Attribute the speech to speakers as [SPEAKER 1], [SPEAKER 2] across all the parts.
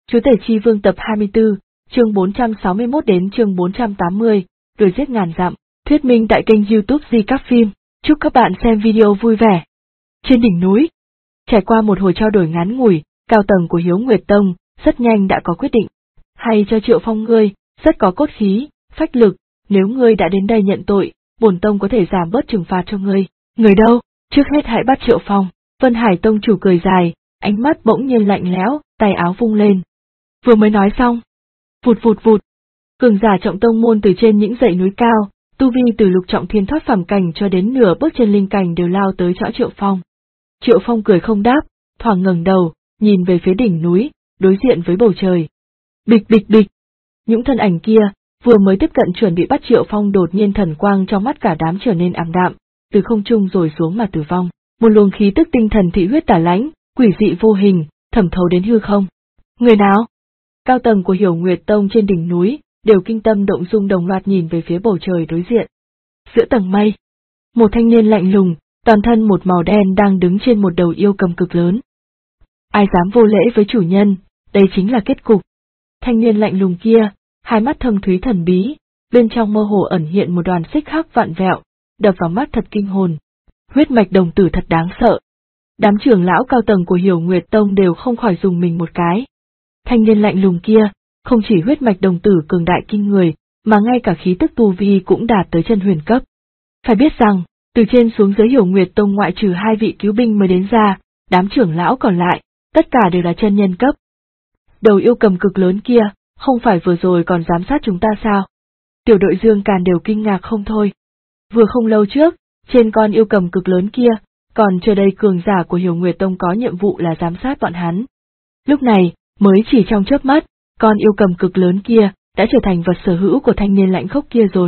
[SPEAKER 1] Chúa tể chi vương tập 24, chương 461 đến chương 480, đuổi giết ngàn dặm, thuyết minh tại kênh YouTube Di Các Phim. Chúc các bạn xem video vui vẻ. Trên đỉnh núi, trải qua một hồi trao đổi ngắn ngủi, cao tầng của Hiếu Nguyệt Tông rất nhanh đã có quyết định. Hay cho Triệu Phong ngươi, rất có cốt khí, phách lực, nếu ngươi đã đến đây nhận tội, bổn tông có thể giảm bớt trừng phạt cho ngươi. Người đâu? Trước hết hãy bắt Triệu Phong. Vân Hải Tông chủ cười dài, ánh mắt bỗng nhiên lạnh lẽo, tay áo vung lên. Vừa mới nói xong, vụt vụt vụt, cường giả trọng tông môn từ trên những dãy núi cao, tu vi từ lục trọng thiên thoát phàm cảnh cho đến nửa bước chân linh cảnh đều lao tới chỗ Triệu Phong. Triệu Phong cười không đáp, thoáng ngẩng đầu, nhìn về phía đỉnh núi, đối diện với bầu trời. Bịch bịch bịch, những thân ảnh kia vừa mới tiếp cận chuẩn bị bắt Triệu Phong, đột nhiên thần quang trong mắt cả đám trở nên ảm đạm, từ không trung rồi xuống mà tử vong. Một luồng khí tức tinh thần thị huyết tả lãnh, quỷ dị vô hình, thẩm thấu đến hư không. Người nào? Cao tầng của Hiểu Nguyệt Tông trên đỉnh núi đều kinh tâm động dung, đồng loạt nhìn về phía bầu trời đối diện. Giữa tầng mây, một thanh niên lạnh lùng, toàn thân một màu đen đang đứng trên một đầu yêu cầm cực lớn. Ai dám vô lễ với chủ nhân, đây chính là kết cục. Thanh niên lạnh lùng kia, hai mắt thâm thúy thần bí, bên trong mơ hồ ẩn hiện một đoàn xích hắc vặn vẹo, đập vào mắt thật kinh hồn. Huyết mạch đồng tử thật đáng sợ. Đám trưởng lão cao tầng của Hiểu Nguyệt Tông đều không khỏi dùng mình một cái. Thanh niên lạnh lùng kia, không chỉ huyết mạch đồng tử cường đại kinh người, mà ngay cả khí tức tu vi cũng đạt tới chân huyền cấp. Phải biết rằng, từ trên xuống dưới Hiểu Nguyệt Tông ngoại trừ hai vị cứu binh mới đến ra, đám trưởng lão còn lại, tất cả đều là chân nhân cấp. Đầu yêu cầm cực lớn kia, không phải vừa rồi còn giám sát chúng ta sao? Tiểu đội Dương Càn đều kinh ngạc không thôi. Vừa không lâu trước, trên con yêu cầm cực lớn kia, còn chờ đây cường giả của Hiểu Nguyệt Tông có nhiệm vụ là giám sát bọn hắn. Lúc này, mới chỉ trong chớp mắt, con yêu cầm cực lớn kia đã trở thành vật sở hữu của thanh niên lãnh khốc kia rồi.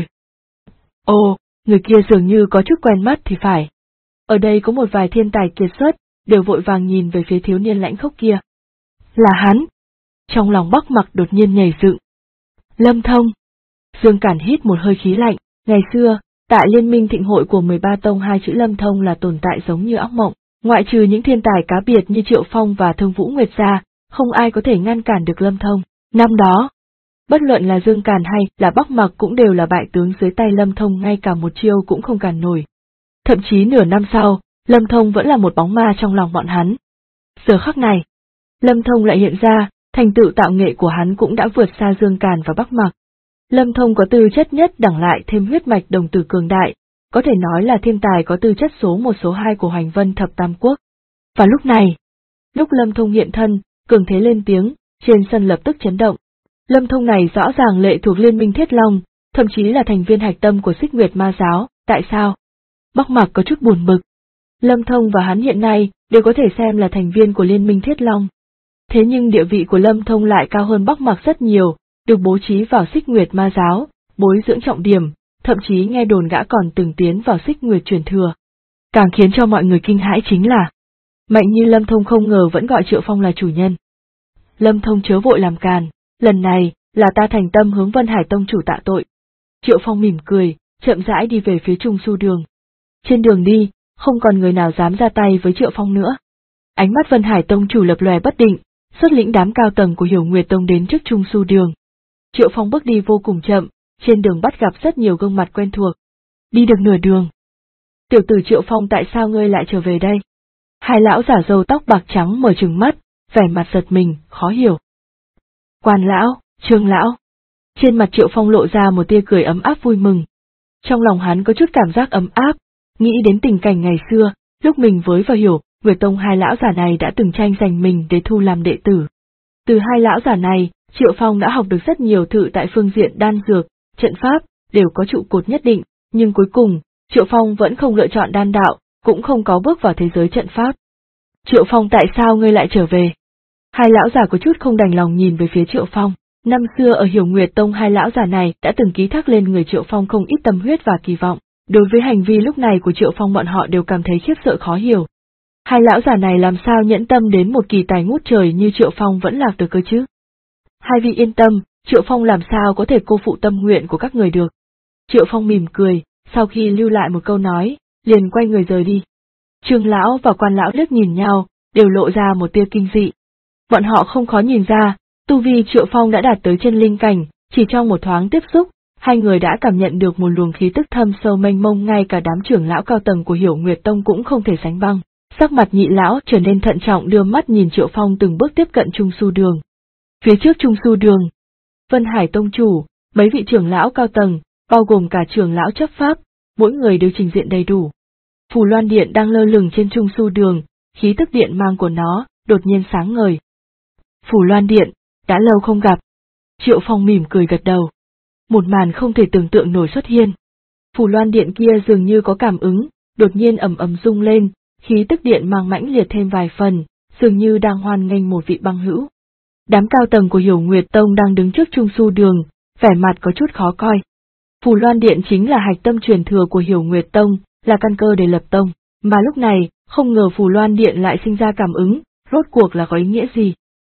[SPEAKER 1] Ồ, người kia dường như có chút quen mắt thì phải. Ở đây có một vài thiên tài kiệt xuất, đều vội vàng nhìn về phía thiếu niên lãnh khốc kia. Là hắn! Trong lòng Bắc Mặc đột nhiên nhảy dựng. Lâm Thông! Dương Cản hít một hơi khí lạnh, ngày xưa, tại liên minh thịnh hội của 13 tông hai chữ Lâm Thông là tồn tại giống như ác mộng, ngoại trừ những thiên tài cá biệt như Triệu Phong và Thương Vũ Nguyệt ra, không ai có thể ngăn cản được Lâm Thông. Năm đó, bất luận là Dương Càn hay là Bắc Mặc cũng đều là bại tướng dưới tay Lâm Thông, ngay cả một chiêu cũng không cản nổi. Thậm chí nửa năm sau, Lâm Thông vẫn là một bóng ma trong lòng bọn hắn. Giờ khắc này, Lâm Thông lại hiện ra, thành tựu tạo nghệ của hắn cũng đã vượt xa Dương Càn và Bắc Mặc. Lâm Thông có tư chất nhất đẳng lại thêm huyết mạch đồng tử cường đại, có thể nói là thiên tài có tư chất số 1 số 2 của Hoành Vân Thập Tam Quốc. Và lúc này, lúc Lâm Thông hiện thân, cường thế lên tiếng, trên sân lập tức chấn động. Lâm Thông này rõ ràng lệ thuộc Liên minh Thiết Long, thậm chí là thành viên hạch tâm của Xích Nguyệt Ma Giáo, tại sao? Bắc Mặc có chút buồn bực. Lâm Thông và hắn hiện nay đều có thể xem là thành viên của Liên minh Thiết Long. Thế nhưng địa vị của Lâm Thông lại cao hơn Bắc Mặc rất nhiều, được bố trí vào Xích Nguyệt Ma Giáo, bồi dưỡng trọng điểm, thậm chí nghe đồn gã còn từng tiến vào Xích Nguyệt truyền thừa. Càng khiến cho mọi người kinh hãi chính là, mạnh như Lâm Thông không ngờ vẫn gọi Triệu Phong là chủ nhân. Lâm Thông chớ vội làm càn, lần này, là ta thành tâm hướng Vân Hải Tông chủ tạ tội. Triệu Phong mỉm cười, chậm rãi đi về phía Trung Su Đường. Trên đường đi, không còn người nào dám ra tay với Triệu Phong nữa. Ánh mắt Vân Hải Tông chủ lập lòe bất định, xuất lĩnh đám cao tầng của Hiểu Nguyệt Tông đến trước Trung Su Đường. Triệu Phong bước đi vô cùng chậm, trên đường bắt gặp rất nhiều gương mặt quen thuộc. Đi được nửa đường. Tiểu tử Triệu Phong, tại sao ngươi lại trở về đây? Hai lão giả râu tóc bạc trắng mở trừng mắt, vẻ mặt giật mình, khó hiểu. Quan lão, Trương lão. Trên mặt Triệu Phong lộ ra một tia cười ấm áp vui mừng. Trong lòng hắn có chút cảm giác ấm áp, nghĩ đến tình cảnh ngày xưa, lúc mình với vào Hiểu Nguyệt Tông, hai lão giả này đã từng tranh giành mình để thu làm đệ tử. Từ hai lão giả này, Triệu Phong đã học được rất nhiều thứ tại phương diện đan dược, trận pháp, đều có trụ cột nhất định, nhưng cuối cùng, Triệu Phong vẫn không lựa chọn đan đạo, cũng không có bước vào thế giới trận pháp. Triệu Phong, tại sao ngươi lại trở về? Hai lão giả có chút không đành lòng nhìn về phía Triệu Phong. Năm xưa ở Hiểu Nguyệt Tông, hai lão giả này đã từng ký thác lên người Triệu Phong không ít tâm huyết và kỳ vọng. Đối với hành vi lúc này của Triệu Phong, bọn họ đều cảm thấy khiếp sợ khó hiểu. Hai lão giả này làm sao nhẫn tâm đến một kỳ tài ngút trời như Triệu Phong vẫn lạc được cơ chứ? Hai vị yên tâm, Triệu Phong làm sao có thể cô phụ tâm nguyện của các người được. Triệu Phong mỉm cười, sau khi lưu lại một câu nói, liền quay người rời đi. Trương lão và Quan lão liếc nhìn nhau, đều lộ ra một tia kinh dị. Bọn họ không khó nhìn ra, Tu vi Triệu Phong đã đạt tới chân linh cảnh, chỉ trong một thoáng tiếp xúc, hai người đã cảm nhận được một luồng khí tức thâm sâu mênh mông, ngay cả đám trưởng lão cao tầng của Hiểu Nguyệt Tông cũng không thể sánh bằng. Sắc mặt Nhị lão trở nên thận trọng, đưa mắt nhìn Triệu Phong từng bước tiếp cận Trung Su Đường. Phía trước Trung Su Đường, Vân Hải Tông chủ, mấy vị trưởng lão cao tầng, bao gồm cả trưởng lão chấp pháp, mỗi người đều trình diện đầy đủ. Phù Loan Điện đang lơ lửng trên Trung Su Đường, khí tức điện mang của nó đột nhiên sáng ngời. Phù Loan Điện, đã lâu không gặp. Triệu Phong mỉm cười gật đầu. Một màn không thể tưởng tượng nổi xuất hiện. Phù Loan Điện kia dường như có cảm ứng, đột nhiên ầm ầm rung lên, khí tức điện mang mãnh liệt thêm vài phần, dường như đang hoan nghênh một vị băng hữu. Đám cao tầng của Hiểu Nguyệt Tông đang đứng trước Trung Su Đường, vẻ mặt có chút khó coi. Phù Loan Điện chính là hạch tâm truyền thừa của Hiểu Nguyệt Tông, là căn cơ để lập tông, mà lúc này, không ngờ Phù Loan Điện lại sinh ra cảm ứng, rốt cuộc là có ý nghĩa gì?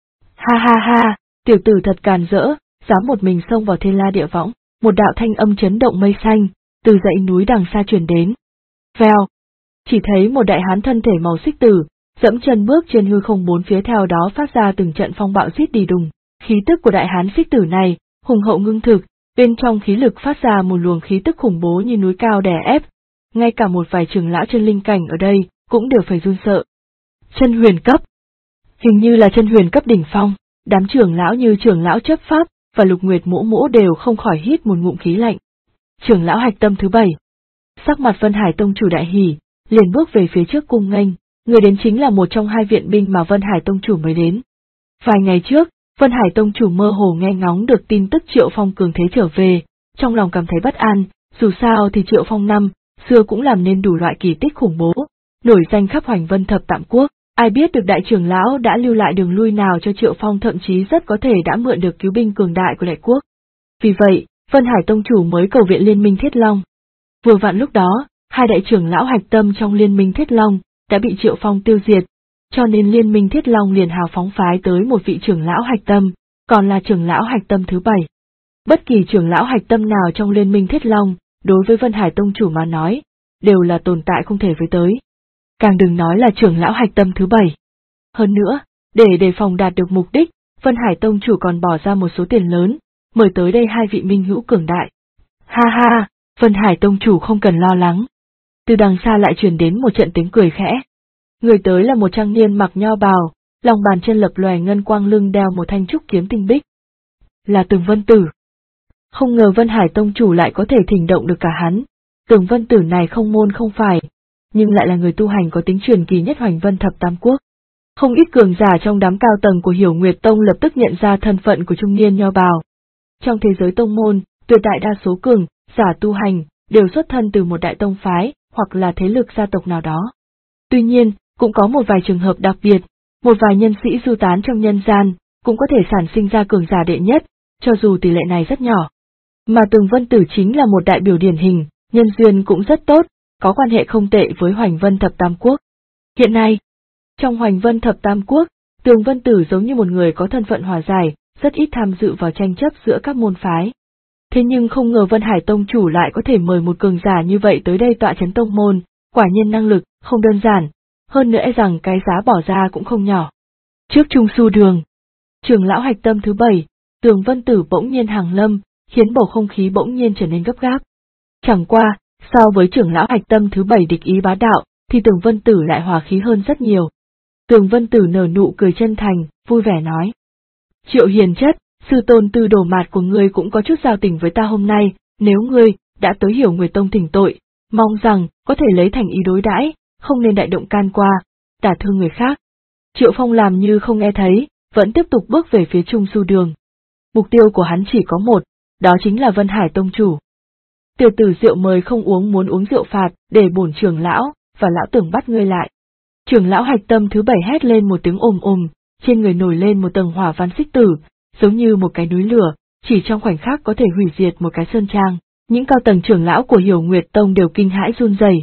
[SPEAKER 1] Ha ha ha, tiểu tử thật càn rỡ, dám một mình xông vào Thiên La Địa Võng, một đạo thanh âm chấn động mây xanh, từ dãy núi đằng xa truyền đến. Vèo, chỉ thấy một đại hán thân thể màu xích tử, dẫm chân bước trên hư không, bốn phía theo đó phát ra từng trận phong bạo rít đi đùng. Khí tức của đại hán xích tử này, hùng hậu ngưng thực, bên trong khí lực phát ra một luồng khí tức khủng bố như núi cao đè ép, ngay cả một vài trưởng lão chân linh cảnh ở đây cũng đều phải run sợ. Chân huyền cấp, hình như là chân huyền cấp đỉnh phong, đám trưởng lão như trưởng lão chấp pháp và Lục Nguyệt Mỗ Mỗ đều không khỏi hít một ngụm khí lạnh. Trưởng lão hạch tâm thứ 7. Sắc mặt Vân Hải Tông chủ đại hỉ, liền bước về phía trước cung nghênh, người đến chính là một trong hai viện binh mà Vân Hải Tông chủ mới đến. Vài ngày trước, Vân Hải Tông chủ mơ hồ nghe ngóng được tin tức Triệu Phong cường thế trở về, trong lòng cảm thấy bất an, dù sao thì Triệu Phong năm xưa cũng làm nên đủ loại kỳ tích khủng bố, nổi danh khắp Hoành Vân Thập Tam Quốc, ai biết được đại trưởng lão đã lưu lại đường lui nào cho Triệu Phong, thậm chí rất có thể đã mượn được cứu binh cường đại của đại quốc. Vì vậy, Vân Hải Tông chủ mới cầu viện Liên minh Thiết Long. Vừa vặn lúc đó, hai đại trưởng lão hạch tâm trong Liên minh Thiết Long đã bị Triệu Phong tiêu diệt, cho nên Liên minh Thiết Long liền hào phóng phái tới một vị trưởng lão hạch tâm, còn là trưởng lão hạch tâm thứ 7. Bất kỳ trưởng lão hạch tâm nào trong Liên minh Thiết Long, đối với Vân Hải Tông chủ mà nói, đều là tồn tại không thể với tới. Càng đừng nói là trưởng lão hạch tâm thứ 7. Hơn nữa, để đề phòng đạt được mục đích, Vân Hải Tông chủ còn bỏ ra một số tiền lớn, mời tới đây hai vị minh hữu cường đại. Ha ha, Vân Hải Tông chủ không cần lo lắng. Từ đằng xa lại truyền đến một trận tiếng cười khẽ. Người tới là một trang niên mặc nho bào, lòng bàn chân lập lòe ngân quang, lưng đeo một thanh trúc kiếm tinh bích. Là Tường Vân Tử. Không ngờ Vân Hải Tông chủ lại có thể thỉnh động được cả hắn. Tường Vân Tử này không môn không phải, nhưng lại là người tu hành có tính truyền kỳ nhất Hoành Vân Thập Tam Quốc. Không ít cường giả trong đám cao tầng của Hiểu Nguyệt Tông lập tức nhận ra thân phận của trung niên nho bào. Trong thế giới tông môn, tuyệt đại đa số cường giả tu hành đều xuất thân từ một đại tông phái hoặc là thế lực gia tộc nào đó. Tuy nhiên, cũng có một vài trường hợp đặc biệt, một vài nhân sĩ du tán trong nhân gian cũng có thể sản sinh ra cường giả đệ nhất, cho dù tỷ lệ này rất nhỏ. Mà Tường Vân Tử chính là một đại biểu điển hình, nhân duyên cũng rất tốt, có quan hệ không tệ với Hoành Vân Thập Tam Quốc. Hiện nay, trong Hoành Vân Thập Tam Quốc, Tường Vân Tử giống như một người có thân phận hòa giải, rất ít tham dự vào tranh chấp giữa các môn phái. Thế nhưng không ngờ Vân Hải Tông chủ lại có thể mời một cường giả như vậy tới đây tọa trấn tông môn, quả nhiên năng lực không đơn giản, hơn nữa rằng cái giá bỏ ra cũng không nhỏ. Trước Trung Su Đường, trưởng lão hạch tâm thứ 7, Tường Vân Tử bỗng nhiên hàng lâm, khiến bầu không khí bỗng nhiên trở nên gấp gáp. Chẳng qua, so với trưởng lão hạch tâm thứ 7 địch ý bá đạo, thì Tường Vân Tử lại hòa khí hơn rất nhiều. Tường Vân Tử nở nụ cười chân thành, vui vẻ nói. Triệu hiền chất, sư tôn Tư Đồ Mạt của ngươi cũng có chút giao tình với ta hôm nay, nếu ngươi đã tới Hiểu Nguyệt Tông thỉnh tội, mong rằng có thể lấy thành ý đối đãi, không nên đại động can qua, đả thương người khác. Triệu Phong làm như không nghe thấy, vẫn tiếp tục bước về phía Trung Su Đường. Mục tiêu của hắn chỉ có một, đó chính là Vân Hải Tông chủ. Tiểu tử rượu mời không uống, muốn uống rượu phạt, để bổn trưởng lão và lão Tưởng bắt ngươi lại. Trưởng lão hạch tâm thứ 7 hét lên một tiếng ồm, trên người nổi lên một tầng hỏa văn xích tử, giống như một cái núi lửa, chỉ trong khoảnh khắc có thể hủy diệt một cái sơn trang. Những cao tầng trưởng lão của Hiểu Nguyệt Tông đều kinh hãi run rẩy.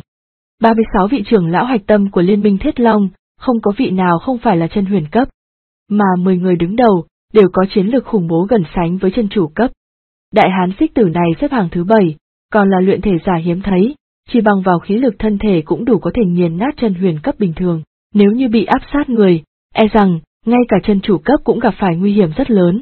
[SPEAKER 1] 36 vị trưởng lão hạch tâm của Liên minh Thiết Long, không có vị nào không phải là chân huyền cấp, mà 10 người đứng đầu đều có chiến lược khủng bố gần sánh với chân chủ cấp. Đại hán xích tử này xếp hàng thứ 7, còn là luyện thể giả hiếm thấy, chỉ bằng vào khí lực thân thể cũng đủ có thể nghiền nát chân huyền cấp bình thường, nếu như bị áp sát người, e rằng ngay cả chân chủ cấp cũng gặp phải nguy hiểm rất lớn.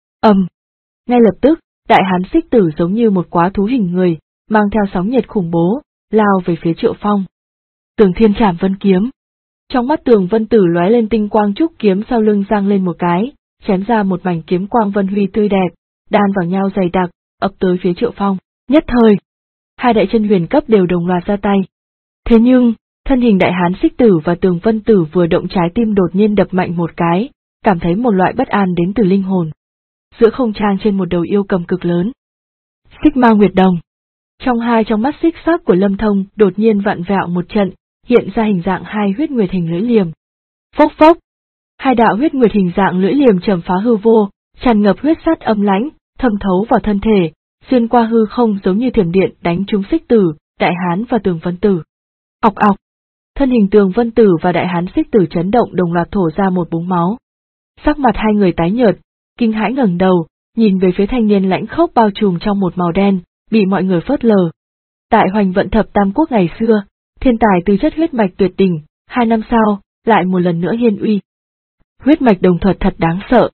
[SPEAKER 1] Ngay lập tức, đại hán xích tử giống như một quá thú hình người, mang theo sóng nhiệt khủng bố, lao về phía Triệu Phong. Tường Thiên Trảm Vân Kiếm. Trong mắt Tường Vân Tử lóe lên tinh quang, trúc kiếm sau lưng giang lên một cái, chém ra một mảnh kiếm quang vân huy tươi đẹp, đan vào nhau dày đặc, ập tới phía Triệu Phong. Nhất thời, hai đại chân huyền cấp đều đồng loạt ra tay. Thế nhưng, thân hình đại hán xích tử và Tường Vân Tử vừa động, trái tim đột nhiên đập mạnh một cái, cảm thấy một loại bất an đến từ linh hồn. Giữa không trang trên một đầu yêu cầm cực lớn. Xích Ma Nguyệt Đồng. Trong mắt xích sắc của Lâm Thông đột nhiên vặn vẹo một trận, hiện ra hình dạng hai huyết nguyệt hình lưỡi liềm. Phốc phốc. Hai đạo huyết nguyệt hình dạng lưỡi liềm trầm phá hư vô, tràn ngập huyết sát âm lãnh, thâm thấu vào thân thể, xuyên qua hư không giống như thiểm điện đánh trúng xích tử, đại hán và Tường Vân Tử. Ọc ọc. Thân hình Tường Vân Tử và đại hán xích tử chấn động, đồng loạt thổ ra một búng máu. Sắc mặt hai người tái nhợt, kinh hãi ngẩng đầu, nhìn về phía thanh niên lãnh khốc bao trùm trong một màu đen, bị mọi người phớt lờ. Tại Hoành Vận Thập Tam Quốc ngày xưa, thiên tài tư chất huyết mạch tuyệt đỉnh, 2 năm sau, lại một lần nữa hiên uy. Huyết mạch đồng thuật thật đáng sợ.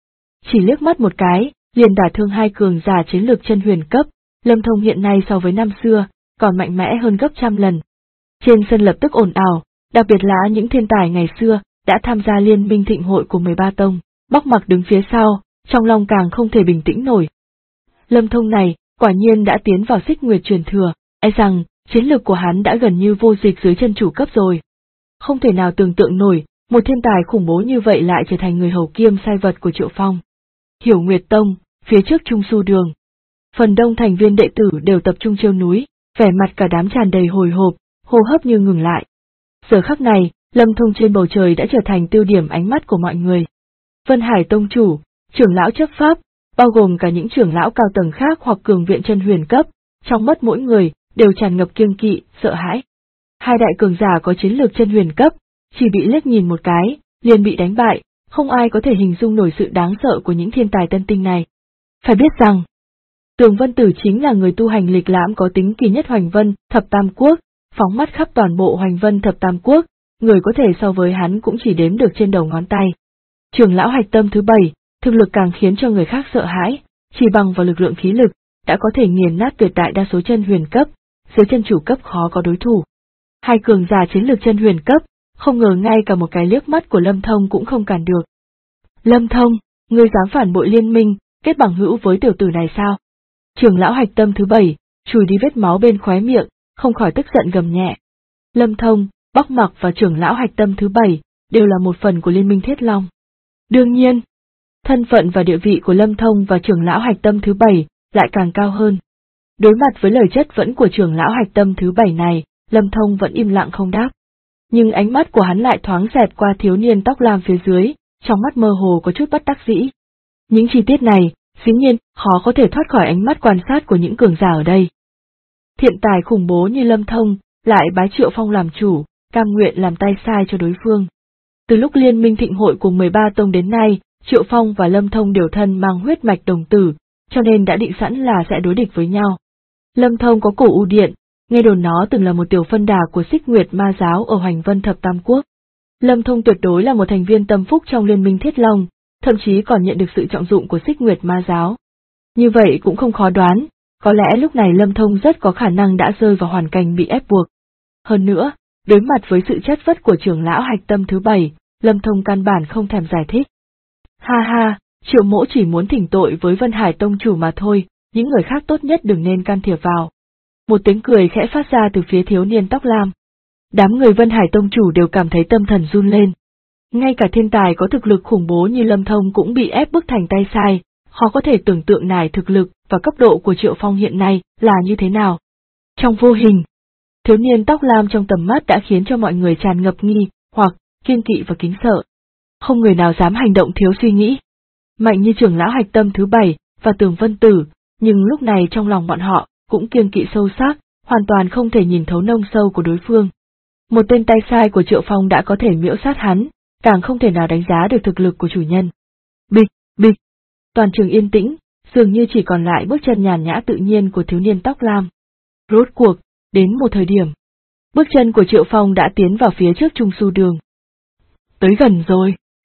[SPEAKER 1] Chỉ liếc mắt một cái, liền đả thương hai cường giả chiến lược chân huyền cấp, Lâm Thông hiện nay so với năm xưa, còn mạnh mẽ hơn gấp trăm lần. Trên sân lập tức ồn ào, đặc biệt là những thiên tài ngày xưa, đã tham gia liên minh thịnh hội của 13 tông, Bắc Mặc đứng phía sau, trong lòng càng không thể bình tĩnh nổi. Lâm Thông này, quả nhiên đã tiến vào xích nguyệt truyền thừa, e rằng, chiến lược của hắn đã gần như vô địch dưới chân chủ cấp rồi. Không thể nào tưởng tượng nổi, một thiên tài khủng bố như vậy lại trở thành người hầu kiêm sai vật của Triệu Phong. Hiểu Nguyệt Tông, phía trước Trung Su Đường. Phần đông thành viên đệ tử đều tập trung treo núi, vẻ mặt cả đám tràn đầy hồi hộp, hô hấp như ngừng lại. Giờ khắc này, Lâm Thông trên bầu trời đã trở thành tiêu điểm ánh mắt của mọi người. Vân Hải Tông chủ, trưởng lão chấp pháp, bao gồm cả những trưởng lão cao tầng khác hoặc cường viện chân huyền cấp, trong mắt mỗi người, đều tràn ngập kiêng kỵ, sợ hãi. Hai đại cường giả có chiến lược chân huyền cấp, chỉ bị liếc nhìn một cái, liền bị đánh bại, không ai có thể hình dung nổi sự đáng sợ của những thiên tài tân tinh này. Phải biết rằng, Tường Vân Tử chính là người tu hành lịch lãm có tính kỳ nhất Hoành Vân Thập Tam Quốc, phóng mắt khắp toàn bộ Hoành Vân Thập Tam Quốc, người có thể so với hắn cũng chỉ đếm được trên đầu ngón tay. Trưởng lão hạch tâm thứ 7, thực lực càng khiến cho người khác sợ hãi, chỉ bằng vào lực lượng khí lực, đã có thể nghiền nát tuyệt đại đa số chân huyền cấp, dưới chân chủ cấp khó có đối thủ. Hai cường giả chiến lược chân huyền cấp, không ngờ ngay cả một cái liếc mắt của Lâm Thông cũng không cản được. Lâm Thông, ngươi dám phản bội liên minh, kết bằng hữu với tiểu tử này sao? Trưởng lão hạch tâm thứ 7, chùi đi vết máu bên khóe miệng, không khỏi tức giận gầm nhẹ. Lâm Thông, Bắc Mặc và trưởng lão hạch tâm thứ 7, đều là một phần của liên minh Thiết Long. Đương nhiên, thân phận và địa vị của Lâm Thông và trưởng lão hạch tâm thứ 7 lại càng cao hơn. Đối mặt với lời chất vấn của trưởng lão hạch tâm thứ 7 này, Lâm Thông vẫn im lặng không đáp. Nhưng ánh mắt của hắn lại thoáng xẹt qua thiếu niên tóc lam phía dưới, trong mắt mơ hồ có chút bất đắc dĩ. Những chi tiết này, dĩ nhiên, khó có thể thoát khỏi ánh mắt quan sát của những cường giả ở đây. Thiện tài khủng bố như Lâm Thông, lại bái Triệu Phong làm chủ, cam nguyện làm tay sai cho đối phương. Từ lúc liên minh thịnh hội cùng 13 tông đến nay, Triệu Phong và Lâm Thông đều thân mang huyết mạch đồng tử, cho nên đã định sẵn là sẽ đối địch với nhau. Lâm Thông có cổ u điện, nghe đồn nó từng là một tiểu phân đà của Xích Nguyệt Ma giáo ở Hoành Vân Thập Tam Quốc. Lâm Thông tuyệt đối là một thành viên tâm phúc trong liên minh Thiết Long, thậm chí còn nhận được sự trọng dụng của Xích Nguyệt Ma giáo. Như vậy cũng không khó đoán, có lẽ lúc này Lâm Thông rất có khả năng đã rơi vào hoàn cảnh bị ép buộc. Hơn nữa, đối mặt với sự chất vấn của trưởng lão hạch tâm thứ 7, Lâm Thông căn bản không thèm giải thích. Ha ha, Triệu mỗ chỉ muốn thỉnh tội với Vân Hải Tông chủ mà thôi, những người khác tốt nhất đừng nên can thiệp vào. Một tiếng cười khẽ phát ra từ phía thiếu niên tóc lam. Đám người Vân Hải Tông chủ đều cảm thấy tâm thần run lên. Ngay cả thiên tài có thực lực khủng bố như Lâm Thông cũng bị ép bức thành tay sai, khó có thể tưởng tượng nải thực lực và cấp độ của Triệu Phong hiện nay là như thế nào. Trong vô hình, thiếu niên tóc lam trong tầm mắt đã khiến cho mọi người tràn ngập nghi, hoặc kiêng kỵ và kính sợ. Không người nào dám hành động thiếu suy nghĩ. Mạnh như trưởng lão hạch tâm thứ 7 và Tường Vân Tử, nhưng lúc này trong lòng bọn họ cũng kiêng kỵ sâu sắc, hoàn toàn không thể nhìn thấu nông sâu của đối phương. Một tên tay sai của Triệu Phong đã có thể miễu sát hắn, càng không thể nào đánh giá được thực lực của chủ nhân. Bịch, bịch. Toàn trường yên tĩnh, dường như chỉ còn lại bước chân nhàn nhã tự nhiên của thiếu niên tóc lam. Rốt cuộc, đến một thời điểm, bước chân của Triệu Phong đã tiến vào phía trước Trung Su Đường. Tới gần rồi,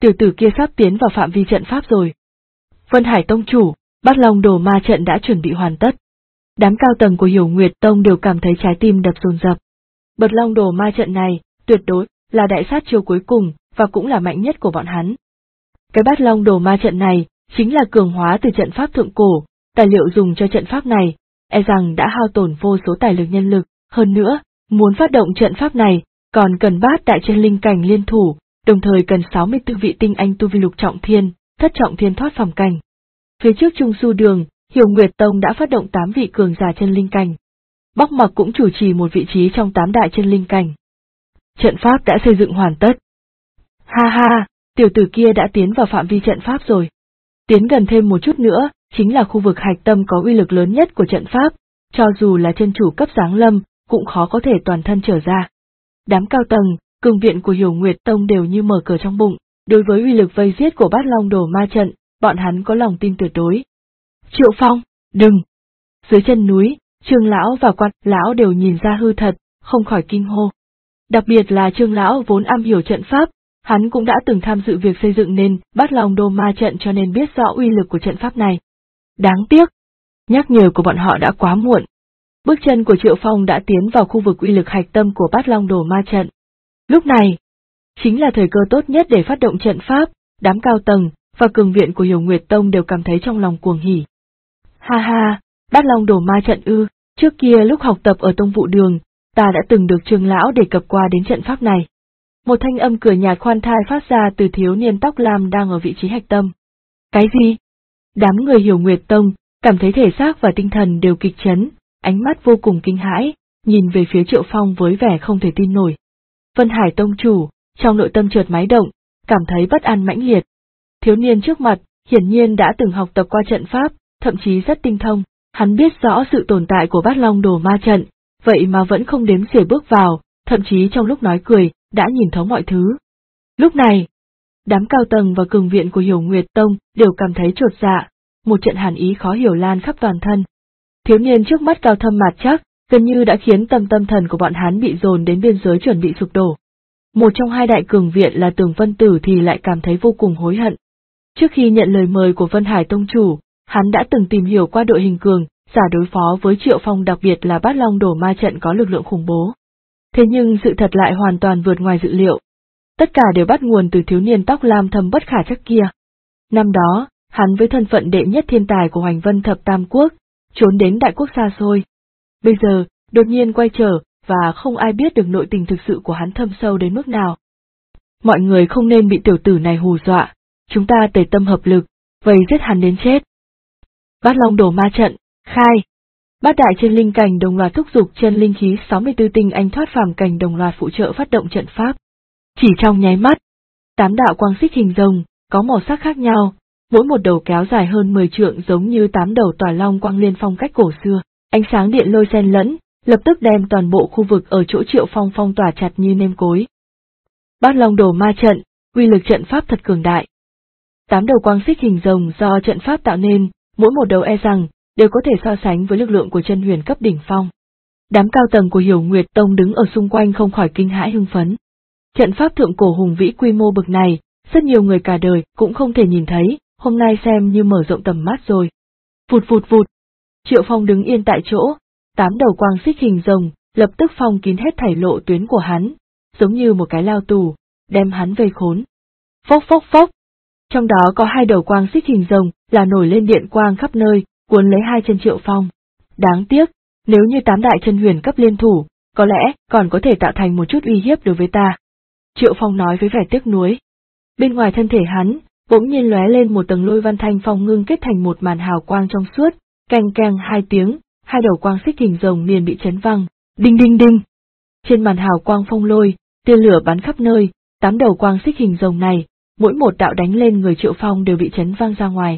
[SPEAKER 1] tiểu tử kia sắp tiến vào phạm vi trận pháp rồi. Vân Hải Tông chủ, Bát Long Đồ Ma trận đã chuẩn bị hoàn tất. Đám cao tầng của Hiểu Nguyệt Tông đều cảm thấy trái tim đập dồn dập. Bát Long Đồ Ma trận này, tuyệt đối là đại sát chiêu cuối cùng, và cũng là mạnh nhất của bọn hắn. Cái Bát Long Đồ Ma trận này, chính là cường hóa từ trận pháp thượng cổ, tài liệu dùng cho trận pháp này, e rằng đã hao tổn vô số tài lực nhân lực, hơn nữa, muốn phát động trận pháp này, còn cần Bát đại chân linh cảnh liên thủ, đồng thời cần 64 vị tinh anh tu vi lục trọng thiên, thất trọng thiên thoát phàm cảnh. Phía trước Trung Su Đường, Hiểu Nguyệt Tông đã phát động 8 vị cường giả chân linh cảnh. Bắc Mặc cũng chủ trì một vị trí trong 8 đại chân linh cảnh. Trận pháp đã xây dựng hoàn tất. Ha ha, tiểu tử kia đã tiến vào phạm vi trận pháp rồi. Tiến gần thêm một chút nữa, chính là khu vực hạch tâm có uy lực lớn nhất của trận pháp, cho dù là chân chủ cấp giáng lâm, cũng khó có thể toàn thân trở ra. Đám cao tầng, cường viện của Hiểu Nguyệt Tông đều như mở cờ trong bụng, đối với uy lực vây giết của Bát Long Đồ Ma trận, bọn hắn có lòng tin tuyệt đối. Triệu Phong, đừng! Dưới chân núi, Trương lão và Quan lão đều nhìn ra hư thật, không khỏi kinh hô. Đặc biệt là Trương lão vốn am hiểu trận pháp, hắn cũng đã từng tham dự việc xây dựng nên Bát Long Đồ Ma trận cho nên biết rõ uy lực của trận pháp này. Đáng tiếc, nhắc nhở của bọn họ đã quá muộn. Bước chân của Triệu Phong đã tiến vào khu vực uy lực hạch tâm của Bát Long Đồ Ma trận. Lúc này, chính là thời cơ tốt nhất để phát động trận pháp, đám cao tầng và cường viện của Hiểu Nguyệt Tông đều cảm thấy trong lòng cuồng hỉ. Ha ha, Bát Long Đồ Ma trận ư, trước kia lúc học tập ở Tông Vụ Đường, ta đã từng được Trương lão đề cập qua đến trận pháp này. Một thanh âm cười nhạt khoan thai phát ra từ thiếu niên tóc lam đang ở vị trí hạch tâm. Cái gì? Đám người Hiểu Nguyệt Tông cảm thấy thể xác và tinh thần đều kịch chấn, ánh mắt vô cùng kinh hãi, nhìn về phía Triệu Phong với vẻ không thể tin nổi. Vân Hải Tông chủ, trong nội tâm chợt máy động, cảm thấy bất an mãnh liệt. Thiếu niên trước mặt, hiển nhiên đã từng học tập qua trận pháp, thậm chí rất tinh thông, hắn biết rõ sự tồn tại của Bát Long Đồ Ma trận, vậy mà vẫn không đếm xuể bước vào, thậm chí trong lúc nói cười, đã nhìn thấu mọi thứ. Lúc này, đám cao tầng và cường viện của Hiểu Nguyệt Tông đều cảm thấy chột dạ, một trận hàn ý khó hiểu lan khắp toàn thân. Thiếu niên trước mắt cao thâm mạt chắc, gần như đã khiến tâm thần của bọn hắn bị dồn đến biên giới chuẩn bị sụp đổ. Một trong hai đại cường viện là Tường Vân Tử thì lại cảm thấy vô cùng hối hận. Trước khi nhận lời mời của Vân Hải Tông chủ, hắn đã từng tìm hiểu qua đội hình cường giả đối phó với Triệu Phong, đặc biệt là Bát Long Đồ Ma trận có lực lượng khủng bố. Thế nhưng sự thật lại hoàn toàn vượt ngoài dự liệu. Tất cả đều bắt nguồn từ thiếu niên tóc lam thâm bất khả trắc kia. Năm đó, hắn với thân phận đệ nhất thiên tài của Hoành Vân Thập Tam Quốc, trốn đến đại quốc xa xôi. Bây giờ, đột nhiên quay trở, và không ai biết được nội tình thực sự của hắn thâm sâu đến mức nào. Mọi người không nên bị tiểu tử này hù dọa, chúng ta tề tâm hợp lực, vây giết hắn đến chết. Bát Long Đồ Ma trận, khai. Bát đại chân linh cảnh đồng loạt thúc giục chân linh khí 64 tinh anh thoát phàm cảnh đồng loạt phụ trợ phát động trận pháp. Chỉ trong nháy mắt, 8 đạo quang xích hình rồng, có màu sắc khác nhau, mỗi một đầu kéo dài hơn 10 trượng giống như 8 đầu tỏa long quang liên phong cách cổ xưa, ánh sáng điện lôi xen lẫn, lập tức đem toàn bộ khu vực ở chỗ Triệu Phong phong tỏa chặt như nêm cối. Bát Long Đồ Ma trận, uy lực trận pháp thật cường đại. 8 đầu quang xích hình rồng do trận pháp tạo nên, mỗi một đầu e rằng đều có thể so sánh với lực lượng của chân huyền cấp đỉnh phong. Đám cao tầng của Hiểu Nguyệt Tông đứng ở xung quanh không khỏi kinh hãi hưng phấn. Trận pháp thượng cổ hùng vĩ quy mô bậc này, rất nhiều người cả đời cũng không thể nhìn thấy, hôm nay xem như mở rộng tầm mắt rồi. Vụt vụt vụt. Triệu Phong đứng yên tại chỗ, 8 đầu quang xích hình rồng, lập tức phong kín hết thảy lộ tuyến của hắn, giống như một cái lao tù, đem hắn vây khốn. Phốc phốc phốc. Trong đó có 2 đầu quang xích hình rồng, là nổi lên điện quang khắp nơi, cuốn lấy 2 chân Triệu Phong. Đáng tiếc, nếu như 8 đại chân huyền cấp liên thủ, có lẽ còn có thể tạo thành một chút uy hiếp đối với ta. Triệu Phong nói với vẻ tiếc nuối. Bên ngoài thân thể hắn, bỗng nhiên lóe lên một tầng lôi văn thanh phong ngưng kết thành một màn hào quang trong suốt, keng keng 2 tiếng, 2 đầu quang xích hình rồng liền bị chấn văng, đinh đinh đinh. Trên màn hào quang phong lôi, tia lửa bắn khắp nơi, 8 đầu quang xích hình rồng này, mỗi một đạo đánh lên người Triệu Phong đều bị chấn văng ra ngoài.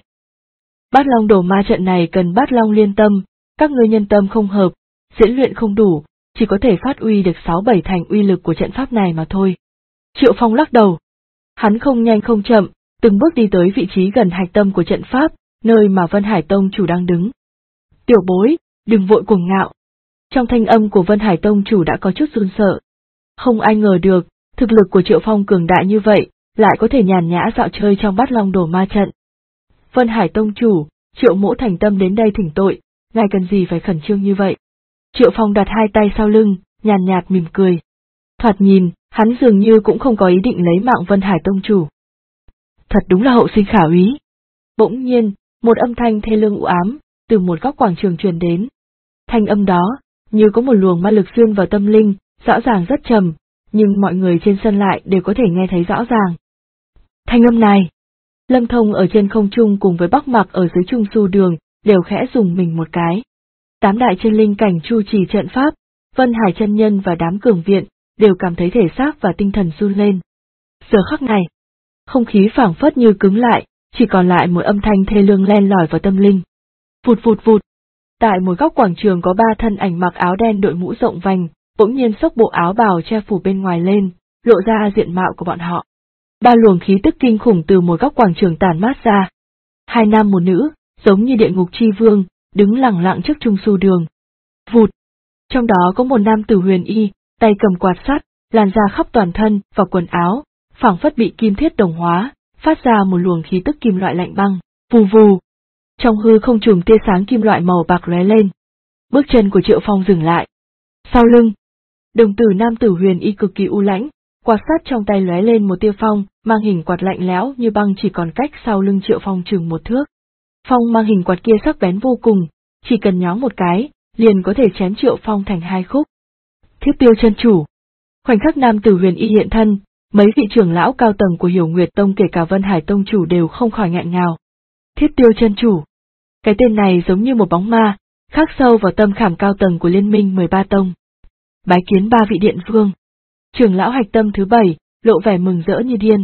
[SPEAKER 1] Bát Long Đồ Ma trận này cần Bát Long liên tâm, các ngươi nhân tâm không hợp, diễn luyện không đủ, chỉ có thể phát uy được 6-7 thành uy lực của trận pháp này mà thôi. Triệu Phong lắc đầu. Hắn không nhanh không chậm, từng bước đi tới vị trí gần hạch tâm của trận pháp, nơi mà Vân Hải Tông chủ đang đứng. Tiểu bối, đừng vội cuồng ngạo. Trong thanh âm của Vân Hải Tông chủ đã có chút run sợ. Không ai ngờ được, thực lực của Triệu Phong cường đại như vậy, lại có thể nhàn nhã dạo chơi trong Bát Long Đồ Ma trận. Vân Hải tông chủ, Triệu Mỗ thành tâm đến đây thỉnh tội, ngài cần gì phải khẩn trương như vậy? Triệu Phong đặt hai tay sau lưng, nhàn nhạt mỉm cười. Thoạt nhìn, hắn dường như cũng không có ý định lấy mạng Vân Hải tông chủ. Thật đúng là hậu sinh khả úy. Bỗng nhiên, một âm thanh thê lương u ám, từ một góc quảng trường truyền đến. Thanh âm đó, như có một luồng ma lực xuyên vào tâm linh, rõ ràng rất trầm, nhưng mọi người trên sân lại đều có thể nghe thấy rõ ràng. Thanh âm này, Lâm Thông ở trên không trung cùng với Bắc Mặc ở dưới Trung Su Đường, đều khẽ dùng mình một cái. Tám đại chân linh cảnh chu trì trận pháp, Vân Hải chân nhân và đám cường viện, đều cảm thấy thể xác và tinh thần run lên. Giờ khắc này, không khí phảng phất như cứng lại, chỉ còn lại một âm thanh thê lương len lỏi vào tâm linh. Vụt vụt vụt. Tại một góc quảng trường có ba thân ảnh mặc áo đen đội mũ rộng vành, bỗng nhiên xốc bộ áo bào che phủ bên ngoài lên, lộ ra diện mạo của bọn họ. Ba luồng khí tức kinh khủng từ một góc quảng trường tản mát ra. Hai nam một nữ, giống như địa ngục chi vương, đứng lẳng lặng trước Trung Su Đường. Vụt. Trong đó có một nam tử huyền y, tay cầm quạt sắt, làn da khắp toàn thân và quần áo, phảng phất bị kim thiết đồng hóa, phát ra một luồng khí tức kim loại lạnh băng. Vù vù. Trong hư không chùm tia sáng kim loại màu bạc lóe lên. Bước chân của Triệu Phong dừng lại. Sau lưng, đồng tử nam tử huyền y cực kỳ u lãnh, quạt sắt trong tay lóe lên một tia phong, mang hình quạt lạnh lẽo như băng chỉ còn cách sau lưng Triệu Phong chừng một thước. Phong mang hình quạt kia sắc bén vô cùng, chỉ cần nhón một cái, liền có thể chém Triệu Phong thành hai khúc. Thiết Tiêu chân chủ. Khoảnh khắc nam tử huyền y hiện thân, mấy vị trưởng lão cao tầng của Hiểu Nguyệt Tông kể cả Vân Hải Tông chủ đều không khỏi nghẹn ngào. Thiết Tiêu chân chủ. Cái tên này giống như một bóng ma, khắc sâu vào tâm khảm cao tầng của Liên minh 13 tông. Bái kiến ba vị điện vương. Trưởng lão Hạch Tâm thứ 7, lộ vẻ mừng rỡ như điên.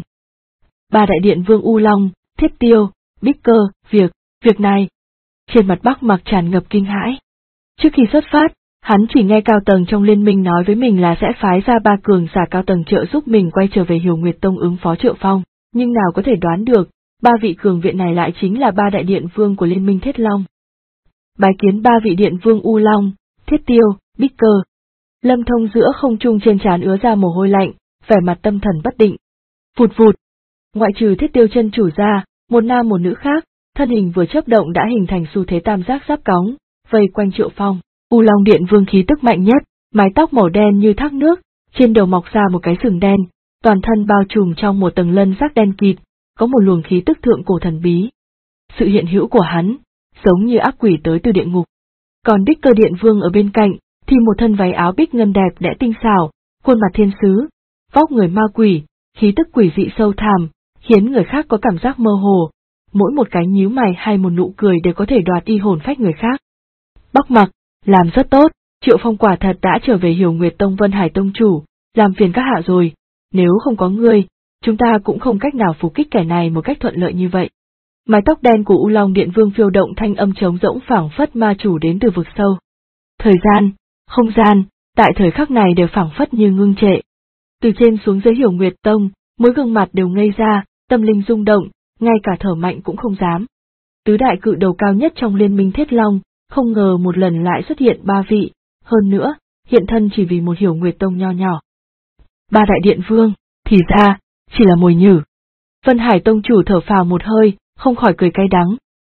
[SPEAKER 1] Ba đại điện vương U Long, Thiết Tiêu, Bích Cơ, việc này. Trên mặt Bắc Mặc tràn ngập kinh hãi. Trước khi xuất phát, hắn chỉ nghe cao tầng trong liên minh nói với mình là sẽ phái ra ba cường giả cao tầng trợ giúp mình quay trở về Hiểu Nguyệt Tông ứng phó Triệu Phong, nhưng nào có thể đoán được, ba vị cường viện này lại chính là ba đại điện vương của liên minh Thiết Long. Bái kiến ba vị điện vương U Long, Thiết Tiêu, Bích Cơ. Lâm Thông giữa không trung trên trán ứa ra mồ hôi lạnh, vẻ mặt tâm thần bất định. Vụt vụt. Ngoại trừ Thiết Tiêu chân chủ ra, một nam một nữ khác, thân hình vừa chớp động đã hình thành xu thế tam giác giáp cóng, vây quanh Triệu Phong. U Long điện vương khí tức mạnh nhất, mái tóc màu đen như thác nước, trên đầu mọc ra một cái sừng đen, toàn thân bao trùm trong một tầng lân giác đen kịt, có một luồng khí tức thượng cổ thần bí. Sự hiện hữu của hắn, giống như ác quỷ tới từ địa ngục. Còn Bích Cơ điện vương ở bên cạnh, thì một thân váy áo bích ngân đẹp đẽ tinh xảo, khuôn mặt thiên sứ, vóc người ma quỷ, khí tức quỷ dị sâu thẳm, khiến người khác có cảm giác mơ hồ. Mỗi một cái nhíu mày hay một nụ cười đều có thể đoạt đi hồn phách người khác. Bắc Mặc, làm rất tốt, Triệu Phong quả thật đã trở về Hiểu Nguyệt Tông Vân Hải Tông chủ, làm phiền các hạ rồi, nếu không có ngươi, chúng ta cũng không cách nào phục kích kẻ này một cách thuận lợi như vậy. Mái tóc đen của U Long điện vương phiêu động thanh âm trống rỗng phảng phất ma chủ đến từ vực sâu. Thời gian, không gian, tại thời khắc này đều phảng phất như ngưng trệ. Từ trên xuống dưới Hiểu Nguyệt Tông, mỗi gương mặt đều ngây ra, tâm linh rung động, ngay cả thở mạnh cũng không dám. Tứ đại cự đầu cao nhất trong liên minh Thiết Long, không ngờ một lần lại xuất hiện ba vị, hơn nữa, hiện thân chỉ vì một Hiểu Nguyệt Tông nho nhỏ. Ba đại điện vương, thì ra, chỉ là mồi nhử. Vân Hải Tông chủ thở phào một hơi, không khỏi cười cay đắng.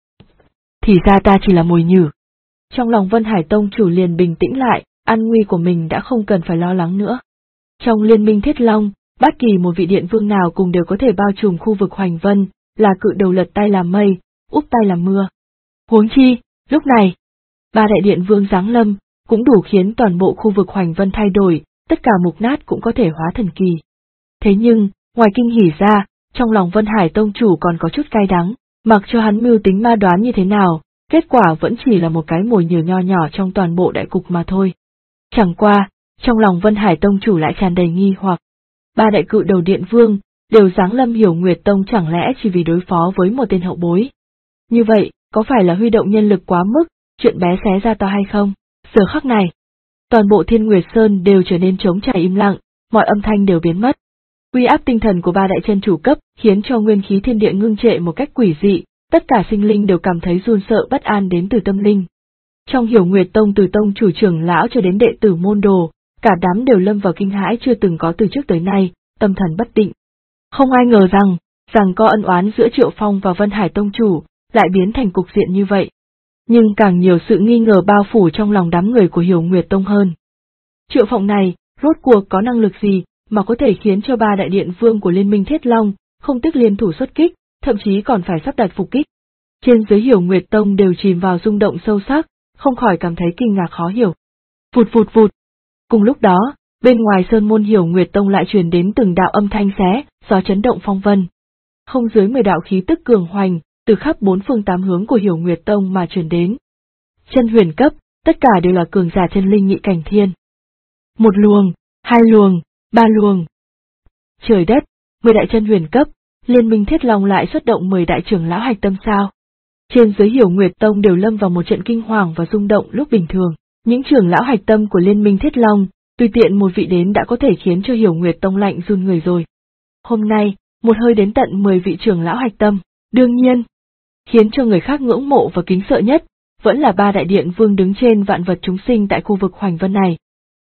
[SPEAKER 1] Thì ra ta chỉ là mồi nhử. Trong lòng Vân Hải Tông chủ liền bình tĩnh lại, an nguy của mình đã không cần phải lo lắng nữa. Trong liên minh Thiết Long, bất kỳ một vị điện vương nào cùng đều có thể bao trùm khu vực Hoành Vân, là cự đầu lật tay làm mây, úp tay làm mưa. Huống chi, lúc này, ba đại điện vương giáng lâm, cũng đủ khiến toàn bộ khu vực Hoành Vân thay đổi, tất cả mục nát cũng có thể hóa thần kỳ. Thế nhưng, ngoài kinh hỉ ra, trong lòng Vân Hải Tông chủ còn có chút cay đắng, mặc cho hắn mưu tính ma đoán như thế nào, kết quả vẫn chỉ là một cái mồi nhử nho nhỏ trong toàn bộ đại cục mà thôi. Chẳng qua, trong lòng Vân Hải Tông chủ lại tràn đầy nghi hoặc. Ba đại cự đầu điện vương, đều giáng lâm Hiểu Nguyệt Tông chẳng lẽ chỉ vì đối phó với một tên hậu bối. Như vậy, có phải là huy động nhân lực quá mức, chuyện bé xé ra to hay không? Giờ khắc này, toàn bộ Thiên Nguyệt Sơn đều trở nên trống trải im lặng, mọi âm thanh đều biến mất. Uy áp tinh thần của ba đại chân chủ cấp khiến cho nguyên khí thiên địa ngưng trệ một cách quỷ dị, tất cả sinh linh đều cảm thấy run sợ bất an đến từ tâm linh. Trong Hiểu Nguyệt Tông từ tông chủ trưởng lão cho đến đệ tử môn đồ, cả đám đều lâm vào kinh hãi chưa từng có từ trước tới nay, tâm thần bất định. Không ai ngờ rằng có ân oán giữa Triệu Phong và Vân Hải Tông chủ, lại biến thành cục diện như vậy. Nhưng càng nhiều sự nghi ngờ bao phủ trong lòng đám người của Hiểu Nguyệt Tông hơn. Triệu Phong này, rốt cuộc có năng lực gì mà có thể khiến cho 3 đại điện vương của Liên minh Thiết Long không tiếc liên thủ xuất kích, thậm chí còn phải sắp đặt phục kích. Trên dưới Hiểu Nguyệt Tông đều chìm vào rung động sâu sắc, không khỏi cảm thấy kinh ngạc khó hiểu. Vụt vụt vụt. Cùng lúc đó, bên ngoài sơn môn Hiểu Nguyệt Tông lại truyền đến từng đạo âm thanh xé, gió chấn động phong vân. Không dưới 10 đạo khí tức cường hoành, từ khắp 4 phương 8 hướng của Hiểu Nguyệt Tông mà truyền đến. Chân huyền cấp, tất cả đều là cường giả chân linh nhị cảnh thiên. 1 luồng, 2 luồng, 3 luồng. Trời đất, 10 đại chân huyền cấp, Liên minh Thiết Long lại xuất động 10 đại trưởng lão hạch tâm sao? Trên dưới Hiểu Nguyệt Tông đều lâm vào một trận kinh hoàng và rung động lúc bình thường. Những trưởng lão hạch tâm của Liên minh Thiết Long, tùy tiện một vị đến đã có thể khiến cho Hiểu Nguyệt Tông lạnh run người rồi. Hôm nay, một hơi đến tận 10 vị trưởng lão hạch tâm, đương nhiên, khiến cho người khác ngưỡng mộ và kính sợ nhất, vẫn là 3 đại điện vương đứng trên vạn vật chúng sinh tại khu vực Hoành Vân này.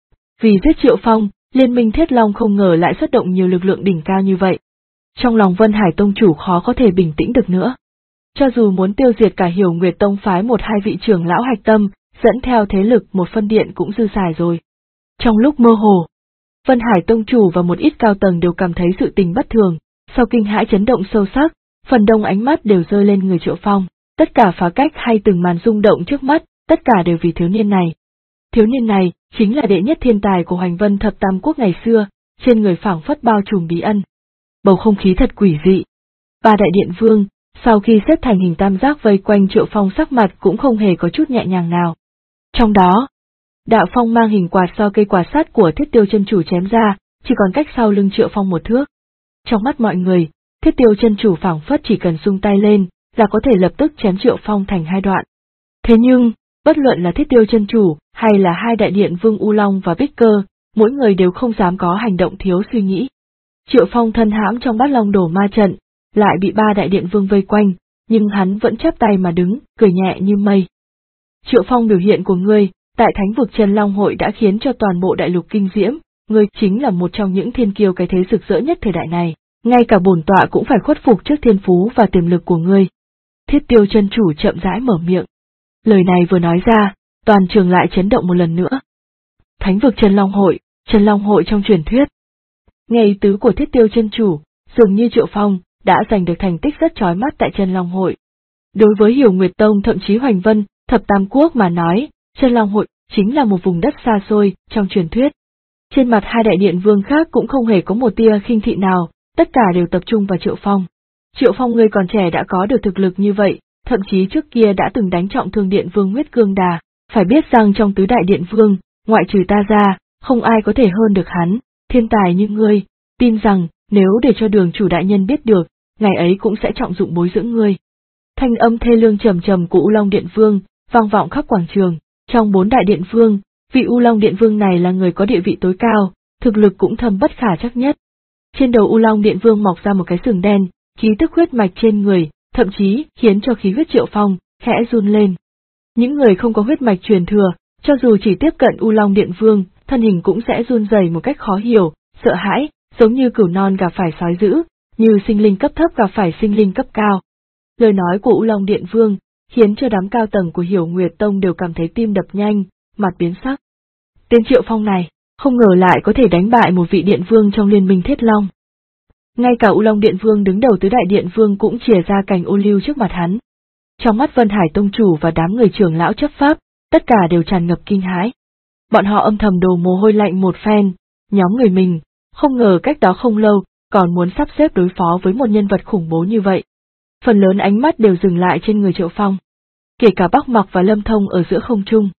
[SPEAKER 1] Vì giết Triệu Phong, Liên minh Thiết Long không ngờ lại xuất động nhiều lực lượng đỉnh cao như vậy. Trong lòng Vân Hải Tông chủ khó có thể bình tĩnh được nữa. Cho dù muốn tiêu diệt cả Hiểu Nguyệt Tông phái 1-2 vị trưởng lão hạch tâm, dẫn theo thế lực một phân điện cũng dư xài rồi. Trong lúc mơ hồ, Vân Hải Tông chủ và một ít cao tầng đều cảm thấy sự tình bất thường, sau kinh hãi chấn động sâu sắc, phần đông ánh mắt đều rơi lên người Triệu Phong, tất cả phá cách hay từng màn rung động trước mắt, tất cả đều vì thiếu niên này. Thiếu niên này chính là đệ nhất thiên tài của Hoành Vân Thập Tam Quốc ngày xưa, trên người phảng phất bao trùm bí ân. Bầu không khí thật quỷ dị. 3 đại điện vương, sau khi xếp thành hình tam giác vây quanh Triệu Phong sắc mặt cũng không hề có chút nhẹ nhàng nào. Trong đó, đạo phong mang hình quạt do cây quạt sắt của Thiết Tiêu chân chủ chém ra, chỉ còn cách sau lưng Triệu Phong 1 thước. Trong mắt mọi người, Thiết Tiêu chân chủ phảng phất chỉ cần xung tay lên, là có thể lập tức chém Triệu Phong thành 2 đoạn. Thế nhưng, bất luận là Thiết Tiêu chân chủ, hay là 2 đại điện vương U Long và Bích Cơ, mỗi người đều không dám có hành động thiếu suy nghĩ. Triệu Phong thân hãm trong Bát Long Đổ ma trận, lại bị 3 đại điện vương vây quanh, nhưng hắn vẫn chắp tay mà đứng, cười nhẹ như mây. Triệu Phong, biểu hiện của ngươi, tại Thánh vực Chân Long hội đã khiến cho toàn bộ đại lục kinh diễm, ngươi chính là một trong những thiên kiêu cái thế rực rỡ nhất thời đại này, ngay cả bổn tọa cũng phải khuất phục trước thiên phú và tiềm lực của ngươi. Thiết Tiêu chân chủ chậm rãi mở miệng. Lời này vừa nói ra, toàn trường lại chấn động một lần nữa. Thánh vực Chân Long hội trong truyền thuyết. Nghe ý tứ của Thiết Tiêu chân chủ, dường như Triệu Phong đã giành được thành tích rất chói mắt tại Chân Long hội. Đối với Hiểu Nguyệt Tông thậm chí Hoành Vân, Thập Tam Quốc mà nói, Chân Long hội chính là một vùng đất xa xôi trong truyền thuyết. Trên mặt 2 đại điện vương khác cũng không hề có một tia khinh thị nào, tất cả đều tập trung vào Triệu Phong. Triệu Phong, ngươi còn trẻ đã có được thực lực như vậy, thậm chí trước kia đã từng đánh trọng thương điện vương Huyết Cương Đà, phải biết rằng trong tứ đại điện vương, ngoại trừ ta ra, không ai có thể hơn được hắn, thiên tài như ngươi, tin rằng nếu để cho Đường chủ đại nhân biết được, ngày ấy cũng sẽ trọng dụng bồi dưỡng ngươi. Thanh âm thê lương trầm trầm của U Long Điện Vương vang vọng khắp quảng trường. Trong 4 đại điện vương, vị U Long Điện Vương này là người có địa vị tối cao, thực lực cũng thâm bất khả trắc nhất. Trên đầu U Long Điện Vương mọc ra một cái sừng đen, khí tức huyết mạch trên người, thậm chí khiến cho khí huyết Triệu Phong khẽ run lên. Những người không có huyết mạch truyền thừa, cho dù chỉ tiếp cận U Long Điện Vương, thân hình cũng sẽ run rẩy một cách khó hiểu, sợ hãi, giống như cừu non gặp phải sói dữ, như sinh linh cấp thấp gặp phải sinh linh cấp cao. Lời nói của U Long Điện Vương khiến cho đám cao tầng của Hiểu Nguyệt Tông đều cảm thấy tim đập nhanh, mặt biến sắc. Tên Triệu Phong này, không ngờ lại có thể đánh bại một vị điện vương trong Liên minh Thiết Long. Ngay cả U Long Điện Vương đứng đầu tứ đại điện vương cũng chìa ra cành ô liu trước mặt hắn. Trong mắt Vân Hải Tông chủ và đám người trưởng lão chấp pháp, tất cả đều tràn ngập kinh hãi. Bọn họ âm thầm đổ mồ hôi lạnh một phen, nhóm người mình, không ngờ cách đó không lâu, còn muốn sắp xếp đối phó với một nhân vật khủng bố như vậy. Phần lớn ánh mắt đều dừng lại trên người Triệu Phong, kể cả Bắc Mặc và Lâm Thông ở giữa không trung.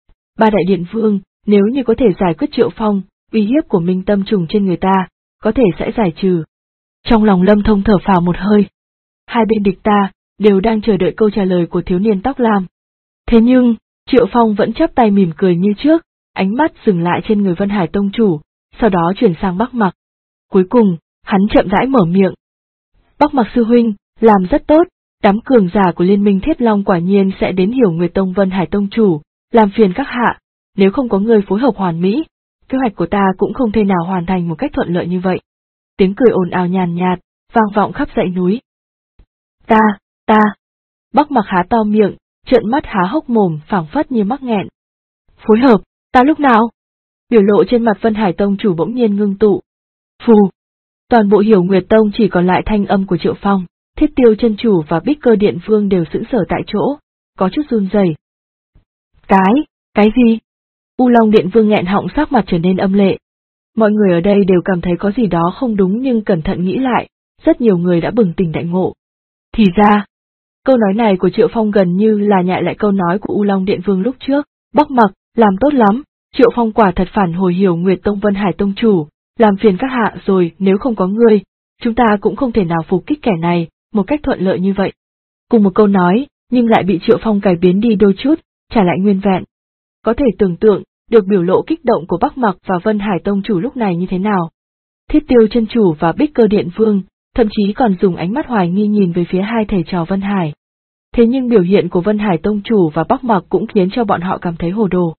[SPEAKER 1] 3 đại điện vương, nếu như có thể giải quyết Triệu Phong, uy hiếp của Minh Tâm Trùng trên người ta, có thể sẽ giải trừ. Trong lòng Lâm Thông thở phào một hơi. Hai bên địch ta, đều đang chờ đợi câu trả lời của thiếu niên tóc lam. Thế nhưng, Triệu Phong vẫn chắp tay mỉm cười như trước, ánh mắt dừng lại trên người Vân Hải Tông chủ, sau đó chuyển sang Bắc Mặc. Cuối cùng, hắn chậm rãi mở miệng. Bắc Mặc sư huynh, làm rất tốt, đám cường giả của Liên minh Thiết Long quả nhiên sẽ đến Hiểu Nguyệt Tông Vân Hải Tông chủ, làm phiền các hạ, nếu không có người phối hợp hoàn mỹ, kế hoạch của ta cũng không thể nào hoàn thành một cách thuận lợi như vậy. tiếng cười ồn ào nhàn nhạt, vang vọng khắp dãy núi. Ta. Bắc Mặc há to miệng, trợn mắt há hốc mồm phảng phất như mắc nghẹn. Phối hợp, ta lúc nào? Biểu lộ trên mặt Vân Hải Tông chủ bỗng nhiên ngưng tụ. Phù. Toàn bộ Hiểu Nguyệt Tông chỉ còn lại thanh âm của Triệu Phong, Thiết Tiêu chân chủ và Bích Cơ Điện Vương đều sững sờ tại chỗ, có chút run rẩy. Cái gì? U Long Điện Vương nghẹn họng, sắc mặt trở nên âm lệ. Mọi người ở đây đều cảm thấy có gì đó không đúng, nhưng cẩn thận nghĩ lại, rất nhiều người đã bừng tỉnh đại ngộ. Thì ra, câu nói này của Triệu Phong gần như là nhại lại câu nói của U Long Điện Vương lúc trước. Bắc Mặc, làm tốt lắm, Triệu Phong quả thật phản hồi Hiểu Nguyệt Tông Vân Hải Tông chủ, làm phiền các hạ rồi, nếu không có ngươi, chúng ta cũng không thể nào phục kích kẻ này một cách thuận lợi như vậy. Cùng một câu nói, nhưng lại bị Triệu Phong cải biến đi đôi chút, trả lại nguyên vẹn. Có thể tưởng tượng được biểu lộ kích động của Bắc Mặc và Vân Hải Tông chủ lúc này như thế nào. Thiết Tiêu chân chủ và Bích Cơ Điện Vương thậm chí còn dùng ánh mắt hoài nghi nhìn về phía hai thầy trò Vân Hải. Thế nhưng biểu hiện của Vân Hải Tông chủ và Bắc Mặc cũng khiến cho bọn họ cảm thấy hồ đồ.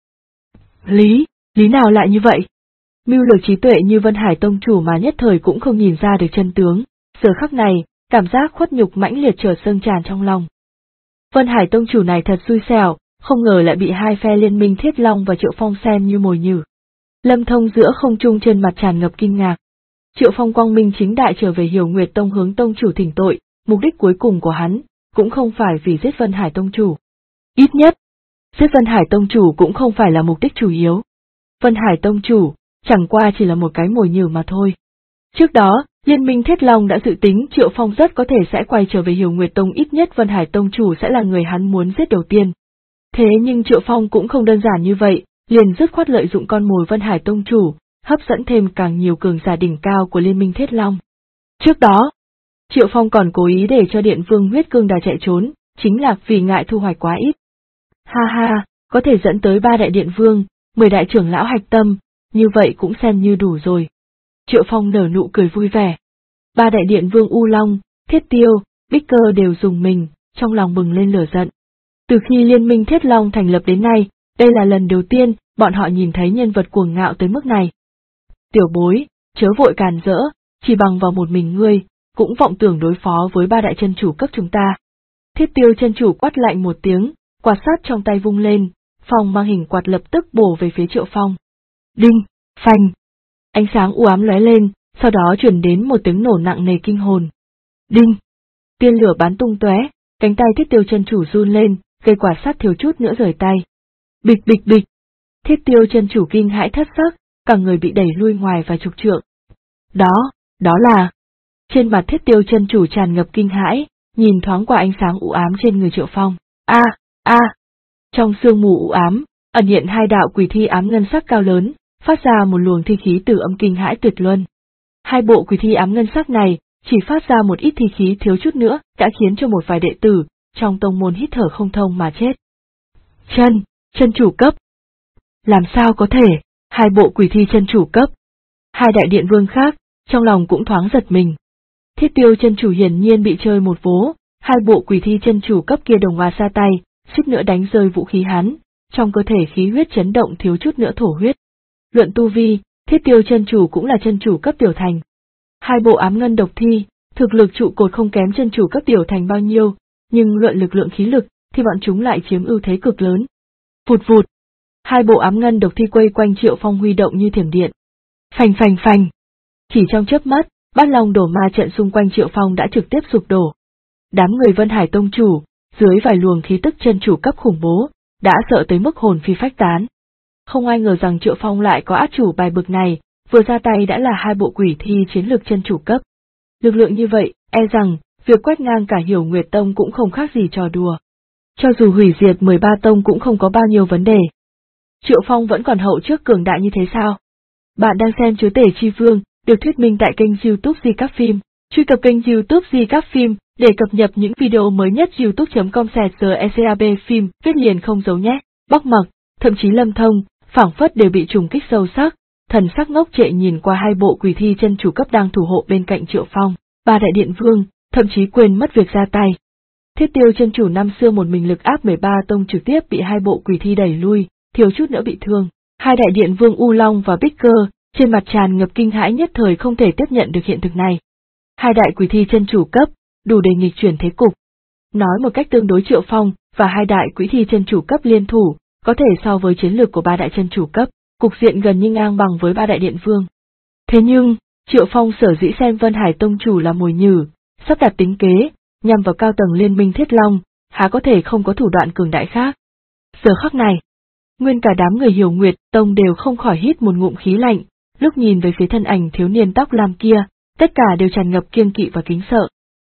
[SPEAKER 1] Lý nào lại như vậy? Mưu lược trí tuệ như Vân Hải Tông chủ mà nhất thời cũng không nhìn ra được chân tướng, giờ khắc này, cảm giác khuất nhục mãnh liệt chợt dâng tràn trong lòng. Vân Hải Tông chủ này thật xui xẻo, không ngờ lại bị hai phe liên minh Thiết Long và Triệu Phong xem như mồi nhử. Lâm Thông giữa không trung trên mặt tràn ngập kinh ngạc. Triệu Phong quang minh chính đại trở về Hiểu Nguyệt Tông hướng tông chủ thỉnh tội, mục đích cuối cùng của hắn cũng không phải vì giết Vân Hải Tông chủ. Ít nhất, giết Vân Hải Tông chủ cũng không phải là mục đích chủ yếu. Vân Hải Tông chủ chẳng qua chỉ là một cái mồi nhử mà thôi. Trước đó, Liên minh Thiết Long đã dự tính Triệu Phong rất có thể sẽ quay trở về Hiểu Nguyệt Tông, ít nhất Vân Hải Tông chủ sẽ là người hắn muốn giết đầu tiên. Thế nhưng Triệu Phong cũng không đơn giản như vậy, liền dứt khoát lợi dụng con mồi Vân Hải Tông chủ, hấp dẫn thêm càng nhiều cường giả đỉnh cao của Liên minh Thiết Long. Trước đó, Triệu Phong còn cố ý để cho Điện Vương Huyết Cương Đà chạy trốn, chính là vì ngại thu hoạch quá ít. Ha, có thể dẫn tới 3 đại điện vương, 10 đại trưởng lão hạch tâm, như vậy cũng xem như đủ rồi. Triệu Phong nở nụ cười vui vẻ. 3 đại điện vương U Long, Thiết Tiêu, Bích Cơ đều dùng mình, trong lòng bừng lên lửa giận. Từ khi Liên minh Thiết Long thành lập đến nay, đây là lần đầu tiên bọn họ nhìn thấy nhân vật cuồng ngạo tới mức này. Tiểu bối, chớ vội càn rỡ, chỉ bằng vào một mình ngươi, cũng vọng tưởng đối phó với 3 đại chân chủ cấp chúng ta. Thiết Tiêu chân chủ quát lạnh một tiếng, quạt sắt trong tay vung lên, phong mang hình quạt lập tức bổ về phía Triệu Phong. Đinh, phanh. Ánh sáng u ám lóe lên, sau đó truyền đến một tiếng nổ nặng nề kinh hồn. Đinh. Tiên lửa bắn tung tóe, cánh tay Thiết Tiêu chân chủ run lên, cây quạt sắt thiếu chút nữa rời tay. Bịch. Thiết Tiêu chân chủ kinh hãi thất sắc, cả người bị đẩy lui ngoài vài chục trượng. Đó là... Trên mặt Thiết Tiêu chân chủ tràn ngập kinh hãi, nhìn thoáng qua ánh sáng u ám trên người Triệu Phong. Trong sương mù u ám, ẩn hiện 2 đạo quỷ thi ám ngân sắc cao lớn, phát ra một luồng thi khí tử âm kinh hãi tuyệt luân. 2 bộ quỷ thi ám ngân sắc này, chỉ phát ra một ít thi khí thiếu chút nữa, đã khiến cho một vài đệ tử trong tông môn hít thở không thông mà chết. Chân chủ cấp. Làm sao có thể, 2 bộ quỷ thi chân chủ cấp. 2 đại điện vương khác, trong lòng cũng thoáng giật mình. Thiết Tiêu chân chủ hiển nhiên bị chơi một vố, 2 bộ quỷ thi chân chủ cấp kia đồng loạt ra tay, suýt nữa đánh rơi vũ khí hắn, trong cơ thể khí huyết chấn động thiếu chút nữa thổ huyết. Luận tu vi, Thiết Tiêu chân chủ cũng là chân chủ cấp tiểu thành. 2 bộ ám ngân độc thi, thực lực trụ cột không kém chân chủ cấp tiểu thành bao nhiêu, nhưng luận lực lượng khí lực thì bọn chúng lại chiếm ưu thế cực lớn. Vụt. 2 bộ ám ngân độc thi quay quanh Triệu Phong huy động như thiểm điện. Phanh. Chỉ trong chớp mắt, Bát Long đổ ma trận xung quanh Triệu Phong đã trực tiếp sụp đổ. Đám người Vân Hải Tông chủ, dưới vài luồng khí tức chân chủ cấp khủng bố, đã sợ tới mức hồn phi phách tán. Không ai ngờ rằng Triệu Phong lại có át chủ bài bực này, vừa ra tay đã là 2 bộ quỷ thi chiến lược chân chủ cấp. Lực lượng như vậy, e rằng, việc quét ngang cả Hiểu Nguyệt Tông cũng không khác gì trò đùa. Cho dù hủy diệt 13 tông cũng không có bao nhiêu vấn đề. Triệu Phong vẫn còn hậu trước cường đại như thế sao? Bạn đang xem Chúa Tể Chi Vương, được thuyết minh tại kênh YouTube Di Các Phim. Truy cập kênh YouTube Di Các Phim để cập nhật những video mới nhất. youtube.com/GECAB phim, viết liền không giấu nhé. Bắc Mặc, thậm chí Lâm Thông, phảng phất đều bị trùng kích sâu sắc, thần sắc ngốc trệ nhìn qua 2 bộ quỷ thi chân chủ cấp đang thủ hộ bên cạnh Triệu Phong. 3 đại điện vương, thậm chí quên mất việc ra tay. Thiết Tiêu chân chủ năm xưa một mình lực áp 13 tông trực tiếp bị 2 bộ quỷ thi đẩy lui, thiếu chút nữa bị thương. 2 đại điện vương U Long và Bích Cơ trên mặt tràn ngập kinh hãi, nhất thời không thể tiếp nhận được hiện thực này. Hai đại quỷ thi chân chủ cấp, đủ để nghịch chuyển thế cục. Nói một cách tương đối, Triệu Phong và hai đại quỷ thi chân chủ cấp liên thủ, có thể so với chiến lược của ba đại chân chủ cấp, cục diện gần như ngang bằng với ba đại điện vương. Thế nhưng, Triệu Phong sở dĩ xem Vân Hải Tông chủ là mồi nhử, sắp đặt tính kế, nhằm vào cao tầng liên minh Thiết Long, há có thể không có thủ đoạn cường đại khác. Giờ khắc này, nguyên cả đám người Hiểu Nguyệt Tông đều không khỏi hít một ngụm khí lạnh, lúc nhìn về phía thân ảnh thiếu niên tóc lam kia, tất cả đều tràn ngập kiêng kỵ và kính sợ.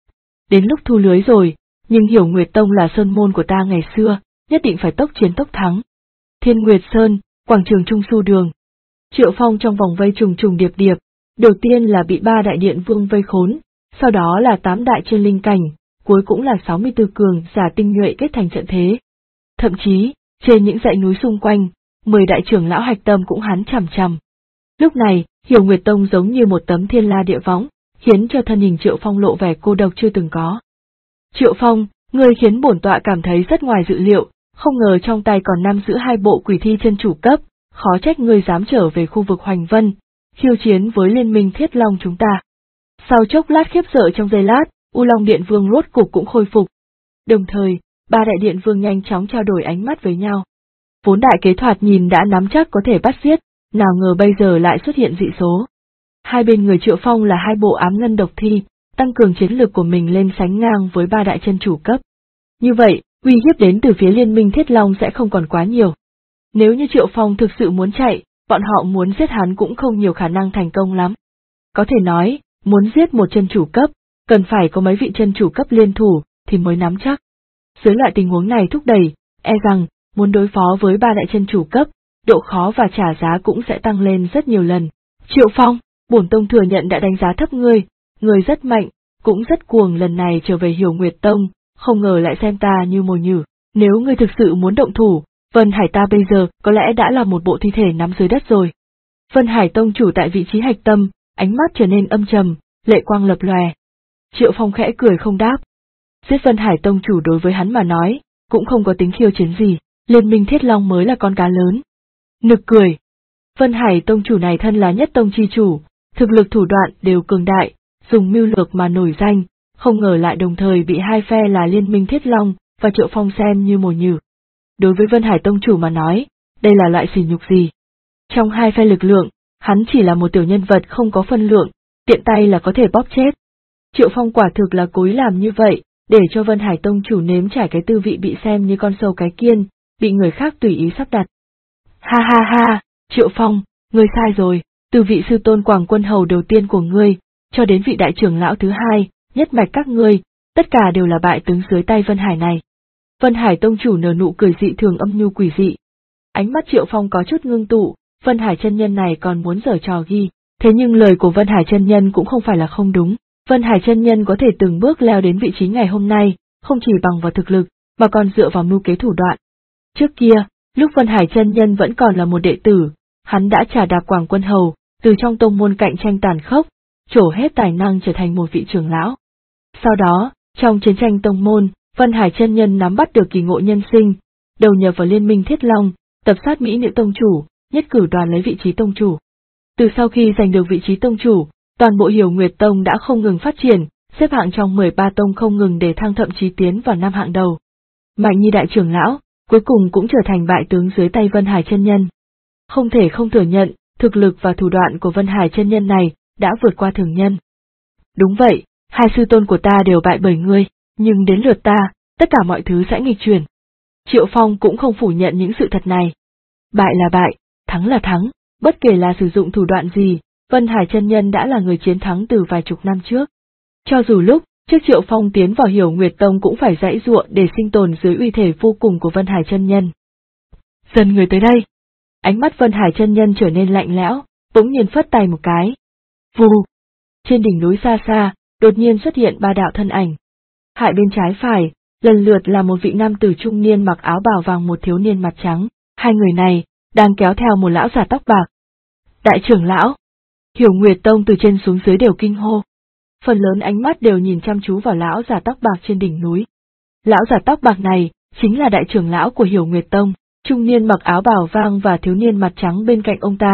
[SPEAKER 1] Đến lúc thu lưới rồi, nhưng Hiểu Nguyệt Tông là sơn môn của ta ngày xưa, nhất định phải tốc chiến tốc thắng. Thiên Nguyệt Sơn, quảng trường Trung Su Đường. Triệu Phong trong vòng vây trùng trùng điệp điệp, đầu tiên là bị ba đại điện vương vây khốn, sau đó là 8 đại chân linh cảnh, cuối cũng là 64 cường giả tinh nhuệ kết thành trận thế. Thậm chí, trên những dãy núi xung quanh, 10 đại trưởng lão hạch tâm cũng hắn chằm chằm. Lúc này, Hiểu Nguyệt Tông giống như một tấm thiên la địa võng, khiến cho thân hình Triệu Phong lộ vẻ cô độc chưa từng có. Triệu Phong, ngươi khiến bổn tọa cảm thấy rất ngoài dự liệu, không ngờ trong tay còn nắm giữ hai bộ quỷ thi chân chủ cấp, khó trách ngươi dám trở về khu vực Hoành Vân, khiêu chiến với liên minh Thiết Long chúng ta. Sau chốc lát khiếp sợ trong giây lát, U Long Điện Vương rốt cục cũng khôi phục. Đồng thời, ba đại điện vương nhanh chóng trao đổi ánh mắt với nhau. Vốn đại kế thoạt nhìn đã nắm chắc có thể bắt giết, nào ngờ bây giờ lại xuất hiện dị số. Hai bên người Triệu Phong là hai bộ ám ngân độc thi, tăng cường chiến lược của mình lên sánh ngang với ba đại chân chủ cấp. Như vậy, uy hiếp đến từ phía liên minh Thiết Long sẽ không còn quá nhiều. Nếu như Triệu Phong thực sự muốn chạy, bọn họ muốn giết hắn cũng không nhiều khả năng thành công lắm. Có thể nói, muốn giết một chân chủ cấp, cần phải có mấy vị chân chủ cấp liên thủ, thì mới nắm chắc. Dưới loại tình huống này thúc đẩy, e rằng, muốn đối phó với ba đại chân chủ cấp, độ khó và trả giá cũng sẽ tăng lên rất nhiều lần. Triệu Phong, bổn tông thừa nhận đã đánh giá thấp ngươi rất mạnh, cũng rất cuồng, lần này trở về Hiểu Nguyệt Tông, không ngờ lại xem ta như mồi nhử. Nếu ngươi thực sự muốn động thủ, Vân Hải ta bây giờ có lẽ đã là một bộ thi thể nằm dưới đất rồi. Vân Hải Tông chủ tại vị trí hạch tâm, ánh mắt trở nên âm trầm, lệ quang lập lòe. Triệu Phong khẽ cười không đáp. Giết Vân Hải Tông chủ đối với hắn mà nói, cũng không có tính khiêu chiến gì, liên minh Thiết Long mới là con cá lớn. Nực cười. Vân Hải Tông chủ này thân là nhất tông chi chủ, thực lực thủ đoạn đều cường đại, dùng mưu lược mà nổi danh, không ngờ lại đồng thời bị hai phe là liên minh Thiết Long và Triệu Phong xem như mồi nhử. Đối với Vân Hải Tông chủ mà nói, đây là loại sỉ nhục gì? Trong hai phe lực lượng, hắn chỉ là một tiểu nhân vật không có phân lượng, tiện tay là có thể bóp chết. Triệu Phong quả thực là cố ý làm như vậy, để cho Vân Hải Tông chủ nếm trải cái tư vị bị xem như con sâu cái kiên, bị người khác tùy ý sắp đặt. Ha ha ha, Triệu Phong, ngươi sai rồi, từ vị sư tôn Quảng Quân Hầu đầu tiên của ngươi, cho đến vị đại trưởng lão thứ hai, nhất mạch các ngươi, tất cả đều là bại tướng dưới tay Vân Hải này. Vân Hải Tông chủ nở nụ cười dị thường âm nhu quỷ dị. Ánh mắt Triệu Phong có chút ngưng tụ, Vân Hải chân nhân này còn muốn giở trò ghi, thế nhưng lời của Vân Hải chân nhân cũng không phải là không đúng. Vân Hải chân nhân có thể từng bước leo đến vị trí ngày hôm nay, không chỉ bằng vào thực lực, mà còn dựa vào mưu kế thủ đoạn. Trước kia, lúc Vân Hải chân nhân vẫn còn là một đệ tử, hắn đã trà đạp Quảng Quân Hầu, từ trong tông môn cạnh tranh tàn khốc, trổ hết tài năng trở thành một vị trưởng lão. Sau đó, trong chiến tranh tông môn, Vân Hải chân nhân nắm bắt được kỳ ngộ nhân sinh, đầu nhập vào liên minh Thiết Long, tập sát mỹ nữ tông chủ, nhất cử đoạt lấy vị trí tông chủ. Từ sau khi giành được vị trí tông chủ, toàn bộ Hiểu Nguyệt Tông đã không ngừng phát triển, xếp hạng trong 13 tông không ngừng để thăng, thậm chí tiến vào 5 hạng đầu. Mạnh Nhi đại trưởng lão, cuối cùng cũng trở thành bại tướng dưới tay Vân Hải chân nhân. Không thể không thừa nhận, thực lực và thủ đoạn của Vân Hải chân nhân này đã vượt qua thường nhân. Đúng vậy, hai sư tôn của ta đều bại bởi ngươi, nhưng đến lượt ta, tất cả mọi thứ sẽ nghịch chuyển. Triệu Phong cũng không phủ nhận những sự thật này. Bại là bại, thắng là thắng, bất kể là sử dụng thủ đoạn gì, Vân Hải chân nhân đã là người chiến thắng từ vài chục năm trước. Cho dù lúc trước Triệu Phong tiến vào Hiểu Nguyệt Tông cũng phải giãy giụa để sinh tồn dưới uy thể vô cùng của Vân Hải chân nhân. Dần người tới đây. Ánh mắt Vân Hải chân nhân trở nên lạnh lẽo, bỗng nhiên phất tay một cái. Vù! Trên đỉnh núi xa xa, đột nhiên xuất hiện ba đạo thân ảnh. Hai bên trái phải, lần lượt là một vị nam tử trung niên mặc áo bào vàng, một thiếu niên mặt trắng, hai người này đang kéo theo một lão già tóc bạc. Đại trưởng lão! Hiểu Nguyệt Tông từ trên xuống dưới đều kinh hô. Phần lớn ánh mắt đều nhìn chăm chú vào lão già tóc bạc trên đỉnh núi. Lão già tóc bạc này chính là đại trưởng lão của Hiểu Nguyệt Tông, trung niên mặc áo bào vàng và thiếu niên mặt trắng bên cạnh ông ta,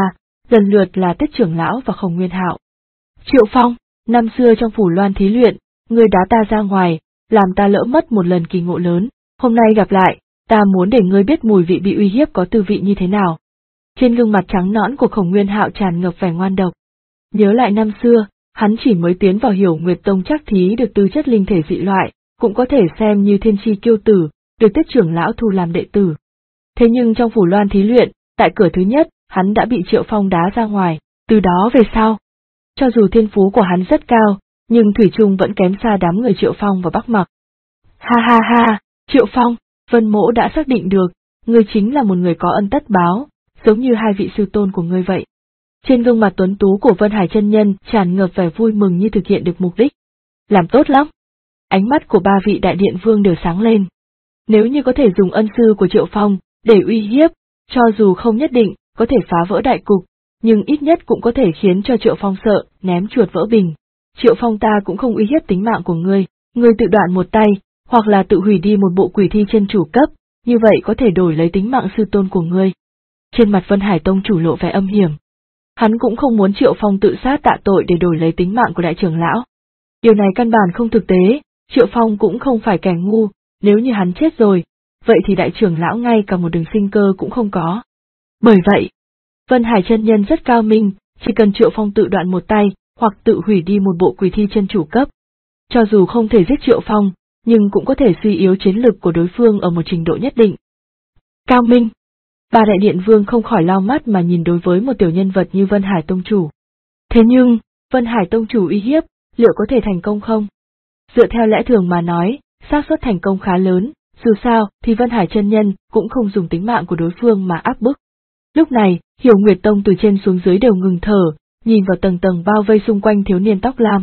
[SPEAKER 1] lần lượt là Tiết trưởng lão và Khổng Nguyên Hạo. Triệu Phong, năm xưa trong phủ Loan thí luyện, ngươi đá ta ra ngoài, làm ta lỡ mất một lần kỳ ngộ lớn, hôm nay gặp lại, ta muốn để ngươi biết mùi vị bị uy hiếp có tư vị như thế nào. Trên gương mặt trắng nõn của Khổng Nguyên Hạo tràn ngập vẻ ngoan độc. Nhớ lại năm xưa, hắn chỉ mới tiến vào Hiểu Nguyệt Tông chắc thí được tư chất linh thể dị loại, cũng có thể xem như thiên chi kiêu tử, được Tiết trưởng lão thu làm đệ tử. Thế nhưng trong phủ Loan thí luyện, tại cửa thứ nhất, hắn đã bị Triệu Phong đá ra ngoài, từ đó về sau. Cho dù thiên phú của hắn rất cao, nhưng thủy chung vẫn kém xa đám người Triệu Phong và Bắc Mặc. Ha ha ha, Triệu Phong, Vân Mỗ đã xác định được, ngươi chính là một người có ân tất báo, giống như hai vị sư tôn của ngươi vậy. Trên gương mặt tuấn tú của Vân Hải chân nhân tràn ngập vẻ vui mừng như thực hiện được mục đích. Làm tốt lắm. Ánh mắt của ba vị đại điện vương đều sáng lên. Nếu như có thể dùng ân sư của Triệu Phong để uy hiếp, cho dù không nhất định có thể phá vỡ đại cục, nhưng ít nhất cũng có thể khiến cho Triệu Phong sợ, ném chuột vỡ bình. Triệu Phong, ta cũng không uy hiếp tính mạng của ngươi tự đoạn một tay, hoặc là tự hủy đi một bộ quỷ thi chân chủ cấp, như vậy có thể đổi lấy tính mạng sư tôn của ngươi. Trên mặt Vân Hải tông chủ lộ vẻ âm hiểm. Hắn cũng không muốn Triệu Phong tự sát tạ tội để đổi lấy tính mạng của đại trưởng lão. Điều này căn bản không thực tế, Triệu Phong cũng không phải kẻ ngu, nếu như hắn chết rồi, vậy thì đại trưởng lão ngay cả một đường sinh cơ cũng không có. Bởi vậy, Vân Hải chân nhân rất cao minh, chỉ cần Triệu Phong tự đoạn một tay, hoặc tự hủy đi một bộ quỷ thi chân chủ cấp. Cho dù không thể giết Triệu Phong, nhưng cũng có thể suy yếu chiến lực của đối phương ở một trình độ nhất định. Cao minh. Ba đại điện vương không khỏi lau mắt mà nhìn đối với một tiểu nhân vật như Vân Hải tông chủ. Thế nhưng, Vân Hải tông chủ uy hiếp, liệu có thể thành công không? Dựa theo lẽ thường mà nói, xác suất thành công khá lớn, dù sao thì Vân Hải chân nhân cũng không dùng tính mạng của đối phương mà áp bức. Lúc này, Hiểu Nguyệt Tông từ trên xuống dưới đều ngừng thở, nhìn vào tầng tầng bao vây xung quanh thiếu niên tóc lam.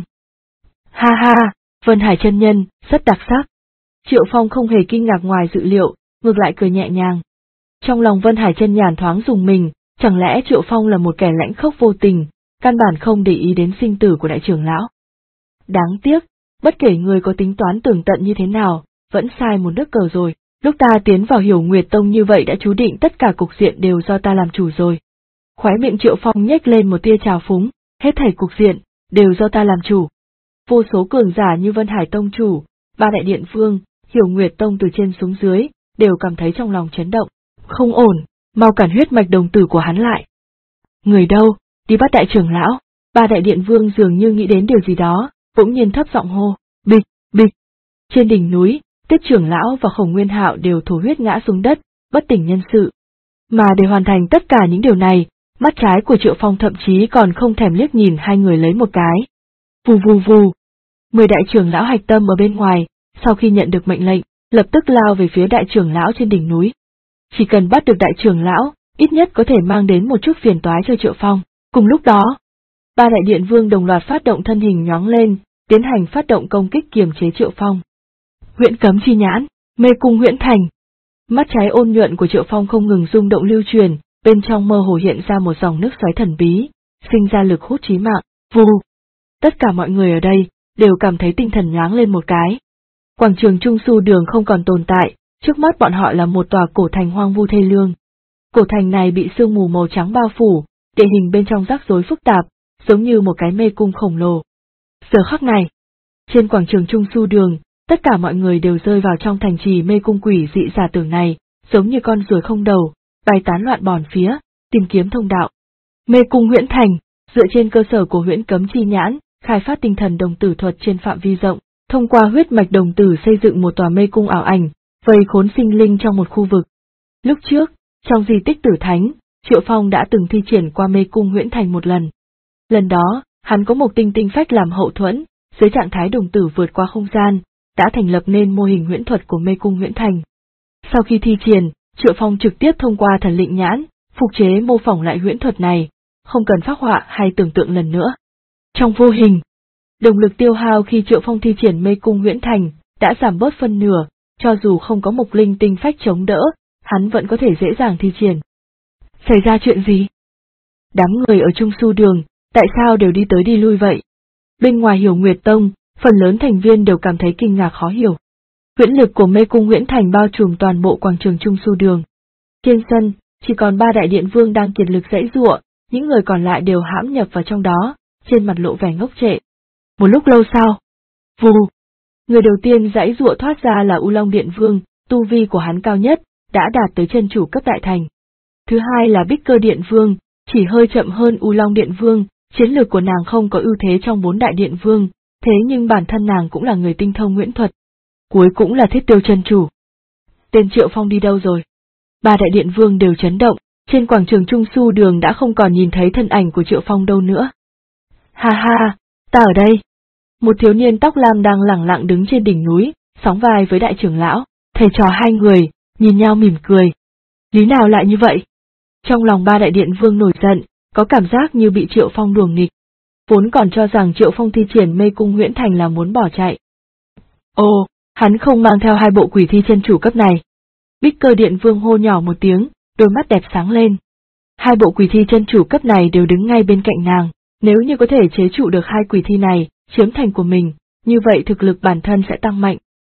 [SPEAKER 1] Ha ha, Vân Hải chân nhân, rất đặc sắc. Triệu Phong không hề kinh ngạc ngoài dự liệu, ngược lại cười nhẹ nhàng. Trong lòng Vân Hải chân nhàn thoáng dùng mình, chẳng lẽ Triệu Phong là một kẻ lãnh khốc vô tình, căn bản không để ý đến sinh tử của đại trưởng lão. Đáng tiếc, bất kể người có tính toán tường tận như thế nào, vẫn sai một nước cờ rồi, lúc ta tiến vào Hiểu Nguyệt Tông như vậy đã chú định tất cả cục diện đều do ta làm chủ rồi. Khóe miệng Triệu Phong nhếch lên một tia trào phúng, hết thảy cục diện, đều do ta làm chủ. Vô số cường giả như Vân Hải Tông chủ, ba đại điện vương, Hiểu Nguyệt Tông từ trên xuống dưới, đều cảm thấy trong lòng chấn động. Không ổn, mau cản huyết mạch đồng tử của hắn lại. Người đâu, đi bắt đại trưởng lão, ba đại điện vương dường như nghĩ đến điều gì đó, bỗng nhiên thấp giọng hô, bịch, bịch. Trên đỉnh núi, Tiết trưởng lão và Khổng Nguyên Hạo đều thổ huyết ngã xuống đất, bất tỉnh nhân sự. Mà để hoàn thành tất cả những điều này, mắt trái của Triệu Phong thậm chí còn không thèm liếc nhìn hai người lấy một cái. Vù vù vù. 10 đại trưởng lão hạch tâm ở bên ngoài, sau khi nhận được mệnh lệnh, lập tức lao về phía đại trưởng lão trên đỉnh núi. Chỉ cần bắt được đại trưởng lão, ít nhất có thể mang đến một chút phiền toái cho Triệu Phong. Cùng lúc đó, ba đại điện vương đồng loạt phát động thân hình nhoáng lên, tiến hành phát động công kích kiềm chế Triệu Phong. Huyễn cấm chi nhãn, mê cung huyễn thành. Mắt trái ôn nhuận của Triệu Phong không ngừng rung động lưu truyền, bên trong mơ hồ hiện ra một dòng nước xoáy thần bí, sinh ra lực hút chí mạng. Vù. Tất cả mọi người ở đây đều cảm thấy tinh thần nhoáng lên một cái. Quảng trường Trung Su Đường không còn tồn tại, trước mắt bọn họ là một tòa cổ thành hoang vu thê lương. Cổ thành này bị sương mù màu trắng bao phủ, địa hình bên trong rắc rối phức tạp, giống như một cái mê cung khổng lồ. Giờ khắc này, trên quảng trường Trung Su Đường, tất cả mọi người đều rơi vào trong thành trì mê cung quỷ dị giả tưởng này, giống như con ruồi không đầu, bay tán loạn bòn phía, tìm kiếm thông đạo. Mê cung huyễn thành, dựa trên cơ sở của huyễn cấm chi nhãn, khai phát tinh thần đồng tử thuật trên phạm vi rộng, thông qua huyết mạch đồng tử xây dựng một tòa mê cung ảo ảnh, vây khốn sinh linh trong một khu vực. Lúc trước, trong di tích Tử Thánh, Triệu Phong đã từng thi triển qua mê cung huyễn thành một lần. Lần đó, hắn có một tinh tinh phách làm hậu thuẫn, dưới trạng thái đồng tử vượt qua không gian, đã thành lập nên mô hình huyễn thuật của mê cung huyễn thành. Sau khi thi triển, Triệu Phong trực tiếp thông qua thần lĩnh nhãn, phục chế mô phỏng lại huyễn thuật này, không cần phác họa hay tưởng tượng lần nữa. Trong vô hình, động lực tiêu hao khi Triệu Phong thi triển mê cung huyễn thành đã giảm bớt phân nửa, cho dù không có một linh tinh phách chống đỡ, hắn vẫn có thể dễ dàng thi triển. Xảy ra chuyện gì? Đám người ở Trung Su Đường, tại sao đều đi tới đi lui vậy? Bên ngoài Hiểu Nguyệt Tông, phần lớn thành viên đều cảm thấy kinh ngạc khó hiểu. Huyễn lực của mê cung huyễn thành bao trùm toàn bộ quảng trường Trung Su Đường. Trên sân, chỉ còn ba đại điện vương đang kiệt lực giãy giụa, những người còn lại đều hãm nhập vào trong đó, trên mặt lộ vẻ ngốc trệ. Một lúc lâu sau, vù, người đầu tiên giãy giụa thoát ra là U Long Điện Vương, tu vi của hắn cao nhất, đã đạt tới chân chủ cấp đại thành. Thứ hai là Bích Cơ Điện Vương, chỉ hơi chậm hơn U Long Điện Vương, chiến lược của nàng không có ưu thế trong 4 đại điện vương, thế nhưng bản thân nàng cũng là người tinh thông huyễn thuật. Cuối cũng là Thiết Tiêu chân chủ. Tên Triệu Phong đi đâu rồi? 3 đại điện vương đều chấn động, trên quảng trường Trung Su Đường đã không còn nhìn thấy thân ảnh của Triệu Phong đâu nữa. Ha ha, ta ở đây. Một thiếu niên tóc lam đang lẳng lặng đứng trên đỉnh núi, sóng vai với đại trưởng lão, thầy trò hai người, nhìn nhau mỉm cười. Lý nào lại như vậy? Trong lòng 3 đại điện vương nổi giận, có cảm giác như bị Triệu Phong đùa nghịch. Vốn còn cho rằng Triệu Phong thi triển mê cung huyễn thành là muốn bỏ chạy. Ồ, hắn không mang theo 2 bộ quỷ thi chân chủ cấp này. Bích Cơ Điện Vương hô nhỏ một tiếng, đôi mắt đẹp sáng lên. 2 bộ quỷ thi chân chủ cấp này đều đứng ngay bên cạnh nàng, nếu như có thể chế trụ được 2 quỷ thi này, chiếm thành của mình, như vậy thực lực bản thân sẽ tăng mạnh.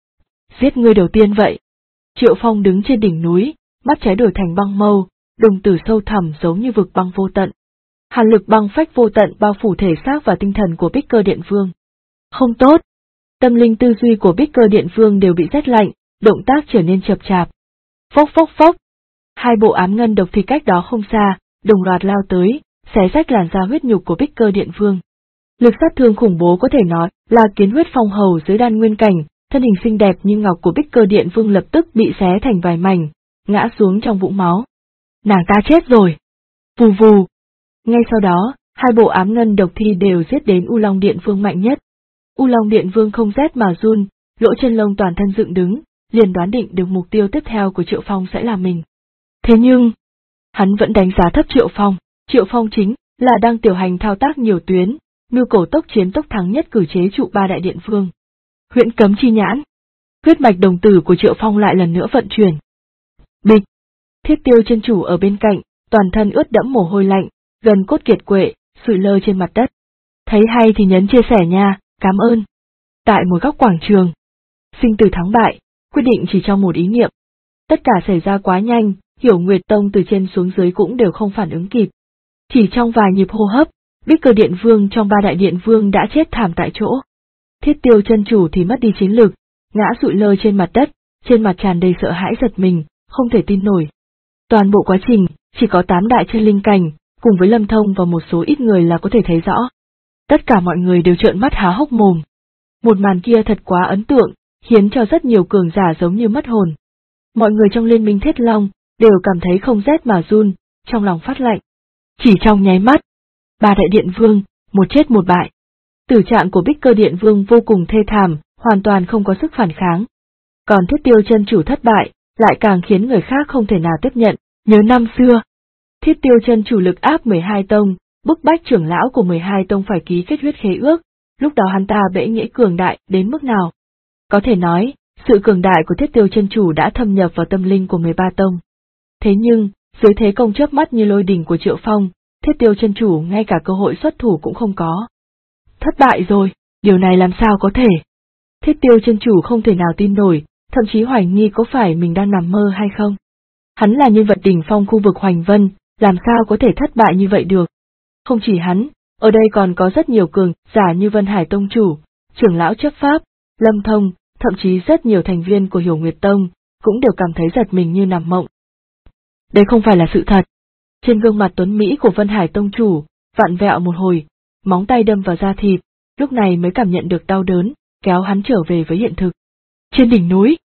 [SPEAKER 1] Giết người đầu tiên vậy. Triệu Phong đứng trên đỉnh núi, mắt trái đổi thành băng mâu, đồng tử sâu thẳm giống như vực băng vô tận. Hàn lực băng phách vô tận bao phủ thể xác và tinh thần của Bích Cơ Điện Vương. Không tốt. Tâm linh tư duy của Bích Cơ Điện Vương đều bị rét lạnh, động tác trở nên chậm chạp. Phốc phốc phốc. 2 bộ ám ngân độc thì cách đó không xa, đồng loạt lao tới, xé rách làn da huyết nhục của Bích Cơ Điện Vương. Lực sát thương khủng bố có thể nói là kiến huyết phong hầu dưới đan nguyên cảnh, thân hình xinh đẹp như ngọc của Bích Cơ Điện Vương lập tức bị xé thành vài mảnh, ngã xuống trong vũng máu. Nàng ta chết rồi. Vù vù. Ngay sau đó, 2 bộ ám ngân độc thi đều giết đến U Long Điện Vương mạnh nhất. U Long Điện Vương không rét mà run, lỗ chân lông toàn thân dựng đứng, liền đoán định được mục tiêu tiếp theo của Triệu Phong sẽ là mình. Thế nhưng, hắn vẫn đánh giá thấp Triệu Phong. Triệu Phong chính là đang tiểu hành thao tác nhiều tuyến, mưu cầu tốc chiến tốc thắng nhất cử chế trụ 3 đại điện vương. Huyễn cấm chi nhãn. Huyết mạch đồng tử của Triệu Phong lại lần nữa vận chuyển. Bịch. Thiết Tiêu chân chủ ở bên cạnh, toàn thân ướt đẫm mồ hôi lạnh, gần cốt kiệt quệ, sụi lơ trên mặt đất. Thấy hay thì nhấn chia sẻ nha, cảm ơn. Tại một góc quảng trường, sinh tử thắng bại, quyết định chỉ trong một ý niệm. Tất cả xảy ra quá nhanh, Hiểu Nguyệt Tông từ trên xuống dưới cũng đều không phản ứng kịp. Chỉ trong vài nhịp hô hấp, Bích Cơ Điện Vương trong 3 đại điện vương đã chết thảm tại chỗ. Thiết Tiêu chân chủ thì mất đi chiến lực, ngã sụi lơ trên mặt đất, trên mặt tràn đầy sợ hãi giật mình, không thể tin nổi. Toàn bộ quá trình, chỉ có 8 đại chân linh cảnh, cùng với Lâm Thông và một số ít người là có thể thấy rõ. Tất cả mọi người đều trợn mắt há hốc mồm. Một màn kia thật quá ấn tượng, khiến cho rất nhiều cường giả giống như mất hồn. Mọi người trong liên minh Thiết Long đều cảm thấy không rét mà run, trong lòng phát lạnh. Chỉ trong nháy mắt, 3 đại điện vương, một chết một bại. Tử trạng của Bích Cơ Điện Vương vô cùng thê thảm, hoàn toàn không có sức phản kháng. Còn Thiết Tiêu chân chủ thất bại, lại càng khiến người khác không thể nào tiếp nhận. Nhớ năm xưa, Thiết Tiêu chân chủ lực áp 12 tông, bức bách trưởng lão của 12 tông phải ký kết huyết khế ước, lúc đó hắn ta bẽ nghĩa cường đại đến mức nào. Có thể nói, sự cường đại của Thiết Tiêu chân chủ đã thâm nhập vào tâm linh của 13 tông. Thế nhưng, dưới thế công chớp mắt như lôi đỉnh của Triệu Phong, Thiết Tiêu chân chủ ngay cả cơ hội xuất thủ cũng không có. Thất bại rồi, điều này làm sao có thể? Thiết Tiêu chân chủ không thể nào tin nổi, thậm chí hoài nghi có phải mình đang nằm mơ hay không. Hắn là nhân vật đỉnh phong khu vực Hoành Vân, làm sao có thể thất bại như vậy được? Không chỉ hắn, ở đây còn có rất nhiều cường giả như Vân Hải Tông chủ, trưởng lão chấp pháp, Lâm Thông, thậm chí rất nhiều thành viên của Hiểu Nguyệt Tông, cũng đều cảm thấy giật mình như nằm mộng. Đây không phải là sự thật. Trên gương mặt tuấn Mỹ của Vân Hải Tông chủ, vặn vẹo một hồi, móng tay đâm vào da thịt, lúc này mới cảm nhận được đau đớn, kéo hắn trở về với hiện thực. Trên đỉnh núi.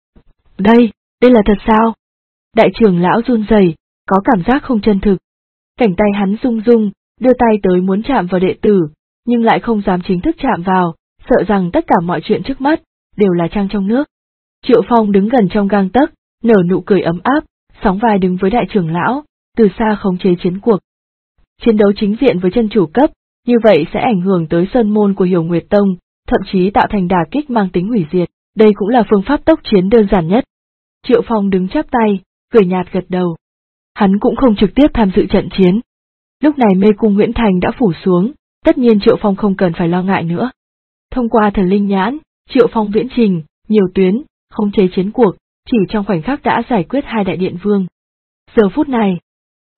[SPEAKER 1] Đây là thật sao? Đại trưởng lão run rẩy, có cảm giác không chân thực. Cảnh tay hắn rung rung, đưa tay tới muốn chạm vào đệ tử, nhưng lại không dám chính thức chạm vào, sợ rằng tất cả mọi chuyện trước mắt đều là trang trong nước. Triệu Phong đứng gần trong gang tấc, nở nụ cười ấm áp, sóng vai đứng với đại trưởng lão, từ xa khống chế chiến cuộc. Chiến đấu chính diện với chân chủ cấp, như vậy sẽ ảnh hưởng tới sơn môn của Hiểu Nguyệt Tông, thậm chí tạo thành đả kích mang tính hủy diệt, đây cũng là phương pháp tốc chiến đơn giản nhất. Triệu Phong đứng chắp tay, cười nhạt gật đầu. Hắn cũng không trực tiếp tham dự trận chiến. Lúc này mê cung Nguyễn Thành đã phủ xuống, tất nhiên Triệu Phong không cần phải lo ngại nữa. Thông qua thần linh nhãn, Triệu Phong viễn trình, nhiều tuyến, khống chế chiến cuộc, chỉ trong khoảnh khắc đã giải quyết 2 đại điện vương. Giờ phút này,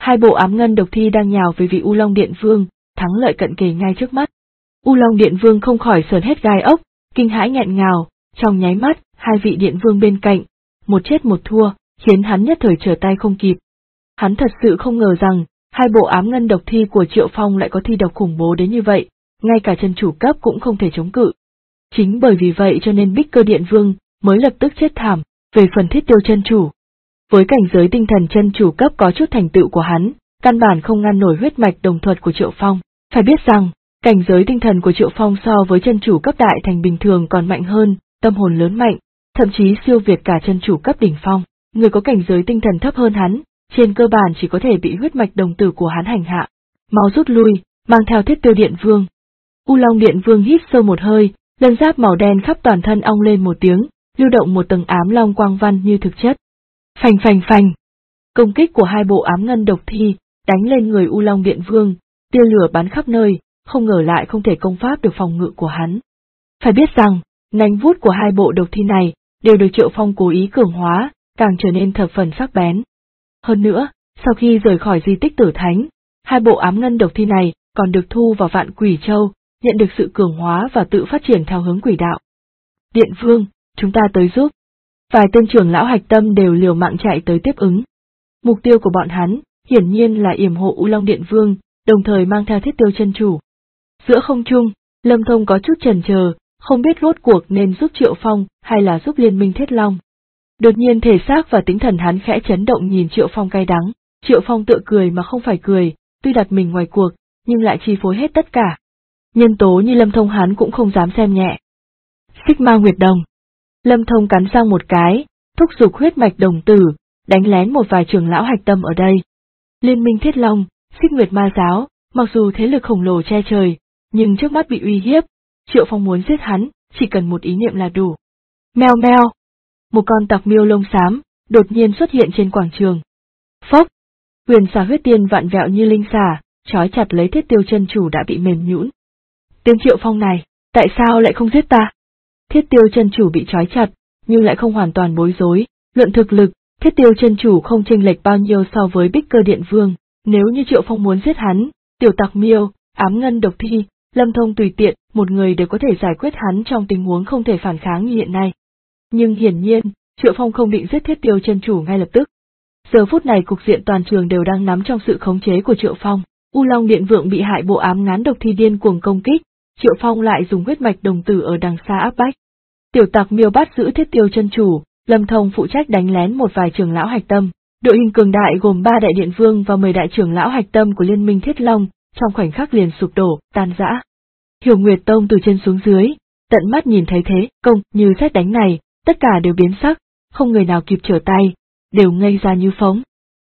[SPEAKER 1] Hai bộ ám ngân độc thi đang nhào về vị U Long Điện Vương, thắng lợi cận kề ngay trước mắt. U Long Điện Vương không khỏi sởn hết gai ốc, kinh hãi nghẹn ngào, trong nháy mắt, hai vị điện vương bên cạnh, một chết một thua, khiến hắn nhất thời trở tay không kịp. Hắn thật sự không ngờ rằng, hai bộ ám ngân độc thi của Triệu Phong lại có thi độc khủng bố đến như vậy, ngay cả chân chủ cấp cũng không thể chống cự. Chính bởi vì vậy cho nên Bích Cơ Điện Vương mới lập tức chết thảm. Về phần Thiết Tiêu chân chủ, với cảnh giới tinh thần chân chủ cấp có chút thành tựu của hắn, căn bản không ngăn nổi huyết mạch đồng thuật của Triệu Phong. Phải biết rằng, cảnh giới tinh thần của Triệu Phong so với chân chủ cấp đại thành bình thường còn mạnh hơn, tâm hồn lớn mạnh, thậm chí siêu việt cả chân chủ cấp đỉnh phong. Người có cảnh giới tinh thần thấp hơn hắn, trên cơ bản chỉ có thể bị huyết mạch đồng tử của hắn hành hạ. Máu rút lui, mang theo Thiết Tiêu Điện Vương. U Long Điện Vương hít sâu một hơi, lân giáp màu đen khắp toàn thân ong lên một tiếng, lưu động một tầng ám long quang văn như thực chất. Phành phành phành. Công kích của hai bộ ám ngân độc thi, đánh lên người U Long Điện Vương, tia lửa bắn khắp nơi, không ngờ lại không thể công pháp được phòng ngự của hắn. Phải biết rằng, nanh vuốt của hai bộ độc thi này, đều được Triệu Phong cố ý cường hóa, càng trở nên thập phần sắc bén. Hơn nữa, sau khi rời khỏi di tích Tử Thánh, hai bộ ám ngân độc thi này còn được thu vào Vạn Quỷ Châu, nhận được sự cường hóa và tự phát triển theo hướng quỷ đạo. Điện Vương, chúng ta tới giúp. Vài tên trưởng lão hạch tâm đều liều mạng chạy tới tiếp ứng. Mục tiêu của bọn hắn, hiển nhiên là yểm hộ U Long Điện Vương, đồng thời mang theo Thiết Tiêu chân chủ. Giữa không trung, Lâm Thông có chút chần chờ, không biết rốt cuộc nên giúp Triệu Phong hay là giúp Liên Minh Thiết Long. Đột nhiên thể xác và tinh thần hắn khẽ chấn động nhìn Triệu Phong cay đắng, Triệu Phong tựa cười mà không phải cười, tuy đặt mình ngoài cuộc, nhưng lại chi phối hết tất cả. Nhân tố như Lâm Thông hắn cũng không dám xem nhẹ. Xích Ma Nguyệt Đồng. Lâm Thông cắn răng một cái, thúc giục huyết mạch đồng tử, đánh lén một vài trưởng lão hạch tâm ở đây. Liên Minh Thiết Long, Xích Nguyệt Ma Giáo, mặc dù thế lực khổng lồ che trời, nhưng trước mắt bị uy hiếp, Triệu Phong muốn giết hắn, chỉ cần một ý niệm là đủ. Meo meo. Một con tặc miêu lông xám, đột nhiên xuất hiện trên quảng trường. Phốc. Huyền xà huyết tiên vặn vẹo như linh xà, trói chặt lấy Thiết Tiêu chân chủ đã bị mềm nhũn. Tên Triệu Phong này, tại sao lại không giết ta? Thiết Tiêu chân chủ bị trói chặt, nhưng lại không hoàn toàn bối rối, luận thực lực, Thiết Tiêu chân chủ không chênh lệch bao nhiêu so với Bích Cơ Điện Vương, nếu như Triệu Phong muốn giết hắn, tiểu tặc miêu, ám ngân độc thi, Lâm Thông tùy tiện, một người đều có thể giải quyết hắn trong tình huống không thể phản kháng như hiện nay. Nhưng hiển nhiên, Triệu Phong không định giết Thiết Tiêu chân chủ ngay lập tức. Giờ phút này cục diện toàn trường đều đang nắm trong sự khống chế của Triệu Phong, U Long Điện Vương bị hại bộ ám ngán độc thi điên cuồng công kích, Triệu Phong lại dùng huyết mạch đồng tử ở đằng xa áp bách. Tiểu tặc miêu bắt giữ Thiết Tiêu chân chủ, Lâm Thông phụ trách đánh lén một vài trưởng lão hạch tâm. Đội hình cường đại gồm 3 đại điện vương và 10 đại trưởng lão hạch tâm của Liên Minh Thiết Long, trong khoảnh khắc liền sụp đổ, tan rã. Hiểu Nguyệt Tông từ trên xuống dưới, tận mắt nhìn thấy thế công như sét đánh này, tất cả đều biến sắc, không người nào kịp trở tay, đều ngây ra như phóng.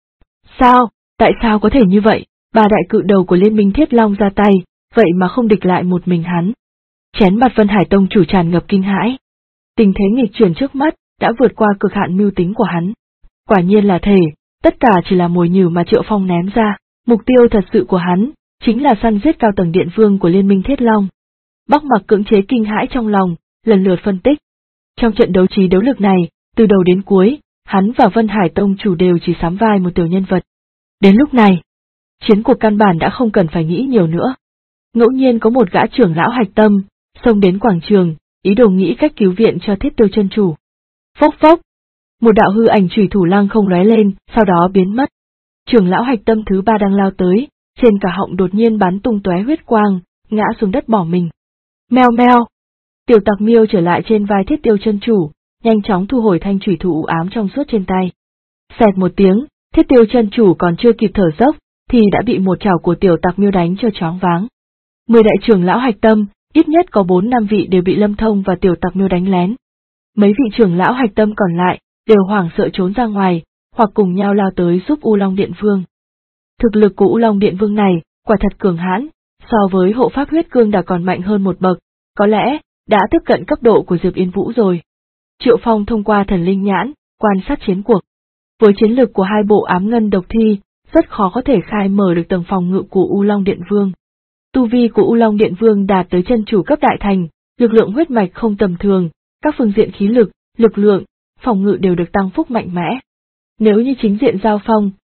[SPEAKER 1] Sao, tại sao có thể như vậy? 3 đại cự đầu của Liên Minh Thiết Long ra tay, vậy mà không địch lại một mình hắn. Chén mặt Vân Hải Tông chủ tràn ngập kinh hãi. Tình thế nghịch chuyển trước mắt đã vượt qua cực hạn mưu tính của hắn. Quả nhiên là thể, tất cả chỉ là mồi nhử mà Triệu Phong ném ra, mục tiêu thật sự của hắn chính là săn giết cao tầng điện vương của Liên Minh Thiết Long. Bắc Mặc cưỡng chế kinh hãi trong lòng, lần lượt phân tích. Trong trận đấu trí đấu lực này, từ đầu đến cuối, hắn và Vân Hải Tông chủ đều chỉ sắm vai một tiểu nhân vật. Đến lúc này, chiến cuộc căn bản đã không cần phải nghĩ nhiều nữa. Ngẫu nhiên có một gã trưởng lão hạch tâm, xông đến quảng trường, ý đồ nghĩ cách cứu viện cho Thiết Tiêu chân chủ. Phốc phốc, một đạo hư ảnh chủy thủ lăng không lóe lên, sau đó biến mất. Trưởng lão hạch tâm thứ 3 đang lao tới, trên cả họng đột nhiên bắn tung tóe huyết quang, ngã xuống đất bỏ mình. Meo meo. Tiểu tặc miêu trở lại trên vai Thiết Tiêu chân chủ, nhanh chóng thu hồi thanh chủy thủ u ám trong suốt trên tay. Xẹt một tiếng, Thiết Tiêu chân chủ còn chưa kịp thở dốc, thì đã bị một chảo của tiểu tặc miêu đánh cho choáng váng. 10 đại trưởng lão hạch tâm, ít nhất có 4-5 vị đều bị Lâm Thông và tiểu tặc miêu đánh lén. Mấy vị trưởng lão hạch tâm còn lại đều hoảng sợ trốn ra ngoài, hoặc cùng nhau lao tới giúp U Long Điện Vương. Thực lực của U Long Điện Vương này quả thật cường hãn, so với hộ pháp huyết cương đã còn mạnh hơn một bậc, có lẽ đã tiếp cận cấp độ của Diệp Yên Vũ rồi. Triệu Phong thông qua thần linh nhãn quan sát chiến cuộc. Với chiến lực của hai bộ ám ngân độc thi, rất khó có thể khai mở được tầng phòng ngự của U Long Điện Vương. Tu vi của U Long Điện Vương đạt tới chân chủ cấp đại thành, lực lượng huyết mạch không tầm thường, các phương diện khí lực, lực lượng, phòng ngự đều được tăng phúc mạnh mẽ. Nếu như chính diện giao phong,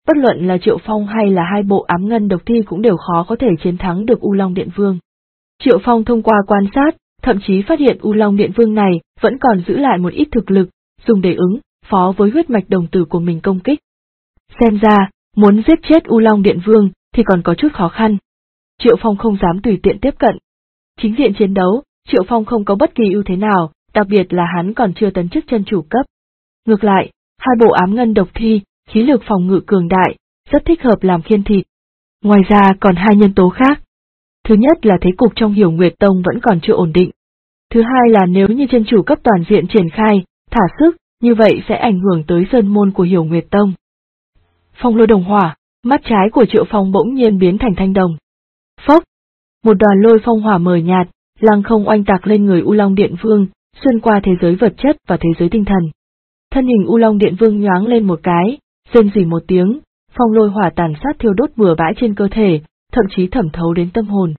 [SPEAKER 1] Bất luận là Triệu Phong hay là hai bộ ám ngân độc thi cũng đều khó có thể chiến thắng được U Long Điện Vương. Triệu Phong thông qua quan sát, thậm chí phát hiện U Long Điện Vương này vẫn còn giữ lại một ít thực lực, dùng để ứng phó với huyết mạch đồng tử của mình công kích. Xem ra, muốn giết chết U Long Điện Vương thì còn có chút khó khăn. Triệu Phong không dám tùy tiện tiếp cận. Chính diện chiến đấu, Triệu Phong không có bất kỳ ưu thế nào, đặc biệt là hắn còn chưa tấn chức chân chủ cấp. Ngược lại, hai bộ ám ngân độc thi, khí lực phòng ngự cường đại, rất thích hợp làm khiên thịt. Ngoài ra còn hai nhân tố khác. Thứ nhất là thế cục trong Hiểu Nguyệt Tông vẫn còn chưa ổn định. Thứ hai là nếu như chân chủ cấp toàn diện triển khai, thả sức, như vậy sẽ ảnh hưởng tới sơn môn của Hiểu Nguyệt Tông. Phong lôi đồng hỏa, mắt trái của Triệu Phong bỗng nhiên biến thành thanh đồng. Phốc! Một đoàn lôi phong hỏa mờ nhạt, lăng không oanh tạc lên người U Long Điện Vương, xuyên qua thế giới vật chất và thế giới tinh thần. Thân hình U Long Điện Vương nhoáng lên một cái, rên rỉ một tiếng, phong lôi hỏa tàn sát thiêu đốt bừa bãi trên cơ thể, thậm chí thẩm thấu đến tâm hồn.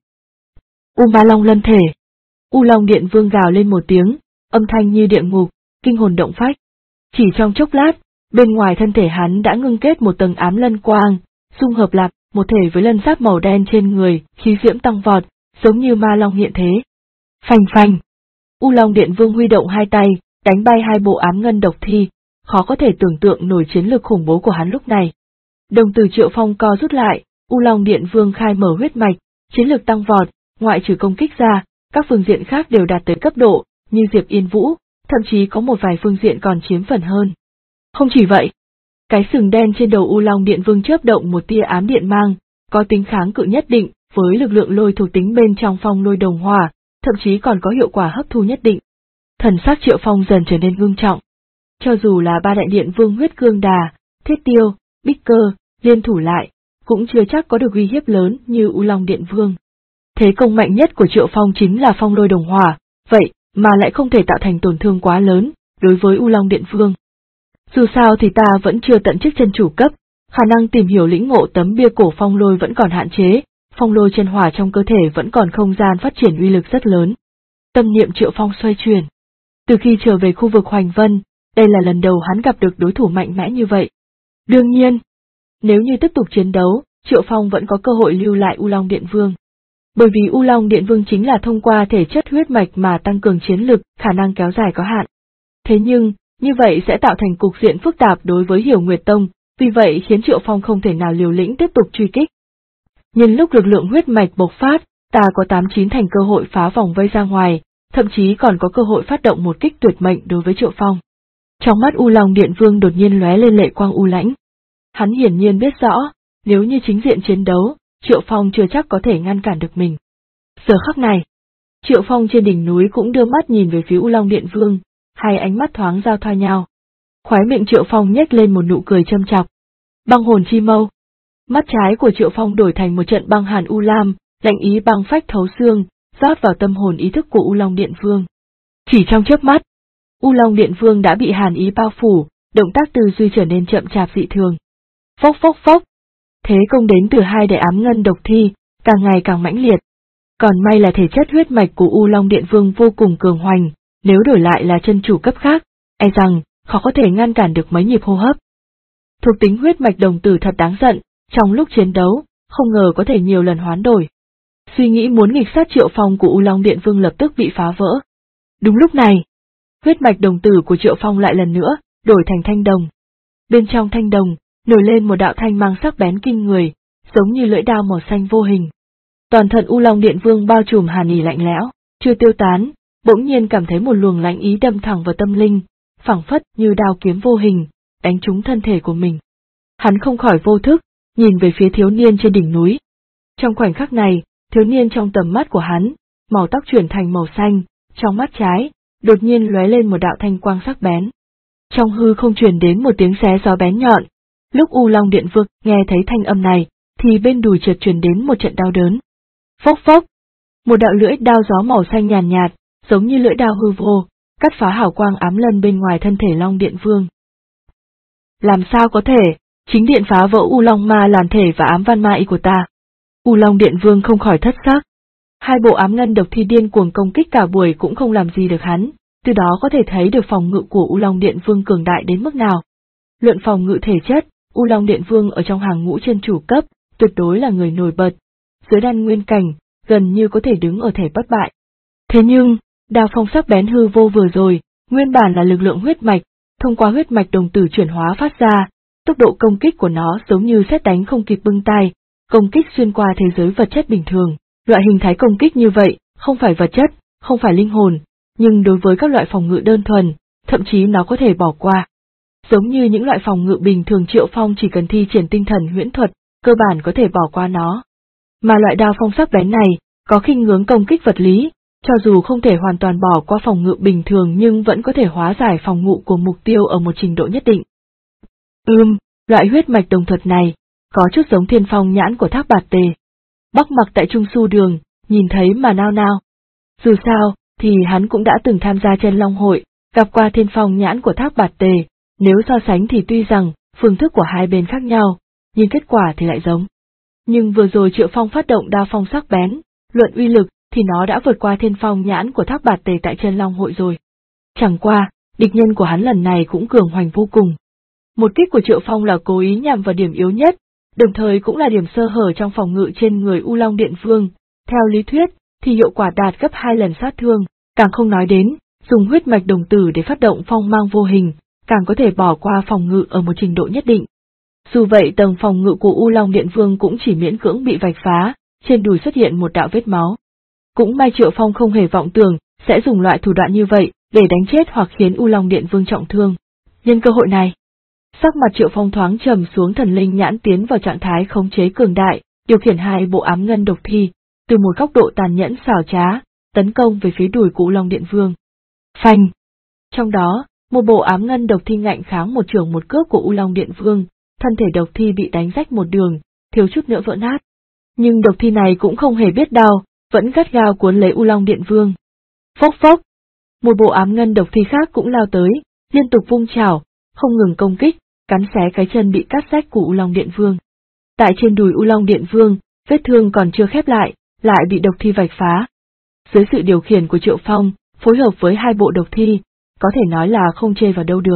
[SPEAKER 1] U Ma Long lân thể. U Long Điện Vương gào lên một tiếng, âm thanh như địa ngục, kinh hồn động phách. Chỉ trong chốc lát, bên ngoài thân thể hắn đã ngưng kết một tầng ám lân quang, dung hợp lạc một thể với lân giáp màu đen trên người, khí diễm tăng vọt, giống như ma long hiện thế. Phành phành. U Long Điện Vương huy động hai tay, đánh bay hai bộ ám ngân độc thi, khó có thể tưởng tượng nổi chiến lực khủng bố của hắn lúc này. Đồng tử Triệu Phong co rút lại, U Long Điện Vương khai mở huyết mạch, chiến lực tăng vọt, ngoại trừ công kích ra, các phương diện khác đều đạt tới cấp độ, như Diệp Yên Vũ, thậm chí có một vài phương diện còn chiếm phần hơn. Không chỉ vậy, cái sừng đen trên đầu U Long Điện Vương chớp động một tia ám điện mang, có tính kháng cự nhất định, với lực lượng lôi thuộc tính bên trong phong lôi đồng hỏa, thậm chí còn có hiệu quả hấp thu nhất định. Thần sắc Triệu Phong dần trở nên ngưng trọng. Cho dù là ba đại điện vương huyết cương đà, thiết tiêu, bích cơ, liên thủ lại, cũng chưa chắc có được uy hiếp lớn như U Long Điện Vương. Thế công mạnh nhất của Triệu Phong chính là phong lôi đồng hỏa, vậy mà lại không thể tạo thành tổn thương quá lớn đối với U Long Điện Vương. Dù sao thì ta vẫn chưa tận chức chân chủ cấp, khả năng tìm hiểu lĩnh ngộ tấm bia cổ phong lôi vẫn còn hạn chế, phong lôi chân hỏa trong cơ thể vẫn còn không gian phát triển uy lực rất lớn. Tâm niệm Triệu Phong xoay chuyển. Từ khi trở về khu vực Hoành Vân, đây là lần đầu hắn gặp được đối thủ mạnh mẽ như vậy. Đương nhiên, nếu như tiếp tục chiến đấu, Triệu Phong vẫn có cơ hội lưu lại U Long Điện Vương. Bởi vì U Long Điện Vương chính là thông qua thể chất huyết mạch mà tăng cường chiến lực, khả năng kéo dài có hạn. Thế nhưng, như vậy sẽ tạo thành cục diện phức tạp đối với Hiểu Nguyệt Tông, vì vậy khiến Triệu Phong không thể nào liều lĩnh tiếp tục truy kích. Nhân lúc lực lượng huyết mạch bộc phát, ta có 8-9 thành cơ hội phá vòng vây ra ngoài, thậm chí còn có cơ hội phát động một kích tuyệt mệnh đối với Triệu Phong. Trong mắt U Long Điện Vương đột nhiên lóe lên lệ quang u lãnh. Hắn hiển nhiên biết rõ, nếu như chính diện chiến đấu, Triệu Phong chưa chắc có thể ngăn cản được mình. Giờ khắc này, Triệu Phong trên đỉnh núi cũng đưa mắt nhìn về phía U Long Điện Vương, hai ánh mắt thoáng giao thoa nhau. Khóe miệng Triệu Phong nhếch lên một nụ cười châm chọc. Băng hồn chi mâu. Mắt trái của Triệu Phong đổi thành một trận băng hàn u lam, lạnh ý băng phách thấu xương, rót vào tâm hồn ý thức của U Long Điện Vương. Chỉ trong chớp mắt, U Long Điện Vương đã bị hàn ý bao phủ, động tác tư duy trở nên chậm chạp dị thường. Phốc phốc phốc. Thế công đến từ hai đại ám ngân độc thi, càng ngày càng mãnh liệt. Còn may là thể chất huyết mạch của U Long Điện Vương vô cùng cường hoành, nếu đổi lại là chân chủ cấp khác, e rằng khó có thể ngăn cản được mấy nhịp hô hấp. Thuộc tính huyết mạch đồng tử thật đáng giận, trong lúc chiến đấu, không ngờ có thể nhiều lần hoán đổi. Suy nghĩ muốn nghịch sát Triệu Phong của U Long Điện Vương lập tức bị phá vỡ. Đúng lúc này, huyết mạch đồng tử của Triệu Phong lại lần nữa đổi thành thanh đồng. Bên trong thanh đồng, nổi lên một đạo thanh mang sắc bén kinh người, giống như lưỡi đao màu xanh vô hình. Toàn thân U Long Điện Vương bao trùm hàn ý lạnh lẽo, chưa tiêu tán, bỗng nhiên cảm thấy một luồng lạnh ý đâm thẳng vào tâm linh, phảng phất như đao kiếm vô hình, đánh trúng thân thể của mình. Hắn không khỏi vô thức, nhìn về phía thiếu niên trên đỉnh núi. Trong khoảnh khắc này, thiếu niên trong tầm mắt của hắn, màu tóc chuyển thành màu xanh, trong mắt trái, đột nhiên lóe lên một đạo thanh quang sắc bén. Trong hư không truyền đến một tiếng xé gió bén nhọn. Lúc U Long Điện Vương nghe thấy thanh âm này, thì bên đùi chợt truyền đến một trận đau đớn. Phốc phốc, một đạo lưỡi đao gió màu xanh nhàn nhạt, giống như lưỡi đao hư vô, cắt phá hào quang ám lân bên ngoài thân thể Long Điện Vương. Làm sao có thể, chính điện phá vỡ U Long Ma làm thể và ám văn ma y của ta. U Long Điện Vương không khỏi thất sắc. Hai bộ ám ngân độc thi điên cuồng công kích cả buổi cũng không làm gì được hắn, từ đó có thể thấy được phòng ngự của U Long Điện Vương cường đại đến mức nào. Luận phòng ngự thể chất, U Long Điện Vương ở trong hàng ngũ chân chủ cấp, tuyệt đối là người nổi bật, dưới đan nguyên cảnh, gần như có thể đứng ở thể bất bại. Thế nhưng, đao phong sắc bén hư vô vừa rồi, nguyên bản là lực lượng huyết mạch, thông qua huyết mạch đồng tử chuyển hóa phát ra, tốc độ công kích của nó giống như sét đánh không kịp bưng tay, công kích xuyên qua thế giới vật chất bình thường. Loại hình thái công kích như vậy, không phải vật chất, không phải linh hồn, nhưng đối với các loại phòng ngự đơn thuần, thậm chí nó có thể bỏ qua. Giống như những loại phòng ngự bình thường Triệu Phong chỉ cần thi triển tinh thần huyễn thuật, cơ bản có thể bỏ qua nó. Mà loại đao phong sắc bén này, có khinh ngướng công kích vật lý, cho dù không thể hoàn toàn bỏ qua phòng ngự bình thường nhưng vẫn có thể hóa giải phòng ngự của mục tiêu ở một trình độ nhất định. Loại huyết mạch đồng thuật này, có chút giống Thiên Phong nhãn của Thác Bạt Tề. Bắc Mặc tại Trung Su Đường, nhìn thấy mà nao nao. Dù sao, thì hắn cũng đã từng tham gia Chân Long Hội, gặp qua Thiên Phong nhãn của Thác Bạt Tề, nếu so sánh thì tuy rằng, phương thức của hai bên khác nhau, nhưng kết quả thì lại giống. Nhưng vừa rồi Triệu Phong phát động đao phong sắc bén, luận uy lực, thì nó đã vượt qua Thiên Phong nhãn của Thác Bạt Tề tại Chân Long Hội rồi. Chẳng qua, địch nhân của hắn lần này cũng cường hoành vô cùng. Một kích của Triệu Phong là cố ý nhằm vào điểm yếu nhất, đồng thời cũng là điểm sơ hở trong phòng ngự trên người U Long Điện Vương. Theo lý thuyết, thì hiệu quả đạt gấp 2 lần sát thương, càng không nói đến, dùng huyết mạch đồng tử để phát động phong mang vô hình, càng có thể bỏ qua phòng ngự ở một trình độ nhất định. Dù vậy tầng phòng ngự của U Long Điện Vương cũng chỉ miễn cưỡng bị vạch phá, trên đùi xuất hiện một đạo vết máu. Cũng may Triệu Phong không hề vọng tưởng, sẽ dùng loại thủ đoạn như vậy, để đánh chết hoặc khiến U Long Điện Vương trọng thương. Nhân cơ hội này, sắc mặt Triệu Phong thoáng trầm xuống, thần linh nhãn tiến vào trạng thái khống chế cường đại, điều khiển hai bộ ám ngân độc thi, từ một góc độ tàn nhẫn xảo trá, tấn công về phía đùi của U Long Điện Vương. Phanh! Trong đó, một bộ ám ngân độc thi ngạnh kháng một chưởng một cước của U Long Điện Vương, thân thể độc thi bị đánh rách một đường, thiếu chút nữa vỡ nát. Nhưng độc thi này cũng không hề biết đau, vẫn gắt gao cuốn lấy U Long Điện Vương. Phốc phốc! Một bộ ám ngân độc thi khác cũng lao tới, liên tục vung chảo, không ngừng công kích, cắn xé cái chân bị cắt rách của U Long Điện Vương. Tại trên đùi U Long Điện Vương, vết thương còn chưa khép lại, lại bị độc thi vạch phá. Dưới sự điều khiển của Triệu Phong, phối hợp với hai bộ độc thi, có thể nói là không chê vào đâu được.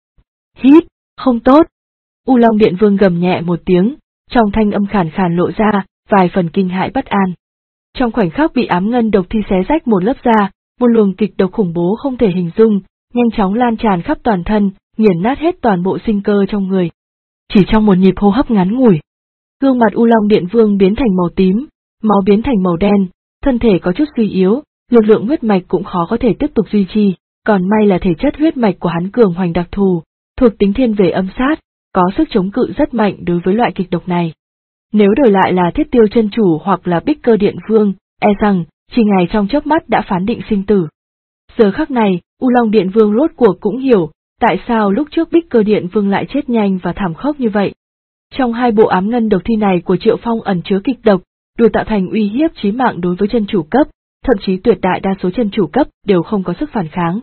[SPEAKER 1] Hít, không tốt. U Long Điện Vương gầm nhẹ một tiếng, trong thanh âm khàn khàn lộ ra vài phần kinh hãi bất an. Trong khoảnh khắc bị ám ngân độc thi xé rách một lớp da, một luồng kịch độc khủng bố không thể hình dung, nhanh chóng lan tràn khắp toàn thân, nghiền nát hết toàn bộ sinh cơ trong người. Chỉ trong một nhịp hô hấp ngắn ngủi, gương mặt U Long Điện Vương biến thành màu tím, máu biến thành màu đen, thân thể có chút suy yếu, lực lượng huyết mạch cũng khó có thể tiếp tục duy trì, còn may là thể chất huyết mạch của hắn cường hoành đặc thù, thuộc tính thiên về âm sát, có sức chống cự rất mạnh đối với loại kịch độc này. Nếu đổi lại là Thiết Tiêu chân chủ hoặc là Bích Cơ Điện Vương, e rằng, chỉ ngày trong chớp mắt đã phán định sinh tử. Giờ khắc này, U Long Điện Vương rốt cuộc cũng hiểu, tại sao lúc trước Bích Cơ Điện Vương lại chết nhanh và thảm khốc như vậy. Trong hai bộ ám ngân độc thi này của Triệu Phong ẩn chứa kịch độc, đủ tạo thành uy hiếp chí mạng đối với chân chủ cấp, thậm chí tuyệt đại đa số chân chủ cấp đều không có sức phản kháng.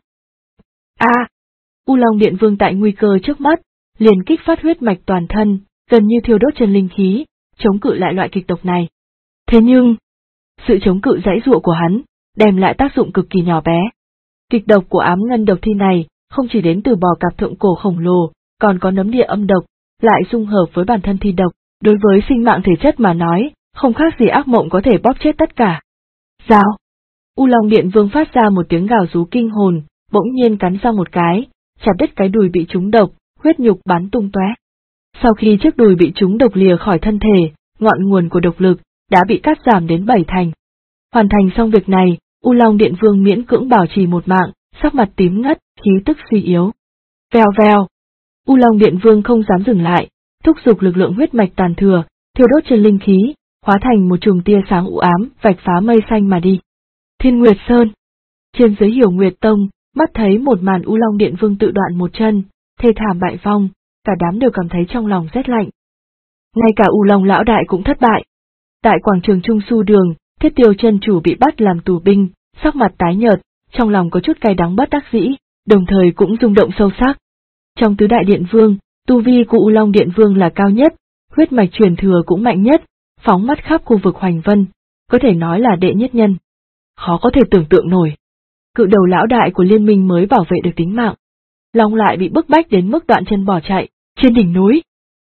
[SPEAKER 1] U Long Điện Vương tại nguy cơ trước mắt, liền kích phát huyết mạch toàn thân, gần như thiêu đốt chân linh khí, chống cự lại loại kịch độc này. Thế nhưng, sự chống cự giãy giụa của hắn, đem lại tác dụng cực kỳ nhỏ bé. Kịch độc của ám ngân độc thi này, không chỉ đến từ bò cạp thượng cổ khổng lồ, còn có nấm địa âm độc, lại dung hợp với bản thân thi độc, đối với sinh mạng thể chất mà nói, không khác gì ác mộng có thể bóp chết tất cả. Rào! U Long Điện Vương phát ra một tiếng gào rú kinh hồn, bỗng nhiên cắn ra một cái, chặt đứt cái đùi bị trúng độc, huyết nhục bắn tung tóe. Sau khi chiếc đùi bị trúng độc lìa khỏi thân thể, ngọn nguồn của độc lực đã bị cắt giảm đến 7 thành. Hoàn thành xong việc này, U Long Điện Vương miễn cưỡng bảo trì một mạng, sắc mặt tím ngắt, khí tức suy yếu. Vèo vèo! U Long Điện Vương không dám dừng lại, thúc giục lực lượng huyết mạch tàn thừa, thiêu đốt chân linh khí, hóa thành một chùm tia sáng u ám, vạch phá mây xanh mà đi. Thiên Nguyệt Sơn. Trên dưới Hiểu Nguyệt Tông, mắt thấy một màn U Long Điện Vương tự đoạn một chân, thê thảm bại vong, cả đám đều cảm thấy trong lòng rét lạnh. Ngay cả U Long lão đại cũng thất bại. Tại quảng trường Trung Su Đường, Thiết Tiêu chân chủ bị bắt làm tù binh, sắc mặt tái nhợt, trong lòng có chút cay đắng bất đắc dĩ, đồng thời cũng rung động sâu sắc. Trong tứ đại điện vương, tu vi của U Long Điện Vương là cao nhất, huyết mạch truyền thừa cũng mạnh nhất, phóng mắt khắp khu vực Hoành Vân, có thể nói là đệ nhất nhân. Khó có thể tưởng tượng nổi. Cự đầu lão đại của liên minh mới bảo vệ được tính mạng. Long lại bị bức bách đến mức đoạn chân bỏ chạy, trên đỉnh núi.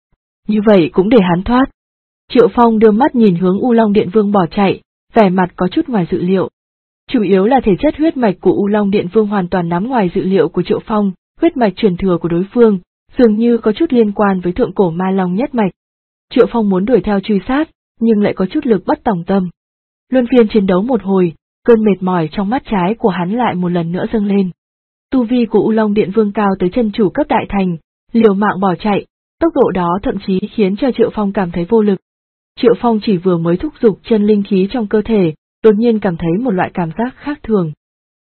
[SPEAKER 1] như vậy cũng để hắn thoát. Triệu Phong đưa mắt nhìn hướng U Long Điện Vương bỏ chạy, vẻ mặt có chút ngoài dự liệu. Chủ yếu là thể chất huyết mạch của U Long Điện Vương hoàn toàn nằm ngoài dự liệu của Triệu Phong, huyết mạch truyền thừa của đối phương, dường như có chút liên quan với thượng cổ ma long nhất mạch. Triệu Phong muốn đuổi theo truy sát, nhưng lại có chút lực bất tòng tâm. Luân phiên chiến đấu một hồi, cơn mệt mỏi trong mắt trái của hắn lại một lần nữa dâng lên. Tu vi của U Long Điện Vương cao tới chân chủ cấp đại thành, liều mạng bỏ chạy, tốc độ đó thậm chí khiến cho Triệu Phong cảm thấy vô lực. Triệu Phong chỉ vừa mới thúc giục chân linh khí trong cơ thể, đột nhiên cảm thấy một loại cảm giác khác thường.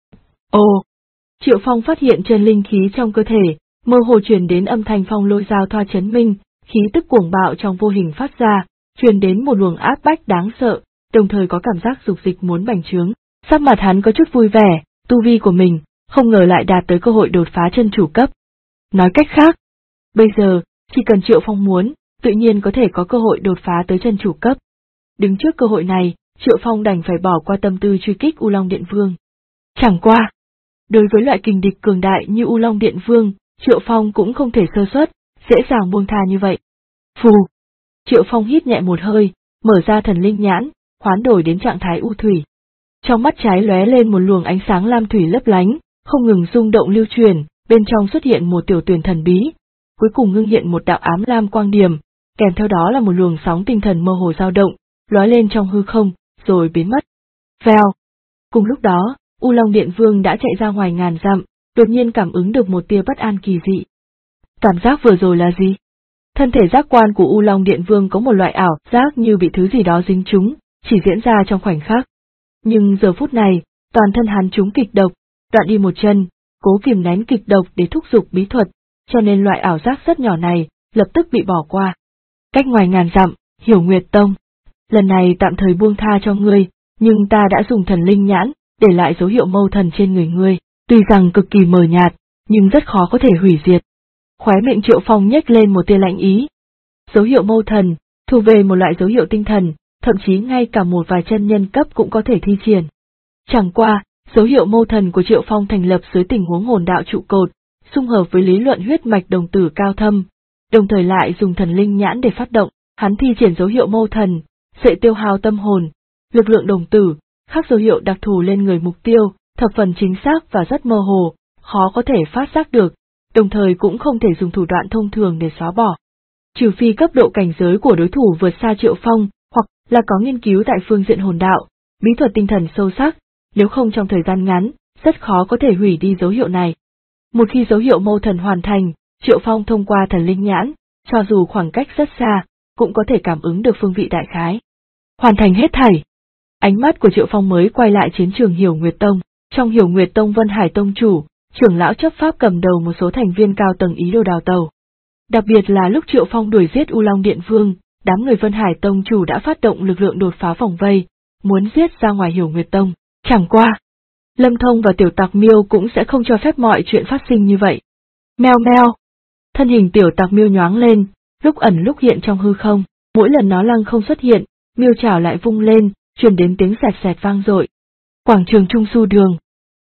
[SPEAKER 1] Ồ! Triệu Phong phát hiện chân linh khí trong cơ thể, mơ hồ truyền đến âm thanh phong lôi giao thoa chấn minh, khí tức cuồng bạo trong vô hình phát ra, truyền đến một luồng áp bách đáng sợ, đồng thời có cảm giác dục dịch muốn bành trướng. Sắc mặt hắn có chút vui vẻ, tu vi của mình, không ngờ lại đạt tới cơ hội đột phá chân chủ cấp. Nói cách khác, bây giờ, chỉ cần Triệu Phong muốn, tự nhiên có thể có cơ hội đột phá tới chân chủ cấp. Đứng trước cơ hội này, Triệu Phong đành phải bỏ qua tâm tư truy kích U Long Điện Vương. Chẳng qua, đối với loại kình địch cường đại như U Long Điện Vương, Triệu Phong cũng không thể sơ suất, dễ dàng buông tha như vậy. Phù! Triệu Phong hít nhẹ một hơi, mở ra thần linh nhãn, hoán đổi đến trạng thái u thủy. Trong mắt trái lóe lên một luồng ánh sáng lam thủy lấp lánh, không ngừng rung động lưu truyền, bên trong xuất hiện một tiểu tuyển thần bí, cuối cùng ngưng hiện một đạo ám lam quang điểm, kèm theo đó là một luồng sóng tinh thần mơ hồ dao động, lóe lên trong hư không, rồi biến mất. Vèo! Cùng lúc đó, U Long Điện Vương đã chạy ra ngoài ngàn dặm, đột nhiên cảm ứng được một tia bất an kỳ dị. Cảm giác vừa rồi là gì? Thân thể giác quan của U Long Điện Vương có một loại ảo giác như bị thứ gì đó dính trúng, chỉ diễn ra trong khoảnh khắc. Nhưng giờ phút này, toàn thân hắn trúng kịch độc, đoạn đi một chân, cố kìm nén kịch độc để thúc giục bí thuật, cho nên loại ảo giác rất nhỏ này, lập tức bị bỏ qua. Cách ngoài ngàn dặm, Hiểu Nguyệt Tông. Lần này tạm thời buông tha cho ngươi, nhưng ta đã dùng thần linh nhãn, để lại dấu hiệu mâu thần trên người ngươi, tuy rằng cực kỳ mờ nhạt, nhưng rất khó có thể hủy diệt. Khóe miệng Triệu Phong nhếch lên một tia lạnh ý. Dấu hiệu mâu thần, thuộc về một loại dấu hiệu tinh thần, thậm chí ngay cả một vài chân nhân cấp cũng có thể thi triển. Chẳng qua, dấu hiệu mâu thần của Triệu Phong thành lập dưới tình huống hồn đạo trụ cột, xung hợp với lý luận huyết mạch đồng tử cao thâm, đồng thời lại dùng thần linh nhãn để phát động, hắn thi triển dấu hiệu mâu thần, sẽ tiêu hao tâm hồn, lực lượng đồng tử, khắc dấu hiệu đặc thù lên người mục tiêu, thập phần chính xác và rất mơ hồ, khó có thể phát giác được, đồng thời cũng không thể dùng thủ đoạn thông thường để xóa bỏ. Trừ phi cấp độ cảnh giới của đối thủ vượt xa Triệu Phong, hoặc là có nghiên cứu tại phương diện hồn đạo, bí thuật tinh thần sâu sắc, nếu không trong thời gian ngắn, rất khó có thể hủy đi dấu hiệu này. Một khi dấu hiệu mâu thần hoàn thành, Triệu Phong thông qua thần linh nhãn, cho dù khoảng cách rất xa, cũng có thể cảm ứng được phương vị đại khái. Hoàn thành hết thảy. Ánh mắt của Triệu Phong mới quay lại chiến trường Hiểu Nguyệt Tông. Trong Hiểu Nguyệt Tông Vân Hải Tông chủ, trưởng lão chấp pháp cầm đầu một số thành viên cao tầng ý đồ đào tẩu. Đặc biệt là lúc Triệu Phong đuổi giết U Long Điện Vương, đám người Vân Hải Tông chủ đã phát động lực lượng đột phá vòng vây, muốn giết ra ngoài Hiểu Nguyệt Tông. Chẳng qua, Lâm Thông và Tiểu Tặc Miêu cũng sẽ không cho phép mọi chuyện phát sinh như vậy. Meo meo. Thân hình Tiểu Tặc Miêu nhoáng lên, lúc ẩn lúc hiện trong hư không, mỗi lần nó lăng không xuất hiện, miêu chảo lại vung lên, truyền đến tiếng sẹt sẹt vang dội. Quảng trường Trung Su Đường.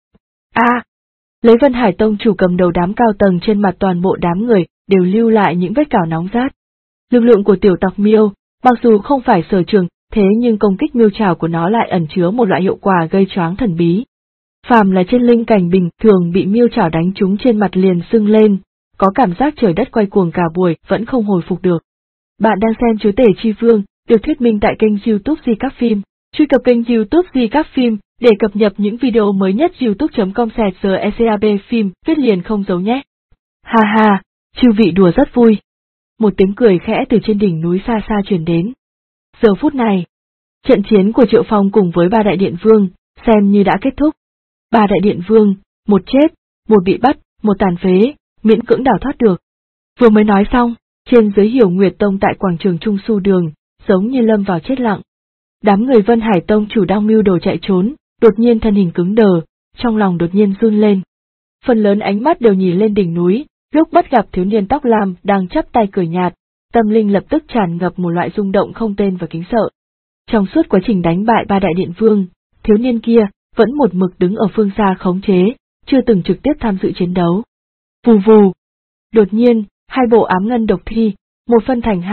[SPEAKER 1] Lấy Vân Hải Tông chủ cầm đầu đám cao tầng, trên mặt toàn bộ đám người đều lưu lại những vết cào nóng rát. Lực lượng của Tiểu Tặc Miêu, mặc dù không phải sở trường, thế nhưng công kích miêu chảo của nó lại ẩn chứa một loại hiệu quả gây choáng thần bí. Phàm là trên linh cảnh bình thường bị miêu chảo đánh trúng trên mặt liền sưng lên, có cảm giác trời đất quay cuồng cả buổi vẫn không hồi phục được. Bạn đang xem Chúa Tể Chi Vương, được thuyết minh tại kênh YouTube Di Các Phim. Truy cập kênh YouTube Di Các Phim để cập nhật những video mới nhất. youtube.com/secab phim viết liền không giấu nhé. Ha ha, chư vị đùa rất vui. Một tiếng cười khẽ từ trên đỉnh núi xa xa truyền đến. Giờ phút này, trận chiến của Triệu Phong cùng với ba đại điện vương xem như đã kết thúc. Ba đại điện vương, một chết, một bị bắt, một tàn phế, miễn cưỡng đào thoát được. Vừa mới nói xong, trên dưới Hiểu Nguyệt Tông tại quảng trường Trung Su Đường, giống như lâm vào chết lặng. Đám người Vân Hải Tông chủ đang mưu đồ chạy trốn, đột nhiên thân hình cứng đờ, trong lòng đột nhiên run lên. Phần lớn ánh mắt đều nhìn lên đỉnh núi, lúc bắt gặp thiếu niên tóc lam đang chắp tay cười nhạt, tâm linh lập tức tràn ngập một loại rung động không tên và kính sợ. Trong suốt quá trình đánh bại ba đại điện vương, thiếu niên kia vẫn một mực đứng ở phương xa khống chế, chưa từng trực tiếp tham dự chiến đấu. Vù vù. Đột nhiên, hai bộ ám ngân độc thi, một phân thành hai,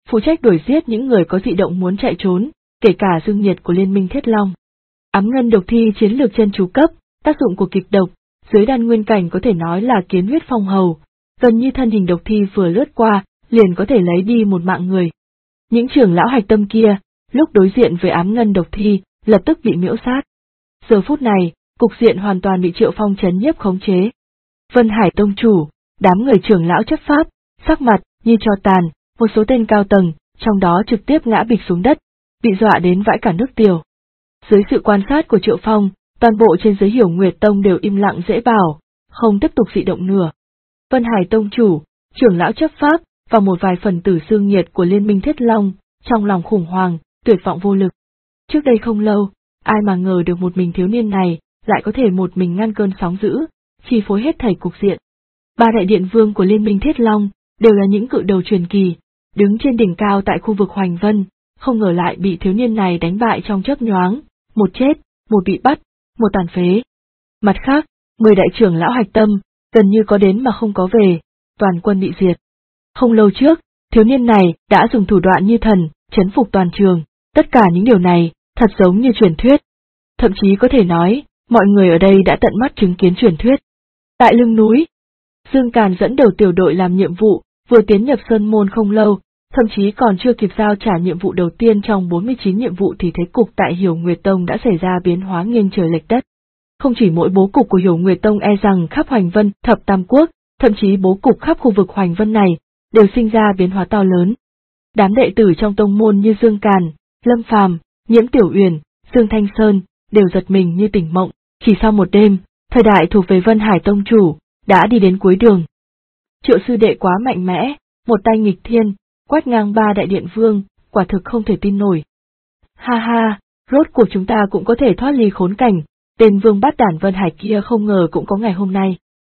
[SPEAKER 1] phụ trách đuổi giết những người có dị động muốn chạy trốn, kể cả dương nhiệt của Liên minh Thiết Long. Ám ngân độc thi chiến lược chân chú cấp, tác dụng của kịch độc, dưới đan nguyên cảnh có thể nói là kiến huyết phong hầu, gần như thân hình độc thi vừa lướt qua, liền có thể lấy đi một mạng người. Những trưởng lão hạch tâm kia, lúc đối diện với ám ngân độc thi, lập tức bị miễu sát. Giờ phút này, cục diện hoàn toàn bị Triệu Phong trấn nhiếp khống chế. Vân Hải tông chủ, đám người trưởng lão chấp pháp, sắc mặt như tro tàn, một số tên cao tầng, trong đó trực tiếp ngã bịch xuống đất, bị dọa đến vãi cả nước tiểu. Dưới sự quan sát của Triệu Phong, toàn bộ trên dưới Hiểu Nguyệt Tông đều im lặng dễ bảo, không tiếp tục dị động nữa. Vân Hải tông chủ, trưởng lão chấp pháp, và một vài phần tử xương nhiệt của Liên minh Thiết Long, trong lòng khủng hoảng, tuyệt vọng vô lực. Trước đây không lâu, ai mà ngờ được một mình thiếu niên này, lại có thể một mình ngăn cơn sóng dữ, chi phối hết thảy cục diện. Ba đại điện vương của Liên minh Thiết Long, đều là những cự đầu truyền kỳ, đứng trên đỉnh cao tại khu vực Hoành Vân, không ngờ lại bị thiếu niên này đánh bại trong chớp nhoáng, một chết, một bị bắt, một tàn phế. Mặt khác, 10 đại trưởng lão hạch tâm, gần như có đến mà không có về, toàn quân bị diệt. Không lâu trước, thiếu niên này đã dùng thủ đoạn như thần, trấn phục toàn trường, tất cả những điều này, thật giống như truyền thuyết. Thậm chí có thể nói, mọi người ở đây đã tận mắt chứng kiến truyền thuyết. Tại lưng núi, Dương Càn dẫn đầu tiểu đội làm nhiệm vụ, vừa tiến nhập Sơn Môn không lâu, thậm chí còn chưa kịp giao trả nhiệm vụ đầu tiên trong 49 nhiệm vụ thì thế cục tại Hiểu Nguyệt Tông đã xảy ra biến hóa nghiêng trời lệch đất. Không chỉ mỗi bố cục của Hiểu Nguyệt Tông e rằng khắp Hoành Vân, Thập Tam Quốc, thậm chí bố cục khắp khu vực Hoành Vân này, đều sinh ra biến hóa to lớn. Đám đệ tử trong tông môn như Dương Càn, Lâm Phàm, Nhiễm Tiểu Uyển, Dương Thanh Sơn, đều giật mình như tỉnh mộng, chỉ sau một đêm, thời đại thuộc về Vân Hải tông chủ, đã đi đến cuối đường. Triệu sư đệ quá mạnh mẽ, một tay nghịch thiên, quét ngang ba đại điện vương, quả thực không thể tin nổi. Ha ha, rốt cuộc chúng ta cũng có thể thoát ly khốn cảnh, tên vương bát đản Vân Hải kia không ngờ cũng có ngày hôm nay.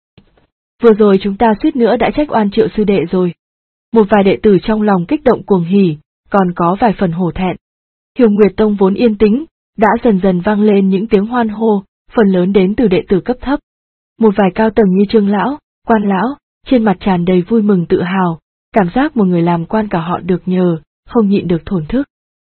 [SPEAKER 1] Vừa rồi chúng ta suýt nữa đã trách oan Triệu sư đệ rồi. Một vài đệ tử trong lòng kích động cuồng hỉ, còn có vài phần hổ thẹn. Hiểu Nguyệt Tông vốn yên tĩnh, đã dần dần vang lên những tiếng hoan hô, phần lớn đến từ đệ tử cấp thấp. Một vài cao tầng như Trương lão, Quan lão, trên mặt tràn đầy vui mừng tự hào, cảm giác một người làm quan cả họ được nhờ, không nhịn được thổn thức.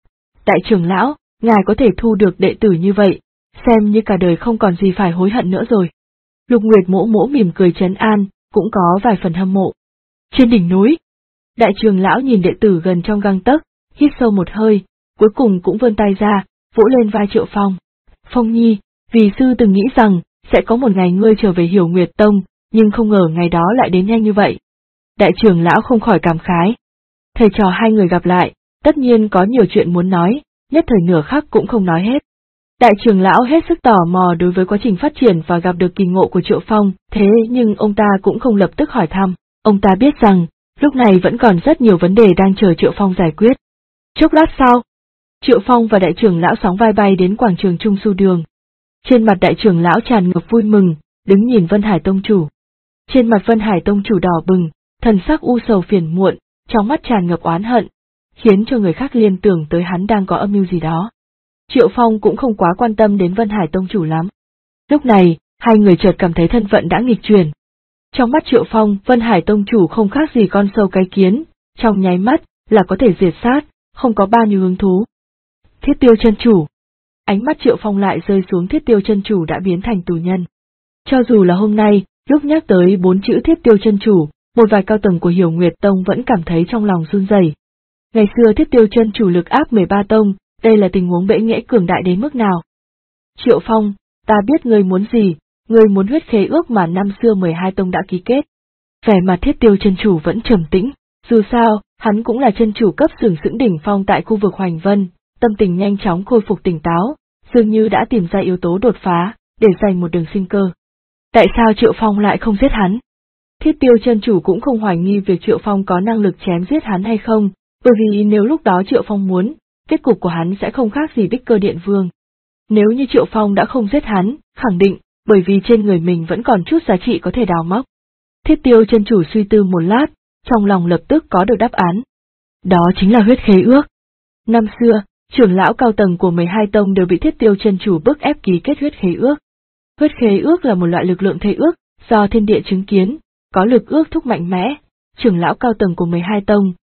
[SPEAKER 1] Đại trưởng lão, ngài có thể thu được đệ tử như vậy, xem như cả đời không còn gì phải hối hận nữa rồi. Lục Nguyệt mỗ mỗ mỉm cười trấn an, cũng có vài phần hâm mộ. Trên đỉnh núi, đại trưởng lão nhìn đệ tử gần trong gang tấc, hít sâu một hơi, cuối cùng cũng vươn tay ra, vỗ lên vai Triệu Phong. Phong nhi, vì sư từng nghĩ rằng, sẽ có một ngày ngươi trở về Hiểu Nguyệt Tông, nhưng không ngờ ngày đó lại đến nhanh như vậy. Đại trưởng lão không khỏi cảm khái. Thầy trò hai người gặp lại, tất nhiên có nhiều chuyện muốn nói, nhất thời nửa khắc cũng không nói hết. Đại trưởng lão hết sức tò mò đối với quá trình phát triển và gặp được kỳ ngộ của Triệu Phong, thế nhưng ông ta cũng không lập tức hỏi thăm, ông ta biết rằng, lúc này vẫn còn rất nhiều vấn đề đang chờ Triệu Phong giải quyết. Chốc lát sau, Triệu Phong và đại trưởng lão sóng vai bay đến quảng trường Trung Su Đường. Trên mặt đại trưởng lão tràn ngập vui mừng, đứng nhìn Vân Hải tông chủ. Trên mặt Vân Hải tông chủ đỏ bừng, thần sắc u sầu phiền muộn, trong mắt tràn ngập oán hận, khiến cho người khác liên tưởng tới hắn đang có âm mưu gì đó. Triệu Phong cũng không quá quan tâm đến Vân Hải tông chủ lắm. Lúc này, hai người chợt cảm thấy thân phận đã nghịch chuyển. Trong mắt Triệu Phong, Vân Hải tông chủ không khác gì con sâu cái kiến, trong nháy mắt là có thể diệt sát, không có bao nhiêu hứng thú. Thiết Tiêu chân chủ. Ánh mắt Triệu Phong lại rơi xuống Thiết Tiêu chân chủ đã biến thành tù nhân. Cho dù là hôm nay, lúc nhắc tới 4 chữ Thiết Tiêu chân chủ, một vài cao tầng của Hiểu Nguyệt Tông vẫn cảm thấy trong lòng run rẩy. Ngày xưa Thiết Tiêu chân chủ lực áp 13 tông, đây là tình huống bẽ nghẽ cường đại đến mức nào? Triệu Phong, ta biết ngươi muốn gì, ngươi muốn huyết khế ước mà năm xưa 12 tông đã ký kết. Vẻ mặt Thiết Tiêu chân chủ vẫn trầm tĩnh, dù sao, hắn cũng là chân chủ cấp sừng sững đỉnh phong tại khu vực Hoành Vân, tâm tình nhanh chóng khôi phục tỉnh táo, dường như đã tìm ra yếu tố đột phá, để giành một đường sinh cơ. Tại sao Triệu Phong lại không giết hắn? Thiết Tiêu chân chủ cũng không hoài nghi việc Triệu Phong có năng lực chém giết hắn hay không, bởi vì nếu lúc đó Triệu Phong muốn, kết cục của hắn sẽ không khác gì Bích Cơ Điện Vương. Nếu như Triệu Phong đã không giết hắn, khẳng định, bởi vì trên người mình vẫn còn chút giá trị có thể đào móc. Thiết Tiêu chân chủ suy tư một lát, trong lòng lập tức có được đáp án. Đó chính là huyết khế ước. Năm xưa, trưởng lão cao tầng của 12 tông đều bị Thiết Tiêu chân chủ bức ép ký kết huyết khế ước. Huyết khế ước là một loại lực lượng thề ước, do thiên địa chứng kiến, có lực ước thúc mạnh mẽ, trưởng lão cao tầng của 12 tông,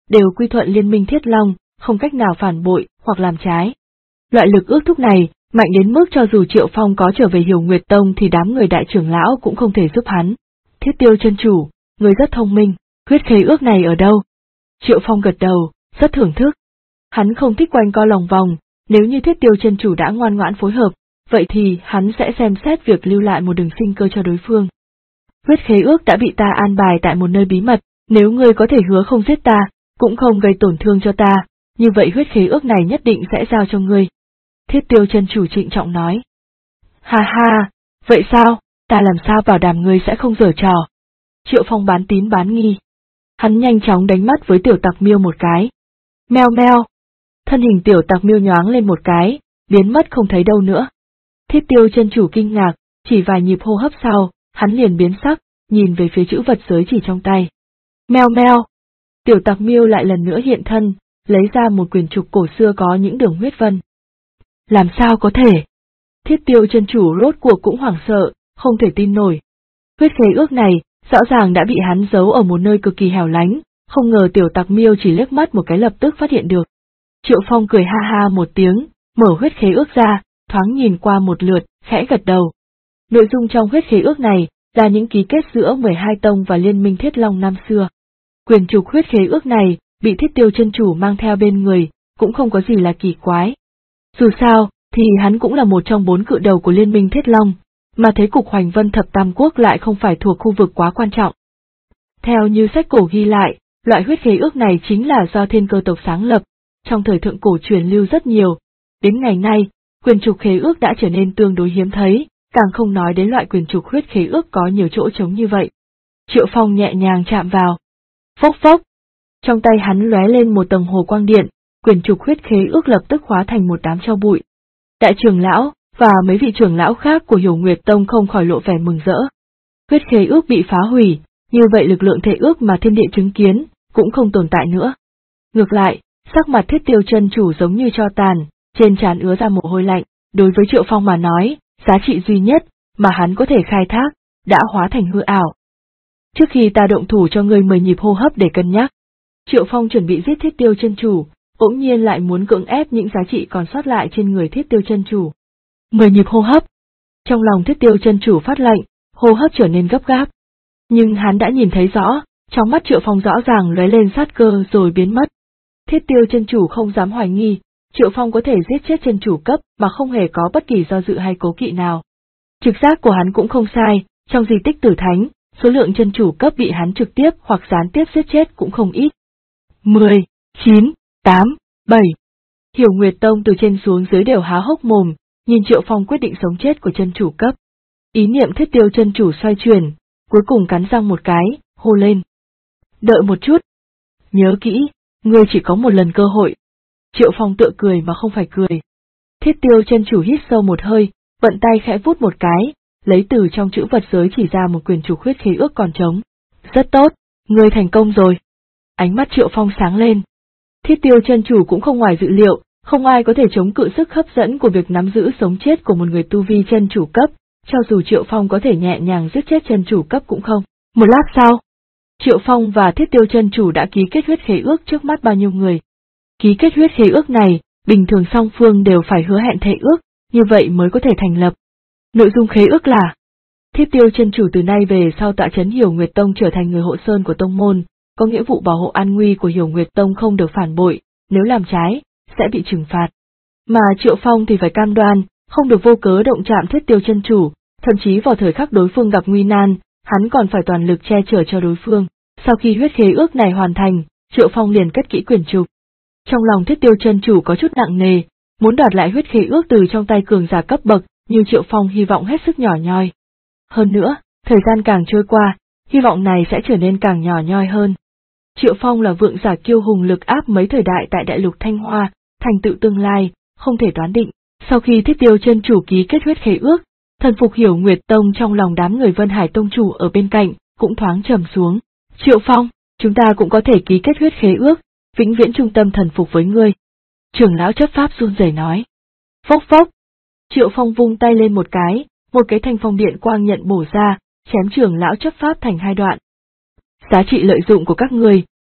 [SPEAKER 1] đều quy thuận Liên minh Thiết Long, không cách nào phản bội hoặc làm trái. Loại lực ước thúc này mạnh đến mức cho dù Triệu Phong có trở về Hiểu Nguyệt Tông thì đám người đại trưởng lão cũng không thể giúp hắn. Thiết Tiêu chân chủ, người rất thông minh, huyết khế ước này ở đâu? Triệu Phong gật đầu, rất thưởng thức. Hắn không thích quanh co lòng vòng, nếu như Thiết Tiêu chân chủ đã ngoan ngoãn phối hợp, vậy thì hắn sẽ xem xét việc lưu lại một đường sinh cơ cho đối phương. Huyết khế ước đã bị ta an bài tại một nơi bí mật, nếu ngươi có thể hứa không giết ta, cũng không gây tổn thương cho ta, như vậy huyết khế ước này nhất định sẽ giao cho ngươi. Thiết Tiêu chân chủ trịnh trọng nói. Ha ha, vậy sao, ta làm sao bảo đảm ngươi sẽ không giở trò. Triệu Phong bán tín bán nghi. Hắn nhanh chóng đánh mắt với tiểu tặc miêu một cái. Meo meo. Thân hình tiểu tặc miêu nhoáng lên một cái, biến mất không thấy đâu nữa. Thiết Tiêu chân chủ kinh ngạc, chỉ vài nhịp hô hấp sau, hắn liền biến sắc, nhìn về phía chữ vật giới chỉ trong tay. Meo meo. Tiểu tặc miêu lại lần nữa hiện thân, lấy ra một quyển trục cổ xưa có những đường huyết vân. Làm sao có thể? Thiết Tiêu chân chủ rốt cuộc cũng hoảng sợ, không thể tin nổi. Huyết khế ước này, rõ ràng đã bị hắn giấu ở một nơi cực kỳ hẻo lánh, không ngờ tiểu tặc miêu chỉ liếc mắt một cái lập tức phát hiện được. Triệu Phong cười ha ha một tiếng, mở huyết khế ước ra, thoáng nhìn qua một lượt, khẽ gật đầu. Nội dung trong huyết khế ước này là những ký kết giữa 12 tông và Liên minh Thiết Long năm xưa. Quyền trục huyết khế ước này bị Thiết Tiêu chân chủ mang theo bên người, cũng không có gì là kỳ quái. Dù sao, thì hắn cũng là một trong 4 cự đầu của Liên minh Thiết Long, mà thế cục Hoành Vân Thập Tam Quốc lại không phải thuộc khu vực quá quan trọng. Theo như sách cổ ghi lại, loại huyết khế ước này chính là do Thiên Cơ tộc sáng lập, trong thời thượng cổ truyền lưu rất nhiều. Đến ngày nay, quyền trục khế ước đã trở nên tương đối hiếm thấy, càng không nói đến loại quyền trục huyết khế ước có nhiều chỗ trống như vậy. Triệu Phong nhẹ nhàng chạm vào. Phốc phốc. Trong tay hắn lóe lên một tầng hồ quang điện, quyền trục huyết khế ước lập tức hóa thành một đám tro bụi. Đại trưởng lão và mấy vị trưởng lão khác của Hiểu Nguyệt Tông không khỏi lộ vẻ mừng rỡ. Huyết khế ước bị phá hủy, như vậy lực lượng thể ước mà thiên địa chứng kiến cũng không tồn tại nữa. Ngược lại, sắc mặt Thiết Tiêu chân chủ giống như tro tàn, trên trán ứa ra mồ hôi lạnh. Đối với Triệu Phong mà nói, giá trị duy nhất mà hắn có thể khai thác đã hóa thành hư ảo. Trước khi ta động thủ cho ngươi 10 nhịp hô hấp để cân nhắc. Triệu Phong chuẩn bị giết Thiết Tiêu chân chủ, bỗng nhiên lại muốn cưỡng ép những giá trị còn sót lại trên người Thiết Tiêu chân chủ. 10 nhịp hô hấp. Trong lòng Thiết Tiêu chân chủ phát lệnh, hô hấp trở nên gấp gáp. Nhưng hắn đã nhìn thấy rõ, trong mắt Triệu Phong rõ ràng lóe lên sát cơ rồi biến mất. Thiết Tiêu chân chủ không dám hoài nghi, Triệu Phong có thể giết chết chân chủ cấp mà không hề có bất kỳ do dự hay cố kỵ nào. Trực giác của hắn cũng không sai, trong di tích Tử Thánh, số lượng chân chủ cấp bị hắn trực tiếp hoặc gián tiếp giết chết cũng không ít. 10, 9, 8, 7. Hiểu Nguyệt Tông từ trên xuống dưới đều há hốc mồm, nhìn Triệu Phong quyết định sống chết của chân chủ cấp. Ý niệm Thiết Tiêu chân chủ xoay chuyển, cuối cùng cắn răng một cái, hô lên. Đợi một chút. Nhớ kỹ, ngươi chỉ có một lần cơ hội. Triệu Phong tựa cười mà không phải cười. Thiết Tiêu chân chủ hít sâu một hơi, vận tay khẽ vút một cái, lấy từ trong chữ vật giới chỉ ra một quyền trục huyết khế ước còn trống. Rất tốt, ngươi thành công rồi. Ánh mắt Triệu Phong sáng lên. Thiết Tiêu chân chủ cũng không ngoài dự liệu, không ai có thể chống cự sức hấp dẫn của việc nắm giữ sống chết của một người tu vi chân chủ cấp, cho dù Triệu Phong có thể nhẹ nhàng giết chết chân chủ cấp cũng không. Một lát sau, Triệu Phong và Thiết Tiêu chân chủ đã ký kết huyết khế ước trước mắt bao nhiêu người. Ký kết huyết khế ước này, bình thường song phương đều phải hứa hẹn thệ ước, như vậy mới có thể thành lập. Nội dung khế ước là: Thiết Tiêu chân chủ từ nay về sau tọa trấn Hiểu Nguyệt Tông trở thành người hộ sơn của tông môn, có nghĩa vụ bảo hộ an nguy của Hiểu Nguyệt Tông không được phản bội, nếu làm trái, sẽ bị trừng phạt. Mà Triệu Phong thì phải cam đoan, không được vô cớ động chạm Thiết Tiêu chân chủ, thậm chí vào thời khắc đối phương gặp nguy nan, hắn còn phải toàn lực che chở cho đối phương. Sau khi huyết khế ước này hoàn thành, Triệu Phong liền cất kỹ quyển trục. Trong lòng Thiết Tiêu chân chủ có chút nặng nề, muốn đoạt lại huyết khế ước từ trong tay cường giả cấp bậc, nhưng Triệu Phong hy vọng hết sức nhỏ nhoi. Hơn nữa, thời gian càng trôi qua, hy vọng này sẽ trở nên càng nhỏ nhoi hơn. Triệu Phong là vượng giả kiêu hùng lực áp mấy thời đại tại đại lục Thanh Hoa, thành tựu tương lai, không thể đoán định. Sau khi Thiết Tiêu chân chủ ký kết huyết khế ước, thần phục Hiểu Nguyệt Tông trong lòng đám người Vân Hải Tông chủ ở bên cạnh, cũng thoáng trầm xuống. Triệu Phong, chúng ta cũng có thể ký kết huyết khế ước, vĩnh viễn trung tâm thần phục với ngươi. Trưởng lão chấp pháp run rẩy nói. Phốc phốc. Triệu Phong vung tay lên một cái thanh phong điện quang nhận bổ ra, chém trưởng lão chấp pháp thành 2 đoạn. Giá trị lợi dụng của các ngươi,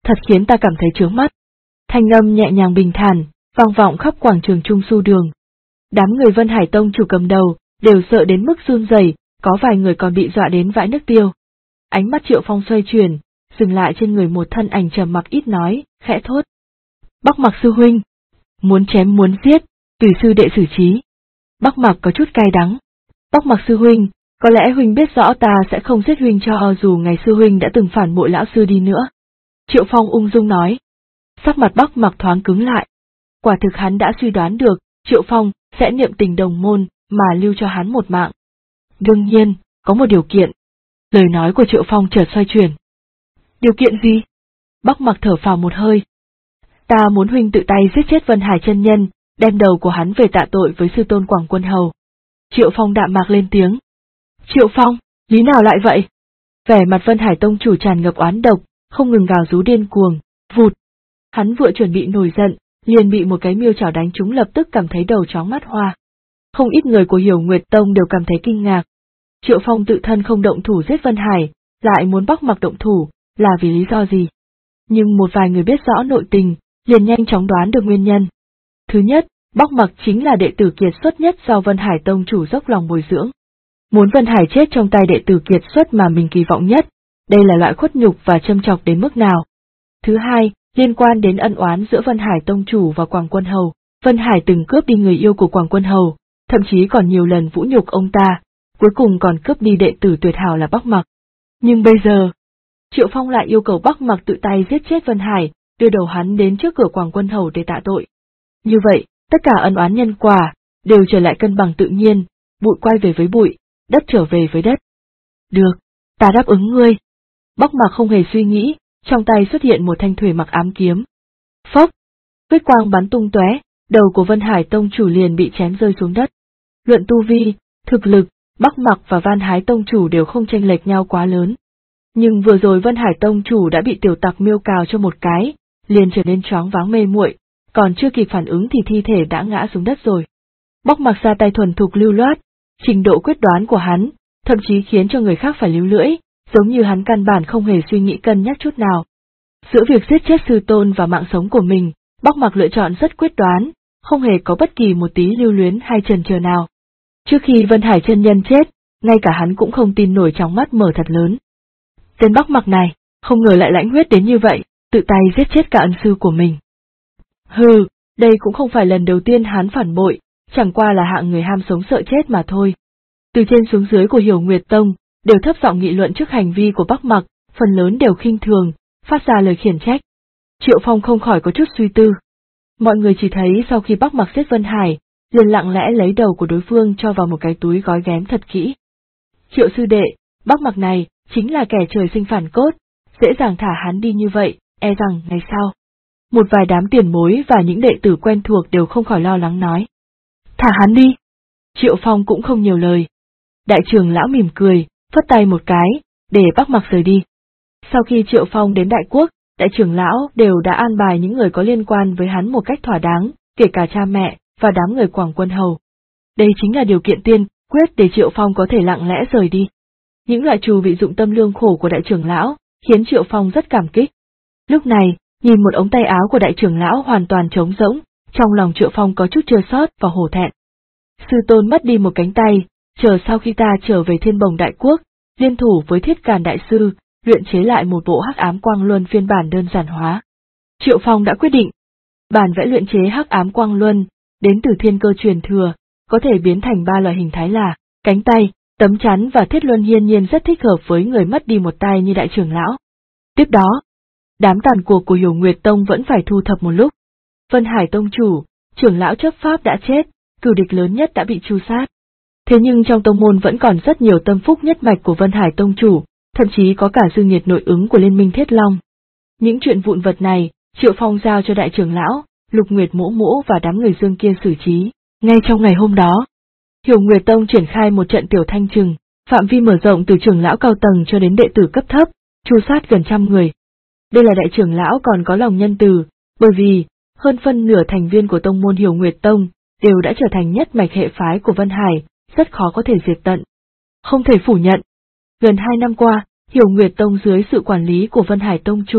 [SPEAKER 1] thật khiến ta cảm thấy chướng mắt. Thanh âm nhẹ nhàng bình thản, vang vọng khắp quảng trường Trung Su Đường. Đám người Vân Hải Tông chủ cầm đầu, đều sợ đến mức run rẩy, có vài người còn bị dọa đến vãi nước tiêu. Ánh mắt Triệu Phong xoay chuyển, dừng lại trên người một thân ảnh trầm mặc ít nói, khẽ thốt. Bắc Mặc sư huynh, muốn chém muốn giết, tùy sư đệ xử trí. Bắc Mặc có chút cay đắng. Bắc Mặc sư huynh, có lẽ huynh biết rõ ta sẽ không giết huynh cho dù ngày sư huynh đã từng phản bội lão sư đi nữa. Triệu Phong ung dung nói. Sắc mặt Bắc Mặc thoáng cứng lại. Quả thực hắn đã suy đoán được, Triệu Phong sẽ niệm tình đồng môn mà lưu cho hắn một mạng. Đương nhiên, có một điều kiện. Lời nói của Triệu Phong chợt xoay chuyển. Điều kiện gì? Bắc Mặc thở phào một hơi. Ta muốn huynh tự tay giết chết Vân Hải chân nhân, đem đầu của hắn về tạ tội với sư tôn Quảng Quân Hầu. Triệu Phong đạm mạc lên tiếng. Triệu Phong, lý nào lại vậy? Vẻ mặt Vân Hải tông chủ tràn ngập oán độc, không ngừng gào rú điên cuồng, vụt. Hắn vừa chuẩn bị nổi giận, liền bị một cái miêu chảo đánh trúng, lập tức cảm thấy đầu chóng mắt hoa. Không ít người của Hiểu Nguyệt Tông đều cảm thấy kinh ngạc. Triệu Phong tự thân không động thủ giết Vân Hải, lại muốn Bắc Mặc động thủ, là vì lý do gì? Nhưng một vài người biết rõ nội tình, liền nhanh chóng đoán được nguyên nhân. Thứ nhất, Bắc Mặc chính là đệ tử kiệt xuất nhất do Vân Hải tông chủ dốc lòng bồi dưỡng. Muốn Vân Hải chết trong tay đệ tử kiệt xuất mà mình kỳ vọng nhất, đây là loại khuất nhục và châm chọc đến mức nào. Thứ hai, liên quan đến ân oán giữa Vân Hải tông chủ và Quảng Quân Hầu, Vân Hải từng cướp đi người yêu của Quảng Quân Hầu, thậm chí còn nhiều lần vũ nhục ông ta, cuối cùng còn cướp đi đệ tử tuyệt hảo là Bắc Mặc. Nhưng bây giờ, Triệu Phong lại yêu cầu Bắc Mặc tự tay giết chết Vân Hải, đưa đầu hắn đến trước cửa Quảng Quân Hầu để tạ tội. Như vậy, tất cả ân oán nhân quả đều trở lại cân bằng tự nhiên, bụi quay về với bụi, đất trở về với đất. Được, ta đáp ứng ngươi. Bắc Mặc không hề suy nghĩ, trong tay xuất hiện một thanh thủy mặc ám kiếm. Phốc, huyết quang bắn tung tóe, đầu của Vân Hải tông chủ liền bị chém rơi xuống đất. Luận tu vi, thực lực, Bắc Mặc và Van Hái tông chủ đều không chênh lệch nhau quá lớn. Nhưng vừa rồi Vân Hải tông chủ đã bị tiểu tặc miêu cào cho một cái, liền trở nên choáng váng mê muội, còn chưa kịp phản ứng thì thi thể đã ngã xuống đất rồi. Bắc Mặc ra tay thuần thục lưu loát, trình độ quyết đoán của hắn, thậm chí khiến cho người khác phải líu lưỡi, giống như hắn căn bản không hề suy nghĩ cân nhắc chút nào. Giữa việc giết chết sư tôn và mạng sống của mình, Bắc Mặc lựa chọn rất quyết đoán, không hề có bất kỳ một tí lưu luyến hay chần chờ nào. Trước khi Vân Hải chân nhân chết, ngay cả hắn cũng không tin nổi, trong mắt mở thật lớn. Tên Bắc Mặc này, không ngờ lại lãnh huyết đến như vậy, tự tay giết chết cả ân sư của mình. Hừ, đây cũng không phải lần đầu tiên hắn phản bội, chẳng qua là hạng người ham sống sợ chết mà thôi. Từ trên xuống dưới của Hiểu Nguyệt Tông, đều thấp giọng nghị luận trước hành vi của Bắc Mặc, phần lớn đều khinh thường, phát ra lời khiển trách. Triệu Phong không khỏi có chút suy tư. Mọi người chỉ thấy sau khi Bắc Mặc giết Vân Hải, liền lặng lẽ lấy đầu của đối phương cho vào một cái túi gói ghém thật kỹ. Triệu sư đệ, Bắc Mặc này, chính là kẻ trời sinh phản cốt, dễ dàng thả hắn đi như vậy, e rằng ngày sau. Một vài đám tiền bối và những đệ tử quen thuộc đều không khỏi lo lắng nói. Thả hắn đi. Triệu Phong cũng không nhiều lời. Đại trưởng lão mỉm cười, phất tay một cái, để Bắc Mặc rời đi. Sau khi Triệu Phong đến Đại Quốc, đại trưởng lão đều đã an bài những người có liên quan với hắn một cách thỏa đáng, kể cả cha mẹ và đám người Quảng Quân Hầu. Đây chính là điều kiện tiên quyết để Triệu Phong có thể lặng lẽ rời đi. Những loại trù vị dụng tâm lương khổ của đại trưởng lão khiến Triệu Phong rất cảm kích. Lúc này, nhìn một ống tay áo của đại trưởng lão hoàn toàn trống rỗng, trong lòng Triệu Phong có chút chua xót và hổ thẹn. Sư tôn mất đi một cánh tay, chờ sau khi ta trở về Thiên Bồng Đại Quốc, liên thủ với Thiết Càn đại sư, luyện chế lại một bộ Hắc Ám Quang Luân phiên bản đơn giản hóa. Triệu Phong đã quyết định, bản vẽ luyện chế Hắc Ám Quang Luân đến từ thiên cơ truyền thừa, có thể biến thành 3 loại hình thái là cánh tay, tấm chắn và thiết luân, hiển nhiên rất thích hợp với người mất đi một tay như đại trưởng lão. Tiếp đó, đám tàn cuộc của Hiểu Nguyệt Tông vẫn phải thu thập một lúc. Vân Hải tông chủ, trưởng lão chấp pháp đã chết, cửu địch lớn nhất đã bị tru sát. Thế nhưng trong tông môn vẫn còn rất nhiều tâm phúc nhất mạch của Vân Hải tông chủ, thậm chí có cả dư nghiệt nội ứng của Liên minh Thiết Long. Những chuyện vụn vật này, Triệu Phong giao cho đại trưởng lão, Lục Nguyệt Mỗ Mỗ và đám người Dương kia xử trí. Ngay trong ngày hôm đó, Hiểu Nguyệt Tông triển khai một trận tiểu thanh trừng, phạm vi mở rộng từ trưởng lão cao tầng cho đến đệ tử cấp thấp, tru sát gần 100 người. Đây là đại trưởng lão còn có lòng nhân từ, bởi vì hơn phân nửa thành viên của tông môn Hiểu Nguyệt Tông đều đã trở thành nhất mạch hệ phái của Vân Hải, rất khó có thể diệt tận. Không thể phủ nhận, gần 2 năm qua, Hiểu Nguyệt Tông dưới sự quản lý của Vân Hải tông chủ,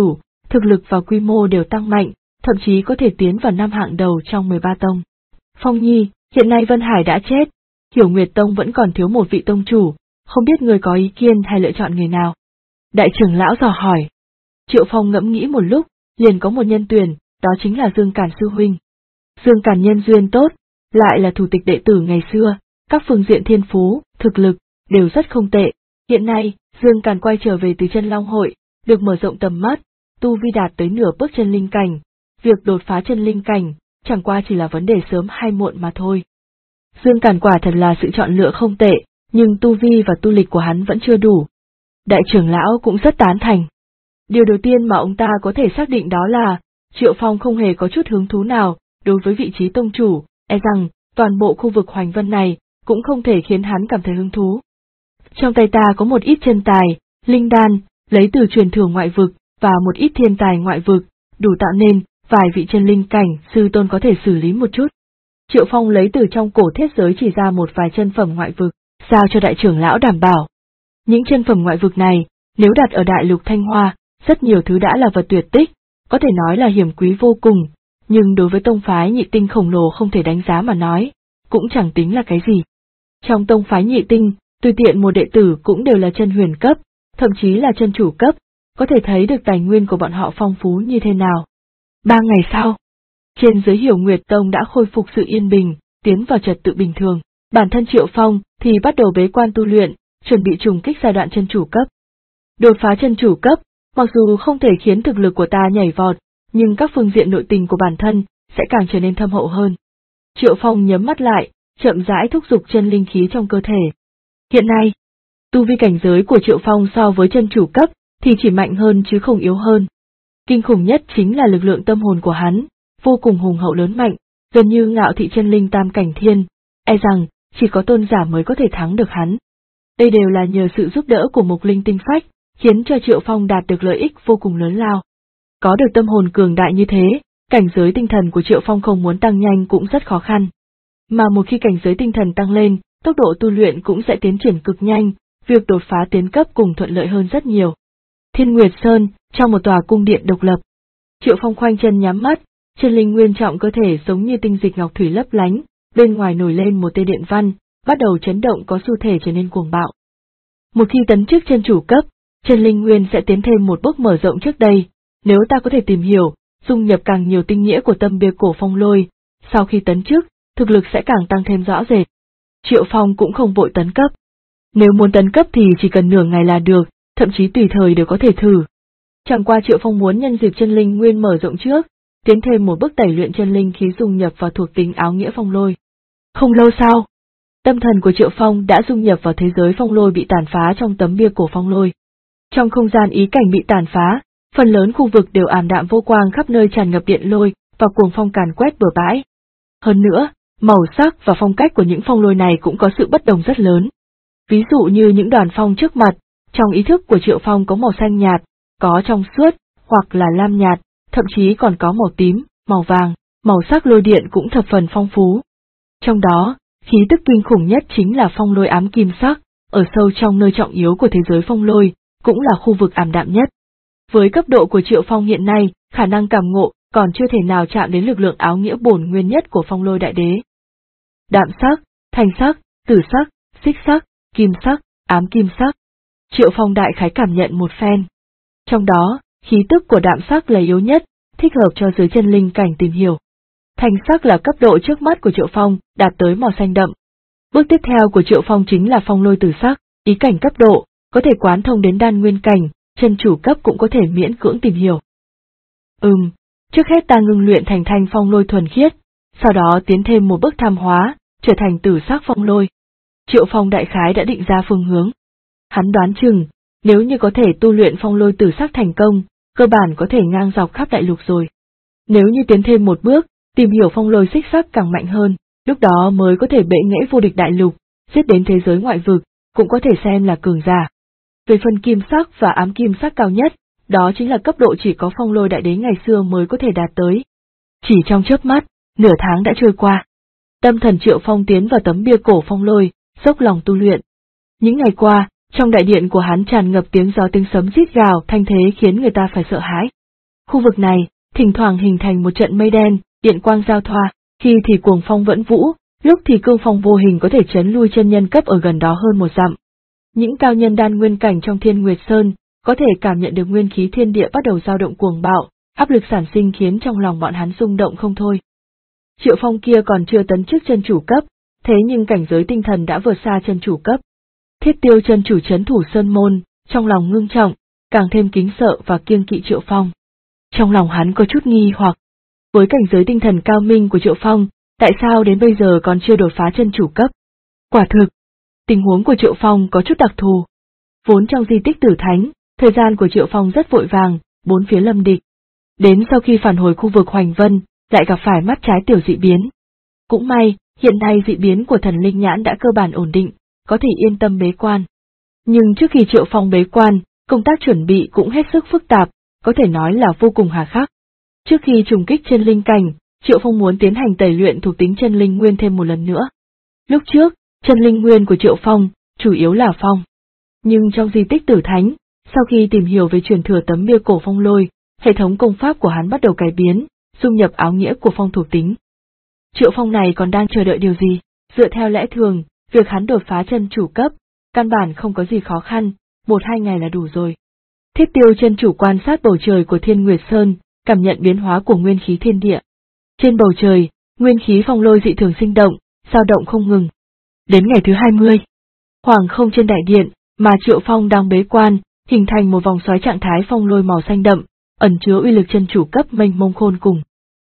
[SPEAKER 1] thực lực và quy mô đều tăng mạnh, thậm chí có thể tiến vào 5 hạng đầu trong 13 tông. Phong Nhi, hiện nay Vân Hải đã chết, Hiểu Nguyệt Tông vẫn còn thiếu một vị tông chủ, không biết người có ý kiến hay lựa chọn người nào? Đại trưởng lão dò hỏi. Triệu Phong ngẫm nghĩ một lúc, liền có một nhân tuyển, đó chính là Dương Càn sư huynh. Dương Càn nhân duyên tốt, lại là thủ tịch đệ tử ngày xưa, các phương diện thiên phú, thực lực, đều rất không tệ. Hiện nay, Dương Càn quay trở về từ chân long hội, được mở rộng tầm mắt, tu vi đạt tới nửa bước chân linh cảnh. Việc đột phá chân linh cảnh, chẳng qua chỉ là vấn đề sớm hay muộn mà thôi. Dương Càn quả thật là sự chọn lựa không tệ, nhưng tu vi và tu lịch của hắn vẫn chưa đủ. Đại trưởng lão cũng rất tán thành. Điều đầu tiên mà ông ta có thể xác định đó là, Triệu Phong không hề có chút hứng thú nào đối với vị trí tông chủ, rằng toàn bộ khu vực Hoành Vân này cũng không thể khiến hắn cảm thấy hứng thú. Trong tay ta có một ít chân tài, linh đan, lấy từ truyền thừa ngoại vực, và một ít thiên tài ngoại vực, đủ tạo nên vài vị chân linh cảnh sư tôn có thể xử lý một chút. Triệu Phong lấy từ trong cổ thiết giới chỉ ra một vài chân phẩm ngoại vực, giao cho đại trưởng lão đảm bảo. Những chân phẩm ngoại vực này, nếu đặt ở đại lục Thanh Hoa, rất nhiều thứ đã là vật tuyệt tích, có thể nói là hiểm quý vô cùng, nhưng đối với tông phái Nhị Tinh khổng lồ không thể đánh giá mà nói, cũng chẳng tính là cái gì. Trong tông phái Nhị Tinh, tùy tiện một đệ tử cũng đều là chân huyền cấp, thậm chí là chân chủ cấp, có thể thấy được tài nguyên của bọn họ phong phú như thế nào. 3 ngày sau, trên dưới Hiểu Nguyệt Tông đã khôi phục sự yên bình, tiến vào trật tự bình thường. Bản thân Triệu Phong thì bắt đầu bế quan tu luyện, chuẩn bị trùng kích giai đoạn chân chủ cấp. Đột phá chân chủ cấp, mặc dù không thể khiến thực lực của ta nhảy vọt, nhưng các phương diện nội tình của bản thân sẽ càng trở nên thâm hậu hơn. Triệu Phong nhắm mắt lại, chậm rãi thúc giục chân linh khí trong cơ thể. Hiện nay, tu vi cảnh giới của Triệu Phong so với chân chủ cấp thì chỉ mạnh hơn chứ không yếu hơn. Kinh khủng nhất chính là lực lượng tâm hồn của hắn, vô cùng hùng hậu lớn mạnh, gần như ngạo thị chân linh tam cảnh thiên, rằng chỉ có tôn giả mới có thể thắng được hắn. Đây đều là nhờ sự giúp đỡ của Mục Linh tinh phách, khiến cho Triệu Phong đạt được lợi ích vô cùng lớn lao. Có được tâm hồn cường đại như thế, cảnh giới tinh thần của Triệu Phong không muốn tăng nhanh cũng rất khó khăn. Mà một khi cảnh giới tinh thần tăng lên, tốc độ tu luyện cũng sẽ tiến triển cực nhanh, việc đột phá tiến cấp cùng thuận lợi hơn rất nhiều. Thiên Nguyệt Sơn, trong một tòa cung điện độc lập. Triệu Phong khoanh chân nhắm mắt, chân linh nguyên trọng cơ thể giống như tinh dịch ngọc thủy lấp lánh, bên ngoài nổi lên một tia điện văn, bắt đầu chấn động có xu thế trở nên cuồng bạo. Một khi tấn chức chân chủ cấp, chân linh nguyên sẽ tiến thêm một bước mở rộng trước đây, nếu ta có thể tìm hiểu, dung nhập càng nhiều tinh nghĩa của tâm bia cổ phong lôi, sau khi tấn chức, thực lực sẽ càng tăng thêm rõ rệt. Triệu Phong cũng không vội tấn cấp. Nếu muốn tấn cấp thì chỉ cần nửa ngày là được, thậm chí tùy thời đều có thể thử. Chẳng qua Triệu Phong muốn nhân dịp chân linh nguyên mở rộng trước, tiến thêm một bước tẩy luyện chân linh khí dung nhập vào thuộc tính áo nghĩa phong lôi. Không lâu sau, tâm thần của Triệu Phong đã dung nhập vào thế giới phong lôi bị tàn phá trong tấm bia cổ phong lôi. Trong không gian ý cảnh bị tàn phá, phần lớn khu vực đều ảm đạm vô quang, khắp nơi tràn ngập điện lôi và cuồng phong càn quét bừa bãi. Hơn nữa, màu sắc và phong cách của những phong lôi này cũng có sự bất đồng rất lớn. Ví dụ như những đoàn phong trước mặt, trong ý thức của Triệu Phong có màu xanh nhạt, có trong suốt, hoặc là lam nhạt, thậm chí còn có màu tím, màu vàng, màu sắc lôi điện cũng thập phần phong phú. Trong đó, khí tức kinh khủng nhất chính là phong lôi ám kim sắc, ở sâu trong nơi trọng yếu của thế giới phong lôi, cũng là khu vực ảm đạm nhất. Với cấp độ của Triệu Phong hiện nay, khả năng cảm ngộ còn chưa thể nào chạm đến lực lượng áo nghĩa bổn nguyên nhất của phong lôi đại đế. Đạm sắc, thanh sắc, tử sắc, xích sắc, kim sắc, ám kim sắc. Triệu Phong đại khái cảm nhận một phen. Trong đó, khí tức của đạm sắc là yếu nhất, thích hợp cho giới chân linh cảnh tìm hiểu. Thanh sắc là cấp độ trước mắt của Triệu Phong, đạt tới màu xanh đậm. Bước tiếp theo của Triệu Phong chính là phong lôi tử sắc, ý cảnh cấp độ, có thể quán thông đến đan nguyên cảnh, chân chủ cấp cũng có thể miễn cưỡng tìm hiểu. Trước hết ta ngưng luyện thành thanh phong lôi thuần khiết, sau đó tiến thêm một bước tham hóa, trở thành tử sắc phong lôi. Triệu Phong đại khái đã định ra phương hướng. Hắn đoán chừng, nếu như có thể tu luyện phong lôi tử sắc thành công, cơ bản có thể ngang dọc khắp đại lục rồi. Nếu như tiến thêm một bước, tìm hiểu phong lôi xích sắc càng mạnh hơn, lúc đó mới có thể bệ nghệ vô địch đại lục, giết đến thế giới ngoại vực, cũng có thể xem là cường giả. Về phần kim sắc và ám kim sắc cao nhất, đó chính là cấp độ chỉ có phong lôi đại đế ngày xưa mới có thể đạt tới. Chỉ trong chớp mắt, nửa tháng đã trôi qua. Tâm thần Triệu Phong tiến vào tấm bia cổ phong lôi, dốc lòng tu luyện. Những ngày qua, trong đại điện của hắn tràn ngập tiếng gió tiếng sấm rít gào, thanh thế khiến người ta phải sợ hãi. Khu vực này, thỉnh thoảng hình thành một trận mây đen, điện quang giao thoa, khi thì cuồng phong vẫn vũ, lúc thì cương phong vô hình có thể chấn lui chân nhân cấp ở gần đó hơn 1 dặm. Những cao nhân đan nguyên cảnh trong Thiên Nguyệt Sơn có thể cảm nhận được nguyên khí thiên địa bắt đầu dao động cuồng bạo, áp lực sản sinh khiến trong lòng bọn hắn rung động không thôi. Triệu Phong kia còn chưa tấn chức chân chủ cấp, thế nhưng cảnh giới tinh thần đã vượt xa chân chủ cấp. Thiết Tiêu chân chủ trấn thủ sơn môn, trong lòng ngưng trọng, càng thêm kính sợ và kiêng kỵ Triệu Phong. Trong lòng hắn có chút nghi hoặc, với cảnh giới tinh thần cao minh của Triệu Phong, tại sao đến bây giờ còn chưa đột phá chân chủ cấp? Quả thực, tình huống của Triệu Phong có chút đặc thù. Vốn trong di tích Tử Thánh, thời gian của Triệu Phong rất vội vàng, bốn phía lâm địch. Đến sau khi phản hồi khu vực Hoành Vân, lại gặp phải mắt trái tiểu dị biến. Cũng may, hiện nay dị biến của thần linh nhãn đã cơ bản ổn định, có thể yên tâm bế quan. Nhưng trước khi Triệu Phong bế quan, công tác chuẩn bị cũng hết sức phức tạp, có thể nói là vô cùng hà khắc. Trước khi trùng kích chân linh cảnh, Triệu Phong muốn tiến hành tẩy luyện thuộc tính chân linh nguyên thêm một lần nữa. Lúc trước, chân linh nguyên của Triệu Phong, chủ yếu là phong. Nhưng trong di tích Tử Thánh, sau khi tìm hiểu về truyền thừa tấm bia cổ phong lôi, hệ thống công pháp của hắn bắt đầu cải biến, dung nhập áo nghĩa của phong thuộc tính. Triệu Phong này còn đang chờ đợi điều gì? Dựa theo lẽ thường, việc hắn đột phá chân chủ cấp, căn bản không có gì khó khăn, 1-2 ngày là đủ rồi. Thiết Tiêu chân chủ quan sát bầu trời của Thiên Nguyệt Sơn, cảm nhận biến hóa của nguyên khí thiên địa. Trên bầu trời, nguyên khí phong lôi dị thường sinh động, dao động không ngừng. Đến ngày thứ 20, hoàng không trên đại điện, mà Triệu Phong đang bế quan, hình thành một vòng xoáy trạng thái phong lôi màu xanh đậm, ẩn chứa uy lực chân chủ cấp mênh mông khôn cùng.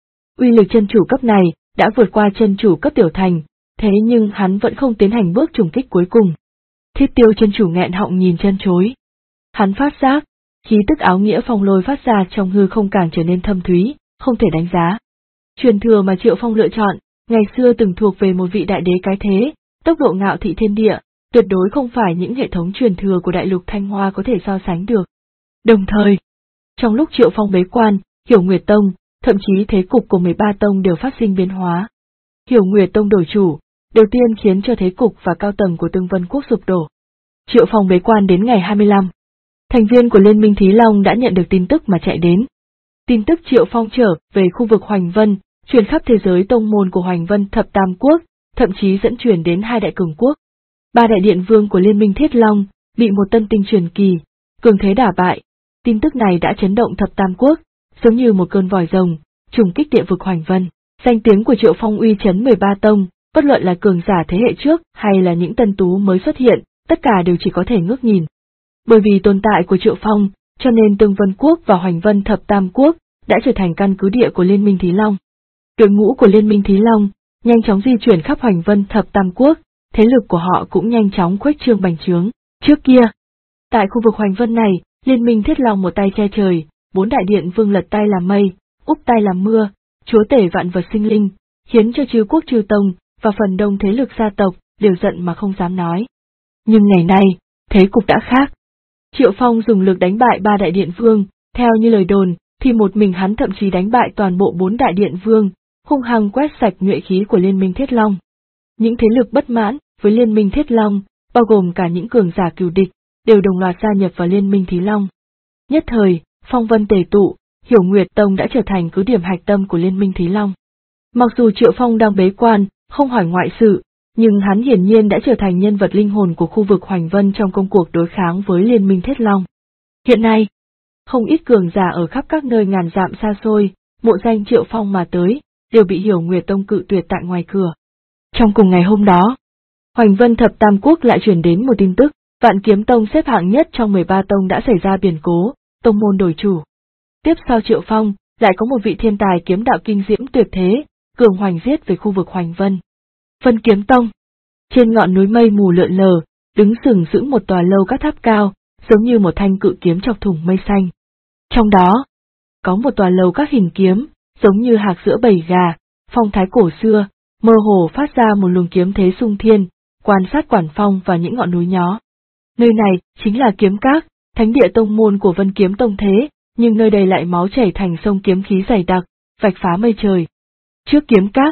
[SPEAKER 1] Uy lực chân chủ cấp này đã vượt qua chân chủ cấp tiểu thành, thế nhưng hắn vẫn không tiến hành bước trùng kích cuối cùng. Thiết Tiêu chân chủ nghẹn họng nhìn chân chối. Hắn phát giác, khí tức áo nghĩa phong lôi phát ra trong hư không càng trở nên thâm thúy, không thể đánh giá. Truyền thừa mà Triệu Phong lựa chọn, ngày xưa từng thuộc về một vị đại đế cái thế, tốc độ ngạo thị thiên địa, tuyệt đối không phải những hệ thống truyền thừa của đại lục Thanh Hoa có thể so sánh được. Đồng thời, trong lúc Triệu Phong bế quan, Hiểu Nguyệt Tông, thậm chí thế cục của 13 tông đều phát sinh biến hóa. Hiểu Nguyệt Tông đổi chủ, đầu tiên khiến cho thế cục và cao tầng của Tương Vân Quốc sụp đổ. Triệu Phong bế quan đến ngày 25. Thành viên của Liên minh Thí Long đã nhận được tin tức mà chạy đến. Tin tức Triệu Phong trở về khu vực Hoành Vân, truyền khắp thế giới tông môn của Hoành Vân Thập Tam Quốc, thậm chí dẫn truyền đến 2 đại cường quốc. 3 đại điện vương của Liên minh Thiết Long, bị một tân tinh truyền kỳ, cường thế đả bại. Tin tức này đã chấn động Thập Tam Quốc, giống như một cơn vòi rồng, trùng kích địa vực Hoành Vân. Danh tiếng của Triệu Phong uy chấn 13 tông, bất luận là cường giả thế hệ trước hay là những tân tú mới xuất hiện, tất cả đều chỉ có thể ngước nhìn. Bởi vì tồn tại của Triệu Phong, cho nên Tương Vân Quốc và Hoành Vân Thập Tam Quốc đã trở thành căn cứ địa của Liên minh Thí Long. Đội ngũ của Liên minh Thí Long nhanh chóng di chuyển khắp Hoành Vân Thập Tam Quốc, thế lực của họ cũng nhanh chóng khuếch trương bành trướng. Trước kia, tại khu vực Hoành Vân này, Liên minh Thiết Long một tay che trời, 4 đại điện vương lật tay làm mây, úp tay làm mưa, chúa tể vạn vật sinh linh, khiến cho chư quốc chư tông và phần đông thế lực gia tộc đều giận mà không dám nói. Nhưng ngày nay, thế cục đã khác. Triệu Phong dùng lực đánh bại 3 đại điện vương, theo như lời đồn, thì một mình hắn thậm chí đánh bại toàn bộ 4 đại điện vương, hung hăng quét sạch nhuệ khí của Liên minh Thiết Long. Những thế lực bất mãn với Liên minh Thiết Long, bao gồm cả những cường giả cừu địch, đều đồng loạt gia nhập vào Liên minh Thí Long. Nhất thời, phong vân tề tụ, Hiểu Nguyệt Tông đã trở thành cứ điểm hạch tâm của Liên minh Thí Long. Mặc dù Triệu Phong đang bế quan, không hỏi ngoại sự, nhưng hắn hiển nhiên đã trở thành nhân vật linh hồn của khu vực Hoành Vân trong công cuộc đối kháng với Liên minh Thiết Long. Hiện nay, không ít cường giả ở khắp các nơi ngàn dặm xa xôi, mộ danh Triệu Phong mà tới, đều bị Hiểu Nguyệt Tông cự tuyệt tại ngoài cửa. Trong cùng ngày hôm đó, Hoành Vân Thập Tam Quốc lại truyền đến một tin tức, Vạn Kiếm Tông xếp hạng nhất trong 13 tông đã xảy ra biến cố, tông môn đổi chủ. Tiếp sau Triệu Phong, lại có một vị thiên tài kiếm đạo kinh diễm tuyệt thế, cường hoành giết về khu vực Hoành Vân. Vân Kiếm Tông. Trên ngọn núi mây mù lượn lờ, đứng sừng sững một tòa lâu các tháp cao, giống như một thanh cự kiếm chọc thủng mây xanh. Trong đó, có một tòa lầu các hình kiếm, giống như hạc giữa bầy gà, phong thái cổ xưa, mơ hồ phát ra một luồng kiếm thế sung thiên, quan sát Quản Phong và những ngọn núi nhó. Nơi này chính là Kiếm Các, thánh địa tông môn của Vân Kiếm Tông thế, nhưng nơi đây lại máu chảy thành sông kiếm khí dày đặc, vạch phá mây trời. Trước Kiếm Các,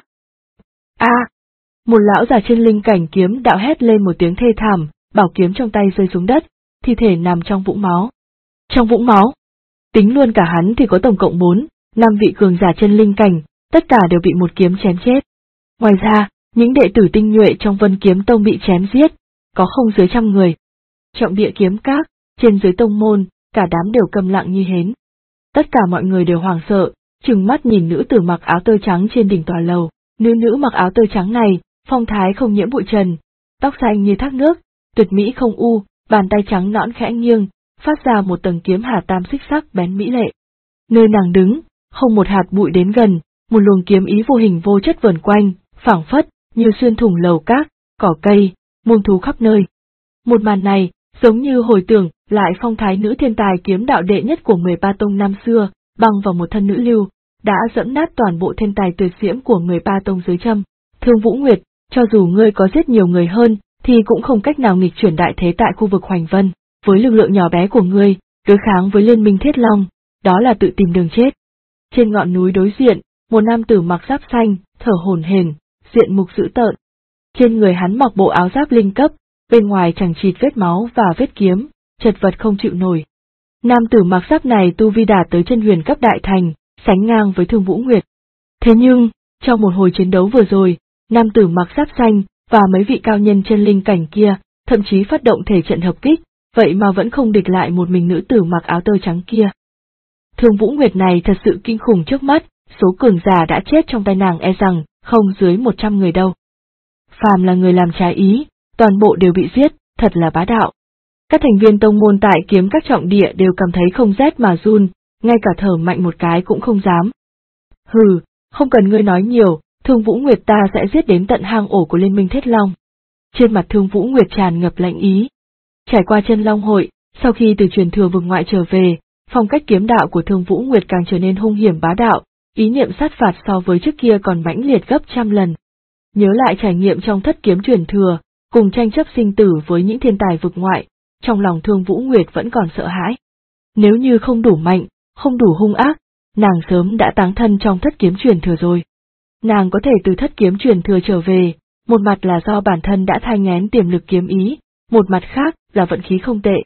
[SPEAKER 1] một lão già trên linh cảnh kiếm đạo hét lên một tiếng thê thảm, bảo kiếm trong tay rơi xuống đất, thi thể nằm trong vũng máu. Trong vũng máu, Tính luôn cả hắn thì có tổng cộng 5 vị cường giả chân linh cảnh, tất cả đều bị một kiếm chém chết. Ngoài ra, những đệ tử tinh nhuệ trong Vân Kiếm Tông bị chém giết, có không dưới 100 người. Trọng địa kiếm các, trên dưới tông môn, cả đám đều câm lặng như hến. Tất cả mọi người đều hoảng sợ, trừng mắt nhìn nữ tử mặc áo tơ trắng trên đỉnh tòa lầu. Nữ mặc áo tơ trắng này, phong thái không nhiễm bụi trần, tóc xanh như thác nước, tuyệt mỹ không u, bàn tay trắng nõn khẽ nghiêng, phát ra một tầng kiếm hà tam xích sắc bén mỹ lệ. Nơi nàng đứng, không một hạt bụi đến gần, một luồng kiếm ý vô hình vô chất vờn quanh, phảng phất như xuyên thủng lầu cát, cỏ cây, muôn thú khắp nơi. Một màn này, giống như hồi tưởng lại phong thái nữ thiên tài kiếm đạo đệ nhất của 13 tông năm xưa, băng vào một thân nữ lưu, đã dẫm nát toàn bộ thiên tài tuyệt diễm của 13 tông dưới châm. Thương Vũ Nguyệt, cho dù ngươi có giết nhiều người hơn, thì cũng không cách nào nghịch chuyển đại thế tại khu vực Hoành Vân. Với lực lượng nhỏ bé của ngươi, đối kháng với liên minh Thiết Long, đó là tự tìm đường chết. Trên ngọn núi đối diện, một nam tử mặc giáp xanh, thở hổn hển, diện mục dữ tợn. Trên người hắn mặc bộ áo giáp linh cấp, bên ngoài chẳng chịt vết máu và vết kiếm, chật vật không chịu nổi. Nam tử mặc giáp này tu vi đạt tới chân huyền cấp đại thành, sánh ngang với Thương Vũ Nguyệt. Thế nhưng, trong một hồi chiến đấu vừa rồi, nam tử mặc giáp xanh và mấy vị cao nhân chân linh cảnh kia, thậm chí phát động thể trận hợp kích, vậy mà vẫn không địch lại một mình nữ tử mặc áo tơ trắng kia. Thương Vũ Nguyệt này thật sự kinh khủng trước mắt, số cường giả đã chết trong tay nàng e rằng không dưới 100 người đâu. Phàm là người làm trái ý, toàn bộ đều bị giết, thật là bá đạo. Các thành viên tông môn tại kiếm các trọng địa đều cảm thấy không rét mà run, ngay cả thở mạnh một cái cũng không dám. Hừ, không cần ngươi nói nhiều, Thương Vũ Nguyệt ta sẽ giết đến tận hang ổ của Liên minh Thiết Long. Trên mặt Thương Vũ Nguyệt tràn ngập lạnh ý. Trải qua Chân Long hội, sau khi từ truyền thừa vực ngoại trở về, phong cách kiếm đạo của Thương Vũ Nguyệt càng trở nên hung hiểm bá đạo, ý niệm sát phạt so với trước kia còn mãnh liệt gấp trăm lần. Nhớ lại trải nghiệm trong thất kiếm truyền thừa, cùng tranh chấp sinh tử với những thiên tài vực ngoại, trong lòng Thương Vũ Nguyệt vẫn còn sợ hãi. Nếu như không đủ mạnh, không đủ hung ác, nàng sớm đã táng thân trong thất kiếm truyền thừa rồi. Nàng có thể từ thất kiếm truyền thừa trở về, một mặt là do bản thân đã thai nghén tiềm lực kiếm ý, một mặt khác là vận khí không tệ.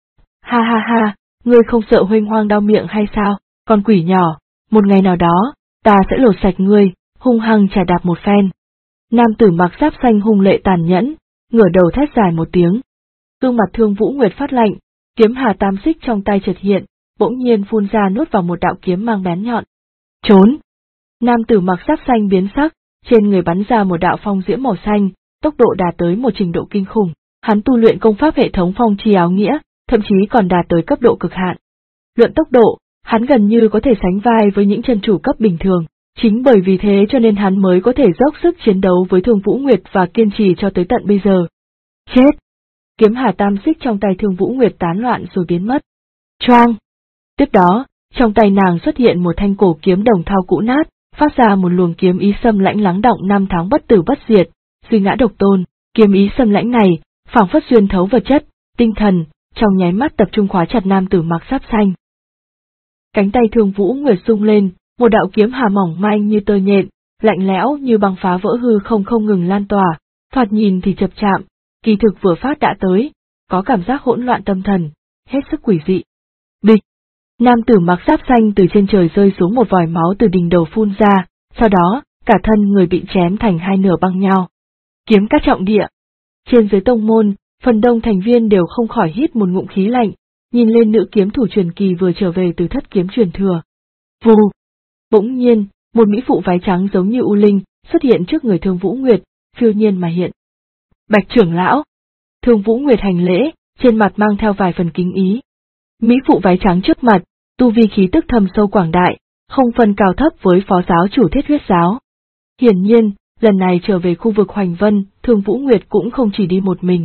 [SPEAKER 1] Ha ha ha, ngươi không sợ huênh hoang đau miệng hay sao, con quỷ nhỏ, một ngày nào đó, ta sẽ lột sạch ngươi, hung hăng chà đạp một phen. Nam tử mặc giáp xanh hung lệ tàn nhẫn, ngửa đầu thét dài một tiếng. Gương mặt Thương Vũ Nguyệt phát lạnh, kiếm hà tam xích trong tay chợt hiện, bỗng nhiên phun ra nuốt vào một đạo kiếm mang bén nhọn. Trốn! Nam tử mặc giáp xanh biến sắc, trên người bắn ra một đạo phong diễm màu xanh, tốc độ đạt tới một trình độ kinh khủng. Hắn tu luyện công pháp hệ thống phong chi áo nghĩa, thậm chí còn đạt tới cấp độ cực hạn. Luận tốc độ, hắn gần như có thể sánh vai với những chân chủ cấp bình thường. Chính bởi vì thế cho nên hắn mới có thể dốc sức chiến đấu với Thương Vũ Nguyệt và kiên trì cho tới tận bây giờ. Chết! Kiếm hà tam xích trong tay Thương Vũ Nguyệt tán loạn rồi biến mất. Choang! Tiếp đó, trong tay nàng xuất hiện một thanh cổ kiếm đồng thau cũ nát, phát ra một luồng kiếm ý xâm lãnh lắng đọng 5 tháng bất tử bất diệt, duy ngã độc tôn. Kiếm ý xâm lãnh này, phảng phất xuyên thấu vật chất, tinh thần, trong nháy mắt tập trung khóa chặt nam tử mặc giáp xanh. Cánh tay Thương Vũ Nguyệt rung lên, một đạo kiếm hà mỏng manh như tơ nhện, lạnh lẽo như băng phá vỡ hư không ngừng lan tỏa, thoạt nhìn thì chập chạm, kỳ thực vừa phát đã tới, có cảm giác hỗn loạn tâm thần, hết sức quỷ dị. Bịch! Nam tử mặc giáp xanh từ trên trời rơi xuống một vòi máu từ đỉnh đầu phun ra, sau đó, cả thân người bị chém thành hai nửa băng nhau. Kiếm các trọng địa. Trên dưới tông môn, phần đông thành viên đều không khỏi hít một ngụm khí lạnh, nhìn lên nữ kiếm thủ truyền kỳ vừa trở về từ thất kiếm truyền thừa. Vù! Bỗng nhiên, một mỹ phụ váy trắng giống như u linh, xuất hiện trước người Thương Vũ Nguyệt, phiêu nhiên mà hiện. Bạch trưởng lão! Thương Vũ Nguyệt hành lễ, trên mặt mang theo vài phần kính ý. Mỹ phụ váy trắng trước mặt, tu vi khí tức thâm sâu quảng đại, không phân cao thấp với phó giáo chủ Thiết Huyết giáo. Hiển nhiên, lần này trở về khu vực Hoành Vân, Thương Vũ Nguyệt cũng không chỉ đi một mình.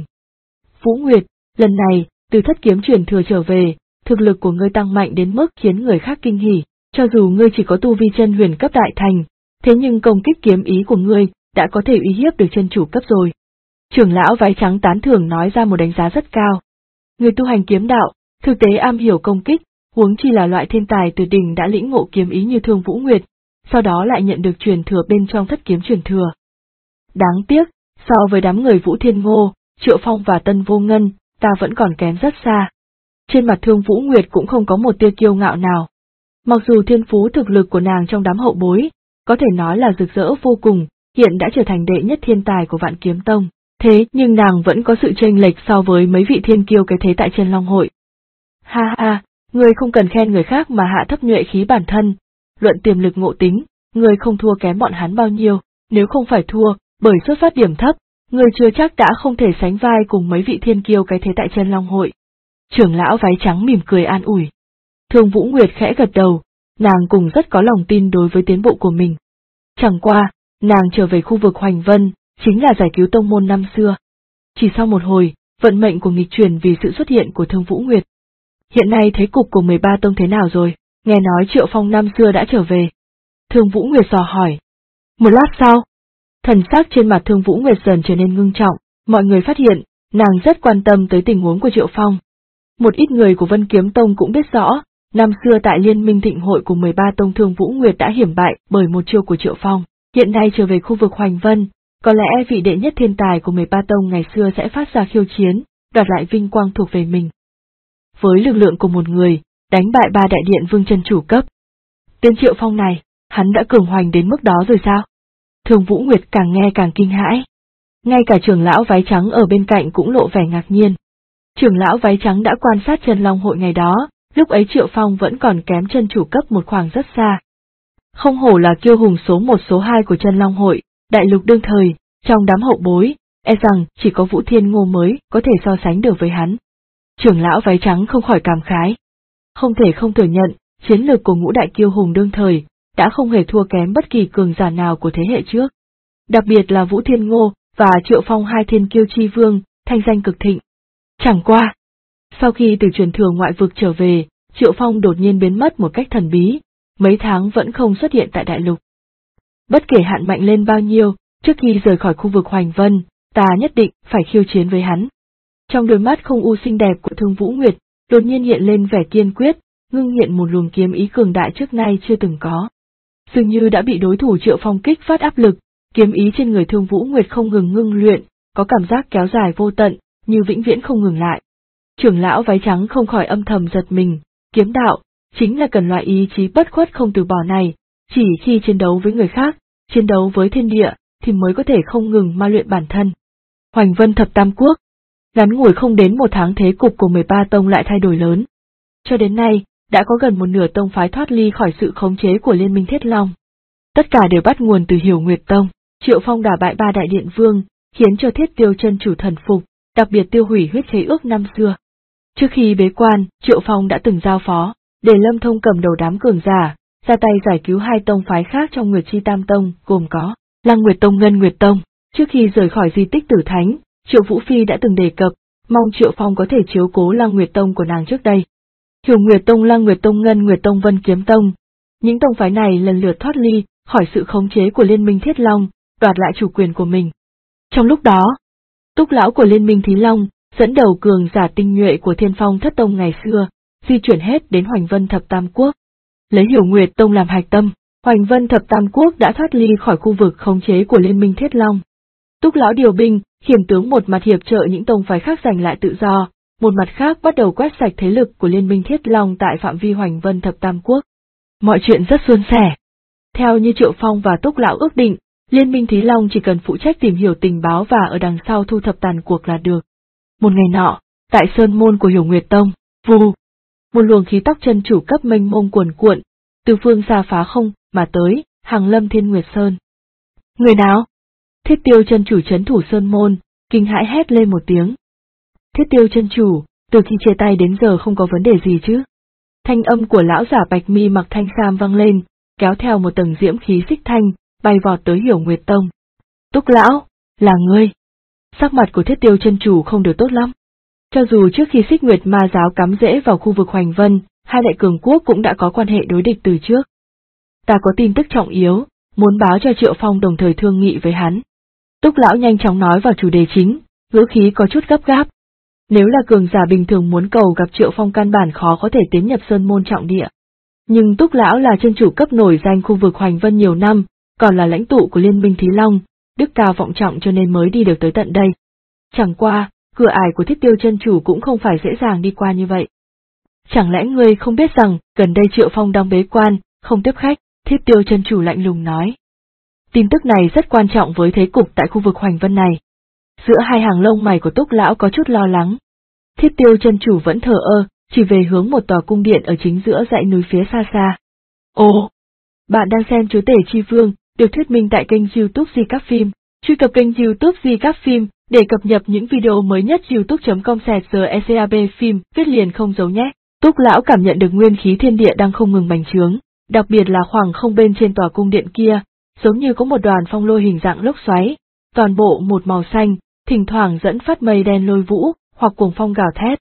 [SPEAKER 1] Vũ Nguyệt, lần này, từ thất kiếm truyền thừa trở về, thực lực của ngươi tăng mạnh đến mức khiến người khác kinh hỉ, cho dù ngươi chỉ có tu vi chân huyền cấp đại thành, thế nhưng công kích kiếm ý của ngươi đã có thể uy hiếp được chân chủ cấp rồi. Trưởng lão váy trắng tán thưởng nói ra một đánh giá rất cao. Người tu hành kiếm đạo, thực tế am hiểu công kích, huống chi là loại thiên tài từ đỉnh đã lĩnh ngộ kiếm ý như Thương Vũ Nguyệt, sau đó lại nhận được truyền thừa bên trong thất kiếm truyền thừa. Đáng tiếc, so với đám người Vũ Thiên Ngô, Triệu Phong và Tân Vô Ngân, ta vẫn còn kém rất xa. Trên mặt Thương Vũ Nguyệt cũng không có một tia kiêu ngạo nào. Mặc dù thiên phú thực lực của nàng trong đám hậu bối, có thể nói là rực rỡ vô cùng, hiện đã trở thành đệ nhất thiên tài của Vạn Kiếm Tông, thế nhưng nàng vẫn có sự chênh lệch so với mấy vị thiên kiêu cái thế tại Chân Long hội. Ha ha, ngươi không cần khen người khác mà hạ thấp nhuệ khí bản thân, luận tiềm lực ngộ tính, ngươi không thua kém bọn hắn bao nhiêu, nếu không phải thua, bởi xuất phát điểm thấp, ngươi chưa chắc đã không thể sánh vai cùng mấy vị thiên kiêu cái thế tại Chân Long hội. Trưởng lão váy trắng mỉm cười an ủi. Thương Vũ Nguyệt khẽ gật đầu, nàng cũng rất có lòng tin đối với tiến bộ của mình. Chẳng qua, nàng trở về khu vực Hoành Vân, chính là giải cứu tông môn năm xưa. Chỉ sau một hồi, vận mệnh của nghịch chuyển vì sự xuất hiện của Thương Vũ Nguyệt. Hiện nay thế cục của 13 tông thế nào rồi, nghe nói Triệu Phong năm xưa đã trở về. Thương Vũ Nguyệt dò hỏi. Một lát sau, thần sắc trên mặt Thương Vũ Nguyệt dần trở nên ngưng trọng, mọi người phát hiện, nàng rất quan tâm tới tình huống của Triệu Phong. Một ít người của Vân Kiếm Tông cũng biết rõ, năm xưa tại liên minh thịnh hội của 13 tông Thương Vũ Nguyệt đã hiểm bại bởi một chiêu của Triệu Phong, hiện nay trở về khu vực Hoành Vân, có lẽ vị đệ nhất thiên tài của 13 tông ngày xưa sẽ phát ra khiêu chiến, đoạt lại vinh quang thuộc về mình. Với lực lượng của một người, đánh bại 3 đại điện vương chân chủ cấp. Tên Triệu Phong này, hắn đã cường hoành đến mức đó rồi sao? Thương Vũ Nguyệt càng nghe càng kinh hãi. Ngay cả trưởng lão váy trắng ở bên cạnh cũng lộ vẻ ngạc nhiên. Trưởng lão váy trắng đã quan sát Chân Long hội ngày đó, lúc ấy Triệu Phong vẫn còn kém chân chủ cấp một khoảng rất xa. Không hổ là kiêu hùng số 1 số 2 của Chân Long hội, đại lục đương thời, trong đám hậu bối, e rằng chỉ có Vũ Thiên Ngô mới có thể so sánh được với hắn. Trưởng lão váy trắng không khỏi cảm khái. Không thể không thừa nhận, chiến lược của ngũ đại kiêu hùng đương thời, đã không hề thua kém bất kỳ cường giả nào của thế hệ trước. Đặc biệt là Vũ Thiên Ngô và Triệu Phong hai thiên kiêu chi vương, thanh danh cực thịnh. Chẳng qua, sau khi từ truyền thừa ngoại vực trở về, Triệu Phong đột nhiên biến mất một cách thần bí, mấy tháng vẫn không xuất hiện tại đại lục. Bất kể hạn mạnh lên bao nhiêu, trước khi rời khỏi khu vực Hoành Vân, ta nhất định phải khiêu chiến với hắn. Trong đôi mắt không u xinh đẹp của Thương Vũ Nguyệt, đột nhiên hiện lên vẻ kiên quyết, ngưng hiện một luồng kiếm ý cường đại trước nay chưa từng có. Dường như đã bị đối thủ Triệu Phong kích phát áp lực, kiếm ý trên người Thương Vũ Nguyệt không ngừng ngưng luyện, có cảm giác kéo dài vô tận, như vĩnh viễn không ngừng lại. Trưởng lão váy trắng không khỏi âm thầm giật mình, kiếm đạo, chính là cần loại ý chí bất khuất không từ bỏ này, chỉ khi chiến đấu với người khác, chiến đấu với thiên địa, thì mới có thể không ngừng ma luyện bản thân. Hoành Vân thập tam quốc, ngắn ngủi không đến một tháng thế cục của 13 tông lại thay đổi lớn. Cho đến nay, đã có gần một nửa tông phái thoát ly khỏi sự khống chế của Liên minh Thiết Long. Tất cả đều bắt nguồn từ Hiểu Nguyệt Tông, Triệu Phong đả bại 3 đại điện vương, khiến cho Thiết Tiêu chân chủ thần phục, đặc biệt tiêu hủy huyết khế ước năm xưa. Trước khi bế quan, Triệu Phong đã từng giao phó, để Lâm Thông cầm đầu đám cường giả, ra tay giải cứu 2 tông phái khác trong Nguyệt Chi Tam Tông, gồm có Lăng Nguyệt Tông Ngân Nguyệt Tông. Trước khi rời khỏi di tích Tử Thánh, Triệu Vũ Phi đã từng đề cập, mong Triệu Phong có thể chiếu cố Lăng Nguyệt Tông của nàng trước đây. Hiểu Nguyệt Tông, Lăng Nguyệt Tông, Ngân Nguyệt Tông, Vân Kiếm Tông. Những tông phái này lần lượt thoát ly khỏi sự khống chế của Liên minh Thiết Long, đoạt lại chủ quyền của mình. Trong lúc đó, Túc lão của Liên minh Thí Long, dẫn đầu cường giả tinh nhuệ của Thiên Phong Thất Tông ngày xưa, di chuyển hết đến Hoành Vân Thập Tam Quốc. Lấy Hiểu Nguyệt Tông làm hạch tâm, Hoành Vân Thập Tam Quốc đã thoát ly khỏi khu vực khống chế của Liên minh Thiết Long. Túc lão điều binh, khiển tướng một mặt hiệp trợ những tông phái khác giành lại tự do, một mặt khác bắt đầu quét sạch thế lực của Liên minh Thiết Long tại phạm vi Hoành Vân Thập Tam Quốc. Mọi chuyện rất suôn sẻ. Theo như Triệu Phong và Túc lão ước định, Liên minh Thí Long chỉ cần phụ trách tìm hiểu tình báo và ở đằng sau thu thập tàn cuộc là được. Một ngày nọ, tại sơn môn của Hiểu Nguyệt Tông, vù, một luồng khí tóc chân chủ cấp mênh mông cuồn cuộn, từ phương xa phá không mà tới, hàng lâm Thiên Nguyệt Sơn. Người nào? Thiết Tiêu chân chủ trấn thủ sơn môn, kinh hãi hét lên một tiếng. Thiết Tiêu chân chủ, từ khi chia tay đến giờ không có vấn đề gì chứ? Thanh âm của lão giả bạch mi mặc thanh sam vang lên, kéo theo một tầng diễm khí xích thanh, bay vọt tới Hiểu Nguyệt Tông. Túc lão, là ngươi. Sắc mặt của Thiết Tiêu chân chủ không được tốt lắm. Cho dù trước khi Xích Nguyệt Ma giáo cắm rễ vào khu vực Hoành Vân, hai đại cường quốc cũng đã có quan hệ đối địch từ trước. Ta có tin tức trọng yếu, muốn báo cho Triệu Phong đồng thời thương nghị với hắn. Túc lão nhanh chóng nói vào chủ đề chính, ngữ khí có chút gấp gáp. Nếu là cường giả bình thường muốn cầu gặp Triệu Phong căn bản khó có thể tiến nhập sơn môn trọng địa. Nhưng Túc lão là chân chủ cấp nổi danh khu vực Hoành Vân nhiều năm, còn là lãnh tụ của Liên minh Thí Long, đức cao vọng trọng cho nên mới đi được tới tận đây. Chẳng qua, cửa ải của Thiết Tiêu chân chủ cũng không phải dễ dàng đi qua như vậy. chẳng lẽ ngươi không biết rằng gần đây Triệu Phong đang bế quan, không tiếp khách? Thiết Tiêu chân chủ lạnh lùng nói. Tin tức này rất quan trọng với thế cục tại khu vực Hoành Vân này. Giữa hai hàng lông mày của Túc lão có chút lo lắng. Thiết Tiêu chân chủ vẫn thờ ơ, chỉ về hướng một tòa cung điện ở chính giữa dãy núi phía xa xa. Ồ! Bạn đang xem Chúa Tể Chi Vương, được thuyết minh tại kênh YouTube Di Các Phim. Truy cập kênh YouTube Di Các Phim để cập nhật những video mới nhất. youtube.com/secab phim, viết liền không giấu nhé. Túc lão cảm nhận được nguyên khí thiên địa đang không ngừng bành trướng, đặc biệt là khoảng không bên trên tòa cung điện kia, giống như có một đoàn phong lôi hình dạng lốc xoáy, toàn bộ một màu xanh, thỉnh thoảng dẫn phát mây đen lôi vũ, hoặc cuồng phong gào thét.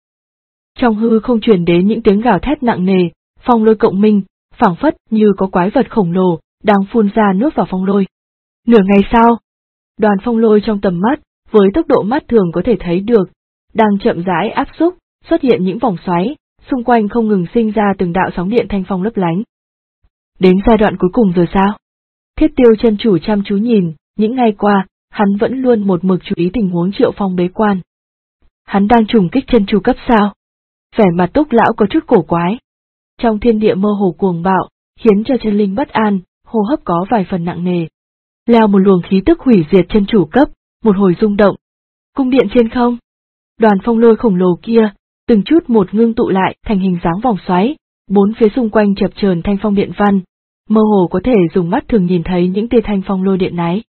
[SPEAKER 1] Trong hư không truyền đến những tiếng gào thét nặng nề, phong lôi cộng minh, phảng phất như có quái vật khổng lồ đang phun ra nước vào phong lôi. Nửa ngày sau, đoàn phong lôi trong tầm mắt, với tốc độ mắt thường có thể thấy được, đang chậm rãi áp xúc, xuất hiện những vòng xoáy, xung quanh không ngừng sinh ra từng đạo sóng điện thanh phong lấp lánh. Đến giai đoạn cuối cùng rồi sao? Thiết Tiêu chân chủ chăm chú nhìn, những ngày qua, hắn vẫn luôn một mực chú ý tình huống Triệu Phong bế quan. Hắn đang trùng kích chân chủ cấp sao? Vẻ mặt Túc lão có chút cổ quái. Trong thiên địa mơ hồ cuồng bạo, khiến cho chân linh bất an, hô hấp có vài phần nặng nề. Leo một luồng khí tức hủy diệt chân chủ cấp, một hồi rung động. Cung điện trên không, đoàn phong lôi khổng lồ kia, từng chút một ngưng tụ lại thành hình dáng vòng xoáy, bốn phía xung quanh chập chờn thanh phong điện văn, mơ hồ có thể dùng mắt thường nhìn thấy những tia thanh phong lôi điện náy.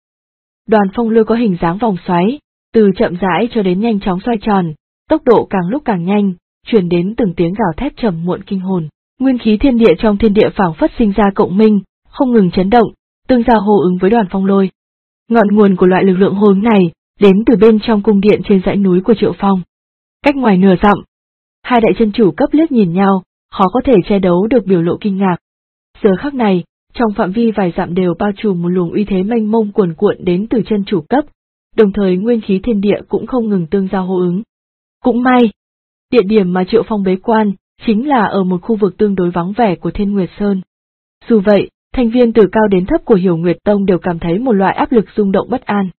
[SPEAKER 1] Đoàn phong lôi có hình dáng vòng xoáy, từ chậm rãi cho đến nhanh chóng xoay tròn, tốc độ càng lúc càng nhanh, truyền đến từng tiếng gào thét trầm muộn kinh hồn. Nguyên khí thiên địa trong thiên địa phảng phất sinh ra cộng minh, không ngừng chấn động, tương giao hô ứng với đoàn phong lôi. Ngọn nguồn của loại lực lượng hô ứng này đến từ bên trong cung điện trên dãy núi của Triệu Phong. Cách ngoài nửa dặm, hai đại chân chủ cấp liếc nhìn nhau, khó có thể che đấu được biểu lộ kinh ngạc. Giờ khắc này, trong phạm vi vài dặm đều bao trùm một luồng uy thế mênh mông cuồn cuộn đến từ chân chủ cấp, đồng thời nguyên khí thiên địa cũng không ngừng tương giao hô ứng. Cũng may, địa điểm mà Triệu Phong bế quan chính là ở một khu vực tương đối vắng vẻ của Thiên Nguyệt Sơn. Dù vậy, thành viên từ cao đến thấp của Hiểu Nguyệt Tông đều cảm thấy một loại áp lực rung động bất an.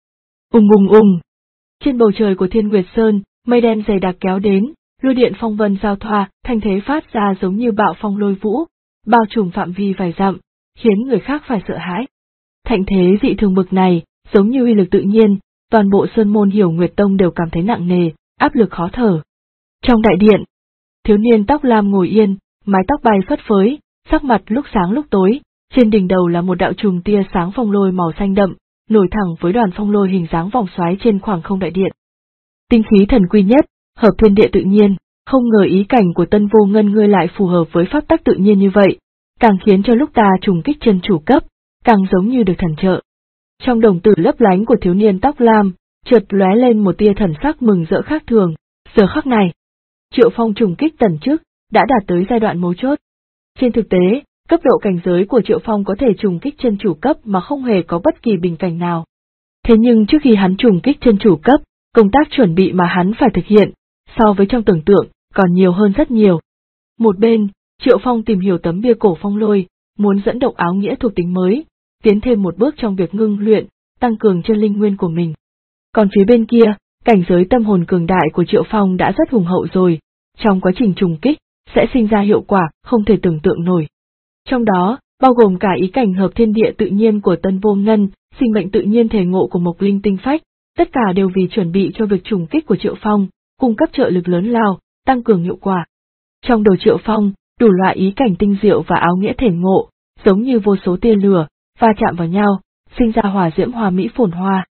[SPEAKER 1] Trên bầu trời của Thiên Nguyệt Sơn, mây đen dày đặc kéo đến, lôi điện phong vân giao thoa, thanh thế phát ra giống như bạo phong lôi vũ, bao trùm phạm vi vài dặm, khiến người khác phải sợ hãi. Thạnh thế dị thường bực này, giống như uy lực tự nhiên, toàn bộ sơn môn Hiểu Nguyệt Tông đều cảm thấy nặng nề, áp lực khó thở. Trong đại điện, thiếu niên tóc lam ngồi yên, mái tóc bay phất phới, sắc mặt lúc sáng lúc tối, trên đỉnh đầu là một đạo chùm tia sáng phong lôi màu xanh đậm, nổi thẳng với đoàn phong lôi hình dáng vòng xoáy trên khoảng không đại điện. Tinh khí thần quy nhất, hợp thiên địa tự nhiên, không ngờ ý cảnh của Tân Vô Ngân ngươi lại phù hợp với pháp tắc tự nhiên như vậy, càng khiến cho lúc ta trùng kích chân chủ cấp, càng giống như được thần trợ. Trong đồng tử lấp lánh của thiếu niên tóc lam, chợt lóe lên một tia thần sắc mừng rỡ khác thường. Giờ khắc này, Triệu Phong trùng kích tầng trước đã đạt tới giai đoạn mấu chốt. Trên thực tế, cấp độ cảnh giới của Triệu Phong có thể trùng kích chân chủ cấp mà không hề có bất kỳ bình cảnh nào. Thế nhưng trước khi hắn trùng kích chân chủ cấp, công tác chuẩn bị mà hắn phải thực hiện, so với trong tưởng tượng, còn nhiều hơn rất nhiều. Một bên, Triệu Phong tìm hiểu tấm bia cổ phong lôi, muốn dẫn động áo nghĩa thuộc tính mới, tiến thêm một bước trong việc ngưng luyện, tăng cường chân linh nguyên của mình. Còn phía bên kia, cảnh giới tâm hồn cường đại của Triệu Phong đã rất hùng hậu rồi, trong quá trình trùng kích, sẽ sinh ra hiệu quả không thể tưởng tượng nổi. Trong đó, bao gồm cả ý cảnh hợp thiên địa tự nhiên của Tân Vô Ngân, sinh mệnh tự nhiên thể ngộ của Mộc Linh Tinh Phách, tất cả đều vì chuẩn bị cho việc trùng kích của Triệu Phong, cung cấp trợ lực lớn lao, tăng cường hiệu quả. Trong đầu Triệu Phong, đủ loại ý cảnh tinh diệu và áo nghĩa thể ngộ, giống như vô số tia lửa, va chạm vào nhau, sinh ra hòa diễm hòa mỹ phồn hoa.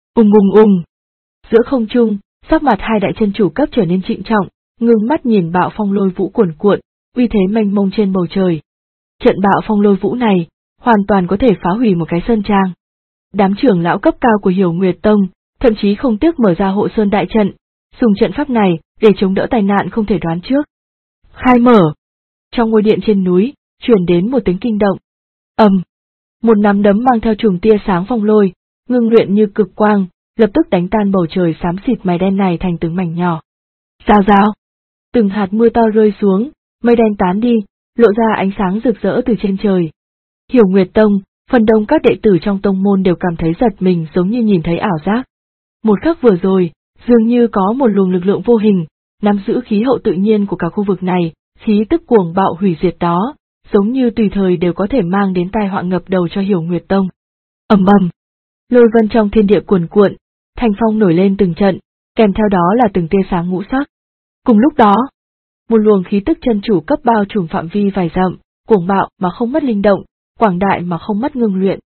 [SPEAKER 1] Giữa không trung, sắc mặt hai đại chân chủ cấp trở nên trịnh trọng, ngưng mắt nhìn bạo phong lôi vũ cuồn cuộn, uy thế mênh mông trên bầu trời. Trận bạo phong lôi vũ này, hoàn toàn có thể phá hủy một cái sơn trang. Đám trưởng lão cấp cao của Hiểu Nguyệt Tông, thậm chí không tiếc mở ra hộ sơn đại trận, dùng trận pháp này để chống đỡ tai nạn không thể đoán trước. Khai mở. Trong ngôi điện trên núi, truyền đến một tiếng kinh động. Một nắm đấm mang theo chùm tia sáng phong lôi, ngưng luyện như cực quang, lập tức đánh tan bầu trời xám xịt mây đen này thành từng mảnh nhỏ. Rào. Từng hạt mưa to rơi xuống, mây đen tán đi, lộ ra ánh sáng rực rỡ từ trên trời. Hiểu Nguyệt Tông, phần đông các đệ tử trong tông môn đều cảm thấy giật mình giống như nhìn thấy ảo giác. Một khắc vừa rồi, dường như có một luồng lực lượng vô hình, nắm giữ khí hậu tự nhiên của cả khu vực này, khí tức cuồng bạo hủy diệt đó, giống như tùy thời đều có thể mang đến tai họa ngập đầu cho Hiểu Nguyệt Tông. Ầm ầm, lôi vân trong thiên địa cuồn cuộn, thành phong nổi lên từng trận, kèm theo đó là từng tia sáng ngũ sắc. Cùng lúc đó, một luồng khí tức chân chủ cấp bao trùm phạm vi vài dặm, cuồng bạo mà không mất linh động, quảng đại mà không mất ngưng luyện.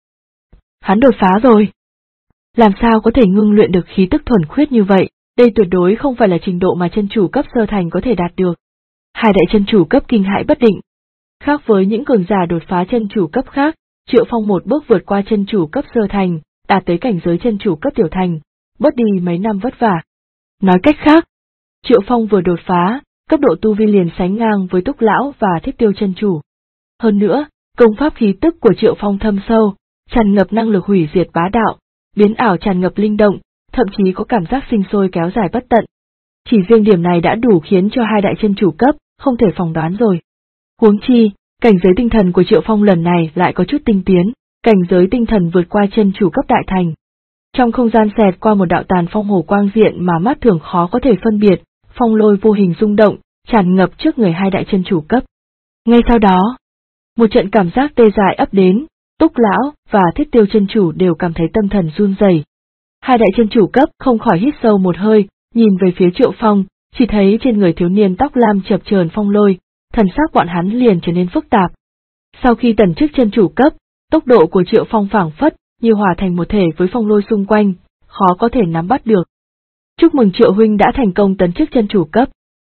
[SPEAKER 1] Hắn đột phá rồi. Làm sao có thể ngưng luyện được khí tức thuần khiết như vậy, đây tuyệt đối không phải là trình độ mà chân chủ cấp sơ thành có thể đạt được. Hai đại chân chủ cấp kinh hãi bất định. Khác với những cường giả đột phá chân chủ cấp khác, Triệu Phong một bước vượt qua chân chủ cấp sơ thành, đạt tới cảnh giới chân chủ cấp tiểu thành, bớt đi mấy năm vất vả. Nói cách khác, Triệu Phong vừa đột phá, cấp độ tu vi liền sánh ngang với Túc Lão và Thiết Tiêu chân chủ. Hơn nữa, công pháp khí tức của Triệu Phong thâm sâu, tràn ngập năng lực hủy diệt bá đạo, biến ảo tràn ngập linh động, thậm chí có cảm giác sinh sôi kéo dài bất tận. Chỉ riêng điểm này đã đủ khiến cho hai đại chân chủ cấp không thể phỏng đoán rồi. Huống chi, cảnh giới tinh thần của Triệu Phong lần này lại có chút tinh tiến, cảnh giới tinh thần vượt qua chân chủ cấp đại thành. Trong không gian xẹt qua một đạo tàn phong hồ quang diện mà mắt thường khó có thể phân biệt, phong lôi vô hình rung động, tràn ngập trước người hai đại chân chủ cấp. Ngay sau đó, một trận cảm giác tê dại ập đến, Túc Lão và Thiết Tiêu chân chủ đều cảm thấy tâm thần run rẩy. Hai đại chân chủ cấp không khỏi hít sâu một hơi, nhìn về phía Triệu Phong, chỉ thấy trên người thiếu niên tóc lam chập chờn phong lôi, thần sắc bọn hắn liền trở nên phức tạp. Sau khi tần chức chân chủ cấp, tốc độ của Triệu Phong phảng phất như hòa thành một thể với phong lôi xung quanh, khó có thể nắm bắt được. Chúc mừng Triệu huynh đã thành công tấn chức chân chủ cấp.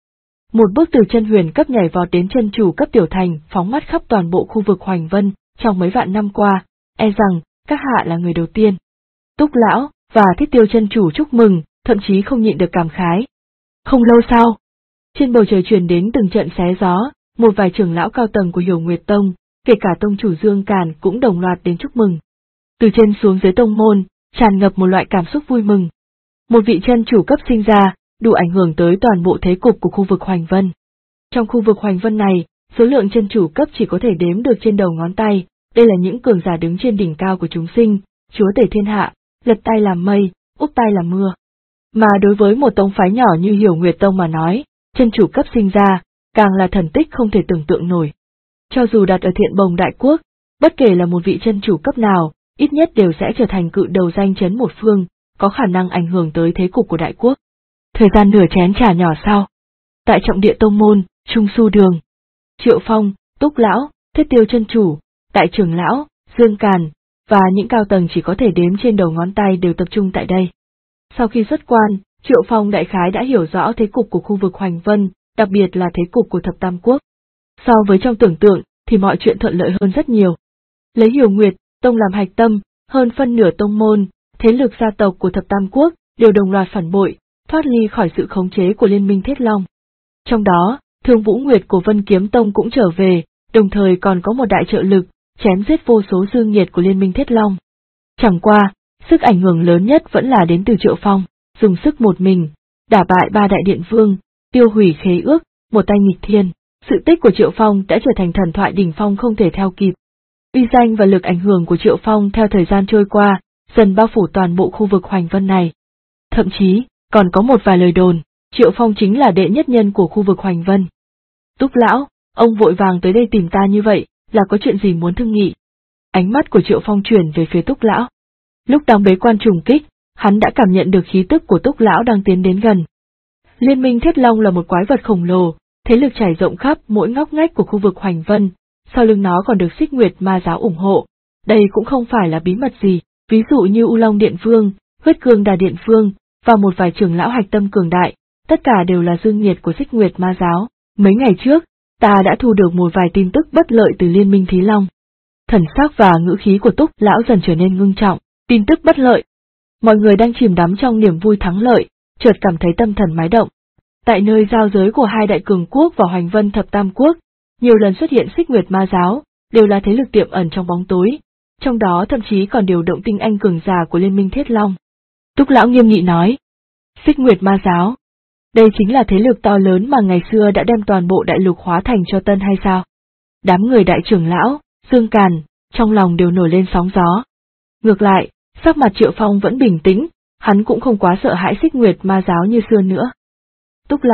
[SPEAKER 1] Một bước từ chân huyền cấp nhảy vọt đến chân chủ cấp tiểu thành, phóng mắt khắp toàn bộ khu vực Hoành Vân, trong mấy vạn năm qua, e rằng các hạ là người đầu tiên. Túc Lão và Thiết Tiêu chân chủ chúc mừng, thậm chí không nhịn được cảm khái. Không lâu sau, trên bầu trời truyền đến từng trận xé gió, một vài trưởng lão cao tầng của Hiểu Nguyệt Tông, kể cả tông chủ Dương Càn cũng đồng loạt đến chúc mừng. Từ trên xuống dưới tông môn, tràn ngập một loại cảm xúc vui mừng. Một vị chân chủ cấp sinh ra, đủ ảnh hưởng tới toàn bộ thế cục của khu vực Hoành Vân. Trong khu vực Hoành Vân này, số lượng chân chủ cấp chỉ có thể đếm được trên đầu ngón tay, đây là những cường giả đứng trên đỉnh cao của chúng sinh, chúa tể thiên hạ, lật tay làm mây, úp tay làm mưa. Mà đối với một tông phái nhỏ như Hiểu Nguyệt Tông mà nói, chân chủ cấp sinh ra, càng là thần tích không thể tưởng tượng nổi. Cho dù đặt ở Thiện Bồng Đại Quốc, bất kể là một vị chân chủ cấp nào, ít nhất đều sẽ trở thành cự đầu danh chấn một phương, có khả năng ảnh hưởng tới thế cục của đại quốc. Thời gian nửa chén trà nhỏ sau, tại trọng địa tông môn, Trung Su Đường, Triệu Phong, Túc Lão, Thiết Tiêu chân chủ, Đại trưởng lão, Dương Càn, và những cao tầng chỉ có thể đếm trên đầu ngón tay đều tập trung tại đây. Sau khi xuất quan, Triệu Phong đại khái đã hiểu rõ thế cục của khu vực Hoành Vân, đặc biệt là thế cục của Thập Tam Quốc. So với trong tưởng tượng, thì mọi chuyện thuận lợi hơn rất nhiều. Lấy Hiểu Nguyệt Tông làm hạch tâm, hơn phân nửa tông môn, thế lực gia tộc của Thập Tam Quốc đều đồng loạt phản bội, thoát ly khỏi sự khống chế của Liên minh Thiết Long. Trong đó, Thương Vũ Nguyệt của Vân Kiếm Tông cũng trở về, đồng thời còn có một đại trợ lực, chém giết vô số dương nhiệt của Liên minh Thiết Long. Chẳng qua, sức ảnh hưởng lớn nhất vẫn là đến từ Triệu Phong, dùng sức một mình, đả bại ba đại điện vương, tiêu hủy khế ước, một tay nghịch thiên. Sự tích của Triệu Phong đã trở thành thần thoại đỉnh phong không thể theo kịp. Uy danh và lực ảnh hưởng của Triệu Phong theo thời gian trôi qua, dần bao phủ toàn bộ khu vực Hoành Vân này. Thậm chí, còn có một vài lời đồn, Triệu Phong chính là đệ nhất nhân của khu vực Hoành Vân. Túc Lão, ông vội vàng tới đây tìm ta như vậy, là có chuyện gì muốn thương nghị? Ánh mắt của Triệu Phong chuyển về phía Túc Lão. Lúc đang bế quan trùng kích, hắn đã cảm nhận được khí tức của Túc Lão đang tiến đến gần. Liên minh Thiết Long là một quái vật khổng lồ, thế lực trải rộng khắp mỗi ngóc ngách của khu vực Hoành Vân, sau lưng nó còn được Xích Nguyệt Ma giáo ủng hộ. Đây cũng không phải là bí mật gì, ví dụ như U Long Điện Vương, Huyết Cương Đà Điện Vương, và một vài trưởng lão hạch tâm cường đại, tất cả đều là dương nhiệt của Xích Nguyệt Ma giáo. Mấy ngày trước, ta đã thu được một vài tin tức bất lợi từ Liên minh Thí Long. Thần sắc và ngữ khí của Túc Lão dần trở nên ngưng trọng, tin tức bất lợi. Mọi người đang chìm đắm trong niềm vui thắng lợi, chợt cảm thấy tâm thần mái động. Tại nơi giao giới của hai đại cường quốc và Hoành Vân Thập Tam Quốc, nhiều lần xuất hiện Xích Nguyệt Ma giáo, đều là thế lực tiềm ẩn trong bóng tối, trong đó thậm chí còn điều động tinh anh cường giả của Liên minh Thiết Long. Túc Lão nghiêm nghị nói, Xích Nguyệt Ma giáo, đây chính là thế lực to lớn mà ngày xưa đã đem toàn bộ đại lục hóa thành cho tân hay sao? Đám người đại trưởng lão, Dương Càn, trong lòng đều nổi lên sóng gió. Ngược lại, sắc mặt Triệu Phong vẫn bình tĩnh, hắn cũng không quá sợ hãi Xích Nguyệt Ma giáo như xưa nữa. Túc Lão,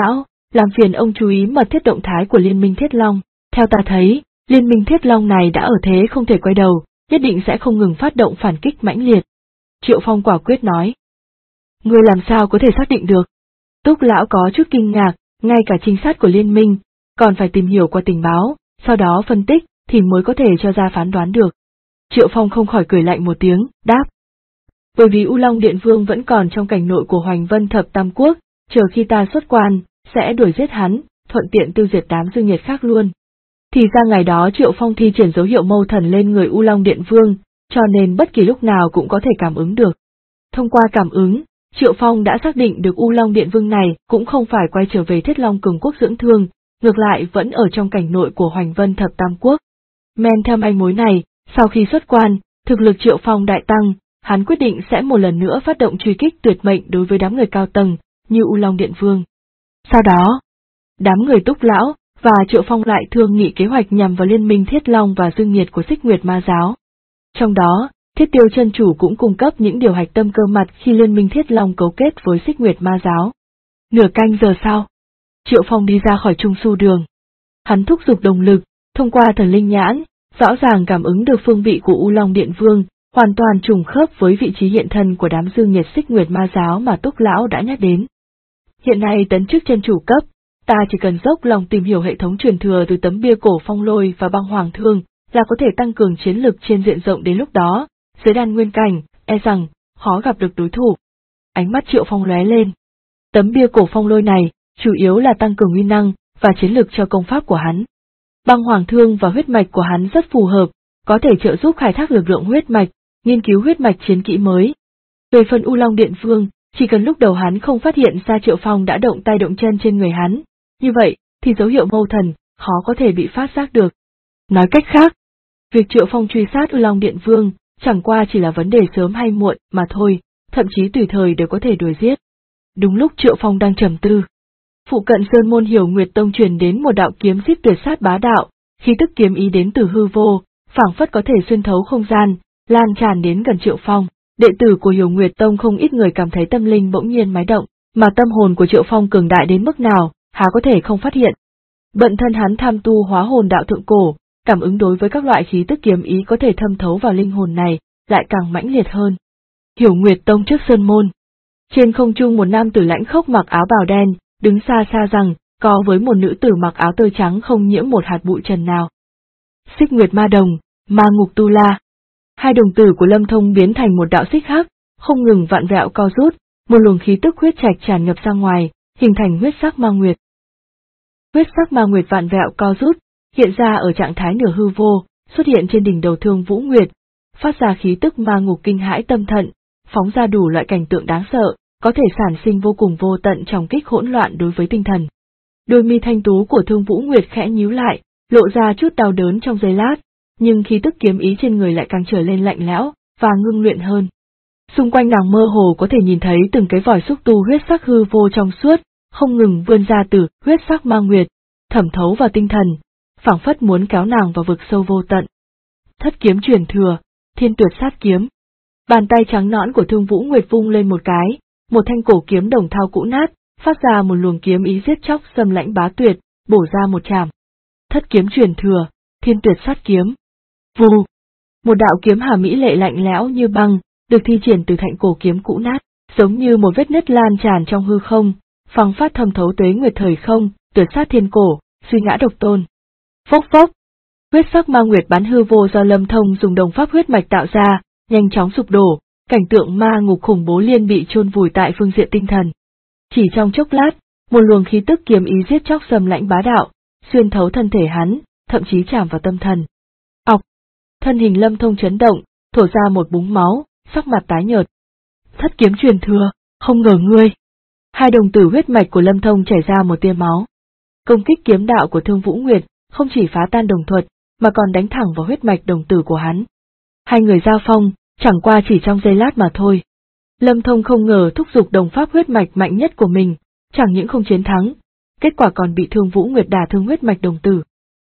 [SPEAKER 1] làm phiền ông chú ý mật thiết động thái của Liên minh Thiết Long. Theo ta thấy, Liên minh Thiết Long này đã ở thế không thể quay đầu, nhất định sẽ không ngừng phát động phản kích mãnh liệt. Triệu Phong quả quyết nói. Ngươi làm sao có thể xác định được? Túc lão có chút kinh ngạc, ngay cả trinh sát của Liên minh, còn phải tìm hiểu qua tình báo, sau đó phân tích, thì mới có thể cho ra phán đoán được. Triệu Phong không khỏi cười lạnh một tiếng, đáp. Bởi vì U Long Điện Vương vẫn còn trong cảnh nội của Hoành Vân Thập Tam Quốc, chờ khi ta xuất quan, sẽ đuổi giết hắn, thuận tiện tiêu diệt đám dương nhiệt khác luôn. Thì ra ngày đó Triệu Phong thi triển dấu hiệu mâu thần lên người U Long Điện Vương, cho nên bất kỳ lúc nào cũng có thể cảm ứng được. Thông qua cảm ứng, Triệu Phong đã xác định được U Long Điện Vương này cũng không phải quay trở về Thiết Long Cường Quốc dưỡng thương, ngược lại vẫn ở trong cảnh nội của Hoành Vân Thập Tam Quốc. Men theo manh mối này, sau khi xuất quan, thực lực Triệu Phong đại tăng, hắn quyết định sẽ một lần nữa phát động truy kích tuyệt mệnh đối với đám người cao tầng, như U Long Điện Vương. Sau đó, đám người Túc lão và Triệu Phong lại thương nghị kế hoạch nhằm vào Liên minh Thiết Long và Dương Nhiệt của Xích Nguyệt Ma Giáo. Trong đó, Thiết Tiêu chân chủ cũng cung cấp những điều hạch tâm cơ mặt khi Liên minh Thiết Long cấu kết với Xích Nguyệt Ma Giáo. Nửa canh giờ sau, Triệu Phong đi ra khỏi Trung Su Đường. Hắn thúc giục đồng lực, thông qua thần linh nhãn, rõ ràng cảm ứng được phương vị của U Long Điện Vương, hoàn toàn trùng khớp với vị trí hiện thân của đám Dương Nhiệt Xích Nguyệt Ma Giáo mà Túc lão đã nhắc đến. Hiện nay tấn chức chân chủ cấp, ta chỉ cần dốc lòng tìm hiểu hệ thống truyền thừa từ tấm bia cổ Phong Lôi và Băng Hoàng Thương, là có thể tăng cường chiến lực trên diện rộng. Đến lúc đó, dưới đan nguyên cảnh, e rằng khó gặp được đối thủ. Ánh mắt Triệu Phong lóe lên. Tấm bia cổ Phong Lôi này chủ yếu là tăng cường uy năng và chiến lực cho công pháp của hắn. Băng Hoàng Thương và huyết mạch của hắn rất phù hợp, có thể trợ giúp khai thác lực lượng huyết mạch, nghiên cứu huyết mạch chiến kỹ mới. Về phần U Long Điện Vương, chỉ cần lúc đầu hắn không phát hiện ra Triệu Phong đã động tay động chân trên người hắn, như vậy thì dấu hiệu mâu thần khó có thể bị phát giác được. Nói cách khác, việc Triệu Phong truy sát U Long Điện Vương chẳng qua chỉ là vấn đề sớm hay muộn mà thôi, thậm chí tùy thời đều có thể đuổi giết. Đúng lúc Triệu Phong đang trầm tư, phụ cận Sơn môn Hiểu Nguyệt Tông truyền đến một đạo kiếm giết tuyệt sát bá đạo, khí tức kiếm ý đến từ hư vô, phảng phất có thể xuyên thấu không gian, lan tràn đến gần Triệu Phong. Đệ tử của Hiểu Nguyệt Tông không ít người cảm thấy tâm linh bỗng nhiên mái động, mà tâm hồn của Triệu Phong cường đại đến mức nào, há có thể không phát hiện. Bận thân hắn tham tu hóa hồn đạo thượng cổ, cảm ứng đối với các loại khí tức kiếm ý có thể thâm thấu vào linh hồn này, lại càng mãnh liệt hơn. Hiểu Nguyệt Tông trước sơn môn. Trên không trung một nam tử lãnh khốc mặc áo bào đen, đứng xa xa rằng, có với một nữ tử mặc áo tơ trắng không nhiễm một hạt bụi trần nào. Xích Nguyệt Ma Đồng, Ma Ngục Tu La. Hai đồng tử của Lâm Thông biến thành một đạo xích hắc, không ngừng vặn vẹo co rút, một luồng khí tức huyết trạch tràn ngập ra ngoài, hình thành huyết sắc ma nguyệt. Huyết sắc ma nguyệt vặn vẹo co rút, hiện ra ở trạng thái nửa hư vô, xuất hiện trên đỉnh đầu Thương Vũ Nguyệt, phát ra khí tức ma ngục kinh hãi tâm thận, phóng ra đủ loại cảnh tượng đáng sợ, có thể sản sinh vô cùng vô tận tròng kích hỗn loạn đối với tinh thần. Đôi mi thanh tú của Thương Vũ Nguyệt khẽ nhíu lại, lộ ra chút đau đớn trong giây lát, nhưng khí tức kiếm ý trên người lại càng trở lên lạnh lẽo và ngưng luyện hơn. Xung quanh nàng mơ hồ có thể nhìn thấy từng cái vòi xúc tu huyết sắc hư vô trong suốt, không ngừng vươn ra từ huyết sắc ma nguyệt, thẩm thấu vào tinh thần, phảng phất muốn kéo nàng vào vực sâu vô tận. Thất kiếm truyền thừa, Thiên Tuyệt Sát Kiếm. Bàn tay trắng nõn của Thương Vũ Nguyệt vung lên một cái, một thanh cổ kiếm đồng thau cũ nát, phát ra một luồng kiếm ý giết chóc xâm lãnh bá tuyệt, bổ ra một chảm. Thất kiếm truyền thừa, Thiên Tuyệt Sát Kiếm. Vù! Một đạo kiếm hà mỹ lệ lạnh lẽo như băng, được thi triển từ thanh cổ kiếm cũ nát, giống như một vết nứt lan tràn trong hư không, phăng phát thâm thấu tuế nguyệt thời không, tuyệt sát thiên cổ, suy ngã độc tôn. Phốc phốc! Huyết sắc ma nguyệt bắn hư vô do Lâm Thông dùng đồng pháp huyết mạch tạo ra, nhanh chóng sụp đổ, cảnh tượng ma ngục khủng bố liên bị chôn vùi tại phương diện tinh thần. Chỉ trong chốc lát, một luồng khí tức kiếm ý giết chóc xâm lãnh bá đạo, xuyên thấu thân thể hắn, thậm chí chạm vào tâm thần. Ọc! Thân hình Lâm Thông chấn động, thổ ra một búng máu, sắc mặt tái nhợt. Thất kiếm truyền thừa, không ngờ ngươi. Hai đồng tử huyết mạch của Lâm Thông chảy ra một tia máu. Công kích kiếm đạo của Thương Vũ Nguyệt không chỉ phá tan đồng thuật, mà còn đánh thẳng vào huyết mạch đồng tử của hắn. Hai người giao phong, chẳng qua chỉ trong giây lát mà thôi. Lâm Thông không ngờ thúc giục đồng pháp huyết mạch mạnh nhất của mình, chẳng những không chiến thắng, kết quả còn bị Thương Vũ Nguyệt đả thương huyết mạch đồng tử.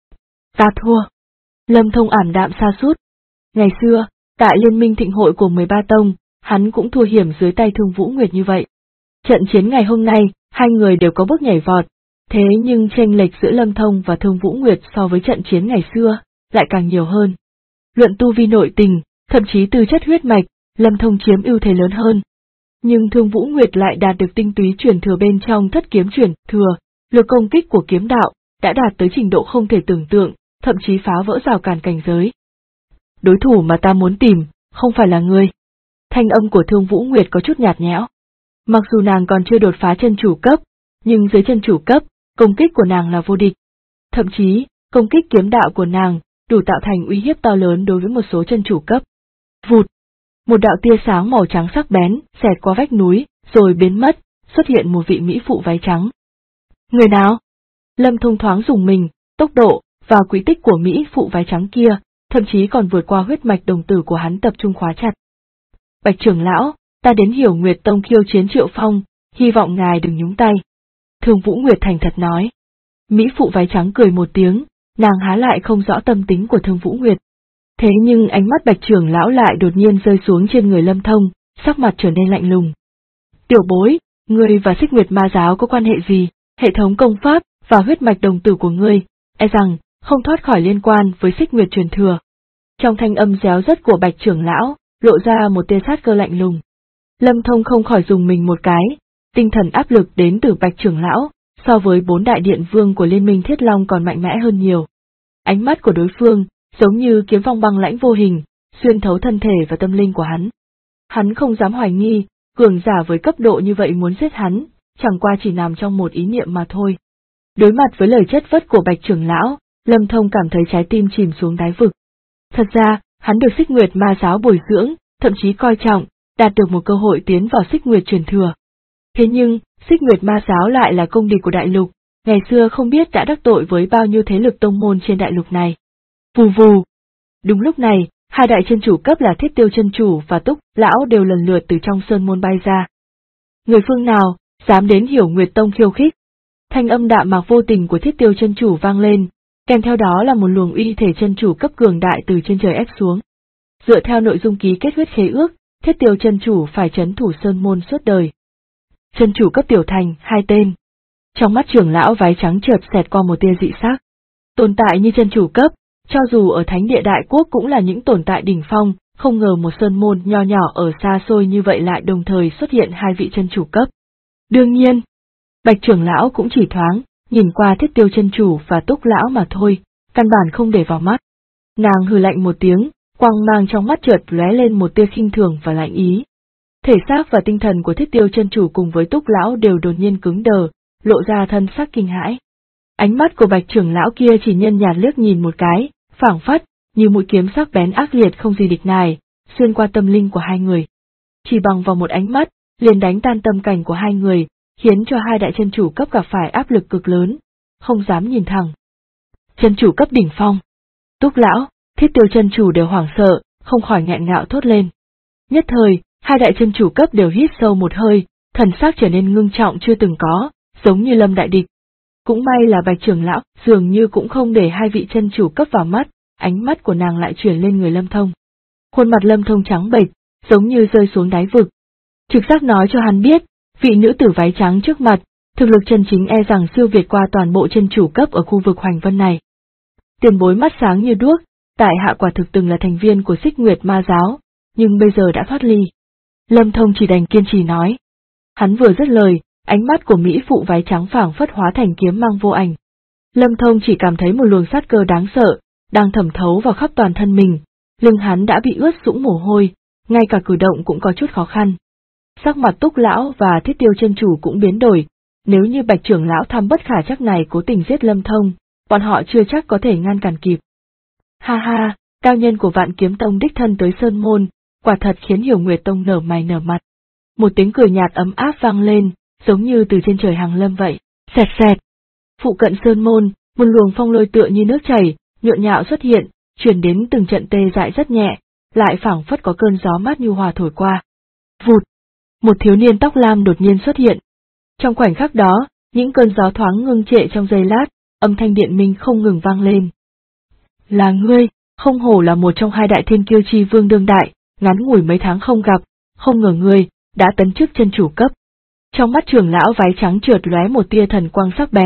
[SPEAKER 1] Ta thua. Lâm Thông ảm đạm sa sút. Ngày xưa, tại liên minh thịnh hội của 13 tông, hắn cũng thua hiểm dưới tay Thương Vũ Nguyệt như vậy. Trận chiến ngày hôm nay, hai người đều có bước nhảy vọt, Thế nhưng chênh lệch giữa Lâm Thông và Thương Vũ Nguyệt so với trận chiến ngày xưa, lại càng nhiều hơn. Luận tu vi nội tình, thậm chí từ chất huyết mạch, Lâm Thông chiếm ưu thế lớn hơn. Nhưng Thương Vũ Nguyệt lại đạt được tinh túy truyền thừa bên trong thất kiếm truyền thừa, lực công kích của kiếm đạo, đã đạt tới trình độ không thể tưởng tượng, thậm chí phá vỡ rào cản cảnh giới. Đối thủ mà ta muốn tìm, không phải là ngươi. Thanh âm của Thương Vũ Nguyệt có chút nhạt nhẽo. Mặc dù nàng còn chưa đột phá chân chủ cấp, nhưng dưới chân chủ cấp, công kích của nàng là vô địch. Thậm chí, công kích kiếm đạo của nàng, đủ tạo thành uy hiếp to lớn đối với một số chân chủ cấp. Vụt! Một đạo tia sáng màu trắng sắc bén, xẹt qua vách núi, rồi biến mất, xuất hiện một vị mỹ phụ váy trắng. Người nào? Lâm Thông thoáng dùng mình, tốc độ, và quỹ tích của mỹ phụ váy trắng kia, thậm chí còn vượt qua huyết mạch đồng tử của hắn tập trung khóa chặt. Bạch trưởng lão, ta đến Hiểu Nguyệt Tông khiêu chiến Triệu Phong, hy vọng ngài đừng nhúng tay. Thương Vũ Nguyệt thành thật nói. Mỹ phụ váy trắng cười một tiếng, nàng há lại không rõ tâm tính của Thương Vũ Nguyệt. Thế nhưng ánh mắt Bạch trưởng lão lại đột nhiên rơi xuống trên người Lâm Thông, sắc mặt trở nên lạnh lùng. Tiểu bối, ngươi và Xích Nguyệt Ma giáo có quan hệ gì? Hệ thống công pháp và huyết mạch đồng tử của ngươi, e rằng không thoát khỏi liên quan với Xích Nguyệt truyền thừa. Trong thanh âm réo rắt của Bạch trưởng lão, lộ ra một tia sát cơ lạnh lùng. Lâm Thông không khỏi dùng mình một cái, tinh thần áp lực đến từ Bạch trưởng lão, so với 4 đại điện vương của Liên minh Thiết Long còn mạnh mẽ hơn nhiều. Ánh mắt của đối phương, giống như kiếm phong băng lãnh vô hình, xuyên thấu thân thể và tâm linh của hắn. Hắn không dám hoài nghi, cường giả với cấp độ như vậy muốn giết hắn, chẳng qua chỉ nằm trong một ý niệm mà thôi. Đối mặt với lời chất vấn của Bạch trưởng lão, Lâm Thông cảm thấy trái tim chìm xuống đáy vực. Thật ra, hắn được Xích Nguyệt Ma giáo bồi dưỡng, thậm chí coi trọng, đạt được một cơ hội tiến vào Xích Nguyệt truyền thừa. Thế nhưng, Xích Nguyệt Ma giáo lại là công địch của đại lục, ngày xưa không biết đã đắc tội với bao nhiêu thế lực tông môn trên đại lục này. Vù vù. Đúng lúc này, hai đại chân chủ cấp là Thiết Tiêu chân chủ và Túc lão đều lần lượt từ trong sơn môn bay ra. Người phương nào dám đến Hiểu Nguyệt Tông khiêu khích? Thanh âm đạm mạc vô tình của Thiết Tiêu chân chủ vang lên, kèm theo đó là một luồng uy thể chân chủ cấp cường đại từ trên trời ép xuống. Dựa theo nội dung ký kết huyết khế ước, Thiết Tiêu chân chủ phải trấn thủ sơn môn suốt đời. Chân chủ cấp tiểu thành, 2 tên. Trong mắt trưởng lão váy trắng chợt xẹt qua một tia dị sắc. Tồn tại như chân chủ cấp, cho dù ở Thánh địa Đại Quốc cũng là những tồn tại đỉnh phong, không ngờ một sơn môn nho nhỏ ở xa xôi như vậy lại đồng thời xuất hiện 2 vị chân chủ cấp. Đương nhiên, Bạch trưởng lão cũng chỉ thoáng, nhìn qua Thiết Tiêu chân chủ và Túc lão mà thôi, căn bản không để vào mắt. Nàng hừ lạnh một tiếng, quang mang trong mắt chợt lóe lên một tia khinh thường và lạnh ý. Thể xác và tinh thần của Thiết Tiêu chân chủ cùng với Túc lão đều đột nhiên cứng đờ, lộ ra thân sắc kinh hãi. Ánh mắt của Bạch trưởng lão kia chỉ nhân nhạt liếc nhìn một cái, phảng phất như mũi kiếm sắc bén ác liệt không gì địch nài, xuyên qua tâm linh của hai người. Chỉ bằng vào một ánh mắt, liền đánh tan tâm cảnh của hai người, khiến cho hai đại chân chủ cấp gặp phải áp lực cực lớn, không dám nhìn thẳng. Chân chủ cấp đỉnh phong. Túc lão, Thiết Tiêu chân chủ đều hoảng sợ, không khỏi nghẹn ngạo thốt lên. Nhất thời, hai đại chân chủ cấp đều hít sâu một hơi, thần sắc trở nên ngưng trọng chưa từng có, giống như lâm đại địch. Cũng may là Bạch trưởng lão, dường như cũng không để hai vị chân chủ cấp vào mắt, ánh mắt của nàng lại chuyển lên người Lâm Thông. Khuôn mặt Lâm Thông trắng bệch, giống như rơi xuống đáy vực. Trực giác nói cho hắn biết, vị nữ tử váy trắng trước mặt, thực lực chân chính e rằng siêu việt qua toàn bộ chân chủ cấp ở khu vực Hoành Vân này. Tiền bối mắt sáng như đuốc, tại hạ quả thực từng là thành viên của Xích Nguyệt Ma giáo, nhưng bây giờ đã thoát ly. Lâm Thông chỉ đành kiên trì nói. Hắn vừa dứt lời, ánh mắt của mỹ phụ váy trắng phảng phất hóa thành kiếm mang vô ảnh. Lâm Thông chỉ cảm thấy một luồng sát cơ đáng sợ, đang thẩm thấu vào khắp toàn thân mình, lưng hắn đã bị ướt sũng mồ hôi, ngay cả cử động cũng có chút khó khăn. Sắc mặt Túc lão và Thiết Tiêu chân chủ cũng biến đổi, nếu như Bạch trưởng lão thăm bất khả chắc này cố tình giết Lâm Thông, bọn họ chưa chắc có thể ngăn cản kịp. Ha ha, cao nhân của Vạn Kiếm Tông đích thân tới sơn môn, quả thật khiến Hiểu Nguyệt Tông nở mày nở mặt. Một tiếng cười nhạt ấm áp vang lên, giống như từ trên trời hàng lâm vậy, xẹt xẹt. Phụ cận sơn môn, một luồng phong lôi tựa như nước chảy, nhộn nhạo xuất hiện, truyền đến từng trận tê dại rất nhẹ, lại phảng phất có cơn gió mát nhu hòa thổi qua. Vụt! Một thiếu niên tóc lam đột nhiên xuất hiện. Trong khoảnh khắc đó, những cơn gió thoáng ngưng trệ trong giây lát, âm thanh điện minh không ngừng vang lên. Là ngươi, không hổ là một trong hai đại thiên kiêu chi vương đương đại, ngắn ngủi mấy tháng không gặp, không ngờ ngươi đã tấn chức chân chủ cấp. Trong mắt trưởng lão váy trắng chợt lóe một tia thần quang sắc bén,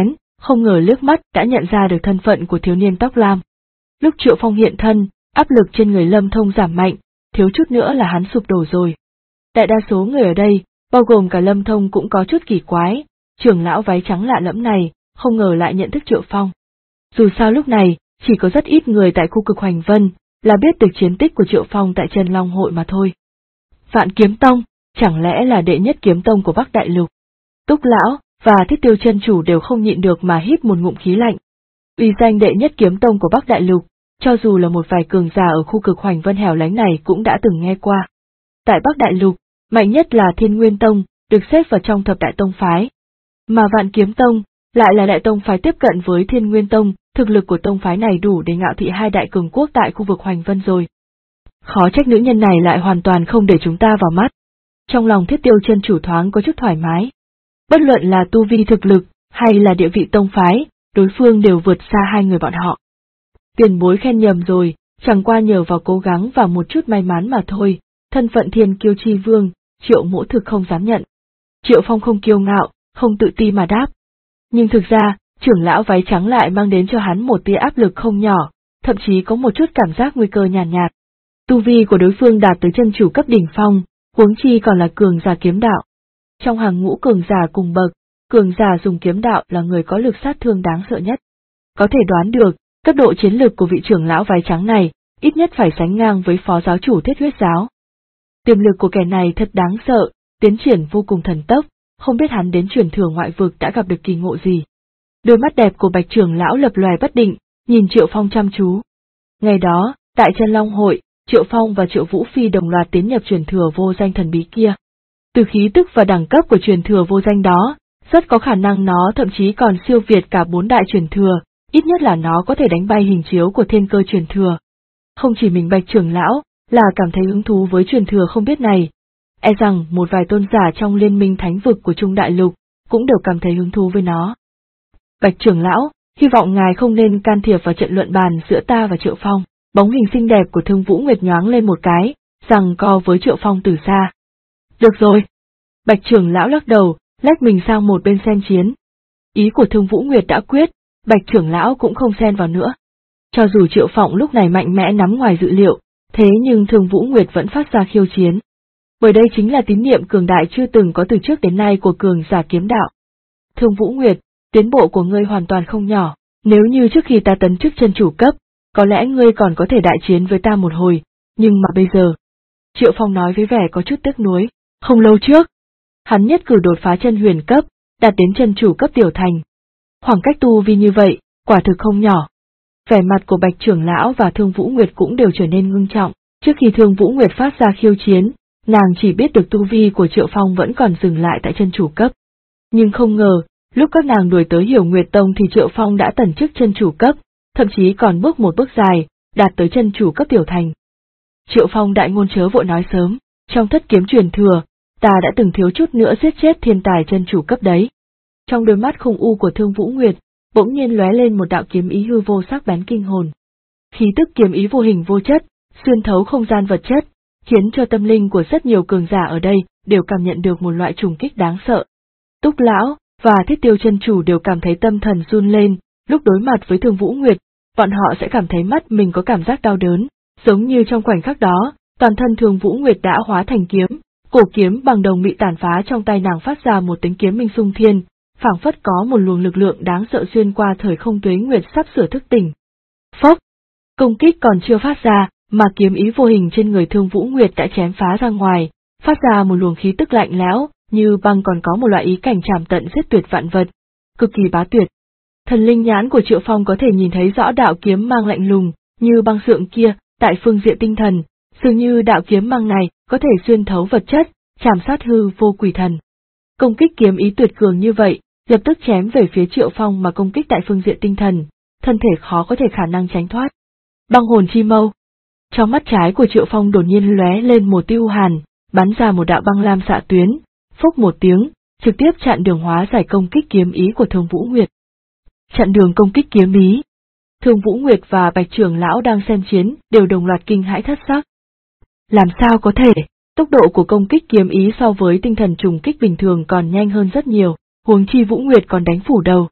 [SPEAKER 1] không ngờ liếc mắt đã nhận ra được thân phận của thiếu niên tóc lam. Lúc Triệu Phong hiện thân, áp lực trên người Lâm Thông giảm mạnh, thiếu chút nữa là hắn sụp đổ rồi. Đại đa số người ở đây, bao gồm cả Lâm Thông cũng có chút kỳ quái, trưởng lão váy trắng lạ lẫm này, không ngờ lại nhận thức Triệu Phong. Dù sao lúc này, chỉ có rất ít người tại khu cực Hoành Vân, là biết được chiến tích của Triệu Phong tại Chân Long hội mà thôi. Vạn Kiếm Tông, chẳng lẽ là đệ nhất kiếm tông của Bắc Đại Lục? Túc Lão và Thiết Tiêu chân chủ đều không nhịn được mà hít một ngụm khí lạnh. Uy danh đệ nhất kiếm tông của Bắc Đại Lục, cho dù là một vài cường giả ở khu cực Hoành Vân hẻo lánh này cũng đã từng nghe qua. Tại Bắc Đại Lục, mạnh nhất là Thiên Nguyên Tông, được xếp vào trong thập đại tông phái. Mà Vạn Kiếm Tông, lại là đại tông phái tiếp cận với Thiên Nguyên Tông, thực lực của tông phái này đủ để ngạo thị hai đại cường quốc tại khu vực Hoành Vân rồi. Khó trách nữ nhân này lại hoàn toàn không để chúng ta vào mắt. Trong lòng Thiết Tiêu chân chủ thoáng có chút thoải mái. Bất luận là tu vi thực lực, hay là địa vị tông phái, đối phương đều vượt xa hai người bọn họ. Tiền bối khen nhầm rồi, chẳng qua nhờ vào cố gắng và một chút may mắn mà thôi, thân phận Thiên Kiêu Chi Vương, Triệu Mỗ thực không dám nhận. Triệu Phong không kiêu ngạo, không tự ti mà đáp. Nhưng thực ra, trưởng lão váy trắng lại mang đến cho hắn một tia áp lực không nhỏ, thậm chí có một chút cảm giác nguy cơ nhàn nhạt. Tu vi của đối phương đạt tới chân chủ cấp đỉnh phong, huống chi còn là cường giả kiếm đạo. Trong hàng ngũ cường giả cùng bậc, cường giả dùng kiếm đạo là người có lực sát thương đáng sợ nhất. Có thể đoán được, cấp độ chiến lực của vị trưởng lão váy trắng này, ít nhất phải sánh ngang với phó giáo chủ Thiết Huyết giáo. Tiềm lực của kẻ này thật đáng sợ, tiến triển vô cùng thần tốc, không biết hắn đến truyền thừa ngoại vực đã gặp được kỳ ngộ gì. Đôi mắt đẹp của Bạch trưởng lão lập lòe bất định, nhìn Triệu Phong chăm chú. Ngày đó, tại Chân Long hội, Triệu Phong và Triệu Vũ Phi đồng loạt tiến nhập truyền thừa vô danh thần bí kia. Từ khí tức và đẳng cấp của truyền thừa vô danh đó, rất có khả năng nó thậm chí còn siêu việt cả 4 đại truyền thừa, ít nhất là nó có thể đánh bay hình chiếu của thiên cơ truyền thừa. Không chỉ mình Bạch trưởng lão, là cảm thấy hứng thú với truyền thừa không biết này, e rằng một vài tôn giả trong liên minh thánh vực của Trung Đại Lục, cũng đều cảm thấy hứng thú với nó. Bạch trưởng lão, hy vọng ngài không nên can thiệp vào trận luận bàn giữa ta và Triệu Phong. Bóng hình xinh đẹp của Thương Vũ Nguyệt nhoáng lên một cái, giằng co với Triệu Phong từ xa. Được rồi. Bạch trưởng lão lắc đầu, lách mình sang một bên xem chiến. Ý của Thương Vũ Nguyệt đã quyết, Bạch trưởng lão cũng không xen vào nữa. Cho dù Triệu Phong lúc này mạnh mẽ nắm ngoài dự liệu, thế nhưng Thương Vũ Nguyệt vẫn phát ra khiêu chiến. Bởi đây chính là tín niệm cường đại chưa từng có từ trước đến nay của cường giả kiếm đạo. Thương Vũ Nguyệt, tiến bộ của ngươi hoàn toàn không nhỏ, nếu như trước khi ta tấn chức chân chủ cấp, có lẽ ngươi còn có thể đại chiến với ta một hồi, nhưng mà bây giờ. Triệu Phong nói với vẻ có chút tiếc nuối, không lâu trước, hắn nhất cử đột phá chân huyền cấp, đạt đến chân chủ cấp tiểu thành. Khoảng cách tu vi như vậy, quả thực không nhỏ. Vẻ mặt của Bạch trưởng lão và Thương Vũ Nguyệt cũng đều trở nên ngưng trọng, trước khi Thương Vũ Nguyệt phát ra khiêu chiến, nàng chỉ biết được tu vi của Triệu Phong vẫn còn dừng lại tại chân chủ cấp. Nhưng không ngờ, lúc các nàng đuổi tới Hiểu Nguyệt Tông thì Triệu Phong đã tấn chức chân chủ cấp, thậm chí còn bước một bước dài, đạt tới chân chủ cấp tiểu thành. Triệu Phong đại ngôn chớ vội nói sớm, trong thất kiếm truyền thừa, ta đã từng thiếu chút nữa giết chết thiên tài chân chủ cấp đấy. Trong đôi mắt khủng u của Thương Vũ Nguyệt, bỗng nhiên lóe lên một đạo kiếm ý hư vô sắc bén kinh hồn. Khí tức kiếm ý vô hình vô chất, xuyên thấu không gian vật chất, khiến cho tâm linh của rất nhiều cường giả ở đây đều cảm nhận được một loại trùng kích đáng sợ. Túc lão và Thiết Tiêu chân chủ đều cảm thấy tâm thần run lên, lúc đối mặt với Thương Vũ Nguyệt, bọn họ sẽ cảm thấy mắt mình có cảm giác đau đớn, giống như trong khoảnh khắc đó, toàn thân Thương Vũ Nguyệt đã hóa thành kiếm, cổ kiếm bằng đồng bị tàn phá trong tay nàng phát ra một tiếng kiếm minh xung thiên, phảng phất có một luồng lực lượng đáng sợ xuyên qua thời không tuế nguyệt sắp sửa thức tỉnh. Phốc! Công kích còn chưa phát ra, mà kiếm ý vô hình trên người Thương Vũ Nguyệt đã chém phá ra ngoài, phát ra một luồng khí tức lạnh lẽo, như băng còn có một loại ý cảnh trảm tận giết tuyệt vạn vật, cực kỳ bá tuyệt. Thần linh nhãn của Triệu Phong có thể nhìn thấy rõ đạo kiếm mang lạnh lùng, như băng sượng kia, tại phương diện tinh thần, dường như đạo kiếm mang này có thể xuyên thấu vật chất, chảm sát hư vô quỷ thần. Công kích kiếm ý tuyệt cường như vậy, lập tức chém về phía Triệu Phong mà công kích tại phương diện tinh thần, thân thể khó có thể khả năng tránh thoát. Băng hồn chi mâu. Trong mắt trái của Triệu Phong đột nhiên lóe lên một tia u hàn, bắn ra một đạo băng lam xạ tuyến, phốc một tiếng, trực tiếp chặn đường hóa giải công kích kiếm ý của Thương Vũ Nguyệt. Chặn đường công kích kiếm ý. Thương Vũ Nguyệt và Bạch trưởng lão đang xem chiến, đều đồng loạt kinh hãi thất sắc. Làm sao có thể, tốc độ của công kích kiếm ý so với tinh thần trùng kích bình thường còn nhanh hơn rất nhiều, huống chi Vũ Nguyệt còn đánh phủ đầu.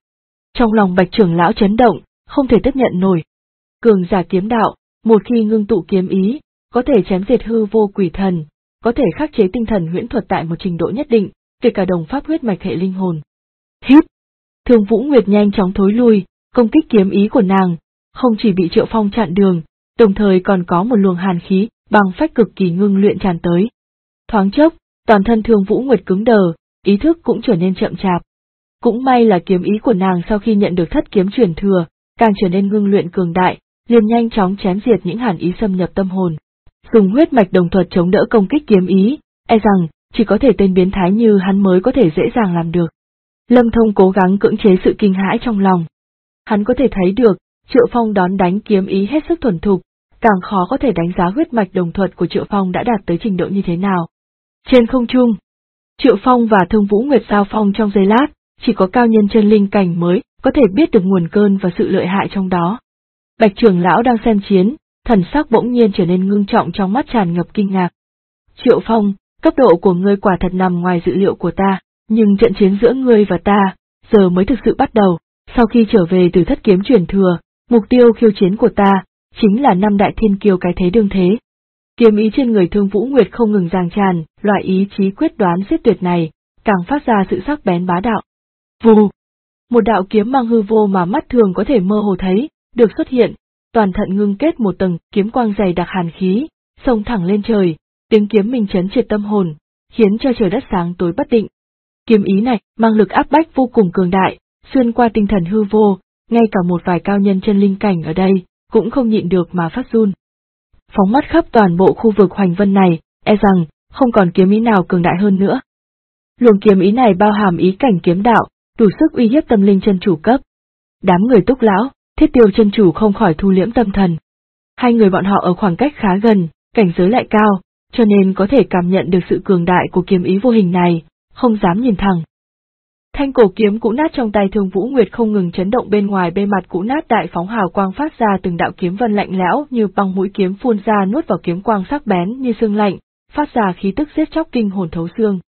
[SPEAKER 1] Trong lòng Bạch trưởng lão chấn động, không thể tiếp nhận nổi. Cường giả kiếm đạo, một khi ngưng tụ kiếm ý, có thể chém diệt hư vô quỷ thần, có thể khắc chế tinh thần huyễn thuật tại một trình độ nhất định, kể cả đồng pháp huyết mạch hệ linh hồn. Hít! Thương Vũ Nguyệt nhanh chóng thối lui, công kích kiếm ý của nàng, không chỉ bị Triệu Phong chặn đường, đồng thời còn có một luồng hàn khí, băng phách cực kỳ ngưng luyện tràn tới. Thoáng chốc, toàn thân Thương Vũ Nguyệt cứng đờ, ý thức cũng trở nên chậm chạp. Cũng may là kiếm ý của nàng sau khi nhận được thất kiếm truyền thừa, càng trở nên ngưng luyện cường đại, liền nhanh chóng chém diệt những hàn ý xâm nhập tâm hồn. Dùng huyết mạch đồng thuật chống đỡ công kích kiếm ý, e rằng chỉ có thể tên biến thái như hắn mới có thể dễ dàng làm được. Lâm Thông cố gắng cưỡng chế sự kinh hãi trong lòng. Hắn có thể thấy được, Triệu Phong đón đánh kiếm ý hết sức thuần thục, càng khó có thể đánh giá huyết mạch đồng thuật của Triệu Phong đã đạt tới trình độ như thế nào. Trên không trung, Triệu Phong và Thương Vũ Nguyệt giao phong trong giây lát, chỉ có cao nhân chân linh cảnh mới có thể biết được nguồn cơn và sự lợi hại trong đó. Bạch trưởng lão đang xem chiến, thần sắc bỗng nhiên trở nên ngưng trọng, trong mắt tràn ngập kinh ngạc. Triệu Phong, cấp độ của ngươi quả thật nằm ngoài dự liệu của ta, nhưng trận chiến giữa ngươi và ta, giờ mới thực sự bắt đầu. Sau khi trở về từ thất kiếm truyền thừa, mục tiêu khiêu chiến của ta, chính là năm đại thiên kiêu cái thế đương thế. Kiếm ý trên người Thương Vũ Nguyệt không ngừng giằng tràn, loại ý chí quyết đoán giết tuyệt này, càng phát ra sự sắc bén bá đạo. Vù! Một đạo kiếm mang hư vô mà mắt thường có thể mơ hồ thấy, được xuất hiện, toàn thận ngưng kết một tầng kiếm quang dày đặc hàn khí, xông thẳng lên trời, tiếng kiếm minh chấn triệt tâm hồn, khiến cho trời đất sáng tối bất định. Kiếm ý này mang lực áp bách vô cùng cường đại, xuyên qua tinh thần hư vô, ngay cả một vài cao nhân chân linh cảnh ở đây cũng không nhịn được mà phát run. Phóng mắt khắp toàn bộ khu vực Hoành Vân này, e rằng không còn kiếm ý nào cường đại hơn nữa. Luồng kiếm ý này bao hàm ý cảnh kiếm đạo, đủ sức uy hiếp tâm linh chân chủ cấp. Đám người Túc lão, Thiết Tiêu chân chủ không khỏi thu liễm tâm thần. Hai người bọn họ ở khoảng cách khá gần, cảnh giới lại cao, cho nên có thể cảm nhận được sự cường đại của kiếm ý vô hình này, không dám nhìn thẳng. Thanh cổ kiếm cũ nát trong tay Thương Vũ Nguyệt không ngừng chấn động, bên ngoài bề mặt cũ nát đại phóng hào quang phát ra từng đạo kiếm vân lạnh lẽo như băng, mũi kiếm phun ra nuốt vào kiếm quang sắc bén như xương lạnh, phát ra khí tức giết chóc kinh hồn thấu xương.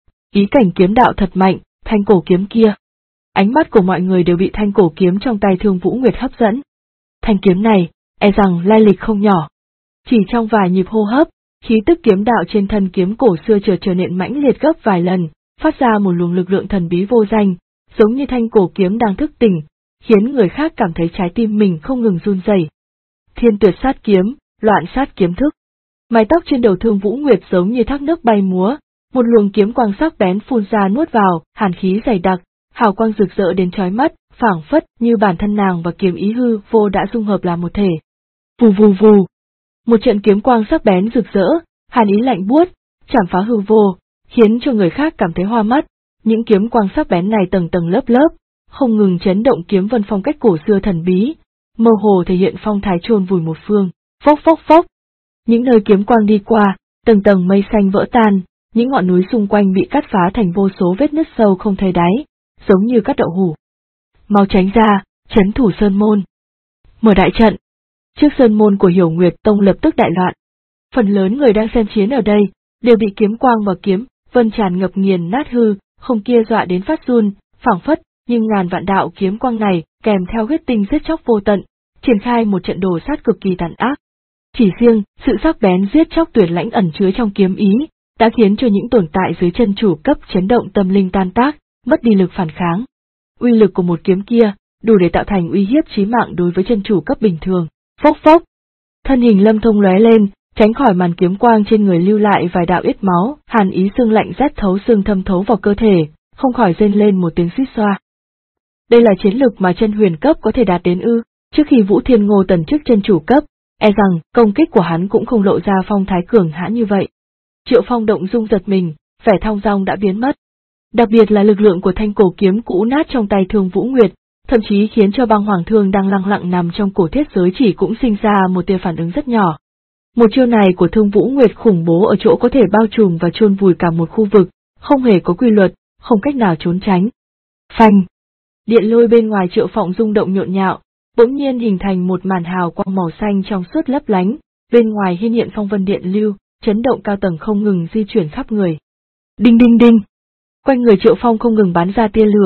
[SPEAKER 1] Ý cảnh kiếm đạo thật mạnh, thanh cổ kiếm kia. Ánh mắt của mọi người đều bị thanh cổ kiếm trong tay Thương Vũ Nguyệt hấp dẫn. Thanh kiếm này, e rằng lai lịch không nhỏ. Chỉ trong vài nhịp hô hấp, khí tức kiếm đạo trên thân kiếm cổ xưa trở nên mãnh liệt gấp vài lần, phát ra một luồng lực lượng thần bí vô danh, giống như thanh cổ kiếm đang thức tỉnh, khiến người khác cảm thấy trái tim mình không ngừng run rẩy. Thiên tuyệt sát kiếm, loạn sát kiếm thức. Mái tóc trên đầu Thương Vũ Nguyệt giống như thác nước bay múa, một luồng kiếm quang sắc bén phun ra nuốt vào, hàn khí dày đặc, hào quang rực rỡ đến chói mắt, phảng phất như bản thân nàng và kiếm ý hư vô đã dung hợp làm một thể. Vù vù vù. Một trận kiếm quang sắc bén rực rỡ, hàn ý lạnh buốt, chảm phá hư vô, khiến cho người khác cảm thấy hoa mắt. Những kiếm quang sắc bén này tầng tầng lớp lớp, không ngừng chấn động kiếm vân phong cách cổ xưa thần bí, mơ hồ thể hiện phong thái chôn vùi một phương. Phốc phốc phốc. Những nơi kiếm quang đi qua, tầng tầng mây xanh vỡ tan, những ngọn núi xung quanh bị cắt phá thành vô số vết nứt sâu không thấy đáy, giống như các đậu hũ. Mau tránh ra, trấn thủ sơn môn. Mở đại trận. Trước sơn môn của Hiểu Nguyệt Tông lập tức đại loạn. Phần lớn người đang xem chiến ở đây đều bị kiếm quang và kiếm vân tràn ngập nghiền nát hư, không kia dọa đến phát run, phảng phất nhưng ngàn vạn đạo kiếm quang này kèm theo huyết tinh giết chóc vô tận, triển khai một trận đồ sát cực kỳ tàn ác. Chỉ riêng sự sắc bén giết chóc tuyệt lãnh ẩn chứa trong kiếm ý đã khiến cho những tồn tại dưới chân chủ cấp chấn động tâm linh tan tác, mất đi lực phản kháng. Uy lực của một kiếm kia đủ để tạo thành uy hiếp chí mạng đối với chân chủ cấp bình thường. Phốc phốc. Thân hình Lâm Thông lóe lên, tránh khỏi màn kiếm quang trên người, lưu lại vài đạo ít máu, hàn ý xương lạnh rét thấu xương thâm thấu vào cơ thể, không khỏi rên lên một tiếng suýt xoa. Đây là chiến lực mà chân huyền cấp có thể đạt đến ư? Trước khi Vũ Thiên Ngô tần chức chân chủ cấp, e rằng công kích của hắn cũng không lộ ra phong thái cường hãn như vậy. Triệu Phong động dung giật mình, vẻ thong dong đã biến mất. Đặc biệt là lực lượng của thanh cổ kiếm cũ nát trong tay Thương Vũ Nguyệt, thậm chí khiến cho băng hoàng thương đang lặng lặng nằm trong cổ thiết giới chỉ cũng sinh ra một tia phản ứng rất nhỏ. Một chiêu này của Thương Vũ Nguyệt khủng bố ở chỗ có thể bao trùm và chôn vùi cả một khu vực, không hề có quy luật, không cách nào trốn tránh. Phanh! Điện lôi bên ngoài Triệu Phong rung động nhộn nhạo, bỗng nhiên hình thành một màn hào quang màu xanh trong suốt lấp lánh, bên ngoài hiên hiện phong vân điện lưu, chấn động cao tầng không ngừng di chuyển khắp người. Đinh đinh đinh! Quanh người Triệu Phong không ngừng bắn ra tia lửa,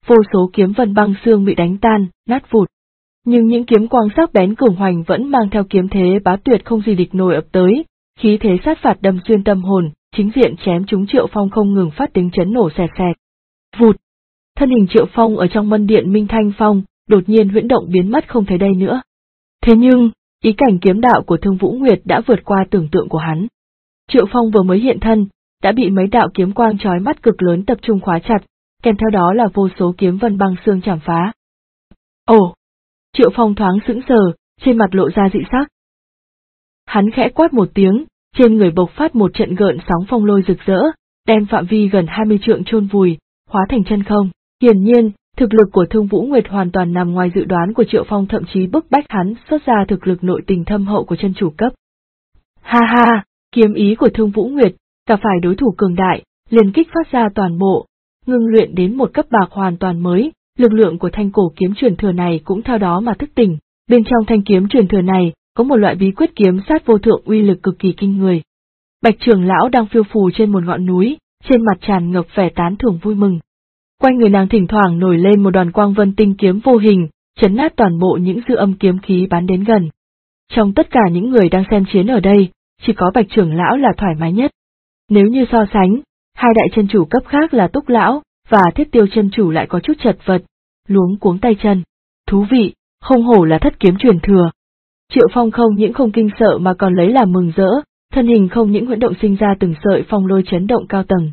[SPEAKER 1] vô số kiếm vân băng xương bị đánh tan, nát vụt. Nhưng những kiếm quang sắc bén cường hoành vẫn mang theo kiếm thế bá tuyệt không gì địch nổi ập tới, khí thế sát phạt đâm xuyên tâm hồn, chính diện chém trúng Triệu Phong không ngừng phát tiếng chấn nổ xẹt xẹt. Vụt! Thân hình Triệu Phong ở trong mân điện Minh Thanh Phong, đột nhiên huyễn động biến mất không thấy đây nữa. Thế nhưng, ý cảnh kiếm đạo của Thương Vũ Nguyệt đã vượt qua tưởng tượng của hắn. Triệu Phong vừa mới hiện thân, đã bị mấy đạo kiếm quang chói mắt cực lớn tập trung khóa chặt, kèm theo đó là vô số kiếm vân băng xương chảm phá. Ồ! Triệu Phong thoáng sững sờ, trên mặt lộ ra dị sắc. Hắn khẽ quát một tiếng, trên người bộc phát một trận gợn sóng phong lôi rực rỡ, đem phạm vi gần 20 trượng chôn vùi, hóa thành chân không. Hiển nhiên, thực lực của Thương Vũ Nguyệt hoàn toàn nằm ngoài dự đoán của Triệu Phong, thậm chí bức bách hắn xuất ra thực lực nội tình thâm hậu của chân chủ cấp. Ha ha, kiếm ý của Thương Vũ Nguyệt, cả phải đối thủ cường đại, liền kích phát ra toàn bộ, ngưng luyện đến một cấp bậc hoàn toàn mới, lực lượng của thanh cổ kiếm truyền thừa này cũng theo đó mà thức tỉnh. Bên trong thanh kiếm truyền thừa này, có một loại bí quyết kiếm sát vô thượng uy lực cực kỳ kinh người. Bạch trưởng lão đang phiêu phù trên một ngọn núi, trên mặt tràn ngập vẻ tán thưởng vui mừng. Quanh người nàng thỉnh thoảng nổi lên một đoàn quang vân tinh kiếm vô hình, chấn nát toàn bộ những dư âm kiếm khí bắn đến gần. Trong tất cả những người đang xem chiến ở đây, chỉ có Bạch trưởng lão là thoải mái nhất. Nếu như so sánh, hai đại chân chủ cấp khác là Túc lão và Thiết Tiêu chân chủ lại có chút chật vật, luống cuống tay chân. Thú vị, không hổ là thất kiếm truyền thừa. Triệu Phong không những không kinh sợ mà còn lấy làm mừng rỡ, thân hình không những huyễn động sinh ra từng sợi phong lôi chấn động cao tầng.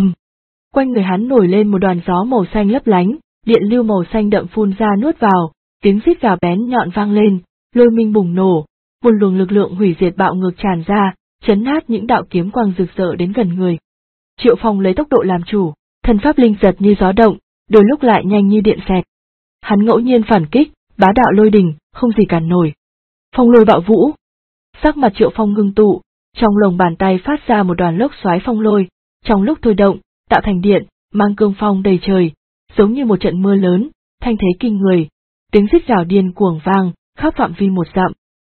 [SPEAKER 1] Quanh người hắn nổi lên một đoàn gió màu xanh lấp lánh, điện lưu màu xanh đậm phun ra nuốt vào, tiếng rít gào bén nhọn vang lên, lôi minh bùng nổ, một luồng lực lượng hủy diệt bạo ngược tràn ra, chấn nát những đạo kiếm quang rực rỡ đến gần người. Triệu Phong lấy tốc độ làm chủ, thân pháp linh giật như gió động, đôi lúc lại nhanh như điện xẹt. Hắn ngẫu nhiên phản kích, bá đạo lôi đình, không gì cản nổi. Phong lôi bạo vũ. Sắc mặt Triệu Phong ngưng tụ, trong lòng bàn tay phát ra một đoàn lốc xoáy phong lôi, trong lúc thôi động, tạo thành điện, mang cương phong đầy trời, giống như một trận mưa lớn, thanh thế kinh người, tiếng rít gào điên cuồng vang, khắp phạm vi một dặm.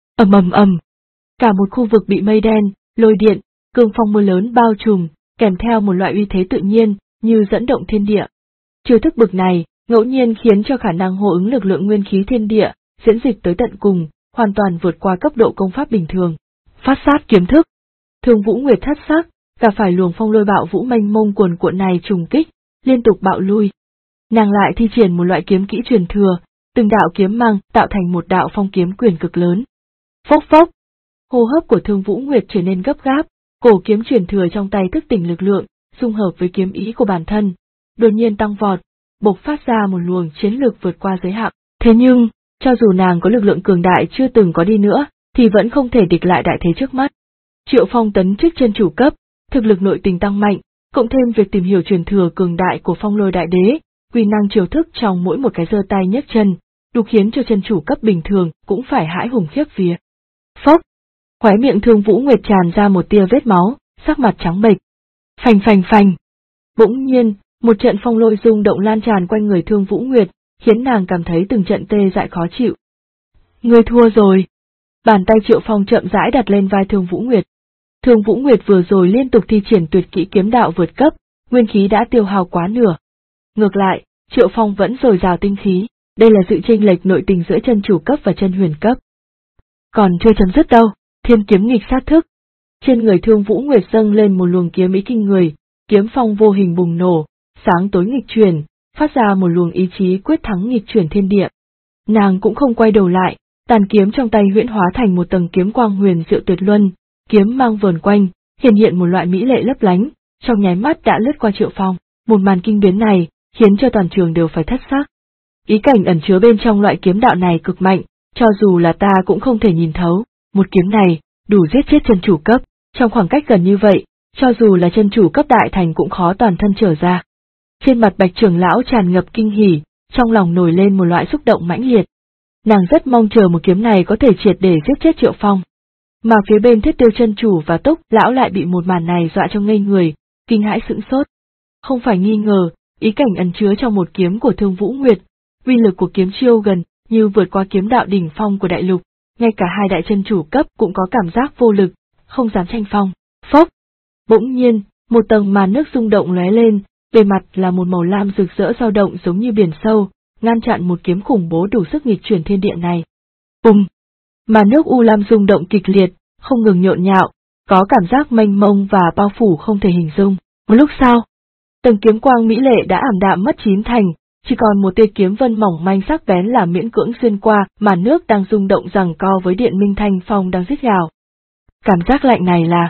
[SPEAKER 1] Ầm. Cả một khu vực bị mây đen, lôi điện, cương phong mưa lớn bao trùm, kèm theo một loại uy thế tự nhiên, như dẫn động thiên địa. Chiêu thức bực này, ngẫu nhiên khiến cho khả năng hô ứng lực lượng nguyên khí thiên địa, diễn dịch tới tận cùng, hoàn toàn vượt qua cấp độ công pháp bình thường. Phát sát kiếm thức. Thương Vũ Nguyệt thất sắc, gặp phải luồng phong lôi bạo vũ mênh mông cuồn cuộn này trùng kích, liên tục bạo lui. Nàng lại thi triển một loại kiếm kỹ truyền thừa, từng đạo kiếm mang tạo thành một đạo phong kiếm quyền cực lớn. Phốc phốc. Hô hấp của Thương Vũ Nguyệt trở nên gấp gáp, cổ kiếm truyền thừa trong tay thức tỉnh lực lượng, dung hợp với kiếm ý của bản thân, đột nhiên tăng vọt, bộc phát ra một luồng chiến lực vượt qua giới hạn. Thế nhưng, cho dù nàng có lực lượng cường đại chưa từng có đi nữa, thì vẫn không thể địch lại đại thế trước mắt. Triệu Phong tấn chức chân chủ cấp, thực lực nội tình tăng mạnh, cộng thêm việc tìm hiểu truyền thừa cường đại của Phong Lôi Đại Đế, uy năng chiêu thức trong mỗi một cái giơ tay nhấc chân, đủ khiến cho chân chủ cấp bình thường cũng phải hãi hùng khiếp vía. Phốc, khóe miệng Thương Vũ Nguyệt tràn ra một tia vết máu, sắc mặt trắng bệch. Phành. Bỗng nhiên, một trận phong lôi rung động lan tràn quanh người Thương Vũ Nguyệt, khiến nàng cảm thấy từng trận tê dại khó chịu. Ngươi thua rồi. Bàn tay Triệu Phong chậm rãi đặt lên vai Thương Vũ Nguyệt. Thương Vũ Nguyệt vừa rồi liên tục thi triển tuyệt kỹ kiếm đạo vượt cấp, nguyên khí đã tiêu hao quá nửa. Ngược lại, Triệu Phong vẫn dồi dào tinh khí, đây là sự chênh lệch nội tình giữa chân chủ cấp và chân huyền cấp. Còn chưa chấm dứt đâu, thiên kiếm nghịch sát thức. Trên người Thương Vũ Nguyệt dâng lên một luồng kiếm ý kinh người, kiếm phong vô hình bùng nổ, sáng tối nghịch chuyển, phát ra một luồng ý chí quyết thắng nghịch chuyển thiên địa. Nàng cũng không quay đầu lại, tàn kiếm trong tay huyễn hóa thành một tầng kiếm quang huyền diệu tuyệt luân, kiếm mang vờn quanh, hiện một loại mỹ lệ lấp lánh, trong nháy mắt đã lướt qua Triệu Phong. Một màn kinh biến này, khiến cho toàn trường đều phải thất sắc. Ý cảnh ẩn chứa bên trong loại kiếm đạo này cực mạnh, cho dù là ta cũng không thể nhìn thấu, một kiếm này, đủ giết chết chân chủ cấp, trong khoảng cách gần như vậy, cho dù là chân chủ cấp đại thành cũng khó toàn thân trở ra. Trên mặt Bạch trưởng lão tràn ngập kinh hỉ, trong lòng nổi lên một loại xúc động mãnh liệt. Nàng rất mong chờ một kiếm này có thể triệt để giết chết Triệu Phong. Mà phía bên Thiết Tiêu chân chủ và Túc lão lại bị một màn này dọa cho ngây người, kinh hãi sững sốt. Không phải nghi ngờ, ý cảnh ẩn chứa trong một kiếm của Thương Vũ Nguyệt, uy lực của kiếm chiêu gần như vượt qua kiếm đạo đỉnh phong của đại lục, ngay cả hai đại chân chủ cấp cũng có cảm giác vô lực, không dám tranh phong. Phốc! Bỗng nhiên, một tầng màn nước rung động lóe lên, bề mặt là một màu lam rực rỡ dao động giống như biển sâu, ngăn chặn một kiếm khủng bố đủ sức nghịch chuyển thiên địa này. Bùng! Mà nước u lam rung động kịch liệt, không ngừng nhộn nhạo, có cảm giác mênh mông và bao phủ không thể hình dung. Một lúc sau, tầng kiếm quang mỹ lệ đã ảm đạm mất chín thành, chỉ còn một tia kiếm vân mỏng manh sắc bén là miễn cưỡng xuyên qua, mà nước đang rung động giằng co với điện minh thanh phong đang rít gào. Cảm giác lạnh này là...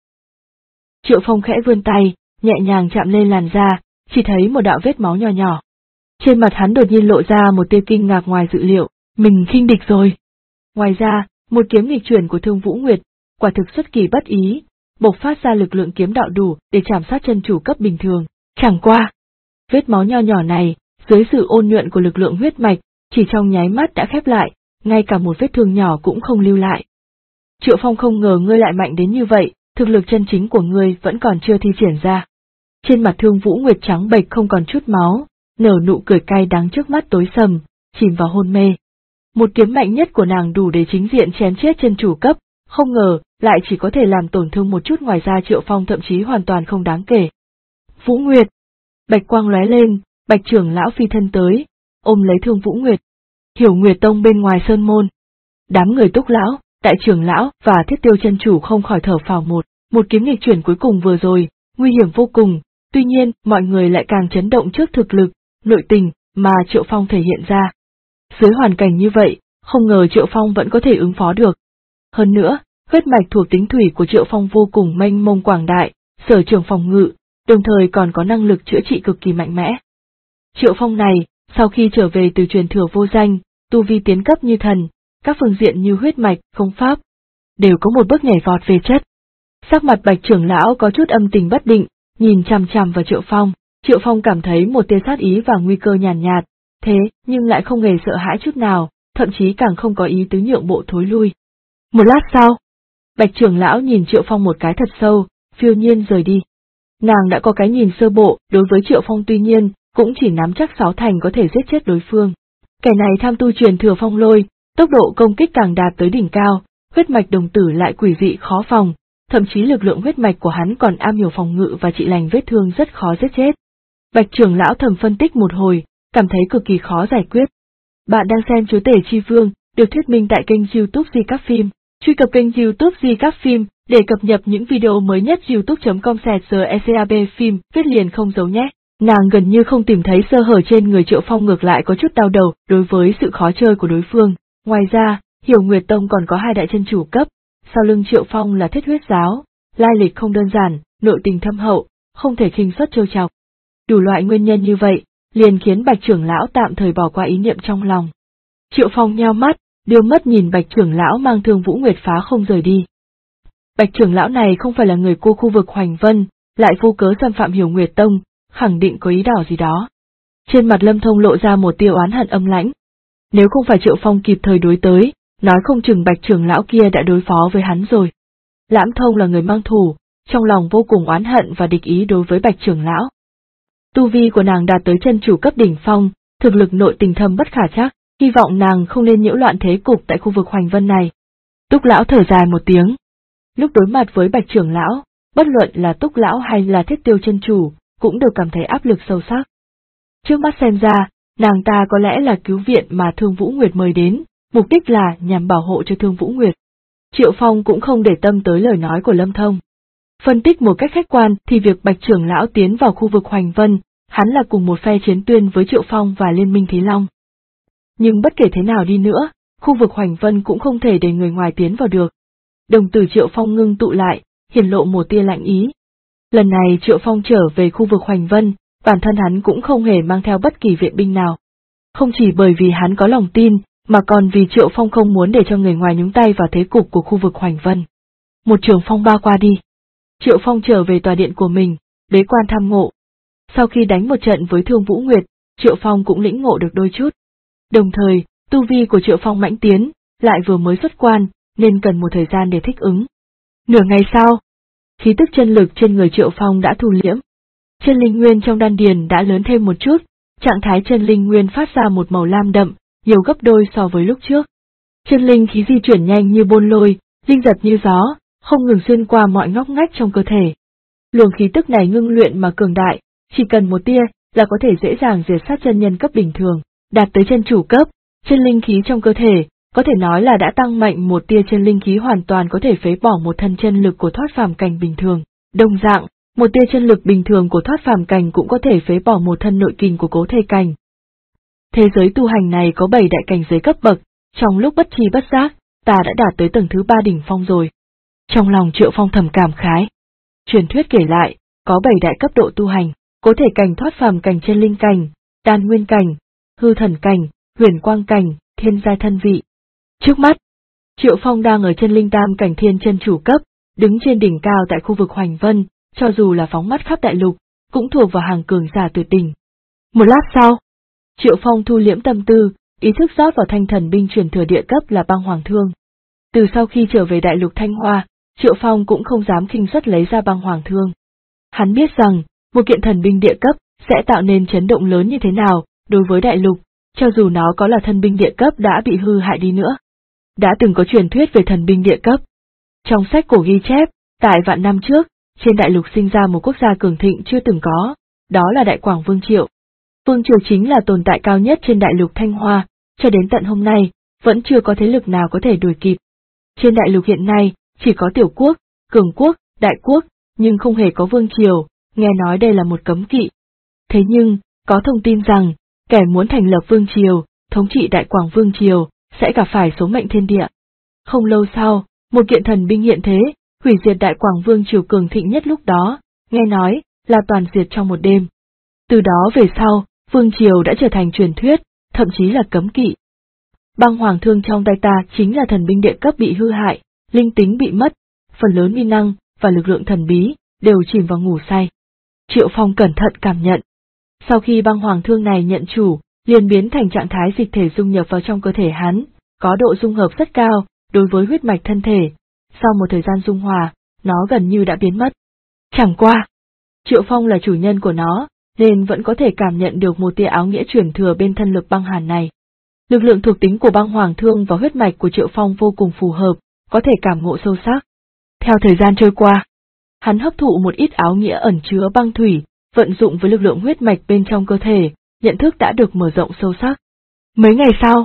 [SPEAKER 1] Triệu Phong khẽ vươn tay, nhẹ nhàng chạm lên làn da, chỉ thấy một đạo vết máu nhỏ nhỏ. Trên mặt hắn đột nhiên lộ ra một tia kinh ngạc ngoài dự liệu, mình khinh địch rồi. Ngoài ra, một kiếm nghịch chuyển của Thương Vũ Nguyệt, quả thực xuất kỳ bất ý, bộc phát ra lực lượng kiếm đạo đủ để chạm sát chân chủ cấp bình thường. Chẳng qua, vết máu nho nhỏ này, dưới sự ôn nhuận của lực lượng huyết mạch, chỉ trong nháy mắt đã khép lại, ngay cả một vết thương nhỏ cũng không lưu lại. Triệu Phong không ngờ ngươi lại mạnh đến như vậy, thực lực chân chính của ngươi vẫn còn chưa thi triển ra. Trên mặt Thương Vũ Nguyệt trắng bệch không còn chút máu, nở nụ cười cay đắng trước mắt tối sầm, chìm vào hôn mê. Một kiếm mạnh nhất của nàng đủ để chính diện chém chết chân chủ cấp, không ngờ lại chỉ có thể làm tổn thương một chút, ngoài ra Triệu Phong thậm chí hoàn toàn không đáng kể. Vũ Nguyệt! Bạch quang lóe lên, Bạch trưởng lão phi thân tới, ôm lấy Thương Vũ Nguyệt. Hiểu Nguyệt Tông bên ngoài sơn môn. Đám người Túc lão, Đại trưởng lão và Thiết Tiêu chân chủ không khỏi thở phào một kiếm nghịch chuyển cuối cùng vừa rồi, nguy hiểm vô cùng, tuy nhiên mọi người lại càng chấn động trước thực lực, nội tình mà Triệu Phong thể hiện ra. Dưới hoàn cảnh như vậy, không ngờ Triệu Phong vẫn có thể ứng phó được. Hơn nữa, huyết mạch thuộc tính thủy của Triệu Phong vô cùng mênh mông quảng đại, sở trường phòng ngự, đồng thời còn có năng lực chữa trị cực kỳ mạnh mẽ. Triệu Phong này, sau khi trở về từ truyền thừa vô danh, tu vi tiến cấp như thần, các phương diện như huyết mạch, công pháp, đều có một bước nhảy vọt về chất. Sắc mặt Bạch trưởng lão có chút âm tình bất định, nhìn chằm chằm vào Triệu Phong. Triệu Phong cảm thấy một tia sát ý và nguy cơ nhàn nhạt, thế nhưng lại không hề sợ hãi chút nào, thậm chí càng không có ý tứ nhượng bộ thối lui. Một lát sau, Bạch trưởng lão nhìn Triệu Phong một cái thật sâu, phiêu nhiên rời đi. Nàng đã có cái nhìn sơ bộ đối với Triệu Phong, tuy nhiên cũng chỉ nắm chắc 6 thành có thể giết chết đối phương. Kẻ này tham tu truyền thừa phong lôi, tốc độ công kích càng đạt tới đỉnh cao, huyết mạch đồng tử lại quỷ dị khó phòng, thậm chí lực lượng huyết mạch của hắn còn am hiểu phòng ngự và trị lành vết thương rất khó giết chết. Bạch trưởng lão thầm phân tích một hồi, cảm thấy cực kỳ khó giải quyết. Bạn đang xem Chúa Tể Chi Vương, được thuyết minh tại kênh YouTube Di Các Phim. Truy cập kênh YouTube Di Các Phim để cập nhật những video mới nhất. youtube.com/GECAB phim, viết liền không giấu nhé. Nàng gần như không tìm thấy sơ hở trên người Triệu Phong, ngược lại có chút đau đầu đối với sự khó chơi của đối phương. Ngoài ra, Hiểu Nguyệt Tông còn có 2 đại chân chủ cấp, sau lưng Triệu Phong là Thiết Huyết giáo, lai lịch không đơn giản, nội tình thâm hậu, không thể khinh suất trêu chọc. Đủ loại nguyên nhân như vậy, liền khiến Bạch trưởng lão tạm thời bỏ qua ý niệm trong lòng. Triệu Phong nheo mắt, đưa mắt nhìn Bạch trưởng lão mang Thương Vũ Nguyệt phá không rời đi. Bạch trưởng lão này không phải là người của khu vực Hoành Vân, lại vô cớ xâm phạm Hiểu Nguyệt Tông, khẳng định có ý đỏ gì đó. Trên mặt Lâm Thông lộ ra một tia oán hận âm lãnh. Nếu không phải Triệu Phong kịp thời đối tới, nói không chừng Bạch trưởng lão kia đã đối phó với hắn rồi. Lãm Thông là người mang thù, trong lòng vô cùng oán hận và địch ý đối với Bạch trưởng lão. Tu vi của nàng đạt tới chân chủ cấp đỉnh phong, thực lực nội tình thâm bất khả trắc, hy vọng nàng không nên nhiễu loạn thế cục tại khu vực Hoành Vân này. Túc lão thở dài một tiếng. Lúc đối mặt với Bạch trưởng lão, bất luận là Túc lão hay là Thiết Tiêu chân chủ, cũng đều cảm thấy áp lực sâu sắc. Trước mắt xem ra, nàng ta có lẽ là cứu viện mà Thương Vũ Nguyệt mời đến, mục đích là nhằm bảo hộ cho Thương Vũ Nguyệt. Triệu Phong cũng không để tâm tới lời nói của Lâm Thông. Phân tích một cách khách quan thì việc Bạch trưởng lão tiến vào khu vực Hoành Vân, hắn là cùng một phe chiến tuyên với Triệu Phong và Liên minh Thế Long. Nhưng bất kể thế nào đi nữa, khu vực Hoành Vân cũng không thể để người ngoài tiến vào được. Đồng tử Triệu Phong ngưng tụ lại, hiển lộ một tia lạnh ý. Lần này Triệu Phong trở về khu vực Hoành Vân, bản thân hắn cũng không hề mang theo bất kỳ viện binh nào. Không chỉ bởi vì hắn có lòng tin, mà còn vì Triệu Phong không muốn để cho người ngoài nhúng tay vào thế cục của khu vực Hoành Vân. Một trường phong ba qua đi. Triệu Phong trở về tòa điện của mình, bế quan tham ngộ. Sau khi đánh một trận với Thương Vũ Nguyệt, Triệu Phong cũng lĩnh ngộ được đôi chút. Đồng thời, tu vi của Triệu Phong mãnh tiến, lại vừa mới xuất quan, nên cần một thời gian để thích ứng. Nửa ngày sau, khí tức chân lực trên người Triệu Phong đã thu liễm. Chân linh nguyên trong đan điền đã lớn thêm một chút, trạng thái chân linh nguyên phát ra một màu lam đậm, nhiều gấp đôi so với lúc trước. Chân linh khí di chuyển nhanh như bôn lôi, linh giật như gió, không ngừng xuyên qua mọi ngóc ngách trong cơ thể. Luồng khí tức này ngưng luyện mà cường đại, chỉ cần một tia là có thể dễ dàng diệt sát chân nhân cấp bình thường, đạt tới chân chủ cấp, chân linh khí trong cơ thể, có thể nói là đã tăng mạnh một tia chân linh khí hoàn toàn có thể phế bỏ một thân chân lực của thoát phàm cảnh bình thường. Đồng dạng, một tia chân lực bình thường của thoát phàm cảnh cũng có thể phế bỏ một thân nội kình của cố thể cảnh. Thế giới tu hành này có 7 đại cảnh giới cấp bậc, trong lúc bất tri bất giác, ta đã đạt tới tầng thứ 3 đỉnh phong rồi. Trong lòng Triệu Phong thầm cảm khái. Truyền thuyết kể lại, có 7 đại cấp độ tu hành, cố thể cảnh, thoát phàm cảnh, chân linh cảnh, đan nguyên cảnh, hư thần cảnh, huyền quang cảnh, thiên giai thân vị. Trước mắt, Triệu Phong đang ở chân linh tam cảnh thiên chân chủ cấp, đứng trên đỉnh cao tại khu vực Hoành Vân, cho dù là phóng mắt khắp đại lục, cũng thuộc vào hàng cường giả tuyệt đỉnh. Một lát sau, Triệu Phong thu liễm tâm tư, ý thức rót vào thanh thần binh truyền thừa địa cấp là Băng Hoàng Thương. Từ sau khi trở về đại lục Thanh Hoa, Triệu Phong cũng không dám khinh suất lấy ra Băng Hoàng Thương. Hắn biết rằng, một kiện thần binh địa cấp sẽ tạo nên chấn động lớn như thế nào đối với đại lục, cho dù nó có là thần binh địa cấp đã bị hư hại đi nữa. Đã từng có truyền thuyết về thần binh địa cấp. Trong sách cổ ghi chép, tại vạn năm trước, trên đại lục sinh ra một quốc gia cường thịnh chưa từng có, đó là Đại Quảng Vương Triều. Vương Triều chính là tồn tại cao nhất trên đại lục Thanh Hoa, cho đến tận hôm nay, vẫn chưa có thế lực nào có thể đuổi kịp. Trên đại lục hiện nay, chỉ có tiểu quốc, cường quốc, đại quốc, nhưng không hề có vương triều, nghe nói đây là một cấm kỵ. Thế nhưng, có thông tin rằng, kẻ muốn thành lập vương triều, thống trị Đại Quảng Vương Triều, sẽ gặp phải số mệnh thiên địa. Không lâu sau, một kiện thần binh hiện thế, hủy diệt Đại Quảng Vương Triều cường thịnh nhất lúc đó, nghe nói, là toàn diệt trong một đêm. Từ đó về sau, Vương Triều đã trở thành truyền thuyết, thậm chí là cấm kỵ. Băng Hoàng Thương trong tay ta chính là thần binh địa cấp bị hư hại, linh tính bị mất, phần lớn uy năng và lực lượng thần bí đều chìm vào ngủ say. Triệu Phong cẩn thận cảm nhận. Sau khi Băng Hoàng Thương này nhận chủ, liền biến thành trạng thái dịch thể dung nhập vào trong cơ thể hắn, có độ dung hợp rất cao đối với huyết mạch thân thể. Sau một thời gian dung hòa, nó gần như đã biến mất. Chẳng qua, Triệu Phong là chủ nhân của nó, nên vẫn có thể cảm nhận được một tia áo nghĩa chuyển thừa bên thân lực băng hàn này. Lực lượng thuộc tính của Băng Hoàng Thương và huyết mạch của Triệu Phong vô cùng phù hợp, có thể cảm ngộ sâu sắc. Theo thời gian trôi qua, hắn hấp thụ một ít áo nghĩa ẩn chứa băng thủy, vận dụng với lực lượng huyết mạch bên trong cơ thể, nhận thức đã được mở rộng sâu sắc. Mấy ngày sau,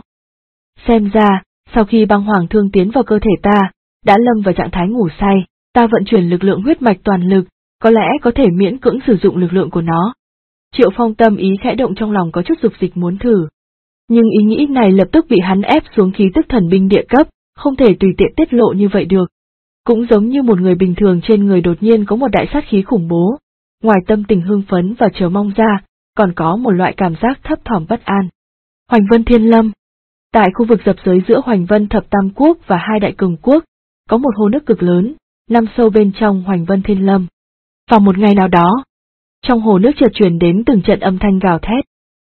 [SPEAKER 1] xem ra, sau khi Băng Hoàng Thương tiến vào cơ thể ta, đã lâm vào trạng thái ngủ say, ta vận chuyển lực lượng huyết mạch toàn lực, có lẽ có thể miễn cưỡng sử dụng lực lượng của nó. Triệu Phong tâm ý khẽ động, trong lòng có chút dục dịch muốn thử. Nhưng ý nghĩ này lập tức bị hắn ép xuống khí tức thần binh địa cấp, không thể tùy tiện tiết lộ như vậy được. Cũng giống như một người bình thường trên người đột nhiên có một đại sát khí khủng bố, ngoài tâm tình hưng phấn và chờ mong ra, còn có một loại cảm giác thấp thỏm bất an. Hoành Vân Thiên Lâm. Tại khu vực giập giới giữa Hoành Vân Thập Tam Quốc và hai đại cường quốc, có một hồ nước cực lớn, nằm sâu bên trong Hoành Vân Thiên Lâm. Vào một ngày nào đó, trong hồ nước chợt truyền đến từng trận âm thanh gào thét.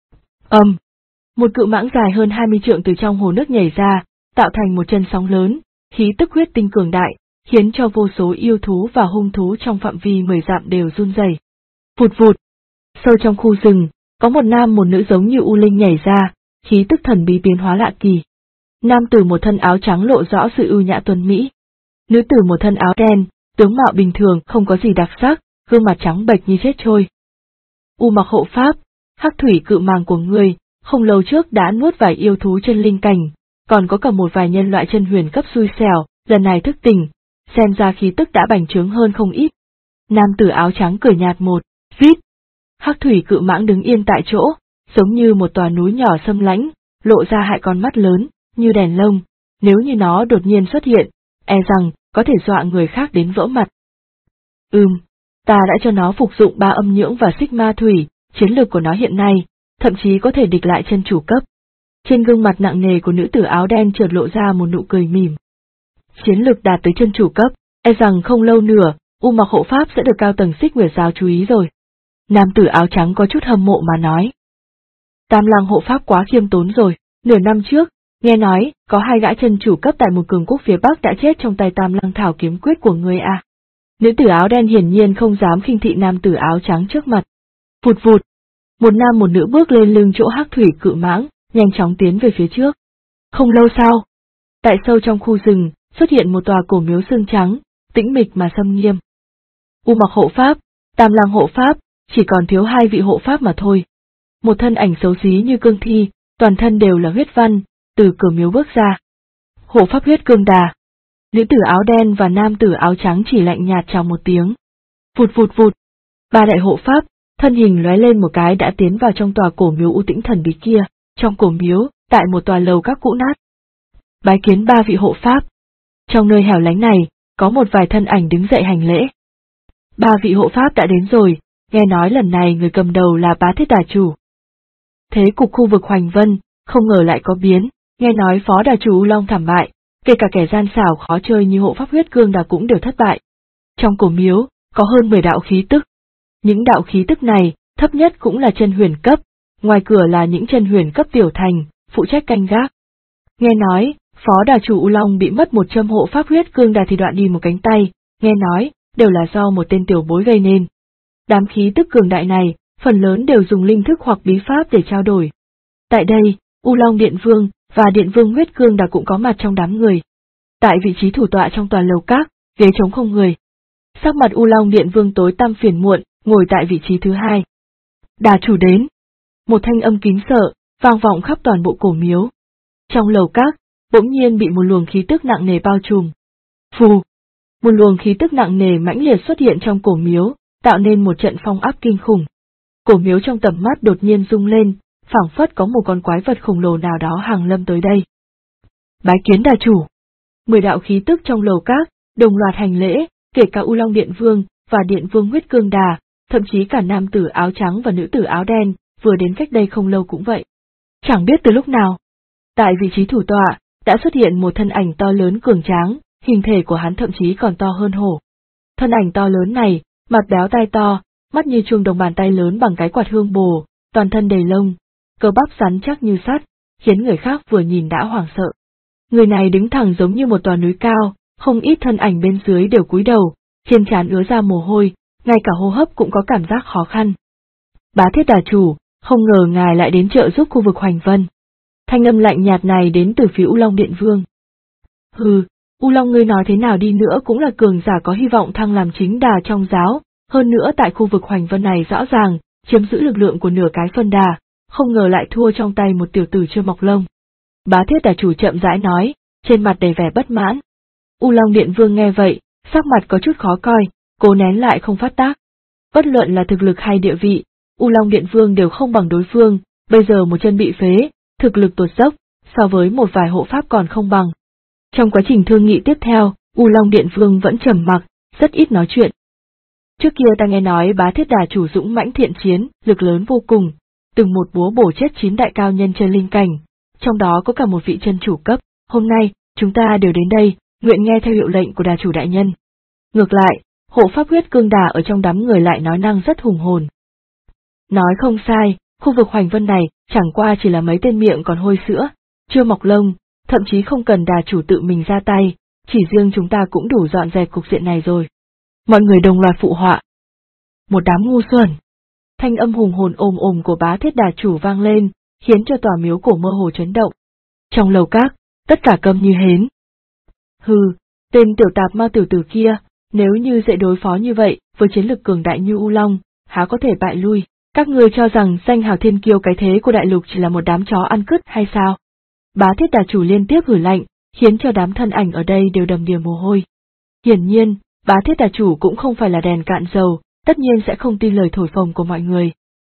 [SPEAKER 1] Một cự mãng dài hơn 20 trượng từ trong hồ nước nhảy ra, tạo thành một chân sóng lớn, khí tức huyết tinh cường đại, khiến cho vô số yêu thú và hung thú trong phạm vi 10 dặm đều run rẩy. Vụt vụt. Sâu trong khu rừng, có một nam một nữ giống như u linh nhảy ra, khí tức thần bí biến hóa lạ kỳ. Nam tử một thân áo trắng lộ rõ sự ưu nhã tuấn mỹ. Nữ tử một thân áo đen, tướng mạo bình thường, không có gì đặc sắc, gương mặt trắng bệch như chết trôi. U Mặc hộ pháp, hắc thủy cự màng của ngươi, không lâu trước đã nuốt vài yêu thú chân linh cảnh, còn có cả một vài nhân loại chân huyền cấp xui xẻo, lần này thức tỉnh, xem ra khí tức đã bành trướng hơn không ít. Nam tử áo trắng cười nhạt một, vít. Hắc thủy cự mãng đứng yên tại chỗ, giống như một tòa núi nhỏ xâm lãnh, lộ ra hai con mắt lớn, như đèn lông, nếu như nó đột nhiên xuất hiện, e rằng có thể dọa người khác đến vỡ mặt. Ta đã cho nó phục dụng 3 âm nhưỡng và xích ma thủy, chiến lược của nó hiện nay, thậm chí có thể địch lại chân chủ cấp. Trên gương mặt nặng nề của nữ tử áo đen chợt lộ ra một nụ cười mỉm. Chiến lược đạt tới chân chủ cấp, e rằng không lâu nữa, U Mặc hộ pháp sẽ được cao tầng Xích Nguyệt giáo chú ý rồi. Nam tử áo trắng có chút hâm mộ mà nói. Tam Lăng hộ pháp quá khiêm tốn rồi, nửa năm trước, nghe nói, có 2 gã chân chủ cấp tại một cường quốc phía Bắc đã chết trong tay Tam Lăng thảo kiếm quyết của ngươi à. Nữ tử áo đen hiển nhiên không dám khinh thị nam tử áo trắng trước mặt. Vụt vụt. Một nam một nữ bước lên lưng chỗ hắc thủy cự mãng, nhanh chóng tiến về phía trước. Không lâu sau, tại sâu trong khu rừng, xuất hiện một tòa cổ miếu xương trắng, tĩnh mịch mà xâm nghiêm. U Mặc hộ pháp, Tam Lăng hộ pháp, chỉ còn thiếu 2 vị hộ pháp mà thôi. Một thân ảnh xấu xí như cương thi, toàn thân đều là huyết văn, từ cửa miếu bước ra. Hộ pháp huyết cương đà. Nữ tử áo đen và nam tử áo trắng chỉ lạnh nhạt chào một tiếng. Vụt vụt vụt. 3 đại hộ pháp, thân hình lóe lên một cái đã tiến vào trong tòa cổ miếu u tĩnh thần bí kia. Trong cổ miếu, tại một tòa lầu các cũ nát. Bái kiến 3 vị hộ pháp. Trong nơi hẻo lánh này, có một vài thân ảnh đứng dậy hành lễ. 3 vị hộ pháp đã đến rồi, nghe nói lần này người cầm đầu là Bá Thiết Đà Chủ. Thế cục khu vực Hoành Vân, không ngờ lại có biến, nghe nói Phó Đà Chủ U Long thảm bại, kể cả kẻ gian xảo khó chơi như hộ pháp huyết cương đà cũng đều thất bại. Trong cổ miếu, có hơn 10 đạo khí tức. Những đạo khí tức này, thấp nhất cũng là chân huyền cấp, ngoài cửa là những chân huyền cấp tiểu thành, phụ trách canh gác. Nghe nói, Phó Đà Chủ U Long bị mất một châm hộ pháp huyết cương đà thì đoạn đi một cánh tay, nghe nói, đều là do một tên tiểu bối gây nên. Đám khí tức cường đại này, phần lớn đều dùng linh thức hoặc bí pháp để trao đổi. Tại đây, U Long Điện Vương và Điện Vương huyết cương đà cũng có mặt trong đám người. Tại vị trí thủ tọa trong toàn lầu các, ghế trống không người. Sắc mặt U Long Điện Vương tối tăm phiền muộn, ngồi tại vị trí thứ 2. Đà chủ đến. Một thanh âm kính sợ, vang vọng khắp toàn bộ cổ miếu. Trong lầu các, bỗng nhiên bị một luồng khí tức nặng nề bao trùm. Phù! Một luồng khí tức nặng nề mãnh liệt xuất hiện trong cổ miếu, tạo nên một trận phong áp kinh khủng. Cổ miếu trong tầm mắt đột nhiên rung lên, phảng phất có một con quái vật khổng lồ nào đó hàng lâm tới đây. Bái kiến đà chủ. 10 đạo khí tức trong lầu các, đồng loạt hành lễ, kể cả U Long Điện Vương và Điện Vương huyết cương đà, thậm chí cả nam tử áo trắng và nữ tử áo đen, vừa đến cách đây không lâu cũng vậy. Chẳng biết từ lúc nào, tại vị trí thủ tọa, đã xuất hiện một thân ảnh to lớn cường tráng, hình thể của hắn thậm chí còn to hơn hổ. Thân ảnh to lớn này, mặt béo tai to, mắt như chuông đồng bàn tay lớn bằng cái quạt hương bồ, toàn thân đầy lông, cơ bắp rắn chắc như sắt, khiến người khác vừa nhìn đã hoảng sợ. Người này đứng thẳng giống như một tòa núi cao, không ít thân ảnh bên dưới đều cúi đầu, trên trán ứa ra mồ hôi, ngay cả hô hấp cũng có cảm giác khó khăn. Bá Thiết Đà Chủ, không ngờ ngài lại đến trợ giúp khu vực Hoành Vân. Thanh âm lạnh nhạt này đến từ phía U Long Điện Vương. Hừ, U Long ngươi nói thế nào đi nữa cũng là cường giả có hy vọng thăng làm chính đà trong giáo, hơn nữa tại khu vực Hoành Vân này rõ ràng, chiếm giữ lực lượng của nửa cái phân đà, không ngờ lại thua trong tay một tiểu tử chưa mọc lông. Bá Thiết Đà Chủ chậm rãi nói, trên mặt đầy vẻ bất mãn. U Long Điện Vương nghe vậy, sắc mặt có chút khó coi, cố nén lại không phát tác. Bất luận là thực lực hay địa vị, U Long Điện Vương đều không bằng đối phương, bây giờ một chân bị phế, thực lực tụt dốc, so với một vài hộ pháp còn không bằng. Trong quá trình thương nghị tiếp theo, U Long Điện Vương vẫn trầm mặc, rất ít nói chuyện. Trước kia ta nghe nói Bá Thiết Đà Chủ dũng mãnh thiện chiến, lực lớn vô cùng, từng một búa bổ chết 9 đại cao nhân chân linh cảnh, trong đó có cả một vị chân chủ cấp. Hôm nay, chúng ta đều đến đây, nguyện nghe theo hiệu lệnh của Đà Chủ đại nhân. Ngược lại, hộ pháp huyết cương đà ở trong đám người lại nói năng rất hùng hồn. Nói không sai, khu vực Hoành Vân này chẳng qua chỉ là mấy tên miệng còn hôi sữa, chưa mọc lông, thậm chí không cần Đà Chủ tự mình ra tay, chỉ riêng chúng ta cũng đủ dọn dẹp cục diện này rồi. Mọi người đồng loạt phụ họa. Một đám ngu xuẩn. Thanh âm hùng hồn ồm ồm của Bá Thiết Đà Chủ vang lên, khiến cho tòa miếu cổ mơ hồ chấn động. Trong lầu các, tất cả câm như hến. Hừ, tên tiểu tạp ma tiểu tử kia, nếu như dễ đối phó như vậy, với chiến lực cường đại như U Long, há có thể bại lui. Các người cho rằng danh hào thiên kiêu cái thế của đại lục chỉ là một đám chó ăn cứt hay sao? Bá Thiết Đà Chủ liên tiếp hử lạnh, khiến cho đám thân ảnh ở đây đều đầm đìa mồ hôi. Hiển nhiên, Bá Thiết Đà Chủ cũng không phải là đèn cạn dầu, tất nhiên sẽ không tin lời thổi phồng của mọi người.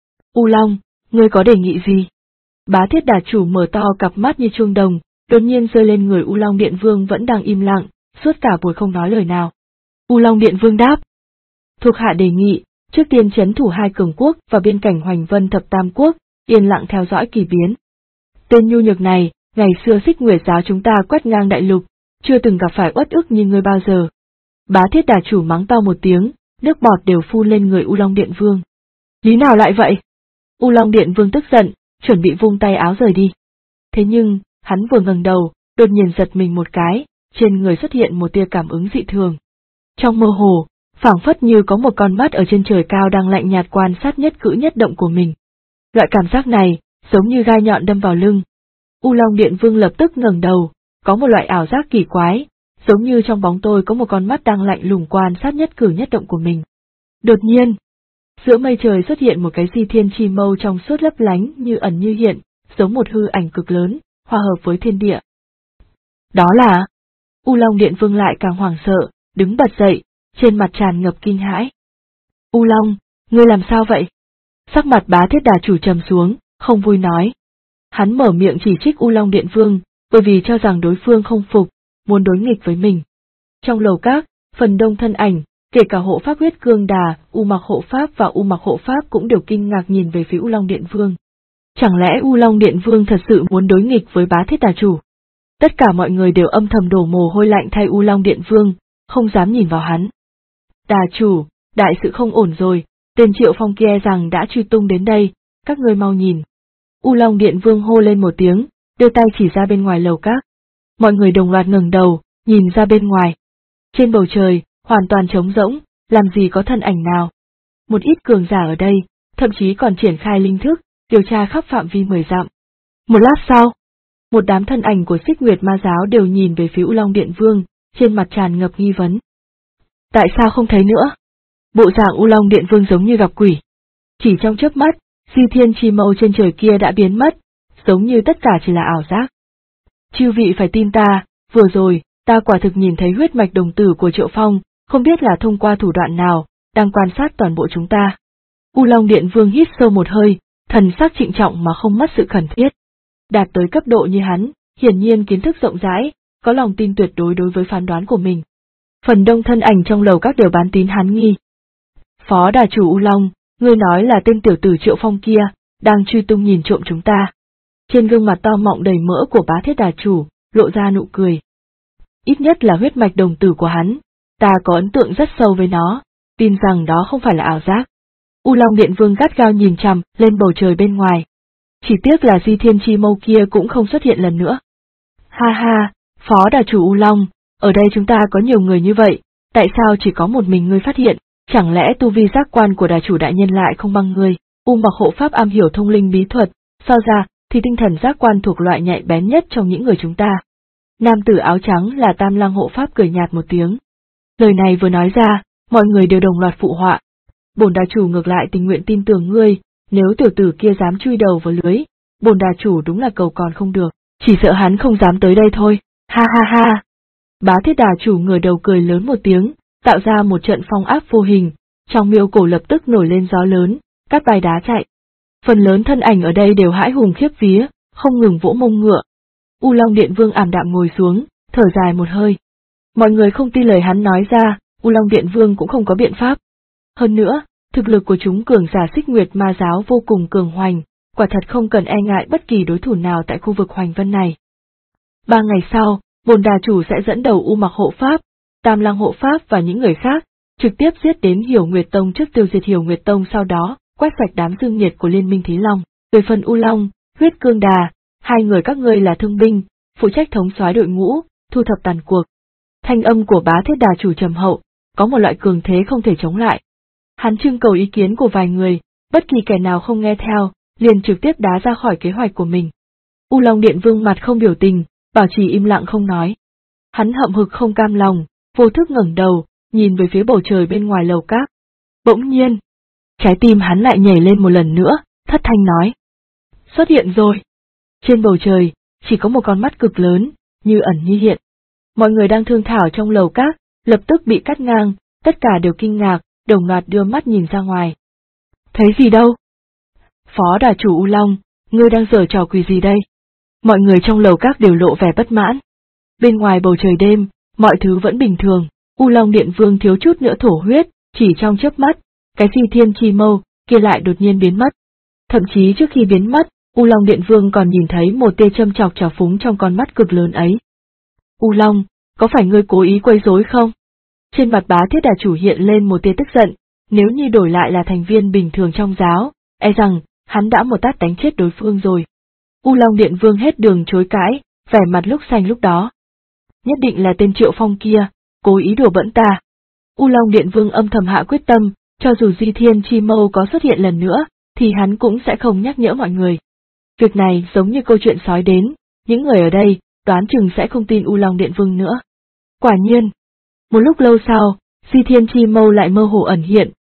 [SPEAKER 1] U Long, ngươi có đề nghị gì? Bá Thiết Đà Chủ mở to cặp mắt như chuông đồng, đột nhiên rơi lên người U Long Điện Vương vẫn đang im lặng, suốt cả buổi không nói lời nào. U Long Điện Vương đáp. Thuộc hạ đề nghị, trước tiên trấn thủ 2 cường quốc và biên cảnh Hoành Vân thập tam quốc, yên lặng theo dõi kỳ biến. Tên nhu nhược này, ngày xưa Xích Nguyệt giáo chúng ta quét ngang đại lục, chưa từng gặp phải uất ức như ngươi bao giờ. Bá Thiết Đà Chủ mắng to một tiếng, nước bọt đều phun lên người U Long Điện Vương. Lý nào lại vậy? U Long Điện Vương tức giận, chuẩn bị vung tay áo rời đi. Thế nhưng, hắn vừa ngẩng đầu, đột nhiên giật mình một cái, trên người xuất hiện một tia cảm ứng dị thường. Trong mơ hồ, phảng phất như có một con mắt ở trên trời cao đang lạnh nhạt quan sát nhất cử nhất động của mình. Loại cảm giác này, giống như gai nhọn đâm vào lưng. U Long Điện Vương lập tức ngẩng đầu, có một loại ảo giác kỳ quái, giống như trong bóng tối có một con mắt đang lạnh lùng quan sát nhất cử nhất động của mình. Đột nhiên, Giữa mây trời xuất hiện một cái Di Thiên Chi Mâu trong suốt lấp lánh như ẩn như hiện, giống một hư ảnh cực lớn, hòa hợp với thiên địa. Đó là... U Long Điện Vương lại càng hoảng sợ, đứng bật dậy, trên mặt tràn ngập kinh hãi. U Long, ngươi làm sao vậy? Sắc mặt Bá Thiết Đà Chủ trầm xuống, không vui nói. Hắn mở miệng chỉ trích U Long Điện Vương, bởi vì cho rằng đối phương không phục, muốn đối nghịch với mình. Trong lầu các, phần đông thân ảnh, kể cả hộ pháp Huyết Cương Đà, U Mặc hộ pháp và U Mặc hộ pháp cũng đều kinh ngạc nhìn về phía U Long Điện Vương. Chẳng lẽ U Long Điện Vương thật sự muốn đối nghịch với Bá Thiết Đà Chủ? Tất cả mọi người đều âm thầm đổ mồ hôi lạnh thay U Long Điện Vương, không dám nhìn vào hắn. Đà Chủ, đại sự không ổn rồi, tên Triệu Phong kia rằng đã truy tung đến đây, các ngươi mau nhìn. U Long Điện Vương hô lên một tiếng, đưa tay chỉ ra bên ngoài lầu các. Mọi người đồng loạt ngẩng đầu, nhìn ra bên ngoài. Trên bầu trời, hoàn toàn trống rỗng, làm gì có thân ảnh nào. Một ít cường giả ở đây, thậm chí còn triển khai linh thức, điều tra khắp phạm vi 10 dặm. Một lát sau, một đám thân ảnh của Xích Nguyệt Ma Giáo đều nhìn về phía U Long Điện Vương, trên mặt tràn ngập nghi vấn. Tại sao không thấy nữa? Bộ dạng U Long Điện Vương giống như gặp quỷ. Chỉ trong chớp mắt, Di Thiên Chi Mâu trên trời kia đã biến mất, giống như tất cả chỉ là ảo giác. Chư vị phải tin ta, vừa rồi, ta quả thực nhìn thấy huyết mạch đồng tử của Triệu Phong, không biết là thông qua thủ đoạn nào, đang quan sát toàn bộ chúng ta. U Long Điện Vương hít sâu một hơi, thần sắc trịnh trọng mà không mất sự khẩn thiết. Đạt tới cấp độ như hắn, hiển nhiên kiến thức rộng rãi, có lòng tin tuyệt đối đối với phán đoán của mình. Phần đông thân ảnh trong lầu các đều bán tín hắn nghi. Phó Đà Chủ U Long, ngươi nói là tên tiểu tử Triệu Phong kia, đang truy tung nhìn trộm chúng ta. Trên gương mặt to mọng đầy mỡ của Bá Thiết Đà Chủ, lộ ra nụ cười. Ít nhất là huyết mạch đồng tử của hắn, ta có ấn tượng rất sâu với nó, tin rằng đó không phải là ảo giác. U Long Điện Vương gắt gao nhìn chằm lên bầu trời bên ngoài. Chỉ tiếc là Di Thiên Chi Mâu kia cũng không xuất hiện lần nữa. Ha ha, Phó Đà Chủ U Long, ở đây chúng ta có nhiều người như vậy, tại sao chỉ có một mình ngươi phát hiện, chẳng lẽ tu vi giác quan của Đà Chủ đại nhân lại không bằng ngươi? U Mặc hộ pháp am hiểu thông linh bí thuật, so ra thì tinh thần giác quan thuộc loại nhạy bén nhất trong những người chúng ta. Nam tử áo trắng là Tam Lăng hộ pháp cười nhạt một tiếng. Lời này vừa nói ra, mọi người đều đồng loạt phụ họa. Bổn Đà Chủ ngược lại tình nguyện tin tưởng ngươi, nếu tiểu tử kia dám chui đầu vào lưới, bổn Đà Chủ đúng là cầu còn không được, chỉ sợ hắn không dám tới đây thôi. Ha ha ha. Bá Thiết Đà Chủ ngửa đầu cười lớn một tiếng, tạo ra một trận phong áp vô hình, trong miêu cổ lập tức nổi lên gió lớn, cát bay đá chạy. Phần lớn thân ảnh ở đây đều hãi hùng khiếp vía, không ngừng vỗ mông ngựa. U Long Điện Vương ảm đạm ngồi xuống, thở dài một hơi. Mọi người không tin lời hắn nói ra, U Long Điện Vương cũng không có biện pháp. Hơn nữa, thực lực của chúng cường giả Xích Nguyệt Ma Giáo vô cùng cường hoành, quả thật không cần e ngại bất kỳ đối thủ nào tại khu vực Hoành Vân này. 3 ngày sau, bổn Đà Chủ sẽ dẫn đầu U Mặc hộ pháp, Tam Lăng hộ pháp và những người khác, trực tiếp giết đến Hiểu Nguyệt Tông trước tiêu diệt Hiểu Nguyệt Tông, sau đó quét sạch đám dương nhiệt của Liên minh Thí Long. Về phần U Long, Huyết Cương Đà, hai người các ngươi là thương binh, phụ trách thống soái đội ngũ, thu thập tàn cuộc. Thanh âm của Bá Thiết Đà Chủ trầm hậu, có một loại cường thế không thể chống lại. Hắn trưng cầu ý kiến của vài người, bất kỳ kẻ nào không nghe theo, liền trực tiếp đá ra khỏi kế hoạch của mình. U Long Điện Vương mặt không biểu tình, bảo trì im lặng không nói. Hắn hậm hực không cam lòng, vô thức ngẩng đầu, nhìn về phía bầu trời bên ngoài lầu các. Bỗng nhiên, trái tim hắn lại nhảy lên một lần nữa, thất thanh nói. Xuất hiện rồi. Trên bầu trời, chỉ có một con mắt cực lớn, như ẩn như hiện. Mọi người đang thương thảo trong lầu các, lập tức bị cắt ngang, tất cả đều kinh ngạc, đồng loạt đưa mắt nhìn ra ngoài. Thấy gì đâu? Phó Đà Chủ U Long, ngươi đang giở trò quỷ gì đây? Mọi người trong lầu các đều lộ vẻ bất mãn. Bên ngoài bầu trời đêm, mọi thứ vẫn bình thường, U Long Điện Vương thiếu chút nữa thổ huyết, chỉ trong chớp mắt, cái Di Thiên Chi Mâu kia lại đột nhiên biến mất. Thậm chí trước khi biến mất, U Long Điện Vương còn nhìn thấy một tia châm chọc trào phúng trong con mắt cực lớn ấy. U Long, có phải ngươi cố ý quấy rối không? Trên mặt Bá Thiết Đà Chủ hiện lên một tia tức giận, nếu như đổi lại là thành viên bình thường trong giáo, e rằng, hắn đã một tát đánh chết đối phương rồi. U Long Điện Vương hết đường chối cãi, vẻ mặt lúc xanh lúc đó. Nhất định là tên Triệu Phong kia, cố ý đùa bỡn ta. U Long Điện Vương âm thầm hạ quyết tâm, cho dù Di Thiên Chi Mâu có xuất hiện lần nữa, thì hắn cũng sẽ không nhắc nhở mọi người. Việc này giống như câu chuyện sói đến, những người ở đây, đoán chừng sẽ không tin U Long Điện Vương nữa. Quả nhiên, một lúc lâu sau, Di Thiên Chi Mâu lại mơ hồ ẩn hiện,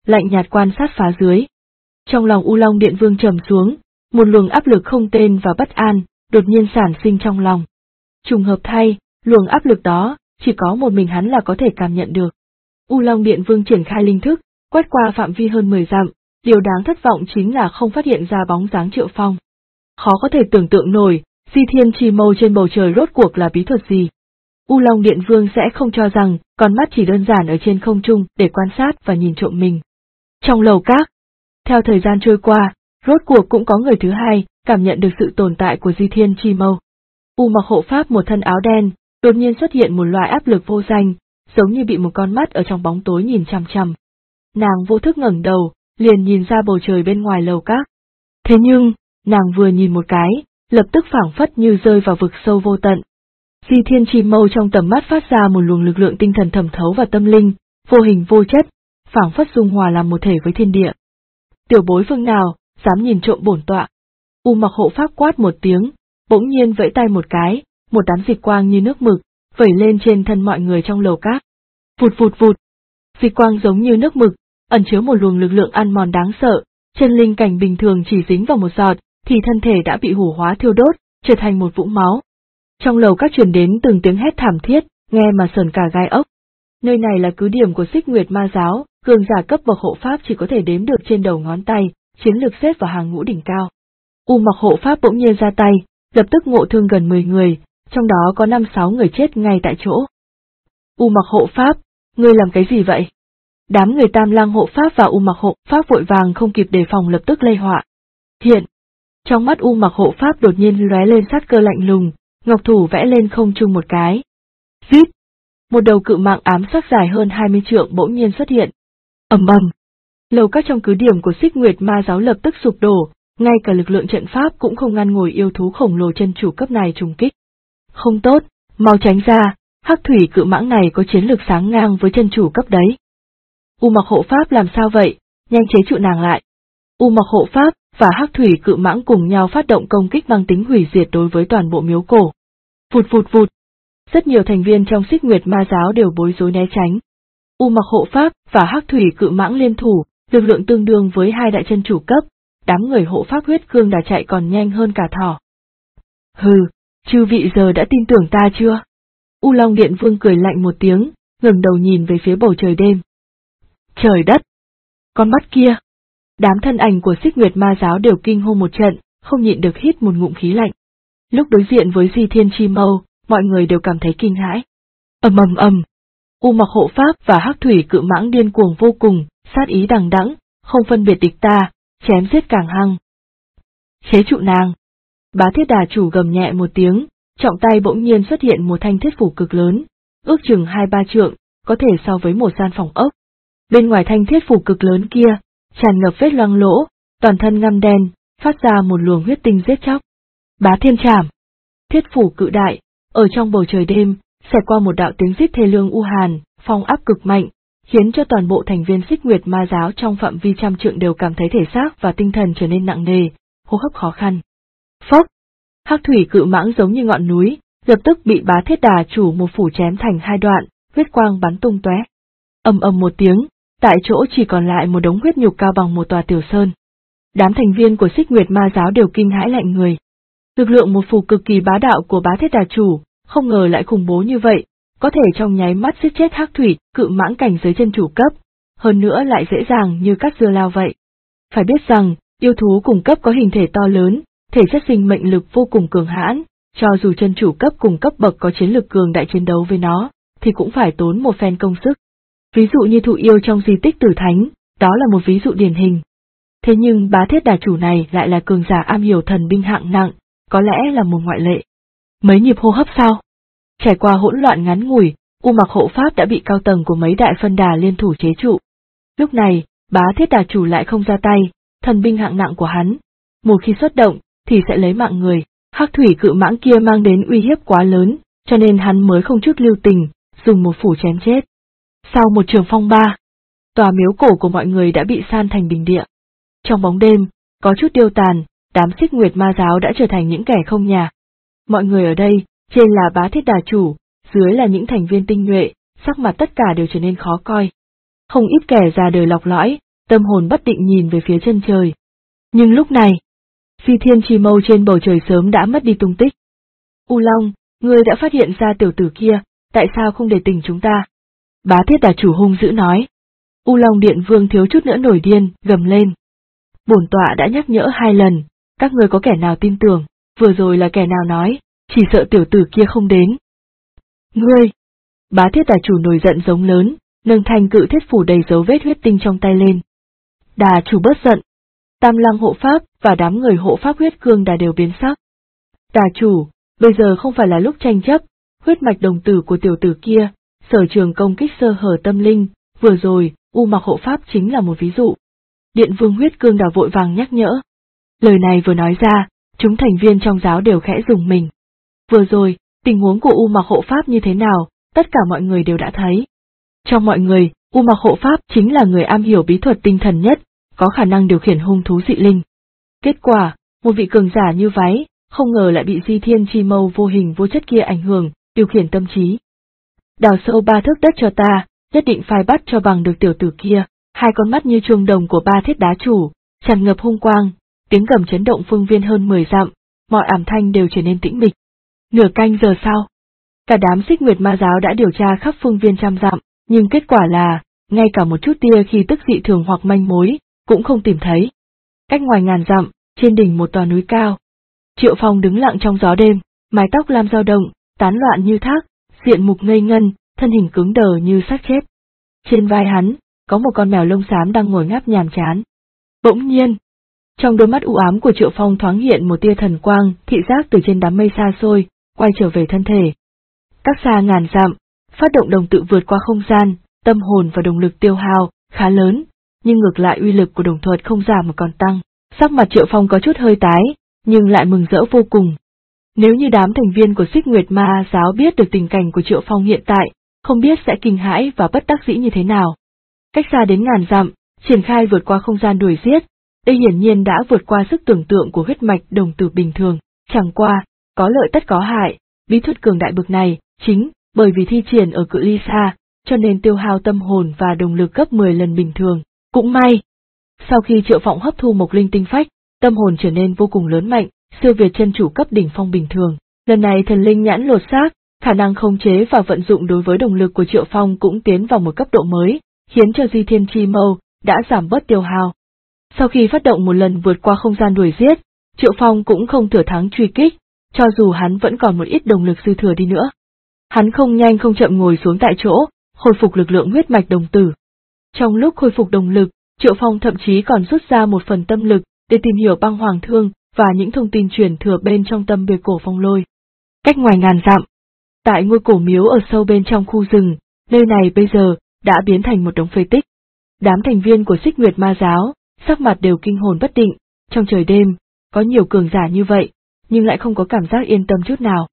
[SPEAKER 1] lạnh nhạt quan sát phá dưới. Trong lòng U Long Điện Vương trầm xuống, một luồng áp lực không tên và bất an, đột nhiên sản sinh trong lòng. Trùng hợp thay, luồng áp lực đó, chỉ có một mình hắn là có thể cảm nhận được. U Long Điện Vương triển khai linh thức, quét qua phạm vi hơn 10 dặm, điều đáng thất vọng chính là không phát hiện ra bóng dáng Triệu Phong. Khó có thể tưởng tượng nổi, Di Thiên Chi Mâu trên bầu trời rốt cuộc là bí thuật gì. U Long Điện Vương sẽ không cho rằng, con mắt chỉ đơn giản ở trên không trung để quan sát và nhìn trộm mình. Trong lầu các, theo thời gian trôi qua, rốt cuộc cũng có người thứ hai, cảm nhận được sự tồn tại của Di Thiên Chi Mâu. U mặc hộ pháp một thân áo đen, đột nhiên xuất hiện một loại áp lực vô danh, giống như bị một con mắt ở trong bóng tối nhìn chằm chằm. Nàng vô thức ngẩng đầu, liền nhìn ra bầu trời bên ngoài lầu các. Thế nhưng, nàng vừa nhìn một cái, lập tức phảng phất như rơi vào vực sâu vô tận. Di Thiên Chi Mâu trong tầm mắt phát ra một luồng lực lượng tinh thần thẩm thấu vào tâm linh, vô hình vô chất, phảng phất dung hòa làm một thể với thiên địa. Tiểu bối phương nào, dám nhìn trộm bổn tọa. U mặc hộ pháp quát một tiếng, bỗng nhiên vẫy tay một cái, một đám dịch quang như nước mực, vẩy lên trên thân mọi người trong lầu các. Vụt vụt vụt, dịch quang giống như nước mực, ẩn chứa một luồng lực lượng ăn mòn đáng sợ, chân linh cảnh bình thường chỉ dính vào một giọt, thì thân thể đã bị hủ hóa thiêu đốt, trở thành một vũng máu. Trong lầu các truyền đến từng tiếng hét thảm thiết, nghe mà sởn cả gai ốc. Nơi này là cứ điểm của Xích Nguyệt Ma giáo, cường giả cấp bậc hộ pháp chỉ có thể đếm được trên đầu ngón tay, chiến lược xếp vào hàng ngũ đỉnh cao. U mặc hộ pháp bỗng nhiên ra tay, lập tức ngộ thương gần 10 người, trong đó có 5-6 người chết ngay tại chỗ. U mặc hộ pháp, ngươi làm cái gì vậy? Đám người Tam Lăng hộ pháp và U mặc hộ pháp vội vàng không kịp đề phòng lập tức lây họa. Hiện, trong mắt U mặc hộ pháp đột nhiên lóe lên sát cơ lạnh lùng, ngọc thủ vẽ lên không trung một cái. Rít! Một đầu cự mạng ám sắc dài hơn 20 trượng bỗng nhiên xuất hiện. Ầm ầm! Lầu các trong cứ điểm của Xích Nguyệt Ma giáo lập tức sụp đổ, ngay cả lực lượng trận pháp cũng không ngăn ngồi yêu thú khổng lồ chân chủ cấp này trùng kích. Không tốt, mau tránh ra, hắc thủy cự mãng này có chiến lược sáng ngang với chân chủ cấp đấy. U mặc hộ pháp làm sao vậy, nhanh chế trụ nàng lại. U mặc hộ pháp và hắc thủy cự mãng cùng nhau phát động công kích mang tính hủy diệt đối với toàn bộ miếu cổ. Vụt vụt vụt. Rất nhiều thành viên trong Xích Nguyệt Ma giáo đều bối rối né tránh. U mặc hộ pháp và hắc thủy cự mãng liên thủ, lực lượng tương đương với hai đại chân chủ cấp, đám người hộ pháp huyết cương đã chạy còn nhanh hơn cả thỏ. Hừ, chư vị giờ đã tin tưởng ta chưa? U Long Điện Vương cười lạnh một tiếng, ngẩng đầu nhìn về phía bầu trời đêm. Trời đất! Con mắt kia! Đám thân ảnh của Xích Nguyệt Ma giáo đều kinh hô một trận, không nhịn được hít một ngụm khí lạnh. Lúc đối diện với Di Thiên Chi Mâu, mọi người đều cảm thấy kinh hãi. Ầm ầm ầm! U mặc hộ pháp và hắc thủy cự mãng điên cuồng vô cùng, sát ý đằng đẵng, không phân biệt địch ta, chém giết càng hăng. Chế trụ nàng! Bá Thiết Đà chủ gầm nhẹ một tiếng, trọng tay bỗng nhiên xuất hiện một thanh thiết phủ cực lớn, ước chừng 2-3 trượng, có thể so với một gian phòng ốc. Bên ngoài thanh thiết phủ cực lớn kia, tràn ngập vết loang lỗ, toàn thân ngăm đen, phát ra một luồng huyết tinh giết chóc. Bá Thiên Trảm! Thiết phủ cự đại, ở trong bầu trời đêm, xẹt qua một đạo tiếng rít thê lương u hàn, phong áp cực mạnh, khiến cho toàn bộ thành viên Xích Nguyệt Ma giáo trong phạm vi trăm trượng đều cảm thấy thể xác và tinh thần trở nên nặng nề, hô hấp khó khăn. Phốc! Hắc thủy cự mãng giống như ngọn núi, lập tức bị Bá Thiết Đà chủ một phủ chém thành hai đoạn, huyết quang bắn tung tóe. Ầm ầm một tiếng, tại chỗ chỉ còn lại một đống huyết nhục cao bằng một tòa tiểu sơn. Đám thành viên của Xích Nguyệt Ma giáo đều kinh hãi lạnh người. Lực lượng một phủ cực kỳ bá đạo của Bá Thiết Đà chủ, không ngờ lại khủng bố như vậy, có thể trong nháy mắt giết chết hắc thủy cự mãng cảnh giới chân chủ cấp, hơn nữa lại dễ dàng như cắt dưa lao vậy. Phải biết rằng, yêu thú cùng cấp có hình thể to lớn, thể chất sinh mệnh lực vô cùng cường hãn, cho dù chân chủ cấp cùng cấp bậc có chiến lực cường đại chiến đấu với nó, thì cũng phải tốn một phen công sức. Ví dụ như thụ yêu trong di tích Tử Thánh, đó là một ví dụ điển hình. Thế nhưng Bá Thiết Đà chủ này lại là cường giả am hiểu thần binh hạng nặng, có lẽ là một ngoại lệ. Mấy nhịp hô hấp sau, trải qua hỗn loạn ngắn ngủi, U mặc hộ pháp đã bị cao tầng của mấy đại phân đà liên thủ chế trụ. Lúc này, Bá Thiết Đà chủ lại không ra tay, thần binh hạng nặng của hắn, một khi xuất động, thì sẽ lấy mạng người. Hắc thủy cự mãng kia mang đến uy hiếp quá lớn, cho nên hắn mới không chút lưu tình, dùng một phủ chém chết. Sau một trường phong ba, tòa miếu cổ của mọi người đã bị san thành bình địa. Trong bóng đêm, có chút điêu tàn, đám Xích Nguyệt Ma giáo đã trở thành những kẻ không nhà. Mọi người ở đây, trên là Bá Thiết Đà chủ, dưới là những thành viên tinh nhuệ, sắc mặt tất cả đều trở nên khó coi. Không ít kẻ già đời lọc lõi, tâm hồn bất định nhìn về phía chân trời. Nhưng lúc này, Di Thiên Chi Mâu trên bầu trời sớm đã mất đi tung tích. U Long, ngươi đã phát hiện ra tiểu tử kia, tại sao không để tình chúng ta? Bá Thiết Đà chủ hung dữ nói. U Long Điện Vương thiếu chút nữa nổi điên, gầm lên. Bổn tọa đã nhắc nhở 2 lần, các ngươi có kẻ nào tin tưởng, vừa rồi là kẻ nào nói, chỉ sợ tiểu tử kia không đến. Ngươi! Bá Thiết Đà chủ nổi giận giống lớn, nâng thanh cự thiết phủ đầy dấu vết huyết tinh trong tay lên. Đà chủ bớt giận. Tam Lăng hộ pháp và đám người hộ pháp huyết cương đà đều biến sắc. Đà chủ, bây giờ không phải là lúc tranh chấp, huyết mạch đồng tử của tiểu tử kia, sở trường công kích sơ hở tâm linh, vừa rồi, U Mặc hộ pháp chính là một ví dụ. Điện Vương huyết cương đà vội vàng nhắc nhở. Lời này vừa nói ra, chúng thành viên trong giáo đều khẽ rùng mình. Vừa rồi, tình huống của U Mặc hộ pháp như thế nào, tất cả mọi người đều đã thấy. Trong mọi người, U Mặc hộ pháp chính là người am hiểu bí thuật tinh thần nhất, có khả năng điều khiển hung thú dị linh. Kết quả, một vị cường giả như váy, không ngờ lại bị Di Thiên Chi Mâu vô hình vô chất kia ảnh hưởng, điều khiển tâm trí. Đào sâu 3 thước đất cho ta, nhất định phải bắt cho bằng được tiểu tử kia. 2 con mắt như chuông đồng của Ba Thiết Đá chủ, tràn ngập hung quang, tiếng gầm chấn động phương viên hơn 10 dặm, mọi ảm thanh đều trở nên tĩnh mịch. Nửa canh giờ sau, cả đám Xích Nguyệt Ma giáo đã điều tra khắp phương viên trăm dặm, nhưng kết quả là, ngay cả một chút tia khi tức dị thường hoặc manh mối, cũng không tìm thấy. Cách ngoài ngàn dặm, trên đỉnh một tòa núi cao, Triệu Phong đứng lặng trong gió đêm, mái tóc lam dao động, tán loạn như thác, diện mục ngây ngân, thân hình cứng đờ như xác chết. Trên vai hắn, có một con mèo lông xám đang ngồi ngáp nhàm chán. Bỗng nhiên, trong đôi mắt u ám của Triệu Phong thoáng hiện một tia thần quang, thị giác từ trên đám mây xa xôi, quay trở về thân thể. Cách xa ngàn dặm, phát động đồng tự vượt qua không gian, tâm hồn và động lực tiêu hao khá lớn, nhưng ngược lại uy lực của đồng thuật không giảm mà còn tăng. Sắc mặt Triệu Phong có chút hơi tái, nhưng lại mừng rỡ vô cùng. Nếu như đám thành viên của Xích Nguyệt Ma giáo biết được tình cảnh của Triệu Phong hiện tại, không biết sẽ kinh hãi và bất đắc dĩ như thế nào. Cách xa đến ngàn dặm, triển khai vượt qua không gian đuổi giết, đây hiển nhiên đã vượt qua sức tưởng tượng của huyết mạch đồng tử bình thường, chẳng qua, có lợi tất có hại, bí thuật cường đại bực này, chính bởi vì thi triển ở cự ly xa, cho nên tiêu hao tâm hồn và động lực gấp 10 lần bình thường. Cũng may, sau khi Triệu Phong hấp thu Mộc Linh tinh phách, tâm hồn trở nên vô cùng lớn mạnh, siêu việt chân chủ cấp đỉnh phong bình thường. Lần này thần linh nhãn lột xác, khả năng khống chế và vận dụng đối với động lực của Triệu Phong cũng tiến vào một cấp độ mới, khiến cho Di Thiên Chi Mâu đã giảm bớt tiêu hao. Sau khi phát động một lần vượt qua không gian đuổi giết, Triệu Phong cũng không thừa thắng truy kích, cho dù hắn vẫn còn một ít động lực dư thừa đi nữa. Hắn không nhanh không chậm ngồi xuống tại chỗ, khôi phục lực lượng huyết mạch đồng tử. Trong lúc khôi phục động lực, Triệu Phong thậm chí còn rút ra một phần tâm lực để tìm hiểu băng hoàng thương và những thông tin truyền thừa bên trong tâm bia cổ phong lôi. Cách ngoài ngàn dặm, tại ngôi cổ miếu ở sâu bên trong khu rừng, nơi này bây giờ đã biến thành một đống phế tích. Đám thành viên của Xích Nguyệt Ma giáo, sắc mặt đều kinh hồn bất định, trong trời đêm, có nhiều cường giả như vậy, nhưng lại không có cảm giác yên tâm chút nào.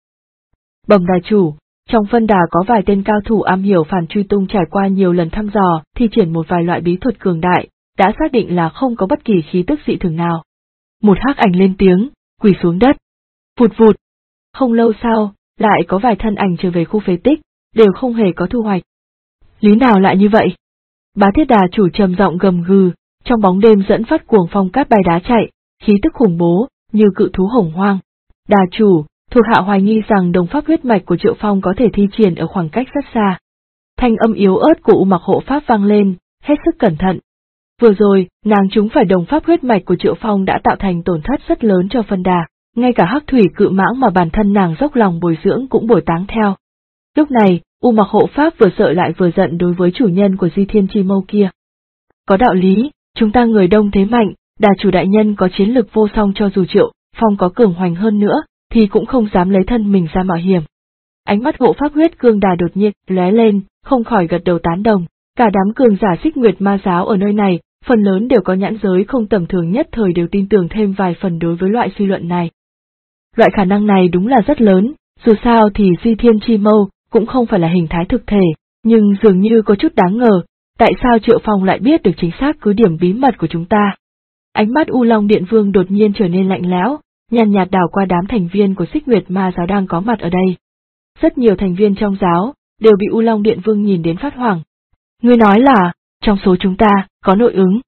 [SPEAKER 1] Bẩm đà chủ, trong phân đà có vài tên cao thủ am hiểu phản truy tung trải qua nhiều lần thăm dò, thi triển một vài loại bí thuật cường đại, đã xác định là không có bất kỳ khí tức dị thường nào. Một hắc ảnh lên tiếng, quỳ xuống đất. Vụt vụt. Không lâu sau, lại có vài thân ảnh trở về khu phế tích, đều không hề có thu hoạch. Lý nào lại như vậy? Bá Thiết Đà chủ trầm giọng gầm gừ, trong bóng đêm dẫn phát cuồng phong cát bay đá chạy, khí tức khủng bố, như cự thú hồng hoang. Đà chủ, thuộc hạ hoài nghi rằng đồng pháp huyết mạch của Triệu Phong có thể thi triển ở khoảng cách rất xa. Thanh âm yếu ớt của U Mặc hộ pháp vang lên, hết sức cẩn thận. Vừa rồi, nàng chúng phải đồng pháp huyết mạch của Triệu Phong đã tạo thành tổn thất rất lớn cho phân đà, ngay cả hắc thủy cự mãng mà bản thân nàng dốc lòng bồi dưỡng cũng bồi táng theo. Lúc này, U Mặc hộ pháp vừa sợ lại vừa giận đối với chủ nhân của Di Thiên Chi Mâu kia. Có đạo lý, chúng ta người đông thế mạnh, đà chủ đại nhân có chiến lực vô song, cho dù Triệu Phong có cường hoành hơn nữa, thì cũng không dám lấy thân mình ra mạo hiểm. Ánh mắt hộ pháp huyết cương đà đột nhiên lóe lên, không khỏi gật đầu tán đồng. Cả đám cường giả Xích Nguyệt Ma giáo ở nơi này, phần lớn đều có nhãn giới không tầm thường, nhất thời đều tin tưởng thêm vài phần đối với loại suy luận này. Loại khả năng này đúng là rất lớn, dù sao thì Di Thiên Chi Mâu cũng không phải là hình thái thực thể, nhưng dường như có chút đáng ngờ, tại sao Triệu Phong lại biết được chính xác cứ điểm bí mật của chúng ta. Ánh mắt U Long Điện Vương đột nhiên trở nên lạnh lẽo, nhàn nhạt đảo qua đám thành viên của Xích Nguyệt Ma giáo đang có mặt ở đây. Rất nhiều thành viên trong giáo đều bị U Long Điện Vương nhìn đến phát hoảng. Ngươi nói là, trong số chúng ta, có nội ứng.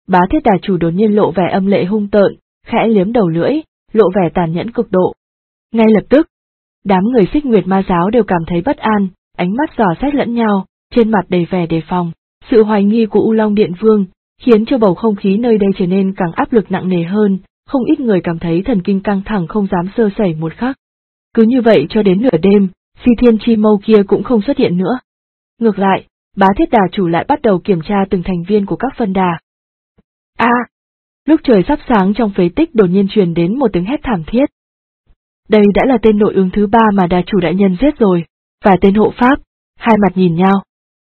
[SPEAKER 1] Bá Thiết Đà Chủ đột nhiên lộ vẻ âm lệ hung tợn, khẽ liếm đầu lưỡi, lộ vẻ tàn nhẫn cực độ. Ngay lập tức, đám người Xích Nguyệt Ma giáo đều cảm thấy bất an, ánh mắt dò xét lẫn nhau, trên mặt đầy vẻ đề phòng. Sự hoài nghi của U Long Điện Vương khiến cho bầu không khí nơi đây trở nên càng áp lực nặng nề hơn, không ít người cảm thấy thần kinh căng thẳng không dám sơ sẩy một khắc. Cứ như vậy cho đến nửa đêm, Phi Thiên Chi Mâu kia cũng không xuất hiện nữa. Ngược lại, Bá Thiết Đà Chủ lại bắt đầu kiểm tra từng thành viên của các phân đà. Lúc trời sắp sáng trong phế tích đột nhiên truyền đến một tiếng hét thảm thiết. Đây đã là tên nội ứng thứ 3 mà Đà Chủ đại nhân giết rồi, và tên hộ pháp, hai mặt nhìn nhau.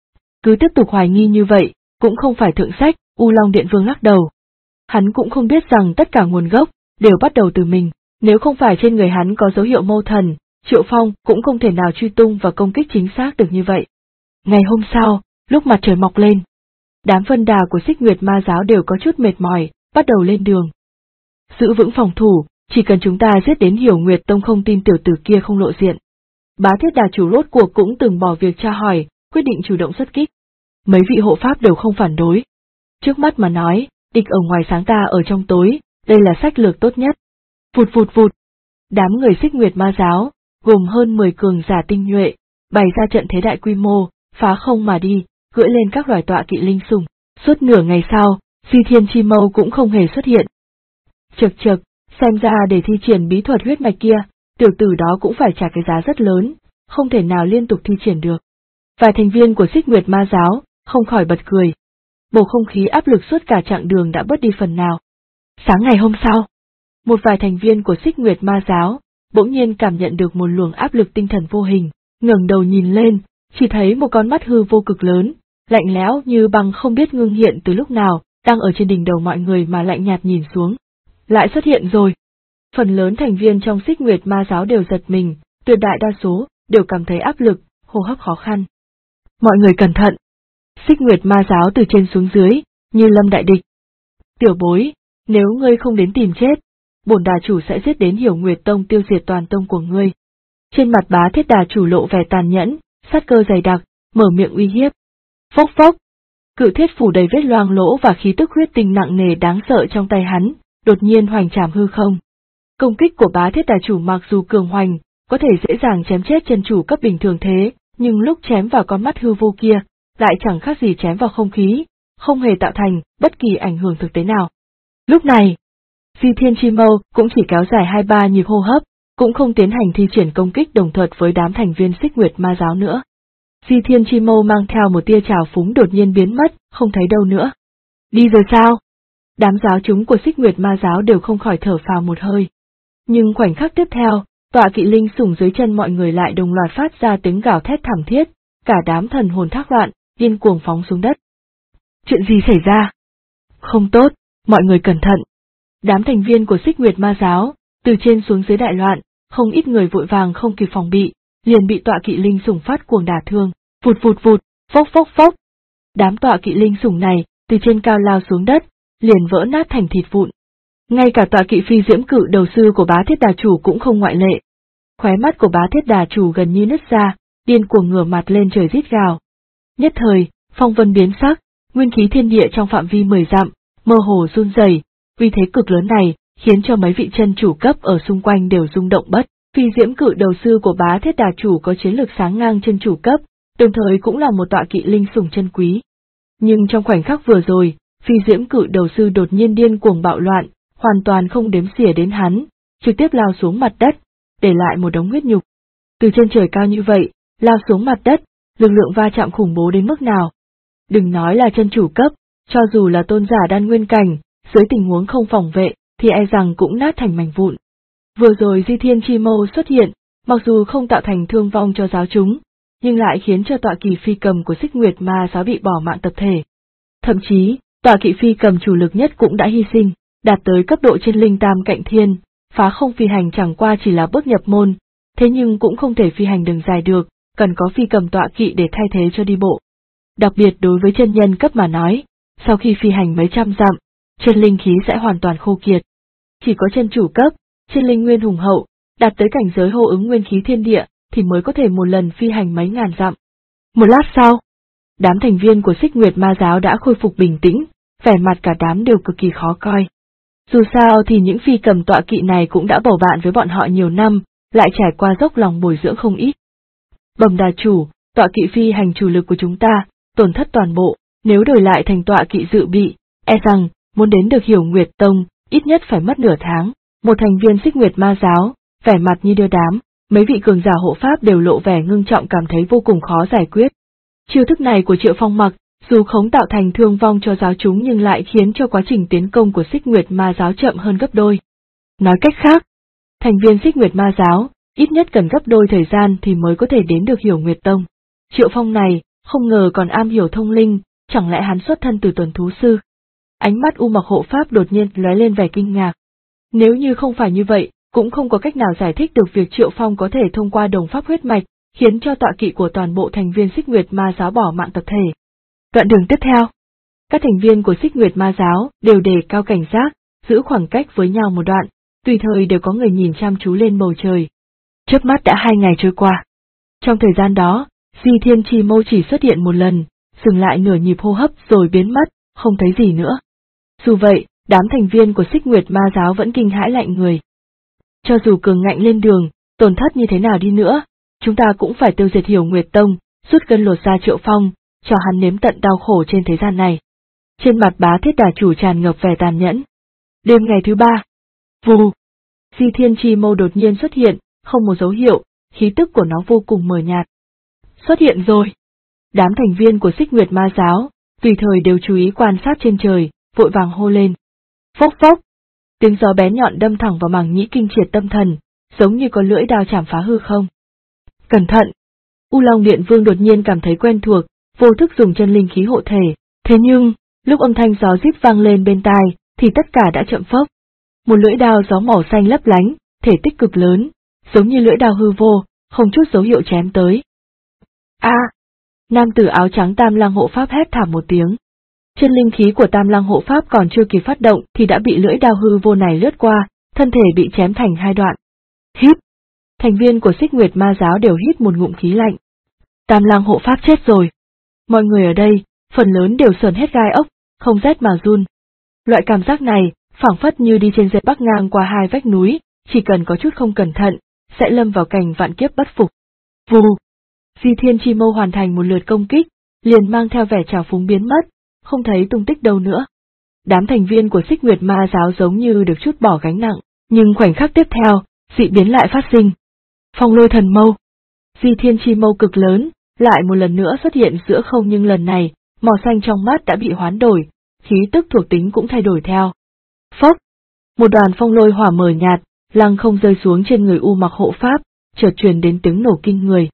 [SPEAKER 1] Cứ tiếp tục hoài nghi như vậy, cũng không phải thượng sách, U Long Điện Vương lắc đầu. Hắn cũng không biết rằng tất cả nguồn gốc đều bắt đầu từ mình, nếu không phải trên người hắn có dấu hiệu mâu thần, Triệu Phong cũng không thể nào truy tung và công kích chính xác được như vậy. Ngày hôm sau, lúc mặt trời mọc lên, đám phân đà của Xích Nguyệt Ma giáo đều có chút mệt mỏi, bắt đầu lên đường. Giữ vững phòng thủ, chỉ cần chúng ta giết đến Hiểu Nguyệt Tông không tin tiểu tử kia không lộ diện. Bá Thiết Đà Chủ rốt cuộc cũng từng bỏ việc tra hỏi, quyết định chủ động xuất kích. Mấy vị hộ pháp đều không phản đối. Trước mắt mà nói, địch ở ngoài sáng ta ở trong tối, đây là sách lược tốt nhất. Vụt vụt vụt. Đám người Xích Nguyệt Ma giáo, gồm hơn 10 cường giả tinh nhuệ, bày ra trận thế đại quy mô, phá không mà đi, cưỡi lên các loài tọa kỵ linh sủng. Suốt nửa ngày sau, Phi Thiên Chi Mâu cũng không hề xuất hiện. Chậc, xem ra để thi triển bí thuật huyết mạch kia, tiểu tử đó cũng phải trả cái giá rất lớn, không thể nào liên tục thi triển được. Vài thành viên của Xích Nguyệt Ma giáo không khỏi bật cười. Bầu không khí áp lực suốt cả chặng đường đã bớt đi phần nào. Sáng ngày hôm sau, một vài thành viên của Xích Nguyệt Ma giáo bỗng nhiên cảm nhận được một luồng áp lực tinh thần vô hình, ngẩng đầu nhìn lên, chỉ thấy một con mắt hư vô cực lớn, lạnh lẽo như băng không biết ngưng hiện từ lúc nào, đang ở trên đỉnh đầu mọi người mà lạnh nhạt nhìn xuống. Lại xuất hiện rồi. Phần lớn thành viên trong Xích Nguyệt Ma giáo đều giật mình, tuyệt đại đa số đều cảm thấy áp lực, hô hấp khó khăn. Mọi người cẩn thận. Xích Nguyệt Ma giáo từ trên xuống dưới, như lâm đại địch. Tiểu bối, nếu ngươi không đến tìm chết, bổn Đà Chủ sẽ giết đến Hiểu Nguyệt Tông tiêu diệt toàn tông của ngươi. Trên mặt Bá Thiết Đà Chủ lộ vẻ tàn nhẫn, sát cơ dày đặc, mở miệng uy hiếp. Phốc phốc. Cự thiết phủ đầy vết loang lỗ và khí tức huyết tinh nặng nề đáng sợ trong tay hắn, đột nhiên hoành trảm hư không. Công kích của Bá Thiết Đà Chủ mặc dù cường hoành, có thể dễ dàng chém chết chân chủ cấp bình thường thế, nhưng lúc chém vào con mắt hư vô kia, lại chẳng khác gì chém vào không khí, không hề tạo thành bất kỳ ảnh hưởng thực tế nào. Lúc này, Phi Thiên Chi Mâu cũng chỉ kéo dài 2-3 nhịp hô hấp, cũng không tiến hành thi triển công kích đồng thuận với đám thành viên Xích Nguyệt Ma giáo nữa. Phi Thiên Chi Mâu mang theo một tia trào phúng đột nhiên biến mất, không thấy đâu nữa. Đi rồi sao? Đám giáo chúng của Xích Nguyệt Ma giáo đều không khỏi thở phào một hơi. Nhưng khoảnh khắc tiếp theo, tọa kỵ linh sủng dưới chân mọi người lại đồng loạt phát ra tiếng gào thét thảm thiết, cả đám thần hồn thác loạn, điên cuồng phóng xuống đất. Chuyện gì xảy ra? Không tốt, mọi người cẩn thận. Đám thành viên của Xích Nguyệt Ma giáo, từ trên xuống dưới đại loạn, không ít người vội vàng không kịp phòng bị, liền bị tọa kỵ linh sủng phát cuồng đả thương, vụt vụt vụt, phốc phốc phốc. Đám tọa kỵ linh sủng này, từ trên cao lao xuống đất, liền vỡ nát thành thịt vụn. Ngay cả tọa kỵ phi diễm cự đầu sư của Bá Thiết Đà Chủ cũng không ngoại lệ. Khóe mắt của Bá Thiết Đà Chủ gần như nứt ra, điên cuồng ngửa mặt lên trời rít gào. Nhất thời, phong vân biến sắc, nguyên khí thiên địa trong phạm vi 10 dặm, mơ hồ run rẩy, vì thế cực lớn này, khiến cho mấy vị chân chủ cấp ở xung quanh đều rung động bất. Phi diễm cự đầu sư của Bá Thiết Đà Chủ có chiến lược sáng ngang chân chủ cấp, đồng thời cũng là một tọa kỵ linh sủng chân quý. Nhưng trong khoảnh khắc vừa rồi, Phi diễm cự đầu sư đột nhiên điên cuồng bạo loạn, hoàn toàn không đếm xỉa đến hắn, trực tiếp lao xuống mặt đất, để lại một đống huyết nhục. Từ trên trời cao như vậy, lao xuống mặt đất, lực lượng va chạm khủng bố đến mức nào. Đừng nói là chân chủ cấp, cho dù là tôn giả đan nguyên cảnh, dưới tình huống không phòng vệ, thì e rằng cũng nát thành mảnh vụn. Vừa rồi Di Thiên Chi Mâu xuất hiện, mặc dù không tạo thành thương vong cho giáo chúng, nhưng lại khiến cho tọa kỵ phi cầm của Xích Nguyệt Ma giáo bị bỏ mạng tập thể. Thậm chí, tọa kỵ phi cầm chủ lực nhất cũng đã hy sinh, đạt tới cấp độ trên linh tam cạnh thiên, phá không phi hành chẳng qua chỉ là bước nhập môn, thế nhưng cũng không thể phi hành đường dài được, cần có phi cầm tọa kỵ để thay thế cho đi bộ. Đặc biệt đối với chân nhân cấp mà nói, sau khi phi hành mấy trăm dặm, chân linh khí sẽ hoàn toàn khô kiệt. Chỉ có chân chủ cấp, chân linh nguyên hùng hậu, đạt tới cảnh giới hô ứng nguyên khí thiên địa, thì mới có thể một lần phi hành mấy ngàn dặm. Một lát sau, đám thành viên của Xích Nguyệt Ma giáo đã khôi phục bình tĩnh, vẻ mặt cả đám đều cực kỳ khó coi. Dù sao thì những phi cầm tọa kỵ này cũng đã bầu bạn với bọn họ nhiều năm, lại trải qua dốc lòng bồi dưỡng không ít. Bẩm đà chủ, tọa kỵ phi hành chủ lực của chúng ta, tổn thất toàn bộ, nếu đổi lại thành tọa kỵ dự bị, e rằng, muốn đến được Hiểu Nguyệt Tông, ít nhất phải mất nửa tháng. Một thành viên Xích Nguyệt Ma giáo, vẻ mặt như đưa đám, mấy vị cường giả hộ pháp đều lộ vẻ ngưng trọng, cảm thấy vô cùng khó giải quyết. Chiêu thức này của Triệu Phong mặc, dù không tạo thành thương vong cho giáo chúng nhưng lại khiến cho quá trình tiến công của Xích Nguyệt Ma giáo chậm hơn gấp đôi. Nói cách khác, thành viên Xích Nguyệt Ma giáo, ít nhất cần gấp đôi thời gian thì mới có thể đến được Hiểu Nguyệt Tông. Triệu Phong này, không ngờ còn am hiểu thông linh, chẳng lẽ hắn xuất thân từ tuần thú sư? Ánh mắt U Mặc hộ pháp đột nhiên lóe lên vẻ kinh ngạc. Nếu như không phải như vậy, cũng không có cách nào giải thích được việc Triệu Phong có thể thông qua đồng pháp huyết mạch, khiến cho tọa kỵ của toàn bộ thành viên Xích Nguyệt Ma giáo bỏ mạng tập thể. Đoạn đường tiếp theo, các thành viên của Xích Nguyệt Ma giáo đều đề cao cảnh giác, giữ khoảng cách với nhau một đoạn, tùy thời đều có người nhìn chăm chú lên bầu trời. Chớp mắt đã 2 ngày trôi qua. Trong thời gian đó, Di Thiên Chi Mâu chỉ xuất hiện một lần, dừng lại nửa nhịp hô hấp rồi biến mất, không thấy gì nữa. Dù vậy, đám thành viên của Xích Nguyệt Ma giáo vẫn kinh hãi lạnh người. Cho dù cường ngạnh lên đường, tổn thất như thế nào đi nữa, chúng ta cũng phải tiêu diệt Hiểu Nguyệt Tông, rút gân lột da Triệu Phong, cho hắn nếm tận đau khổ trên thế gian này. Trên mặt Bá Thiết Đà chủ tràn ngập vẻ tàn nhẫn. Đêm ngày thứ 3. Vù. Di Thiên Chi Mâu đột nhiên xuất hiện, không một dấu hiệu, khí tức của nó vô cùng mờ nhạt. Xuất hiện rồi. Đám thành viên của Xích Nguyệt Ma giáo, tùy thời đều chú ý quan sát trên trời, vội vàng hô lên. Phốc phốc. Tiếng gió bé nhọn đâm thẳng vào màng nhĩ kinh triệt tâm thần, giống như có lưỡi đao chảm phá hư không. Cẩn thận! U Long Điện Vương đột nhiên cảm thấy quen thuộc, vô thức dùng chân linh khí hộ thể, thế nhưng, lúc âm thanh gió rít vang lên bên tai, thì tất cả đã chậm phốc. Một lưỡi đao gió màu xanh lấp lánh, thể tích cực lớn, giống như lưỡi đao hư vô, không chút dấu hiệu chém tới. A! Nam tử áo trắng Tam Lăng hộ pháp hét thảm một tiếng. Chân linh khí của Tam Lăng hộ pháp còn chưa kịp phát động thì đã bị lưỡi đao hư vô này lướt qua, thân thể bị chém thành 2 đoạn. Hít! Thành viên của Xích Nguyệt Ma giáo đều hít một ngụm khí lạnh. Tam Lăng hộ pháp chết rồi. Mọi người ở đây, phần lớn đều sờn hết gai ốc, không rét mà run. Loại cảm giác này, phảng phất như đi trên dây bắc ngang qua 2 vách núi, chỉ cần có chút không cẩn thận, sẽ lâm vào cảnh vạn kiếp bất phục. Vù! Di Thiên Chi Mâu hoàn thành một lượt công kích, liền mang theo vẻ trào phúng biến mất, không thấy tung tích đâu nữa. Đám thành viên của Xích Nguyệt Ma giáo giống như được trút bỏ gánh nặng, nhưng khoảnh khắc tiếp theo, dị biến lại phát sinh. Phong Lôi Thần Mâu. Di Thiên Chi Mâu cực lớn, lại một lần nữa xuất hiện giữa không, nhưng lần này, màu xanh trong mắt đã bị hoán đổi, khí tức thuộc tính cũng thay đổi theo. Phốc! Một đoàn phong lôi hỏa mờ nhạt, lăng không rơi xuống trên người U Mặc hộ pháp, chợt truyền đến tiếng nổ kinh người.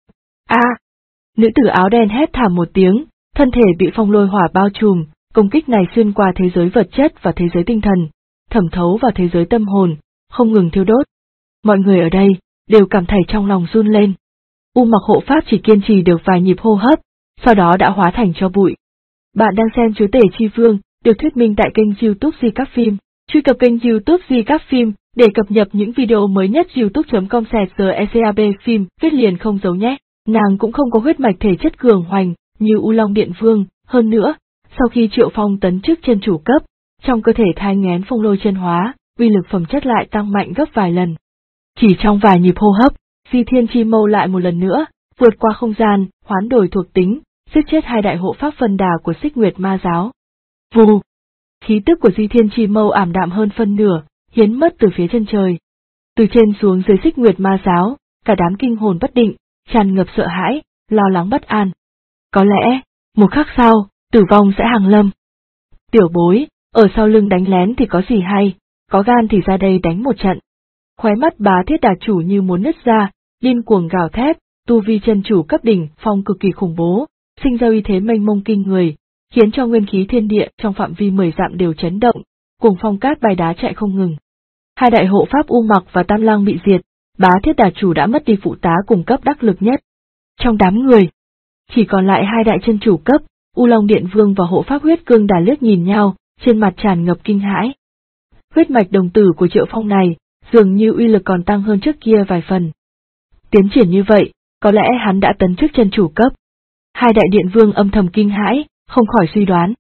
[SPEAKER 1] A! Nữ tử áo đen hét thảm một tiếng, thân thể bị phong lôi hỏa bao trùm, công kích này xuyên qua thế giới vật chất và thế giới tinh thần, thẩm thấu vào thế giới tâm hồn, không ngừng thiêu đốt. Mọi người ở đây đều cảm thấy trong lòng run lên. U Mặc hộ pháp chỉ kiên trì được vài nhịp hô hấp, sau đó đã hóa thành tro bụi. Bạn đang xem Chúa Tể Chi Vương, được thuyết minh tại kênh YouTube Di Các Phim. Truy cập kênh YouTube Di Các Phim để cập nhật những video mới nhất. youtube.com/secab phim, viết liền không giấu nhé. Nàng cũng không có huyết mạch thể chất cường hoành như U Long Điện Vương, hơn nữa, sau khi Triệu Phong tấn chức chân chủ cấp, trong cơ thể thai nghén phong lôi chân hóa, uy lực phẩm chất lại tăng mạnh gấp vài lần. Chỉ trong vài nhịp hô hấp, Di Thiên Chi Mâu lại một lần nữa, vượt qua không gian, hoán đổi thuộc tính, giết chết 2 đại hộ pháp phân đà của Xích Nguyệt Ma giáo. Vù! Khí tức của Di Thiên Chi Mâu ảm đạm hơn phân nửa, hiến mất từ phía chân trời. Từ trên xuống dưới Xích Nguyệt Ma giáo, cả đám kinh hồn bất định, tràn ngập sợ hãi, lo lắng bất an. Có lẽ, một khắc sau, tử vong sẽ hàng lâm. Tiểu bối, ở sau lưng đánh lén thì có gì hay, có gan thì ra đây đánh một trận. Khóe mắt Bá Thiết Đà chủ như muốn nứt ra, điên cuồng gào thét, tu vi chân chủ cấp đỉnh phong cực kỳ khủng bố, sinh ra uy thế mênh mông kinh người, khiến cho nguyên khí thiên địa trong phạm vi 10 dặm đều chấn động, cùng phong cát bay đá chạy không ngừng. 2 đại hộ pháp U Mặc và Tam Lăng bị diệt, Bá Thiết Đà chủ đã mất đi phụ tá cùng cấp đắc lực nhất. Trong đám người, chỉ còn lại 2 đại chân chủ cấp, U Long Điện Vương và hộ pháp Huyết Cương Đà liếc nhìn nhau, trên mặt tràn ngập kinh hãi. Huyết mạch đồng tử của Triệu Phong này, dường như uy lực còn tăng hơn trước kia vài phần. Tiến triển như vậy, có lẽ hắn đã tấn chức chân chủ cấp. 2 đại điện vương âm thầm kinh hãi, không khỏi suy đoán.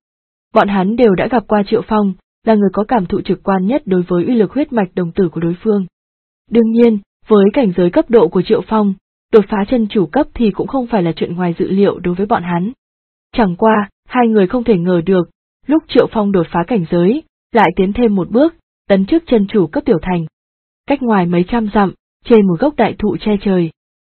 [SPEAKER 1] Bọn hắn đều đã gặp qua Triệu Phong, là người có cảm thụ trực quan nhất đối với uy lực huyết mạch đồng tử của đối phương. Đương nhiên, với cảnh giới cấp độ của Triệu Phong, đột phá chân chủ cấp thì cũng không phải là chuyện ngoài dự liệu đối với bọn hắn. Chẳng qua, hai người không thể ngờ được, lúc Triệu Phong đột phá cảnh giới, lại tiến thêm một bước, tấn chức chân chủ cấp tiểu thành. Cách ngoài mấy trăm dặm, trên một gốc đại thụ che trời.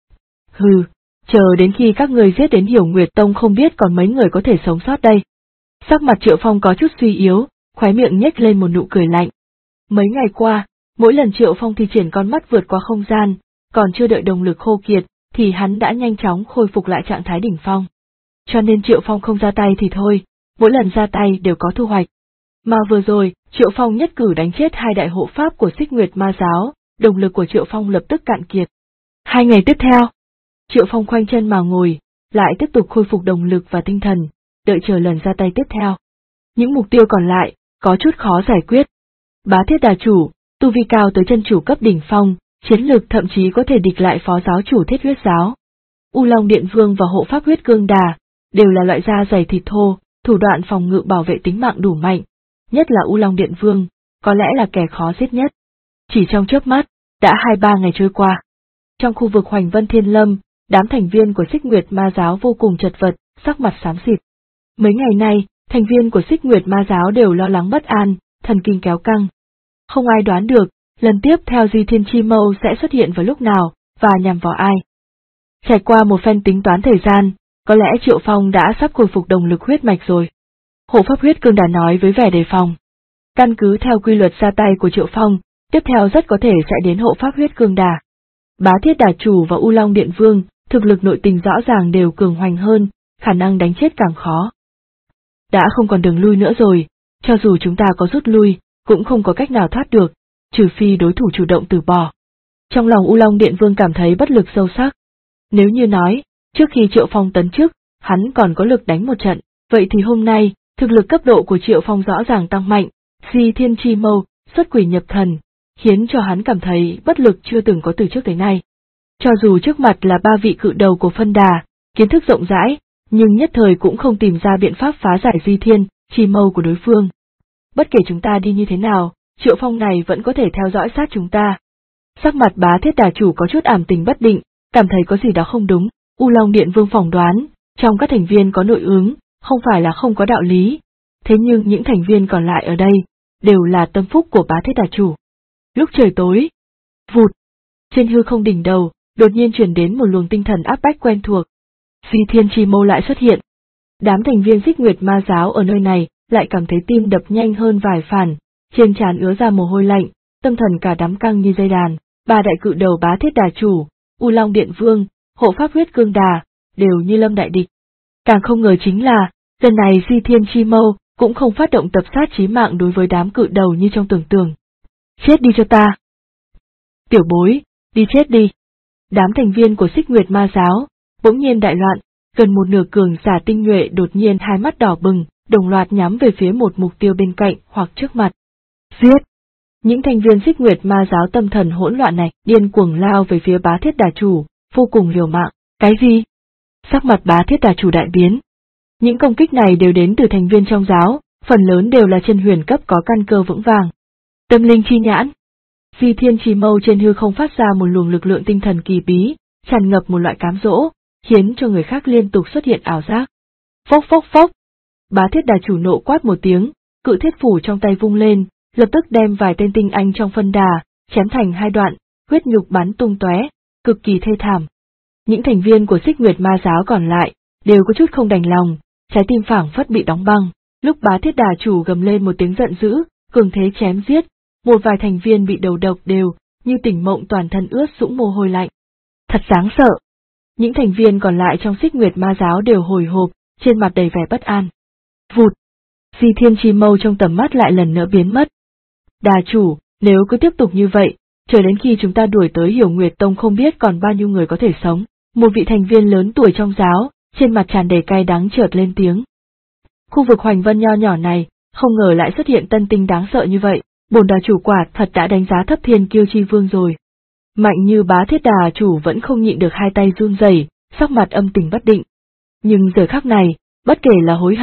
[SPEAKER 1] Hừ, chờ đến khi các ngươi giết đến Hiểu Nguyệt Tông không biết còn mấy người có thể sống sót đây. Sắc mặt Triệu Phong có chút suy yếu, khóe miệng nhếch lên một nụ cười lạnh. Mấy ngày qua, mỗi lần Triệu Phong thi triển con mắt vượt qua không gian, còn chưa đợi động lực khô kiệt, thì hắn đã nhanh chóng khôi phục lại trạng thái đỉnh phong. Cho nên Triệu Phong không ra tay thì thôi, mỗi lần ra tay đều có thu hoạch. Mà vừa rồi, Triệu Phong nhất cử đánh chết hai đại hộ pháp của Xích Nguyệt Ma Giáo, động lực của Triệu Phong lập tức cạn kiệt. 2 ngày tiếp theo, Triệu Phong khoanh chân mà ngồi, lại tiếp tục khôi phục động lực và tinh thần, đợi chờ lần ra tay tiếp theo. Những mục tiêu còn lại, có chút khó giải quyết. Bá Thiết Đà Chủ, tu vi cao tới chân chủ cấp đỉnh phong, chiến lực thậm chí có thể địch lại phó giáo chủ Thiết Huyết Giáo. U Long Điện Vương và hộ pháp Huyết Cương Đà, đều là loại da dày thịt thô, thủ đoạn phòng ngự bảo vệ tính mạng đủ mạnh, nhất là U Long Điện Vương, có lẽ là kẻ khó giết nhất. Chỉ trong chớp mắt, đã 2-3 ngày trôi qua. Trong khu vực Hoành Vân Thiên Lâm, đám thành viên của Xích Nguyệt Ma Giáo vô cùng chật vật, sắc mặt xám xịt. Mấy ngày nay, thành viên của Xích Nguyệt Ma Giáo đều lo lắng bất an, thần kinh kéo căng. Không ai đoán được, lần tiếp theo Di Thiên Chi Mâu sẽ xuất hiện vào lúc nào, và nhằm vào ai. Trải qua một phen tính toán thời gian, có lẽ Triệu Phong đã sắp khôi phục động lực huyết mạch rồi. Hộ pháp Huyết Cương Đà nói với vẻ đề phòng. Căn cứ theo quy luật ra tay của Triệu Phong, tiếp theo rất có thể sẽ đến hộ pháp Huyết Cương Đà. Bá Thiết Đà Chủ và U Long Điện Vương, thực lực nội tình rõ ràng đều cường hoành hơn, khả năng đánh chết càng khó. Đã không còn đường lui nữa rồi, cho dù chúng ta có rút lui, cũng không có cách nào thoát được, trừ phi đối thủ chủ động từ bỏ. Trong lòng U Long Điện Vương cảm thấy bất lực sâu sắc. Nếu như nói, trước khi Triệu Phong tấn chức, hắn còn có lực đánh một trận, vậy thì hôm nay, thực lực cấp độ của Triệu Phong rõ ràng tăng mạnh, Di Thiên Chi Mâu, xuất quỷ nhập thần, khiến cho hắn cảm thấy bất lực chưa từng có từ trước tới nay. Cho dù trước mặt là 3 vị cự đầu của phân đà, kiến thức rộng rãi, nhưng nhất thời cũng không tìm ra biện pháp phá giải Di Thiên Chi Mâu của đối phương. Bất kể chúng ta đi như thế nào, Triệu Phong này vẫn có thể theo dõi sát chúng ta. Sắc mặt Bá Thiết Đà Chủ có chút ảm tình bất định, cảm thấy có gì đó không đúng. U Long Điện Vương phỏng đoán, trong các thành viên có nội ứng, không phải là không có đạo lý. Thế nhưng những thành viên còn lại ở đây, đều là tâm phúc của Bá Thiết Đà Chủ. Lúc trời tối, vụt, trên hư không đỉnh đầu, đột nhiên truyền đến một luồng tinh thần áp bách quen thuộc. Di Thiên Chi Mâu lại xuất hiện. Đám thành viên Xích Nguyệt Ma Giáo ở nơi này lại cảm thấy tim đập nhanh hơn vài phần, trên trán ứa ra mồ hôi lạnh, tâm thần cả đám căng như dây đàn. 3 đại cự đầu Bá Thiết Đà Chủ, U Long Điện Vương, hộ pháp Huyết Cương Đà, đều như lâm đại địch. Càng không ngờ chính là, lần này Di Thiên Chi Mâu cũng không phát động tập sát chí mạng đối với đám cự đầu như trong tưởng tượng. Chết đi cho ta! Tiểu bối, đi chết đi! Đám thành viên của Xích Nguyệt Ma Giáo, bỗng nhiên đại loạn, gần một nửa cường giả tinh nhuệ đột nhiên hai mắt đỏ bừng, đồng loạt nhắm về phía một mục tiêu bên cạnh hoặc trước mặt. Giết! Những thành viên Xích Nguyệt Ma Giáo tâm thần hỗn loạn này điên cuồng lao về phía Bá Thiết Đà Chủ, vô cùng liều mạng. Cái gì? Sắc mặt Bá Thiết Đà Chủ đại biến. Những công kích này đều đến từ thành viên trong giáo, phần lớn đều là chân huyền cấp có căn cơ vững vàng. Tâm linh chi nhãn. Di Thiên Chi Mâu trên hư không phát ra một luồng lực lượng tinh thần kỳ bí, tràn ngập một loại cám dỗ, khiến cho người khác liên tục xuất hiện ảo giác. Phốc phốc phốc. Bá Thiết Đà Chủ nộ quát một tiếng, cự thiết phủ trong tay vung lên, lập tức đem vài tên tinh anh trong phân đà chém thành 2 đoạn, huyết nhục bắn tung tóe, cực kỳ thê thảm. Những thành viên của Xích Nguyệt Ma Giáo còn lại đều có chút không đành lòng, trái tim phảng phất bị đóng băng. Lúc Bá Thiết Đà Chủ gầm lên một tiếng giận dữ, cường thế chém giết, một vài thành viên bị đầu độc đều như tỉnh mộng, toàn thân ướt sũng mồ hôi lạnh. Thật đáng sợ. Những thành viên còn lại trong Xích Nguyệt Ma Giáo đều hồi hộp, trên mặt đầy vẻ bất an. Vụt. Di Thiên Chi Mâu trong tầm mắt lại lần nữa biến mất. Đà Chủ, nếu cứ tiếp tục như vậy, chờ đến khi chúng ta đuổi tới Hiểu Nguyệt Tông không biết còn bao nhiêu người có thể sống. Một vị thành viên lớn tuổi trong giáo, trên mặt tràn đầy cay đắng chợt lên tiếng. Khu vực Hoành Vân nho nhỏ này, không ngờ lại xuất hiện tân tinh đáng sợ như vậy, bổn Đà Chủ quả thật đã đánh giá thấp Thiên Kiêu Chi Vương rồi. Mạnh như Bá Thiết Đà Chủ vẫn không nhịn được hai tay run rẩy, sắc mặt âm tình bất định. Nhưng giờ khắc này, bất kể là hối hận,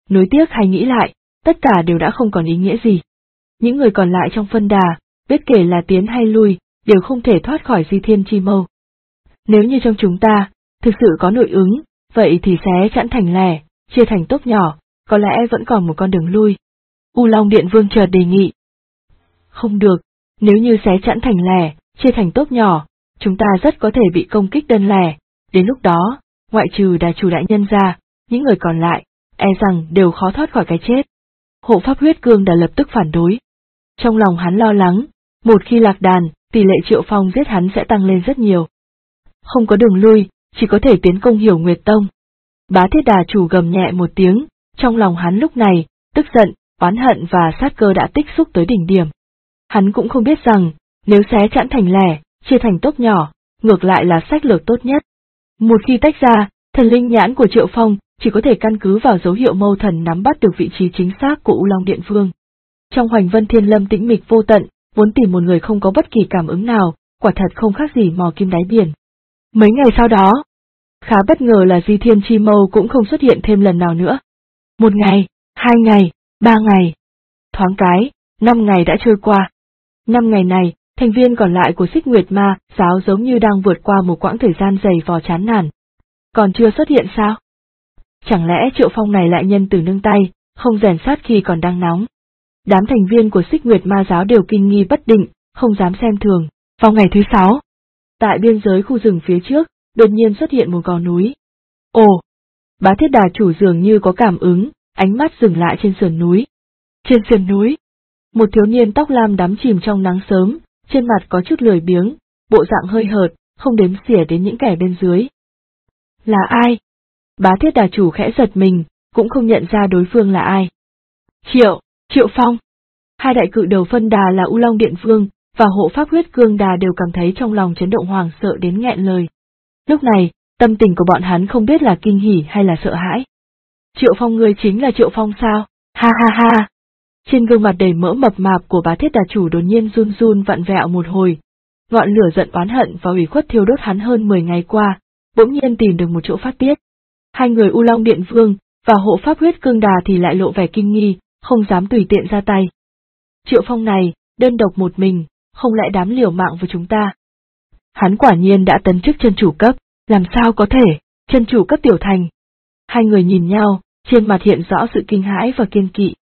[SPEAKER 1] Nuối tiếc hay nghĩ lại, tất cả đều đã không còn ý nghĩa gì. Những người còn lại trong phân đà, biết kể là tiến hay lui, đều không thể thoát khỏi Di Thiên Chi Mâu. Nếu như trong chúng ta, thực sự có nội ứng, vậy thì xé chẵn thành lẻ, chia thành tốp nhỏ, có lẽ vẫn còn một con đường lui. U Long Điện Vương chợt đề nghị. Không được, nếu như xé chẵn thành lẻ, chia thành tốp nhỏ, chúng ta rất có thể bị công kích đơn lẻ, đến lúc đó, ngoại trừ đà chủ đại nhân ra, những người còn lại, e rằng đều khó thoát khỏi cái chết. Hộ pháp huyết cương đã lập tức phản đối. Trong lòng hắn lo lắng, một khi lạc đàn, tỷ lệ Triệu Phong giết hắn sẽ tăng lên rất nhiều. Không có đường lui, chỉ có thể tiến công Hiểu Nguyệt Tông. Bá Thiết đà chủ gầm nhẹ một tiếng, trong lòng hắn lúc này, tức giận, oán hận và sát cơ đã tích xúc tới đỉnh điểm. Hắn cũng không biết rằng, nếu xé chẵn thành lẻ, chia thành tốp nhỏ, ngược lại là sách lược tốt nhất. Một khi tách ra, thần linh nhãn của Triệu Phong chỉ có thể căn cứ vào dấu hiệu mâu thần nắm bắt được vị trí chính xác của U Long Điện Vương. Trong Hoành Vân Thiên Lâm tĩnh mịch vô tận, muốn tìm một người không có bất kỳ cảm ứng nào, quả thật không khác gì mò kim đáy biển. Mấy ngày sau đó, khá bất ngờ là Di Thiên Chi Mâu cũng không xuất hiện thêm lần nào nữa. 1 ngày, 2 ngày, 3 ngày. Thoáng cái, 5 ngày đã trôi qua. 5 ngày này, thành viên còn lại của Xích Nguyệt Ma giáo giống như đang vượt qua một quãng thời gian dày vò chán nản. Còn chưa xuất hiện sao? Chẳng lẽ Triệu Phong này lại nhân từ nương tay, không rèn sát khi còn đang nóng? Đám thành viên của Xích Nguyệt Ma giáo đều kinh nghi bất định, không dám xem thường. Vào ngày thứ 6, tại biên giới khu rừng phía trước, đột nhiên xuất hiện một gò núi. Ồ! Bá Thiết đà chủ dường như có cảm ứng, ánh mắt dừng lại trên sườn núi. Trên sườn núi, một thiếu niên tóc lam đắm chìm trong nắng sớm, trên mặt có chút lười biếng, bộ dạng hơi hợt, không đếm xỉa đến những kẻ bên dưới. Là ai? Bá Thiết đà chủ khẽ giật mình, cũng không nhận ra đối phương là ai. Triệu Phong. Hai đại cự đầu phân đà là U Long Điện Vương và hộ pháp huyết cương đà đều cảm thấy trong lòng chấn động hoàng sợ đến nghẹn lời. Lúc này, tâm tình của bọn hắn không biết là kinh hỉ hay là sợ hãi. Triệu Phong ngươi chính là Triệu Phong sao? Ha ha ha! Trên gương mặt đầy mỡ mập mạp của Bá Thiết đà chủ đột nhiên run run vặn vẹo một hồi. Ngọn lửa giận oán hận và ủy khuất thiêu đốt hắn hơn 10 ngày qua, bỗng nhiên tìm được một chỗ phát tiết. Hai người U Long Điện Vương và hộ pháp huyết cương đà thì lại lộ vẻ kinh nghi, không dám tùy tiện ra tay. Triệu Phong này, đơn độc một mình, không lẽ dám liều mạng với chúng ta? Hắn quả nhiên đã tấn chức chân chủ cấp, làm sao có thể, chân chủ cấp tiểu thành. Hai người nhìn nhau, trên mặt hiện rõ sự kinh hãi và kiên kỵ.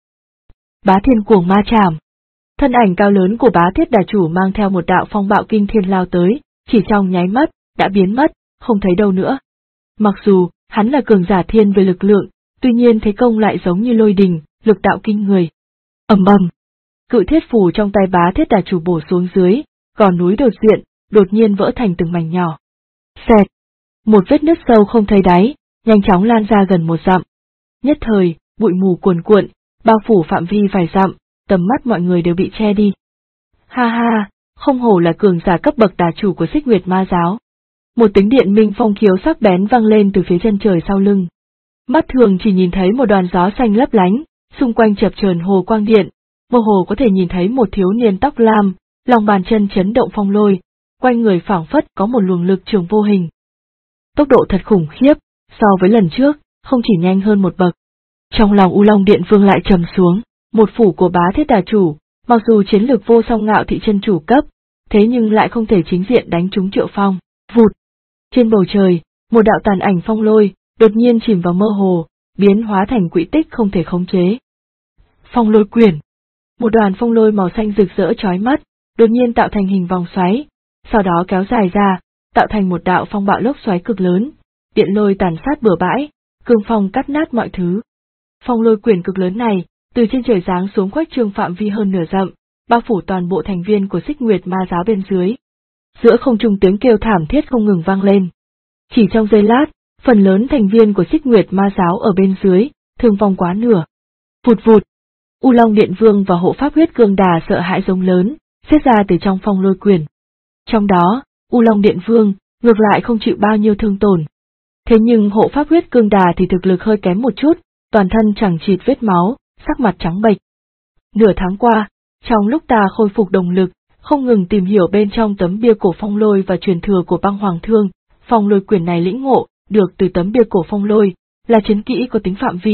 [SPEAKER 1] Bá Thiên Cuồng Ma Trảm. Thân ảnh cao lớn của Bá Thiết đà chủ mang theo một đạo phong bạo kinh thiên lao tới, chỉ trong nháy mắt, đã biến mất, không thấy đâu nữa. Mặc dù, hắn là cường giả thiên về lực lượng, tuy nhiên thế công lại giống như lôi đình, lực đạo kinh người. Ầm ầm. Cự thiết phù trong tay Bá Thiết đà chủ bổ xuống dưới, gò núi đột nhiên vỡ thành từng mảnh nhỏ. Xẹt. Một vết nứt sâu không thấy đáy, nhanh chóng lan ra gần 1 dặm. Nhất thời, bụi mù cuồn cuộn, bao phủ phạm vi vài dặm, tầm mắt mọi người đều bị che đi. Ha ha, không hổ là cường giả cấp bậc đà chủ của Xích Nguyệt Ma giáo. Một tiếng điện minh phong khiếu sắc bén vang lên từ phía chân trời sau lưng. Mắt thường chỉ nhìn thấy một đoàn gió xanh lấp lánh, xung quanh chập chờn hồ quang điện, mơ hồ có thể nhìn thấy một thiếu niên tóc lam, lòng bàn chân chấn động phong lôi, quanh người phảng phất có một luồng lực trường vô hình. Tốc độ thật khủng khiếp, so với lần trước, không chỉ nhanh hơn một bậc. Trong lòng U Long Điện Vương lại trầm xuống, một phủ của Bá Thiết đà chủ, mặc dù chiến lược vô song ngạo thị chân chủ cấp, thế nhưng lại không thể chính diện đánh trúng Triệu Phong. Vụt! Trên bầu trời, một đạo tàn ảnh phong lôi, đột nhiên chìm vào mơ hồ, biến hóa thành quỹ tích không thể khống chế. Phong lôi quyển. Một đoàn phong lôi màu xanh rực rỡ chói mắt, đột nhiên tạo thành hình vòng xoáy, sau đó kéo dài ra, tạo thành một đạo phong bạo lốc xoáy cực lớn, điện lôi tàn sát bừa bãi, cương phong cắt nát mọi thứ. Phong lôi quyển cực lớn này, từ trên trời giáng xuống khuếch trương phạm vi hơn nửa dặm, bao phủ toàn bộ thành viên của Xích Nguyệt Ma giáo bên dưới. Giữa không trung tiếng kêu thảm thiết không ngừng vang lên. Chỉ trong giây lát, phần lớn thành viên của Xích Nguyệt Ma giáo ở bên dưới, thương vong quá nửa. Vụt vụt. U Long Điện Vương và hộ pháp huyết cương đà sợ hãi giống lớn, xếp ra từ trong phong lôi quyển. Trong đó, U Long Điện Vương, ngược lại không chịu bao nhiêu thương tổn. Thế nhưng hộ pháp huyết cương đà thì thực lực hơi kém một chút, toàn thân chẳng chịt vết máu, sắc mặt trắng bệch. Nửa tháng qua, trong lúc ta khôi phục động lực, không ngừng tìm hiểu bên trong tấm bia cổ phong lôi và truyền thừa của băng hoàng thương, phong lôi quyển này lĩnh ngộ được từ tấm bia cổ phong lôi, là chiến kỹ có tính phạm vi,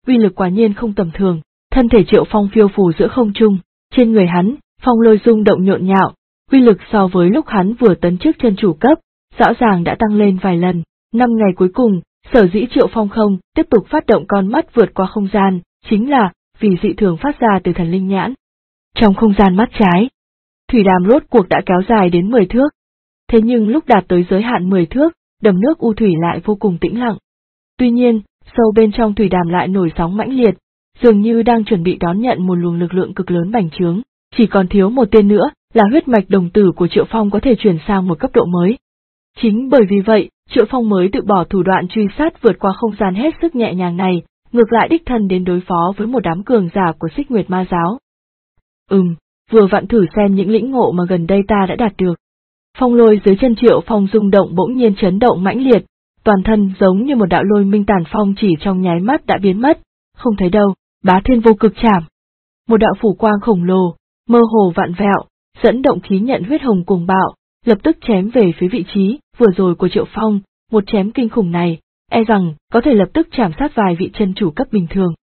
[SPEAKER 1] uy lực quả nhiên không tầm thường. Thân thể Triệu Phong phiêu phù giữa không trung, trên người hắn, phong lôi rung động nhộn nhạo, uy lực so với lúc hắn vừa tấn chức chân chủ cấp, rõ ràng đã tăng lên vài lần. 5 ngày cuối cùng, sở dĩ Triệu Phong không tiếp tục phát động con mắt vượt qua không gian, chính là vì dị thường phát ra từ thần linh nhãn. Trong không gian mắt trái, thủy đàm rốt cuộc đã kéo dài đến 10 thước. Thế nhưng lúc đạt tới giới hạn 10 thước, đầm nước u thủy lại vô cùng tĩnh lặng. Tuy nhiên, sâu bên trong thủy đàm lại nổi sóng mãnh liệt, dường như đang chuẩn bị đón nhận một luồng lực lượng cực lớn bành trướng, chỉ còn thiếu một tên nữa là huyết mạch đồng tử của Triệu Phong có thể chuyển sang một cấp độ mới. Chính bởi vì vậy, Triệu Phong mới tự bỏ thủ đoạn truy sát vượt qua không gian hết sức nhẹ nhàng này, ngược lại đích thân đến đối phó với một đám cường giả của Xích Nguyệt Ma giáo. Vừa vặn thử xem những lĩnh ngộ mà gần đây ta đã đạt được. Phong lôi dưới chân Triệu Phong rung động bỗng nhiên chấn động mãnh liệt, toàn thân giống như một đạo lôi minh tàn phong chỉ trong nháy mắt đã biến mất, không thấy đâu. Bá Thiên Vô Cực Trảm. Một đạo phủ quang khổng lồ, mơ hồ vặn vẹo, dẫn động khí nhận huyết hồng cuồng bạo, lập tức chém về phía vị trí vừa rồi của Triệu Phong, một chém kinh khủng này, e rằng có thể lập tức chảm sát vài vị chân chủ cấp bình thường.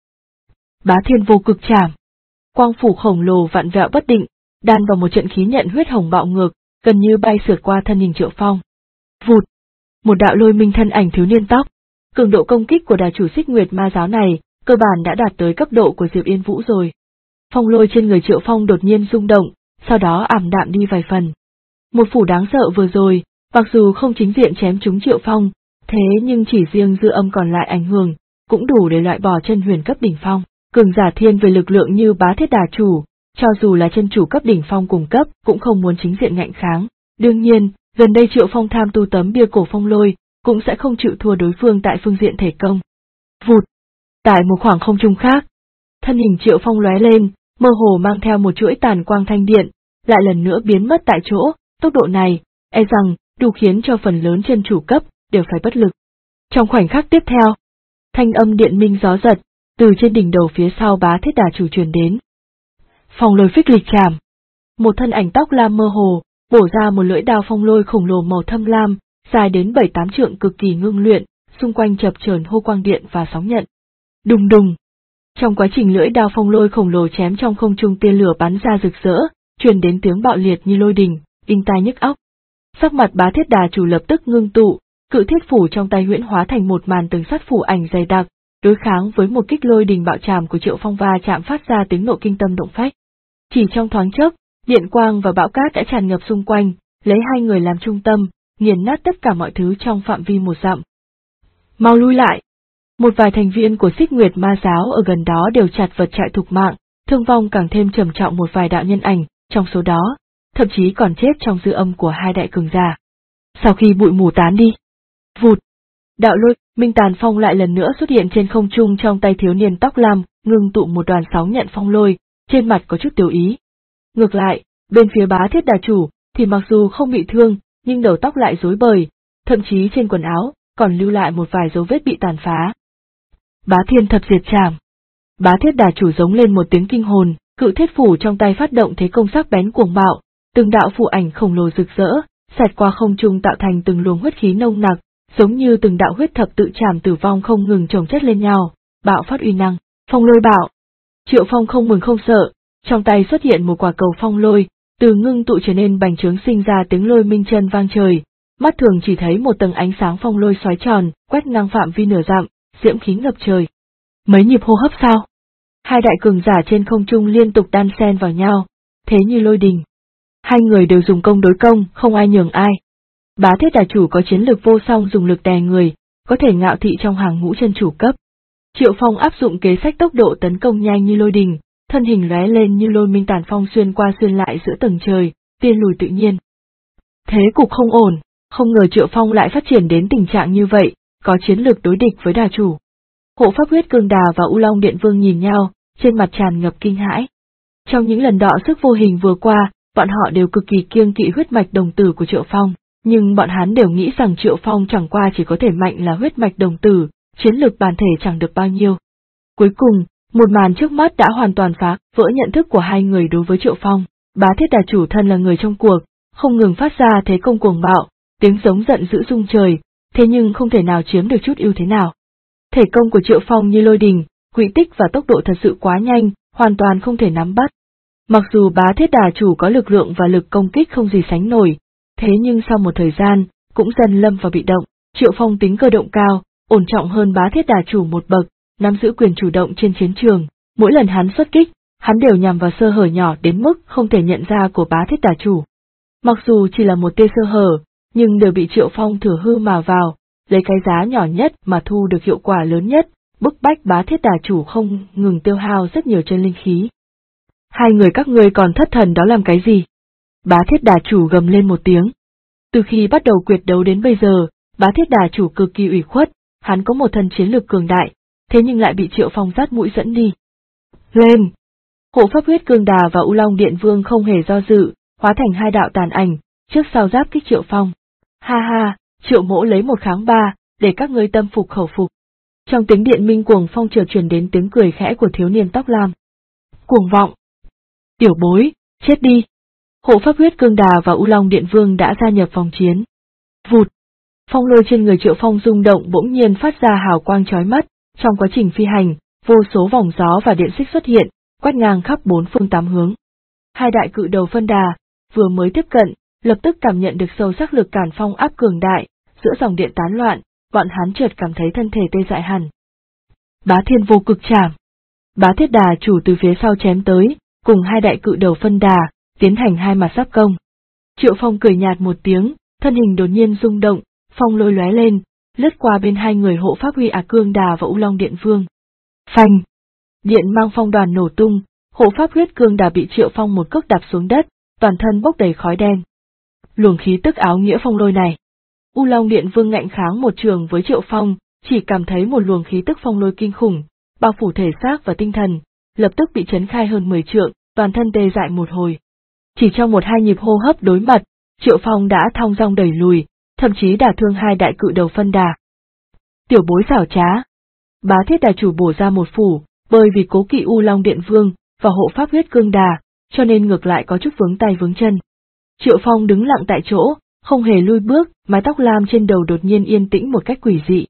[SPEAKER 1] Bá Thiên Vô Cực Trảm. Quang phủ khổng lồ vặn vẹo bất định, đan vào một trận khí nhận huyết hồng bạo ngược, gần như bay sượt qua thân hình Triệu Phong. Vụt. Một đạo lôi minh thân ảnh thiếu niên tóc. Cường độ công kích của đà chủ Xích Nguyệt Ma giáo này, cơ bản đã đạt tới cấp độ của Diệp Yên Vũ rồi. Phong lôi trên người Triệu Phong đột nhiên rung động, sau đó ảm đạm đi vài phần. Một phủ đáng sợ vừa rồi, mặc dù không chính diện chém trúng Triệu Phong, thế nhưng chỉ riêng dư âm còn lại ảnh hưởng, cũng đủ để loại bỏ chân huyền cấp đỉnh phong. Cường giả thiên về lực lượng như Bá Thiết Đà chủ, cho dù là chân chủ cấp đỉnh phong cùng cấp cũng không muốn chính diện ngạnh kháng. Đương nhiên, gần đây Triệu Phong tham tu tấm bia cổ phong lôi, cũng sẽ không chịu thua đối phương tại phương diện thể công. Vụt. Tại một khoảng không trung khác, thân hình Triệu Phong lóe lên, mơ hồ mang theo một chuỗi tàn quang thanh điện, lại lần nữa biến mất tại chỗ, tốc độ này, e rằng, đủ khiến cho phần lớn chân chủ cấp, đều phải bất lực. Trong khoảnh khắc tiếp theo, thanh âm điện minh gió giật, từ trên đỉnh đầu phía sau Bá Thiết Đà chủ truyền đến. Phong lôi phích lịch trảm. Một thân ảnh tóc lam mơ hồ, bổ ra một lưỡi đao phong lôi khổng lồ màu thâm lam, dài đến 7-8 trượng cực kỳ ngưng luyện, xung quanh chập chờn hô quang điện và sóng nhận. Đùng đùng. Trong quá trình lưỡi đao phong lôi khổng lồ chém trong không trung tia lửa bắn ra rực rỡ, truyền đến tiếng bạo liệt như lôi đình, đinh tai nhức óc. Sắc mặt Bá Thiết Đà chủ lập tức ngưng tụ, cự thiết phủ trong tay huyễn hóa thành một màn tường sắt phủ ảnh dày đặc, đối kháng với một kích lôi đình bạo trảm của Triệu Phong va chạm phát ra tiếng nộ kinh tâm động phách. Chỉ trong thoáng chốc, điện quang và bão cát đã tràn ngập xung quanh, lấy hai người làm trung tâm, nghiền nát tất cả mọi thứ trong phạm vi 1 dặm. Mau lui lại! Một vài thành viên của Xích Nguyệt Ma giáo ở gần đó đều chặt vật chạy thục mạng, thương vong càng thêm trầm trọng một vài đạo nhân ảnh, trong số đó, thậm chí còn chết trong dư âm của hai đại cường giả. Sau khi bụi mù tán đi, vụt, đạo lôi minh tàn phong lại lần nữa xuất hiện trên không trung trong tay thiếu niên tóc lam, ngưng tụ một đoàn sóng nhận phong lôi, trên mặt có chút tiểu ý. Ngược lại, bên phía Bá Thiết Đà chủ, thì mặc dù không bị thương, nhưng đầu tóc lại rối bời, thậm chí trên quần áo, còn lưu lại một vài dấu vết bị tàn phá. Bá Thiên Thập Diệt Trảm. Bá Thiết Đà chủ giống lên một tiếng kinh hồn, cự thiết phủ trong tay phát động thế công sắc bén cuồng bạo, từng đạo phù ảnh khổng lồ rực rỡ, xẹt qua không trung tạo thành từng luồng huyết khí nồng nặc, giống như từng đạo huyết thập tự trảm tử vong không ngừng chồng chất lên nhau, bạo phát uy năng, phong lôi bạo. Triệu Phong không mừng không sợ, trong tay xuất hiện một quả cầu phong lôi, từ ngưng tụ trở nên bành trướng sinh ra tiếng lôi minh chân vang trời, mắt thường chỉ thấy một tầng ánh sáng phong lôi xoáy tròn, quét ngang phạm vi nửa dặm, diễm khí ngập trời. Mấy nhịp hô hấp sau, hai đại cường giả trên không trung liên tục đan xen vào nhau, thế như lôi đình. Hai người đều dùng công đối công, không ai nhường ai. Bá Thiết Đà chủ có chiến lược vô song dùng lực đè người, có thể ngạo thị trong hàng ngũ chân chủ cấp. Triệu Phong áp dụng kế sách tốc độ tấn công nhanh như lôi đình, thân hình lóe lên như lôi minh tàn phong xuyên qua xuyên lại giữa tầng trời, tiên lùi tự nhiên. Thế cục không ổn, không ngờ Triệu Phong lại phát triển đến tình trạng như vậy, có chiến lược đối địch với đà chủ. Hộ Pháp Huyết Cương Đà và U Long Điện Vương nhìn nhau, trên mặt tràn ngập kinh hãi. Trong những lần đọ sức vô hình vừa qua, bọn họ đều cực kỳ kiêng kỵ huyết mạch đồng tử của Triệu Phong, nhưng bọn hắn đều nghĩ rằng Triệu Phong chẳng qua chỉ có thể mạnh là huyết mạch đồng tử, chiến lược bản thể chẳng được bao nhiêu. Cuối cùng, một màn trước mắt đã hoàn toàn phá vỡ nhận thức của hai người đối với Triệu Phong. Bá Thiết Đà chủ thân là người trong cuộc, không ngừng phát ra thế công cuồng bạo, tiếng giống giận dữ rung trời, thế nhưng không thể nào chiếm được chút ưu thế nào. Thể công của Triệu Phong như lôi đình, quỹ tích và tốc độ thật sự quá nhanh, hoàn toàn không thể nắm bắt. Mặc dù Bá Thiết Đà chủ có lực lượng và lực công kích không gì sánh nổi, thế nhưng sau một thời gian, cũng dần lâm vào bị động. Triệu Phong tính cơ động cao, ổn trọng hơn Bá Thiết Đà chủ một bậc, nắm giữ quyền chủ động trên chiến trường. Mỗi lần hắn xuất kích, hắn đều nhằm vào sơ hở nhỏ đến mức không thể nhận ra của Bá Thiết Đà chủ. Mặc dù chỉ là một tia sơ hở, nhưng đều bị Triệu Phong thừa hư mà vào, lấy cái giá nhỏ nhất mà thu được hiệu quả lớn nhất, bức bách Bá Thiết Đà chủ không ngừng tiêu hao rất nhiều chân linh khí. Hai người các ngươi còn thất thần đó làm cái gì? Bá Thiết Đà chủ gầm lên một tiếng. Từ khi bắt đầu quyết đấu đến bây giờ, Bá Thiết Đà chủ cực kỳ ủy khuất, hắn có một thân chiến lực cường đại, thế nhưng lại bị Triệu Phong dắt mũi dẫn đi. Lên! Hộ Pháp Huyết Cương Đà và U Long Điện Vương không hề do dự, hóa thành hai đạo tàn ảnh, trước sau giáp kích Triệu Phong. Ha ha, Triệu mỗ lấy 1-3, để các ngươi tâm phục khẩu phục. Trong tiếng điện minh cuồng phong chợt truyền đến tiếng cười khẽ của thiếu niên tóc lam. Cuồng vọng! Tiểu bối, chết đi! Hộ Pháp Huyết Cương Đà và U Long Điện Vương đã gia nhập vòng chiến. Vụt! Phong lôi trên người Triệu Phong rung động bỗng nhiên phát ra hào quang chói mắt, trong quá trình phi hành, vô số vòng gió và điện xích xuất hiện, quét ngang khắp 4 phương 8 hướng. Hai đại cự đầu phân đà, vừa mới tiếp cận, lập tức cảm nhận được sâu sắc lực cản phong áp cường đại, giữa dòng điện tán loạn, bọn hắn chợt cảm thấy thân thể tê dại hẳn. Bá Thiên Vô Cực Trảm! Bá Thiết Đà chủ từ phía sau chém tới, cùng hai đại cự đầu phân đà, tiến hành hai mặt giáp công. Triệu Phong cười nhạt một tiếng, thân hình đột nhiên rung động, phong lôi lóe lên, lướt qua bên hai người hộ pháp Huy Cương Đà và U Long Điện Vương. Phanh! Điện mang phong đoàn nổ tung, hộ pháp Huyết Cương Đà bị Triệu Phong một cước đạp xuống đất, toàn thân bốc đầy khói đen. Luồng khí tức áo nghĩa phong lôi này. U Long Điện Vương ngạnh kháng một trường với Triệu Phong, chỉ cảm thấy một luồng khí tức phong lôi kinh khủng, bao phủ thể xác và tinh thần, lập tức bị chấn khai hơn 10 trượng, toàn thân tê dại một hồi. Chỉ trong 1-2 nhịp hô hấp đối mặt, Triệu Phong đã thong dong đẩy lùi, thậm chí đả thương hai đại cự đầu phân đà. Tiểu bối xảo trá! Bá Thiết Đà chủ bổ ra một phủ, bởi vì cố kỵ U Long Điện Vương và hộ pháp Huyết Cương Đà, cho nên ngược lại có chút vướng tay vướng chân. Triệu Phong đứng lặng tại chỗ, không hề lui bước, mái tóc lam trên đầu đột nhiên yên tĩnh một cách quỷ dị.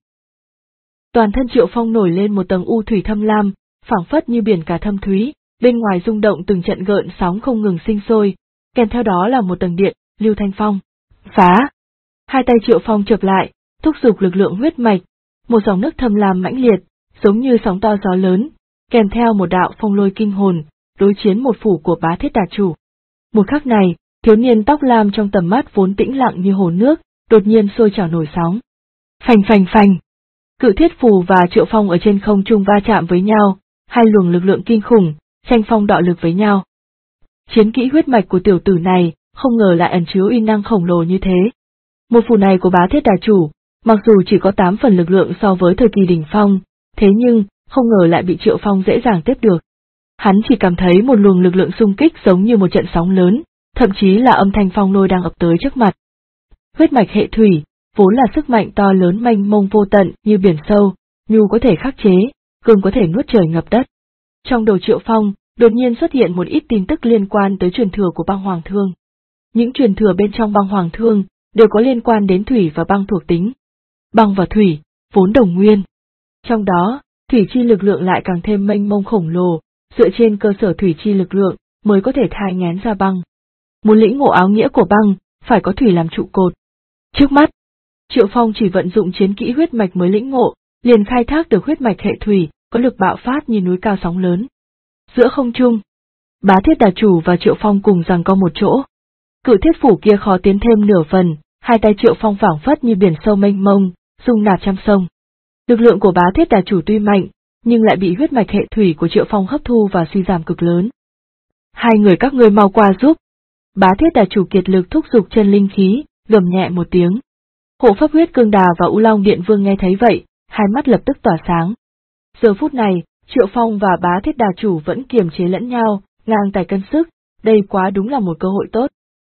[SPEAKER 1] Toàn thân Triệu Phong nổi lên một tầng u thủy thâm lam, phảng phất như biển cả thâm thúy, bên ngoài rung động từng trận gợn sóng không ngừng sinh sôi, kèm theo đó là một tầng điện, lưu thanh phong. Phá! Hai tay Triệu Phong chập lại, thúc giục lực lượng huyết mạch, một dòng nước thâm lam mãnh liệt, giống như sóng to gió lớn, kèm theo một đạo phong lôi kinh hồn, đối chiến một phủ của Bá Thiết Đà chủ. Một khắc này, thiếu niên tóc lam trong tầm mắt vốn tĩnh lặng như hồ nước, đột nhiên sôi trào nổi sóng. Phành phành phành! Cự thiết phù và Triệu Phong ở trên không trung va chạm với nhau, hai luồng lực lượng kinh khủng, tranh phong đọ lực với nhau. Chiến kỹ huyết mạch của tiểu tử này, không ngờ lại ẩn chứa uy năng khổng lồ như thế. Một phủ này của Bá Thiết Đà chủ, mặc dù chỉ có 8 phần lực lượng so với thời kỳ đỉnh phong, thế nhưng, không ngờ lại bị Triệu Phong dễ dàng tiếp được. Hắn chỉ cảm thấy một luồng lực lượng xung kích giống như một trận sóng lớn, thậm chí là âm thanh phong lôi đang ập tới trước mặt. Huyết mạch hệ thủy, vốn là sức mạnh to lớn mênh mông vô tận như biển sâu, nhu có thể khắc chế, cương có thể nuốt trời ngập đất. Trong đầu Triệu Phong, đột nhiên xuất hiện một ít tin tức liên quan tới truyền thừa của băng hoàng thương. Những truyền thừa bên trong băng hoàng thương, đều có liên quan đến thủy và băng thuộc tính. Băng và thủy, vốn đồng nguyên. Trong đó, thủy chi lực lượng lại càng thêm mênh mông khổng lồ, dựa trên cơ sở thủy chi lực lượng, mới có thể thai nghén ra băng. Muốn lĩnh ngộ áo nghĩa của băng, phải có thủy làm trụ cột. Trước mắt, Triệu Phong chỉ vận dụng chiến kỹ huyết mạch mới lĩnh ngộ, liền khai thác được huyết mạch hệ thủy, có lực bạo phát như núi cao sóng lớn. Giữa không trung, Bá Thiết Đà chủ và Triệu Phong cùng giằng co một chỗ. Cự thiết phủ kia khó tiến thêm nửa phần, hai tay Triệu Phong phảng phất như biển sâu mênh mông, dung nạp trăm sông. Lực lượng của Bá Thiết Đà chủ tuy mạnh, nhưng lại bị huyết mạch hệ thủy của Triệu Phong hấp thu và suy giảm cực lớn. Hai người các ngươi mau qua giúp. Bá Thiết Đà chủ kiệt lực thúc giục chân linh khí, gầm nhẹ một tiếng. Hộ pháp Huyết Cương Đà và U Long Điện Vương nghe thấy vậy, hai mắt lập tức tỏa sáng. Giờ phút này, Triệu Phong và Bá Thiết Đà chủ vẫn kiềm chế lẫn nhau, ngang tài cân sức, đây quá đúng là một cơ hội tốt.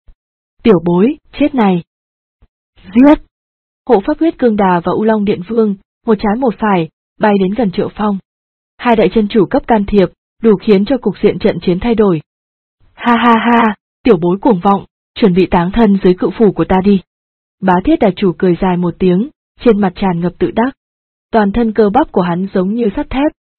[SPEAKER 1] Tiểu bối, chết này! Giết! Hộ pháp Huyết Cương Đà và U Long Điện Vương, một trái một phải, bay đến gần Triệu Phong. Hai đại chân chủ cấp can thiệp, đủ khiến cho cục diện trận chiến thay đổi. Ha ha ha, tiểu bối cuồng vọng, chuẩn bị táng thân dưới cự phủ của ta đi. Bá Thiết Đà chủ cười dài một tiếng, trên mặt tràn ngập tự đắc. Toàn thân cơ bắp của hắn giống như sắt thép,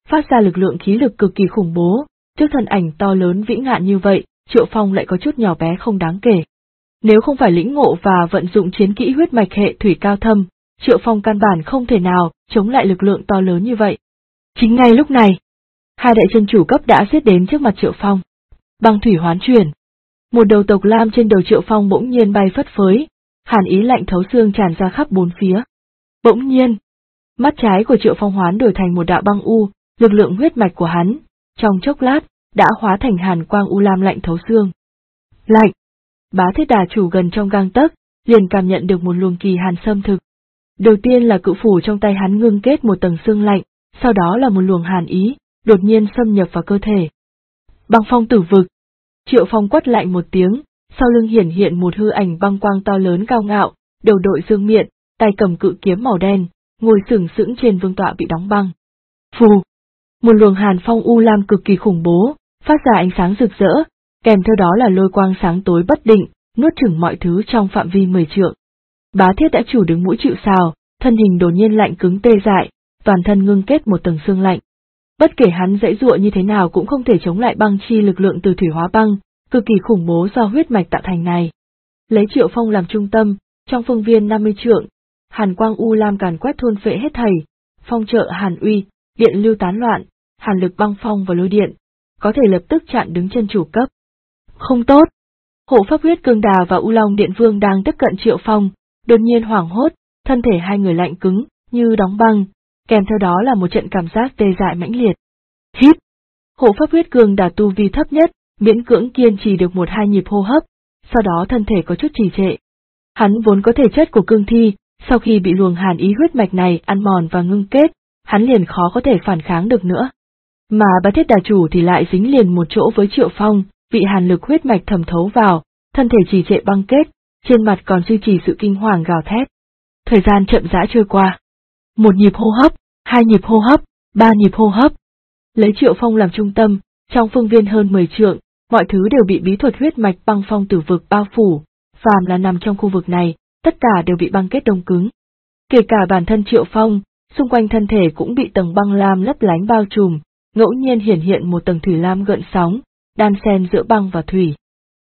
[SPEAKER 1] phát ra lực lượng khí lực cực kỳ khủng bố. Trước thân ảnh to lớn vĩ ngạn như vậy, Triệu Phong lại có chút nhỏ bé không đáng kể. Nếu không phải lĩnh ngộ và vận dụng chiến kỹ huyết mạch hệ thủy cao thâm, Triệu Phong căn bản không thể nào chống lại lực lượng to lớn như vậy. Chính ngay lúc này, hai đại chân chủ cấp đã giết đến trước mặt Triệu Phong. Băng thủy hoán chuyển. Một đầu tộc lam trên đầu Triệu Phong bỗng nhiên bay phất phới, hàn ý lạnh thấu xương tràn ra khắp bốn phía. Bỗng nhiên, mắt trái của Triệu Phong hoán đổi thành một đạo băng u, lực lượng huyết mạch của hắn, trong chốc lát, đã hóa thành hàn quang u lam lạnh thấu xương. Lạnh! Bá Thiết Đà chủ gần trong gang tấc, liền cảm nhận được một luồng kỳ hàn xâm thực. Đầu tiên là cự phủ trong tay hắn ngưng kết một tầng xương lạnh, sau đó là một luồng hàn ý, đột nhiên xâm nhập vào cơ thể. Băng phong tử vực. Triệu Phong quát lạnh một tiếng, sau lưng hiển hiện một hư ảnh băng quang to lớn cao ngạo, đầu đội dương miện, tay cầm cự kiếm màu đen, ngồi sừng sững trên vương tọa bị đóng băng. Phù! Một luồng hàn phong u lam cực kỳ khủng bố, phát ra ánh sáng rực rỡ, kèm theo đó là lôi quang sáng tối bất định, nuốt chửng mọi thứ trong phạm vi 10 trượng. Bá Thiết đã chủ đứng mũi chịu sào, thân hình đột nhiên lạnh cứng tê dại, toàn thân ngưng kết một tầng xương lạnh. Bất kể hắn giãy giụa như thế nào cũng không thể chống lại băng chi lực lượng từ thủy hóa băng, cực kỳ khủng bố do huyết mạch tạo thành này. Lấy Triệu Phong làm trung tâm, trong phương viên 50 trượng, hàn quang u lam càn quét thôn phệ hết thảy, phong trợ hàn uy, điện lưu tán loạn, hàn lực băng phong và lôi điện, có thể lập tức chặn đứng chân chủ cấp. Không tốt! Hộ Pháp Huyết Cương Đà và U Long Điện Vương đang tiếp cận Triệu Phong, đột nhiên hoảng hốt, thân thể hai người lạnh cứng, như đóng băng, kèm theo đó là một trận cảm giác tê dại mãnh liệt. Hít! Hộ Pháp Huyết Cương Đà tu vi thấp nhất, miễn cưỡng kiên trì được 1-2 nhịp hô hấp, sau đó thân thể có chút trì trệ. Hắn vốn có thể chất của cương thi, sau khi bị luồng hàn ý huyết mạch này ăn mòn và ngưng kết, hắn liền khó có thể phản kháng được nữa. Mà Bá Thiết Đà chủ thì lại dính liền một chỗ với Triệu Phong, bị hàn lực huyết mạch thẩm thấu vào, thân thể trì trệ băng kết, trên mặt còn duy trì sự kinh hoàng gào thét. Thời gian chậm rãi trôi qua. 1 nhịp hô hấp, 2 nhịp hô hấp, 3 nhịp hô hấp. Lấy Triệu Phong làm trung tâm, trong phương viên hơn 10 trượng, mọi thứ đều bị bí thuật huyết mạch băng phong tử vực bao phủ, phàm là nằm trong khu vực này, tất cả đều bị băng kết đông cứng. Kể cả bản thân Triệu Phong, xung quanh thân thể cũng bị tầng băng lam lấp lánh bao trùm, ngẫu nhiên hiển hiện một tầng thủy lam gợn sóng, đan xen giữa băng và thủy.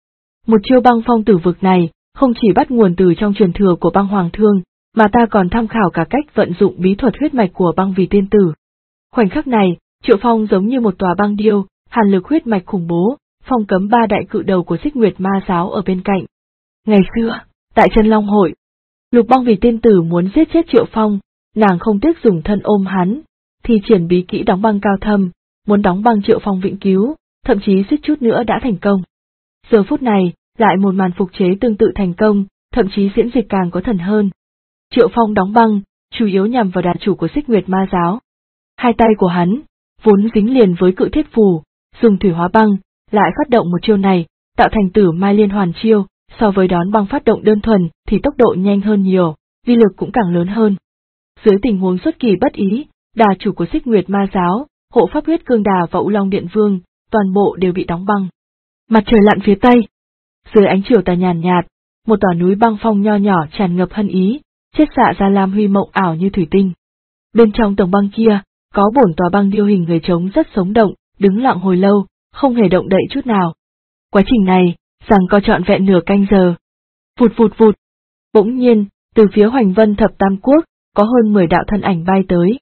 [SPEAKER 1] Một chiêu băng phong tử vực này, không chỉ bắt nguồn từ trong truyền thừa của băng hoàng thương, mà ta còn tham khảo cả cách vận dụng bí thuật huyết mạch của băng vì tiên tử. Khoảnh khắc này, Triệu Phong giống như một tòa băng điêu, hàn lực huyết mạch khủng bố, phong cấm 3 đại cự đầu của Xích Nguyệt Ma giáo ở bên cạnh. Ngày xưa, tại Chân Long hội, Lục Băng vì tiên tử muốn giết chết Triệu Phong, nàng không tiếc dùng thân ôm hắn, thì triển bí kỹ đóng băng cao thâm, muốn đóng băng Triệu Phong vĩnh cứu, thậm chí suýt chút nữa đã thành công. Giờ phút này, lại một màn phục chế tương tự thành công, thậm chí diễn dịch càng có thần hơn. Triệu Phong đóng băng, chủ yếu nhằm vào đà chủ của Xích Nguyệt Ma giáo. Hai tay của hắn, vốn dính liền với cự thiết phù, dùng thủy hóa băng, lại phát động một chiêu này, tạo thành Tử Mai liên hoàn chiêu, so với đón băng phát động đơn thuần thì tốc độ nhanh hơn nhiều, vi lực cũng càng lớn hơn. Dưới tình huống xuất kỳ bất ý, đà chủ của Xích Nguyệt Ma giáo, Hộ Pháp Huyết Cương Đà và U Long Điện Vương, toàn bộ đều bị đóng băng. Mặt trời lặn phía tây. Dưới ánh chiều tà nhàn nhạt, một tòa núi băng phong nho nhỏ tràn ngập hân ý, chiết xạ ra lam huy mộng ảo như thủy tinh. Bên trong tầng băng kia, có bổn tòa băng điêu hình người trống rất sống động, đứng lặng hồi lâu, không hề động đậy chút nào. Quá trình này, giằng co trọn vẹn nửa canh giờ. Vụt vụt vụt. Bỗng nhiên, từ phía Hoành Vân Thập Tam Quốc, có hơn 10 đạo thân ảnh bay tới.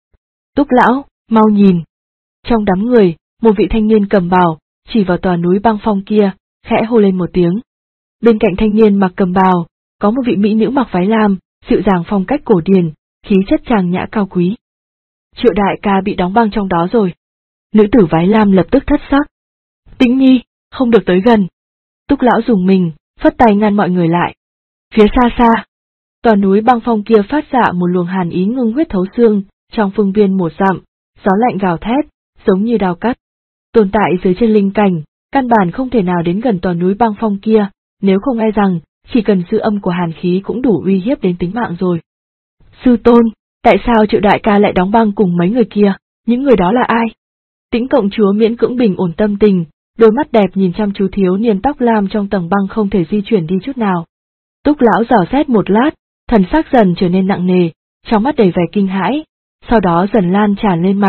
[SPEAKER 1] Túc lão, mau nhìn. Trong đám người, một vị thanh niên cầm bào, chỉ vào tòa núi băng phong kia, khẽ hô lên một tiếng. Bên cạnh thanh niên mặc cầm bào, có một vị mỹ nữ mặc váy lam, dịu dàng phong cách cổ điển, khí chất trang nhã cao quý. Triệu đại ca bị đóng băng trong đó rồi. Nữ tử váy lam lập tức thất sắc. Tĩnh nhi, không được tới gần. Túc lão dùng mình, phất tay ngăn mọi người lại. Phía xa xa, tòa núi băng phong kia phát ra một luồng hàn ý ngưng huyết thấu xương, trong phương viên 1 dặm, gió lạnh gào thét, giống như đao cắt. Tồn tại dưới chân linh cảnh, căn bản không thể nào đến gần tòa núi băng phong kia, nếu không e rằng, chỉ cần dư âm của hàn khí cũng đủ uy hiếp đến tính mạng rồi. Sư tôn, tại sao Triệu đại ca lại đóng băng cùng mấy người kia, những người đó là ai? Tĩnh công chúa miễn cưỡng bình ổn tâm tình, đôi mắt đẹp nhìn chăm chú thiếu niên tóc lam trong tầng băng không thể di chuyển đi chút nào. Túc lão dò xét một lát, thần sắc dần trở nên nặng nề, trong mắt đầy vẻ kinh hãi, sau đó dần lan tràn lên mặt,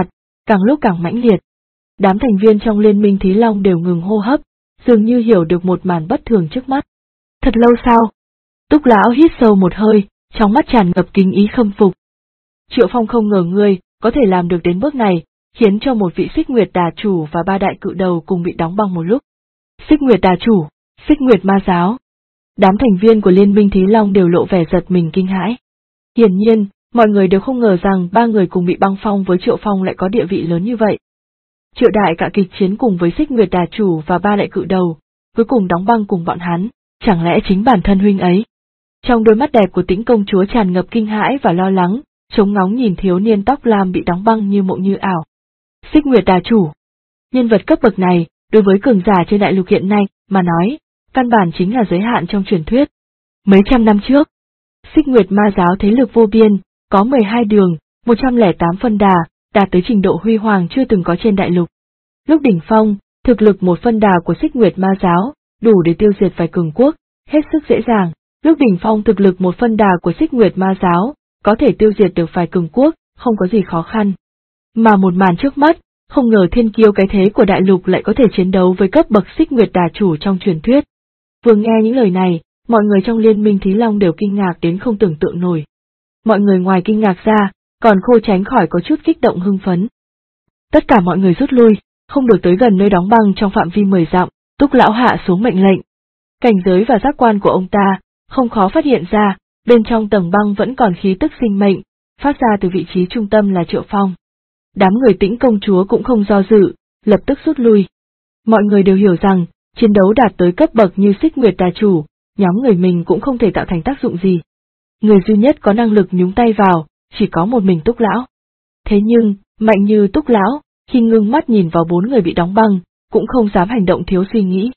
[SPEAKER 1] càng lúc càng mãnh liệt. Đám thành viên trong Liên minh Thí Long đều ngừng hô hấp, dường như hiểu được một màn bất thường trước mắt. Thật lâu sau, Túc lão hít sâu một hơi, trong mắt tràn ngập kính ý khâm phục. Triệu Phong không ngờ ngươi có thể làm được đến bước này, khiến cho một vị Xích Nguyệt Đà chủ và 3 đại cự đầu cùng bị đóng băng một lúc. Xích Nguyệt Đà chủ, Xích Nguyệt Ma giáo. Đám thành viên của Liên minh Thí Long đều lộ vẻ giật mình kinh hãi. Hiển nhiên, mọi người đều không ngờ rằng 3 người cùng bị băng phong với Triệu Phong lại có địa vị lớn như vậy. Triệu đại cả kịch chiến cùng với Xích Nguyệt Đà chủ và 3 đại cự đầu, cuối cùng đóng băng cùng bọn hắn, chẳng lẽ chính bản thân huynh ấy? Trong đôi mắt đẹp của Tĩnh công chúa tràn ngập kinh hãi và lo lắng, trống ngóng nhìn thiếu niên tóc lam bị đóng băng như mộng như ảo. Xích Nguyệt Đà chủ. Nhân vật cấp bậc này, đối với cường giả trên đại lục hiện nay mà nói, căn bản chính là giới hạn trong truyền thuyết. Mấy trăm năm trước, Xích Nguyệt Ma giáo thế lực vô biên, có 12 đường, 108 phân đà, đạt tới trình độ huy hoàng chưa từng có trên đại lục. Lúc đỉnh phong, thực lực một phân đà của Xích Nguyệt Ma giáo, đủ để tiêu diệt vài cường quốc, hết sức dễ dàng. Lúc đỉnh phong thực lực một phân đà của Xích Nguyệt Ma giáo, có thể tiêu diệt được vài cường quốc, không có gì khó khăn. Mà một màn trước mắt, không ngờ thiên kiêu cái thế của đại lục lại có thể chiến đấu với cấp bậc Xích Nguyệt Đà chủ trong truyền thuyết. Vừa nghe những lời này, mọi người trong Liên minh Thí Long đều kinh ngạc đến không tưởng tượng nổi. Mọi người ngoài kinh ngạc ra, còn khô tránh khỏi có chút kích động hưng phấn. Tất cả mọi người rút lui, không được tới gần nơi đóng băng trong phạm vi 10 dặm, Túc lão hạ xuống mệnh lệnh. Cảnh giới và giác quan của ông ta, không khó phát hiện ra, bên trong tầng băng vẫn còn khí tức sinh mệnh, phát ra từ vị trí trung tâm là Triệu Phong. Đám người Tĩnh công chúa cũng không do dự, lập tức rút lui. Mọi người đều hiểu rằng, chiến đấu đạt tới cấp bậc như Xích Nguyệt Đà chủ, nhóm người mình cũng không thể tạo thành tác dụng gì. Người duy nhất có năng lực nhúng tay vào, chỉ có một mình Túc lão. Thế nhưng, mạnh như Túc lão, khi ngưng mắt nhìn vào 4 người bị đóng băng, cũng không dám hành động thiếu suy nghĩ.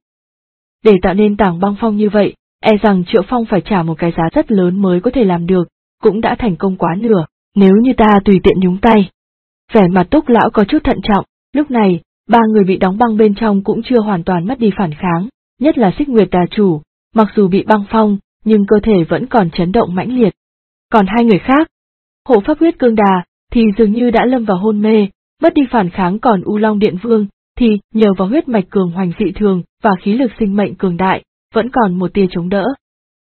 [SPEAKER 1] Để tạo nên tảng băng phong như vậy, e rằng Triệu Phong phải trả một cái giá rất lớn mới có thể làm được, cũng đã thành công quá nửa, nếu như ta tùy tiện nhúng tay. Vẻ mặt Túc lão có chút thận trọng, lúc này, 3 người bị đóng băng bên trong cũng chưa hoàn toàn mất đi phản kháng, nhất là Xích Nguyệt Đà chủ, mặc dù bị băng phong, nhưng cơ thể vẫn còn chấn động mãnh liệt. Còn 2 người khác, Hộ Pháp Huyết Cương Đà, thì dường như đã lâm vào hôn mê, mất đi phản kháng, còn U Long Điện Vương, thì nhờ vào huyết mạch cường hoành dị thường và khí lực sinh mệnh cường đại, vẫn còn một tia chống đỡ.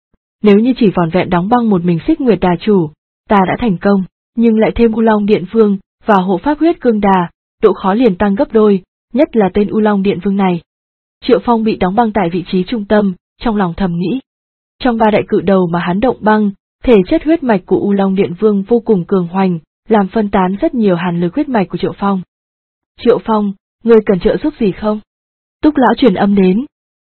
[SPEAKER 1] Nếu như chỉ vỏn vẹn đóng băng một mình Xích Nguyệt Đà chủ, ta đã thành công, nhưng lại thêm U Long Điện Vương và Hộ Pháp Huyết Cương Đà, độ khó liền tăng gấp đôi, nhất là tên U Long Điện Vương này. Triệu Phong bị đóng băng tại vị trí trung tâm, trong lòng thầm nghĩ. Trong 3 đại cự đầu mà hắn động băng, thể chất huyết mạch của U Long Điện Vương vô cùng cường hoành, làm phân tán rất nhiều hàn lực huyết mạch của Triệu Phong. Triệu Phong, ngươi cần trợ giúp gì không? Túc lão truyền âm đến.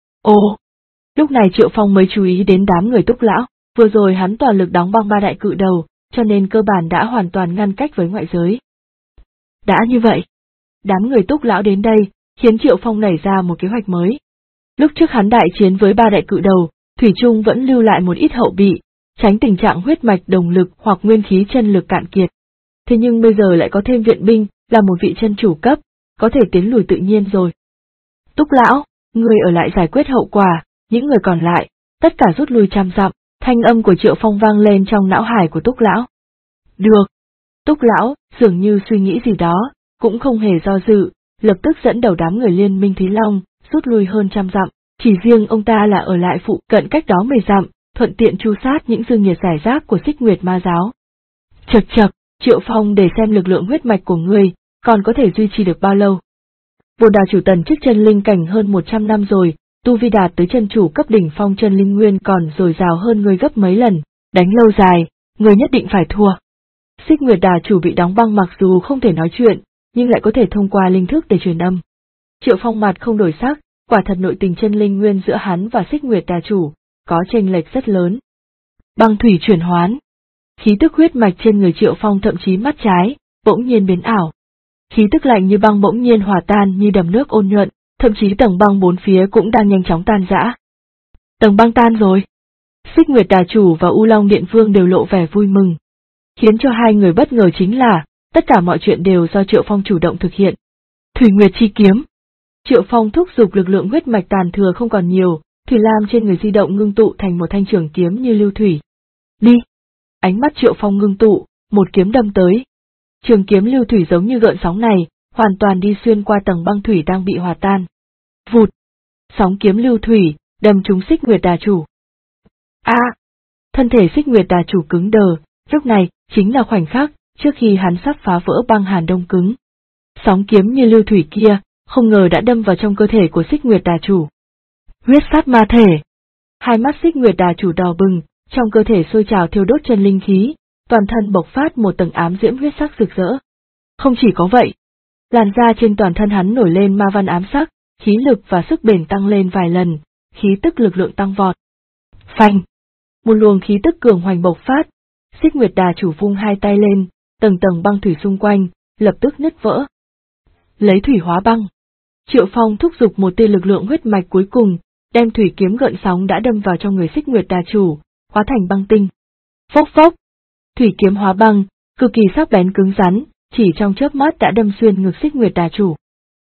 [SPEAKER 1] Ồ! Lúc này Triệu Phong mới chú ý đến đám người Túc lão, vừa rồi hắn toàn lực đóng băng 3 đại cự đầu, cho nên cơ bản đã hoàn toàn ngăn cách với ngoại giới. Đã như vậy, đám người Túc lão đến đây, khiến Triệu Phong nảy ra một kế hoạch mới. Lúc trước hắn đại chiến với 3 đại cự đầu, thủy chung vẫn lưu lại một ít hậu bị, tránh tình trạng huyết mạch đồng lực hoặc nguyên khí chân lực cạn kiệt. Thế nhưng bây giờ lại có thêm viện binh, là một vị chân chủ cấp, có thể tiến lùi tự nhiên rồi. Túc lão, ngươi ở lại giải quyết hậu quả, những người còn lại, tất cả rút lui 100 dặm, thanh âm của Triệu Phong vang lên trong não hải của Túc lão. Được. Túc lão, dường như suy nghĩ gì đó, cũng không hề do dự, lập tức dẫn đầu đám người Liên minh Thí Long, rút lui hơn 100 dặm, chỉ riêng ông ta là ở lại phụ cận cách đó 10 dặm, thuận tiện tru sát những dương nhiệt giải rác của Xích Nguyệt Ma giáo. Chậc chậc, Triệu Phong, để xem lực lượng huyết mạch của ngươi, còn có thể duy trì được bao lâu. Bồ Đà chủ tần trước chân linh cảnh hơn 100 năm rồi, tu vi đạt tới chân chủ cấp đỉnh phong, chân linh nguyên còn dồi dào hơn ngươi gấp mấy lần, đánh lâu dài, ngươi nhất định phải thua. Xích Nguyệt Đà chủ bị đóng băng mặc dù không thể nói chuyện, nhưng lại có thể thông qua linh thức để truyền âm. Triệu Phong mặt không đổi sắc, quả thật nội tình chân linh nguyên giữa hắn và Xích Nguyệt Đà chủ có chênh lệch rất lớn. Băng thủy chuyển hoán. Khí tức huyết mạch trên người Triệu Phong thậm chí mắt trái, bỗng nhiên biến ảo. Khí tức lạnh như băng bỗng nhiên hòa tan như đầm nước ôn nhuận, thậm chí tầng băng 4 phía cũng đang nhanh chóng tan rã. Tầng băng tan rồi. Xích Nguyệt Đà chủ và U Long Điện Vương đều lộ vẻ vui mừng. Khiến cho 2 người bất ngờ chính là, tất cả mọi chuyện đều do Triệu Phong chủ động thực hiện. Thủy Nguyệt chi kiếm. Triệu Phong thúc giục lực lượng huyết mạch tàn thừa không còn nhiều, thủy lam trên người di động ngưng tụ thành một thanh trường kiếm như lưu thủy. Đi! Ánh mắt Triệu Phong ngưng tụ, một kiếm đâm tới. Trường kiếm lưu thủy giống như gợn sóng này, hoàn toàn đi xuyên qua tầng băng thủy đang bị hòa tan. Vụt! Sóng kiếm lưu thủy, đâm trúng Xích Nguyệt Đà Chủ. Thân thể Xích Nguyệt Đà Chủ cứng đờ, lúc này chính là khoảnh khắc trước khi hắn sắp phá vỡ băng hàn đông cứng. Sóng kiếm như lưu thủy kia, không ngờ đã đâm vào trong cơ thể của Xích Nguyệt Đà Chủ. Huyết sát ma thể. Hai mắt Xích Nguyệt Đà Chủ đỏ bừng, trong cơ thể sôi trào thiêu đốt chân linh khí, toàn thân bộc phát một tầng ám diễm huyết sắc rực rỡ. Không chỉ có vậy, làn da trên toàn thân hắn nổi lên ma văn ám sắc, khí lực và sức bền tăng lên vài lần, khí tức lực lượng tăng vọt. Phanh! Một luồng khí tức cường hoành bộc phát, Xích Nguyệt Đà Chủ vung hai tay lên, tầng tầng băng thủy xung quanh, lập tức nứt vỡ. Lấy thủy hóa băng. Triệu Phong thúc giục một tia lực lượng huyết mạch cuối cùng, đem thủy kiếm gợn sóng đã đâm vào trong người Xích Nguyệt Đà Chủ, hóa thành băng tinh. Phốc phốc! Thủy kiếm hóa băng, cực kỳ sắc bén cứng rắn, chỉ trong chớp mắt đã đâm xuyên ngực Xích Nguyệt Đà Chủ.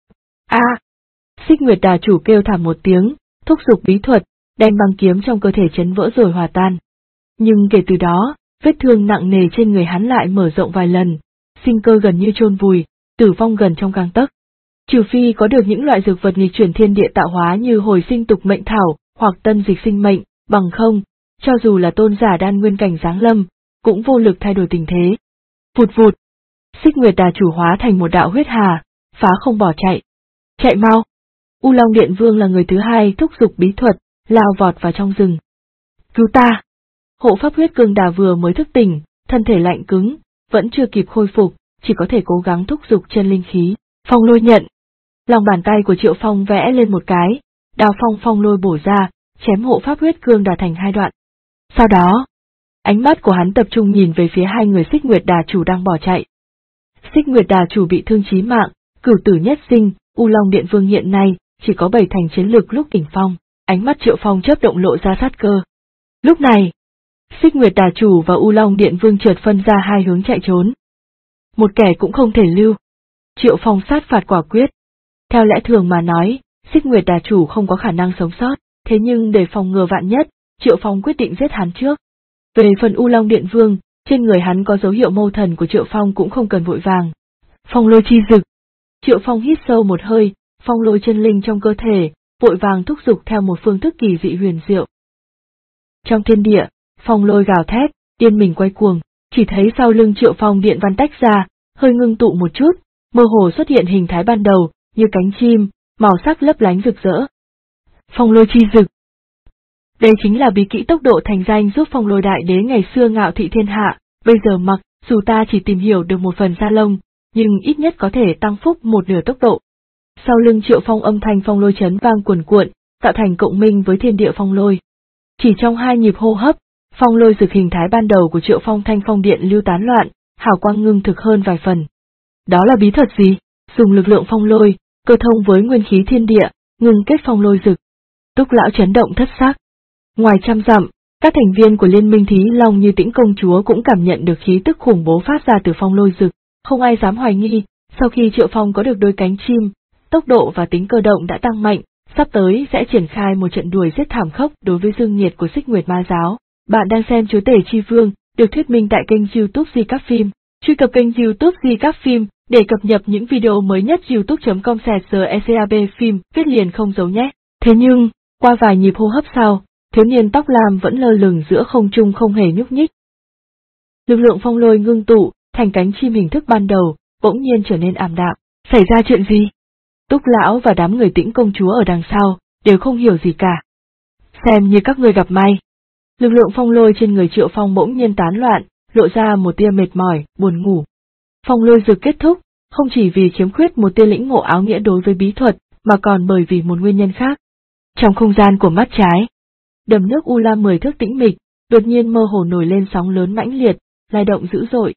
[SPEAKER 1] Xích Nguyệt Đà Chủ kêu thảm một tiếng, thúc giục bí thuật, đem băng kiếm trong cơ thể chấn vỡ rồi hòa tan. Nhưng kể từ đó, vết thương nặng nề trên người hắn lại mở rộng vài lần, sinh cơ gần như chôn vùi, tử vong gần trong gang tấc. Trừ phi có được những loại dược vật nghịch chuyển thiên địa tạo hóa như hồi sinh tục mệnh thảo, hoặc tân dịch sinh mệnh, bằng không, cho dù là tôn giả đan nguyên cảnh giáng lâm, cũng vô lực thay đổi tình thế. Vụt vụt! Xích Nguyệt Đà Chủ hóa thành một đạo huyết hà, phá không bỏ chạy. Chạy mau! U Long Điện Vương là người thứ hai thúc giục bí thuật, lao vọt vào trong rừng. Cứu ta! Hộ pháp huyết cương đà vừa mới thức tỉnh, thân thể lạnh cứng, vẫn chưa kịp khôi phục, chỉ có thể cố gắng thúc giục chân linh khí. Phong lôi nhận! Lòng bàn tay của Triệu Phong vẽ lên một cái, đao phong lôi bổ ra, chém hộ pháp huyết cương đà thành hai đoạn. Sau đó, ánh mắt của hắn tập trung nhìn về phía hai người Xích Nguyệt Đà Chủ đang bỏ chạy. Xích Nguyệt Đà Chủ bị thương chí mạng, cửu tử nhất sinh, U Long Điện Vương hiện nay chỉ có 7 thành chiến lực lúc đỉnh phong, ánh mắt Triệu Phong chớp động lộ ra sát cơ. Lúc này, Xích Nguyệt Đà Chủ và U Long Điện Vương chợt phân ra hai hướng chạy trốn. Một kẻ cũng không thể lưu. Triệu Phong sát phạt quả quyết. Theo lẽ thường mà nói, Xích Nguyệt Đà Chủ không có khả năng sống sót, thế nhưng để phòng ngừa vạn nhất, Triệu Phong quyết định giết hắn trước. Về phần U Long Điện Vương, trên người hắn có dấu hiệu mâu thần của Triệu Phong cũng không cần vội vàng. Phong lôi chi dực. Triệu Phong hít sâu một hơi, phong lôi chân linh trong cơ thể, vội vàng thúc giục theo một phương thức kỳ dị huyền diệu. Trong thiên địa, phong lôi gào thét, điên mình quay cuồng, chỉ thấy sau lưng Triệu Phong điện văn tách ra, hơi ngưng tụ một chút, mơ hồ xuất hiện hình thái ban đầu, như cánh chim, màu sắc lấp lánh rực rỡ. Phong lôi chi dực. Đây chính là bí kỹ tốc độ thành danh giúp Phong Lôi Đại Đế ngày xưa ngạo thị thiên hạ, bây giờ mặc dù ta chỉ tìm hiểu được một phần da lông, nhưng ít nhất có thể tăng phúc một nửa tốc độ. Sau lưng Triệu Phong âm thanh phong lôi chấn vang cuồn cuộn, tạo thành cộng minh với thiên địa phong lôi. Chỉ trong 2 nhịp hô hấp, phong lôi dực hình thái ban đầu của Triệu Phong thanh phong điện lưu tán loạn, hào quang ngưng thực hơn vài phần. Đó là bí thuật gì? Dùng lực lượng phong lôi, cơ thông với nguyên khí thiên địa, ngưng kết phong lôi dực. Túc lão chấn động thất sắc. Ngoài trăm dặm, các thành viên của Liên minh Thí Long như Tĩnh Công Chúa cũng cảm nhận được khí tức khủng bố phát ra từ phong lôi dực, không ai dám hoài nghi, sau khi Triệu Phong có được đôi cánh chim, tốc độ và tính cơ động đã tăng mạnh, sắp tới sẽ triển khai một trận đuổi giết thảm khốc đối với dương nhiệt của Xích Nguyệt Ma Giáo. Bạn đang xem Chúa Tể Chi Vương, được thuyết minh tại kênh YouTube Di Các Phim. Truy cập kênh YouTube Di Các Phim để cập nhật những video mới nhất. youtube.com/GECAB phim, viết liền không giấu nhé. Thế nhưng, qua vài nhịp hô hấp sau, thiếu niên tóc lam vẫn lơ lửng giữa không trung không hề nhúc nhích. Lực lượng phong lôi ngưng tụ, thành cánh chim hình thức ban đầu, bỗng nhiên trở nên ảm đạm. Xảy ra chuyện gì? Túc lão và đám người Tĩnh Công Chúa ở đằng sau, đều không hiểu gì cả. Xem như các người gặp may. Lực lượng phong lôi trên người Triệu Phong bỗng nhiên tán loạn, lộ ra một tia mệt mỏi, buồn ngủ. Phong lôi dực kết thúc, không chỉ vì khiếm khuyết một tia lĩnh ngộ áo nghĩa đối với bí thuật, mà còn bởi vì một nguyên nhân khác. Trong không gian của mắt trái, đầm nước U Lam 10 thước tĩnh mịch, đột nhiên mơ hồ nổi lên sóng lớn mãnh liệt, lay động dữ dội.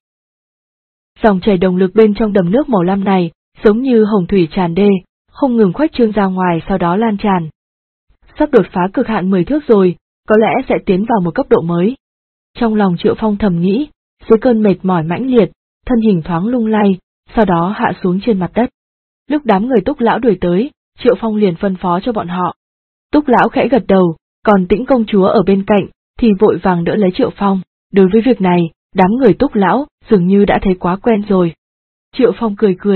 [SPEAKER 1] Dòng chảy động lực bên trong đầm nước màu lam này, giống như hồng thủy tràn đê, không ngừng khuếch trương ra ngoài sau đó lan tràn. Sắp đột phá cực hạn 10 thước rồi, có lẽ sẽ tiến vào một cấp độ mới. Trong lòng Triệu Phong thầm nghĩ, dưới cơn mệt mỏi mãnh liệt, thân hình thoáng lung lay, sau đó hạ xuống trên mặt đất. Lúc đám người Túc lão đuổi tới, Triệu Phong liền phân phó cho bọn họ. Túc lão khẽ gật đầu, còn Tĩnh Công Chúa ở bên cạnh thì vội vàng đỡ lấy Triệu Phong. Đối với việc này, đám người Túc lão dường như đã thấy quá quen rồi. Triệu Phong cười cười,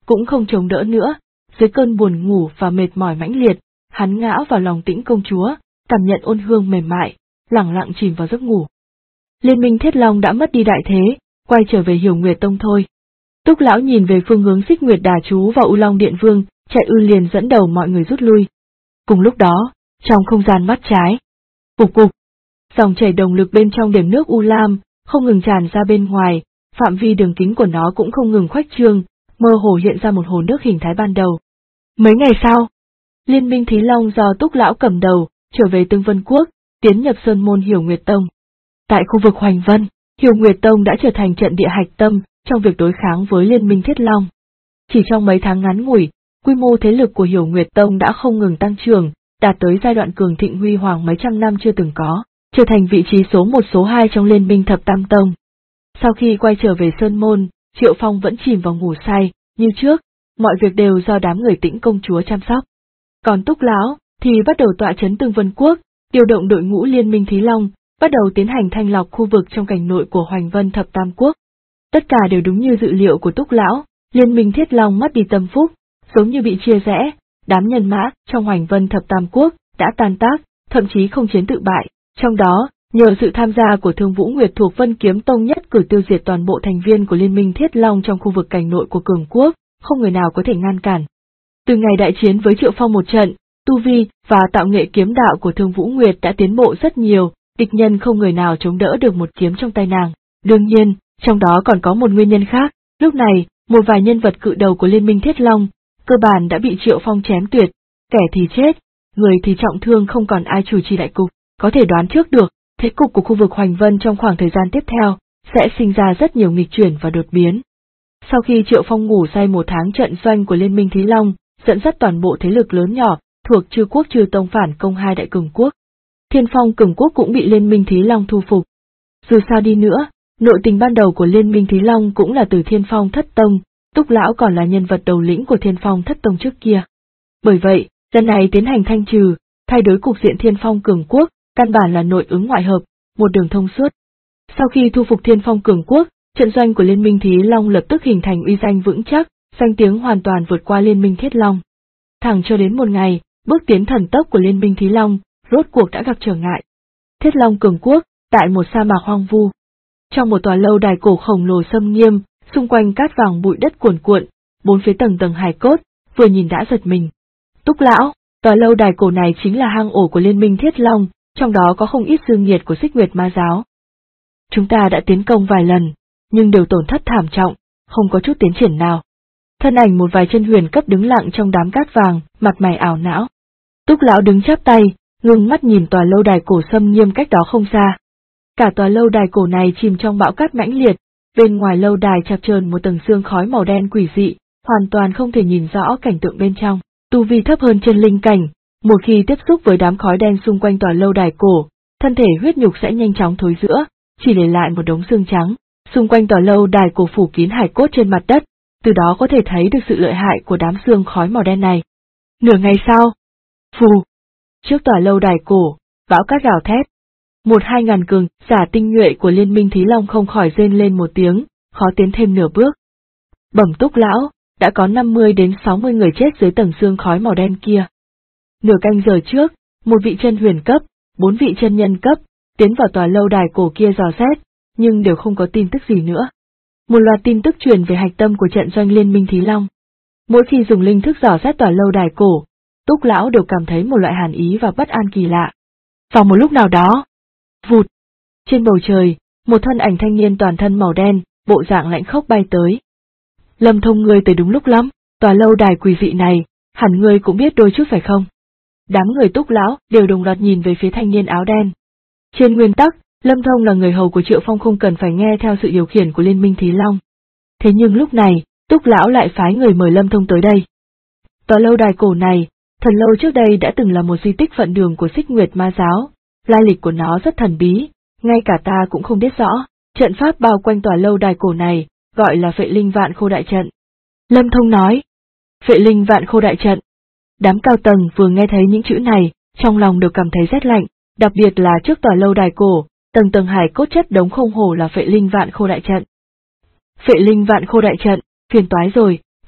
[SPEAKER 1] cũng không chống đỡ nữa, dưới cơn buồn ngủ và mệt mỏi mãnh liệt, hắn ngã vào lòng Tĩnh công chúa, cảm nhận ôn hương mềm mại, lẳng lặng chìm vào giấc ngủ. Liên minh Thiết Long đã mất đi đại thế, quay trở về Hiểu Nguyệt Tông thôi. Túc lão nhìn về phương hướng Xích Nguyệt Đà Chú và U Long Điện Vương, Chạy Ư liền dẫn đầu mọi người rút lui. Cùng lúc đó, trong không gian mắt trái, cục cục, dòng chảy đồng lực bên trong điểm nước U Lam không ngừng tràn ra bên ngoài, phạm vi đường kính của nó cũng không ngừng khuếch trương, mơ hồ hiện ra một hồ nước hình thái ban đầu. Mấy ngày sau, Liên minh Thí Long do Túc lão cầm đầu trở về Tương Vân Quốc, tiến nhập sơn môn Hiểu Nguyệt Tông. Tại khu vực Hoành Vân, Hiểu Nguyệt Tông đã trở thành trận địa hạch tâm trong việc đối kháng với Liên minh Thiết Long. Chỉ trong mấy tháng ngắn ngủi, quy mô thế lực của Hiểu Nguyệt Tông đã không ngừng tăng trưởng, đạt tới giai đoạn cường thịnh huy hoàng mấy trăm năm chưa từng có, trở thành vị trí số 1 số 2 trong Liên minh Thập Tam Tông. Sau khi quay trở về Sơn Môn, Triệu Phong vẫn chìm vào ngủ say, như trước, mọi việc đều do đám người Tĩnh công chúa chăm sóc. Còn Túc lão thì bắt đầu tọa trấn Tương Vân Quốc, điều động đội ngũ Liên minh Thí Long, bắt đầu tiến hành thanh lọc khu vực trong cảnh nội của Hoành Vân Thập Tam Quốc. Tất cả đều đúng như dự liệu của Túc lão, Liên minh Thiết Long mất đi tâm phúc, giống như bị chia rẽ, đám nhân mã trong Hoành Vân Thập Tam Quốc đã tan tác, thậm chí không chiến tự bại, trong đó, nhờ sự tham gia của Thương Vũ Nguyệt thuộc Vân Kiếm Tông nhất cử tiêu diệt toàn bộ thành viên của Liên minh Thiết Long trong khu vực cảnh nội của cường quốc, không người nào có thể ngăn cản. Từ ngày đại chiến với Triệu Phong một trận, tu vi và tạo nghệ kiếm đạo của Thương Vũ Nguyệt đã tiến bộ rất nhiều, địch nhân không người nào chống đỡ được một kiếm trong tay nàng. Đương nhiên, trong đó còn có một nguyên nhân khác, lúc này, một vài nhân vật cự đầu của Liên minh Thiết Long, cơ bản đã bị Triệu Phong chém tuyệt, kẻ thì chết, người thì trọng thương, không còn ai chủ trì đại cục, có thể đoán trước được, thế cục của khu vực Hoành Vân trong khoảng thời gian tiếp theo, sẽ sinh ra rất nhiều nghịch chuyển và đột biến. Sau khi Triệu Phong ngủ say một tháng, trận doanh của Liên minh Thí Long, dẫn dắt toàn bộ thế lực lớn nhỏ, thuộc Chư Quốc Chư Tông phản công hai đại cường quốc. Thiên Phong Cường Quốc cũng bị Liên minh Thí Long thu phục. Dù sao đi nữa, nội tình ban đầu của Liên minh Thí Long cũng là từ Thiên Phong Thất Tông, Túc lão còn là nhân vật đầu lĩnh của Thiên Phong Thất Tông trước kia. Bởi vậy, lần này tiến hành thanh trừ, thay đổi cục diện Thiên Phong Cường Quốc, căn bản là nội ứng ngoại hợp, một đường thông suốt. Sau khi thu phục Thiên Phong Cường Quốc, trận doanh của Liên minh Thí Long lập tức hình thành uy danh vững chắc, danh tiếng hoàn toàn vượt qua Liên minh Thiết Long. Thẳng cho đến một ngày, bước tiến thần tốc của Liên minh Thí Long, rốt cuộc đã gặp trở ngại. Thiết Long Cường Quốc, tại một sa mạc hoang vu. Trong một tòa lâu đài cổ khổng lồ xâm nghiêm, xung quanh cát vàng bụi đất cuồn cuộn, bốn phía tầng tầng hài cốt, vừa nhìn đã giật mình. Túc lão, tòa lâu đài cổ này chính là hang ổ của Liên minh Thiết Long, trong đó có không ít dương nghiệt của Xích Nguyệt Ma giáo. Chúng ta đã tiến công vài lần, nhưng đều tổn thất thảm trọng, không có chút tiến triển nào. Thân ảnh một vài chân huyền cấp đứng lặng trong đám cát vàng, mặt mày ảo não. Túc lão đứng chắp tay, ngưng mắt nhìn tòa lâu đài cổ xâm nghiêm cách đó không xa. Cả tòa lâu đài cổ này chìm trong bão cát mãnh liệt, bên ngoài lâu đài chập chờn một tầng sương khói màu đen quỷ dị, hoàn toàn không thể nhìn rõ cảnh tượng bên trong. Tu vi thấp hơn chân linh cảnh, một khi tiếp xúc với đám khói đen xung quanh tòa lâu đài cổ, thân thể huyết nhục sẽ nhanh chóng thối rữa, chỉ để lại một đống xương trắng. Xung quanh tòa lâu đài cổ phủ kín hài cốt trên mặt đất, từ đó có thể thấy được sự lợi hại của đám xương khói màu đen này. Nửa ngày sau, phù, trước tòa lâu đài cổ, bão cát gào thét. 1-2 ngàn cường giả tinh nhuệ của Liên minh Thí Long không khỏi rên lên một tiếng, khó tiến thêm nửa bước. Bẩm Túc lão, đã có 50 đến 60 người chết dưới tầng xương khói màu đen kia. Nửa canh giờ trước, một vị chân huyền cấp, 4 vị chân nhân cấp, tiến vào tòa lâu đài cổ kia dò xét, nhưng đều không có tin tức gì nữa. Một loạt tin tức truyền về hạch tâm của trận doanh Liên minh Thí Long. Mỗi khi dùng linh thức dò xét tòa lâu đài cổ, Túc lão đều cảm thấy một loại hàn ý và bất an kỳ lạ. Vào một lúc nào đó, vụt, trên bầu trời, một thân ảnh thanh niên toàn thân màu đen, bộ dạng lạnh khốc bay tới. Lâm Thông, ngươi tới đúng lúc lắm, tòa lâu đài quỷ dị này, hẳn ngươi cũng biết đôi chút phải không? Đám người Túc lão đều đồng loạt nhìn về phía thanh niên áo đen. Trên nguyên tắc, Lâm Thông là người hầu của Triệu Phong, không cần phải nghe theo sự điều khiển của Liên minh Thí Long. Thế nhưng lúc này, Túc lão lại phái người mời Lâm Thông tới đây. Tòa lâu đài cổ này, thần lâu trước đây đã từng là một di tích phận đường của Xích Nguyệt Ma giáo, lai lịch của nó rất thần bí, ngay cả ta cũng không biết rõ. Trận pháp bao quanh tòa lâu đài cổ này, gọi là Phệ Linh Vạn Khô Đại Trận. Lâm Thông nói, Phệ Linh Vạn Khô Đại Trận. Đám cao tầng vừa nghe thấy những chữ này, trong lòng đều cảm thấy rét lạnh, đặc biệt là trước tòa lâu đài cổ, tầng tầng hài cốt chất đống không hổ là Phệ Linh Vạn Khô Đại Trận. Phệ Linh Vạn Khô Đại Trận, phiền toái rồi,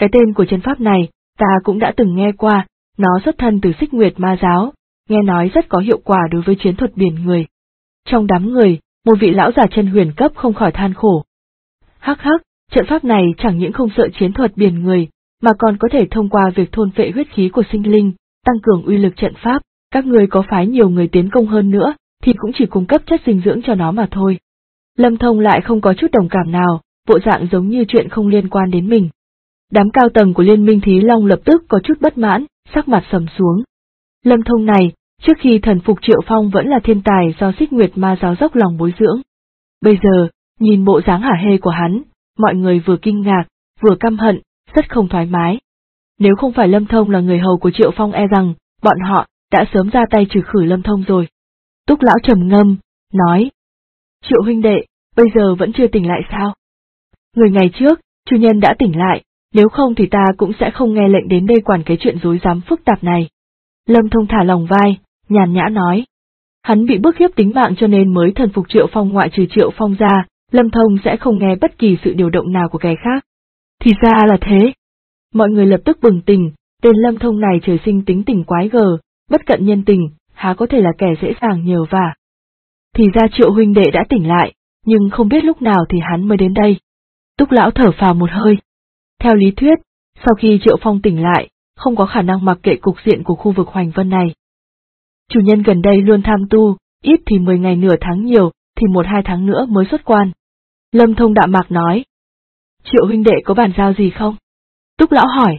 [SPEAKER 1] Cái tên của trận pháp này, ta cũng đã từng nghe qua, nó xuất thân từ Xích Nguyệt Ma Giáo, nghe nói rất có hiệu quả đối với chiến thuật biển người. Trong đám người, một vị lão già chân huyền cấp không khỏi than khổ. Hắc hắc, trận pháp này chẳng những không sợ chiến thuật biển người, mà còn có thể thông qua việc thôn phệ huyết khí của sinh linh, tăng cường uy lực trận pháp, các người có phái nhiều người tiến công hơn nữa, thì cũng chỉ cung cấp chất dinh dưỡng cho nó mà thôi. Lâm Thông lại không có chút đồng cảm nào, bộ dạng giống như chuyện không liên quan đến mình. Đám cao tầng của Liên minh Thí Long lập tức có chút bất mãn, sắc mặt sầm xuống. Lâm Thông này, trước khi thần phục Triệu Phong vẫn là thiên tài do Xích Nguyệt Ma Giáo dốc lòng bồi dưỡng. Bây giờ, nhìn bộ dáng hả hê của hắn, mọi người vừa kinh ngạc, vừa căm hận, rất không thoải mái. Nếu không phải Lâm Thông là người hầu của Triệu Phong e rằng, bọn họ đã sớm ra tay trừ khử Lâm Thông rồi. Túc lão trầm ngâm, nói. Triệu huynh đệ, bây giờ vẫn chưa tỉnh lại sao? Người ngày trước, chủ nhân đã tỉnh lại, nếu không thì ta cũng sẽ không nghe lệnh đến đây quản cái chuyện rối rắm phức tạp này. Lâm Thông thả lòng vai, nhàn nhã nói. Hắn bị bức hiếp tính mạng cho nên mới thần phục Triệu Phong, ngoại trừ Triệu Phong ra, Lâm Thông sẽ không nghe bất kỳ sự điều động nào của kẻ khác. Thì ra là thế. Mọi người lập tức bừng tỉnh, tên Lâm Thông này trời sinh tính tình quái gở, bất cận nhân tình, há có thể là kẻ dễ dàng nhờ vả. Thì ra Triệu huynh đệ đã tỉnh lại, nhưng không biết lúc nào thì hắn mới đến đây. Túc lão thở phào một hơi. Theo lý thuyết, sau khi Triệu Phong tỉnh lại, không có khả năng mặc kệ cục diện của khu vực Hoành Vân này. Chủ nhân gần đây luôn tham tu, ít thì 10 ngày nửa tháng, nhiều thì 1-2 tháng nữa mới xuất quan. Lâm Thông đạm mạc nói. Triệu huynh đệ có bàn giao gì không? Túc lão hỏi.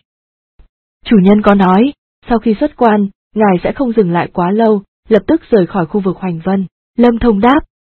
[SPEAKER 1] Chủ nhân có nói, sau khi xuất quan, ngài sẽ không dừng lại quá lâu, lập tức rời khỏi khu vực Hoành Vân. Lâm Thông đáp.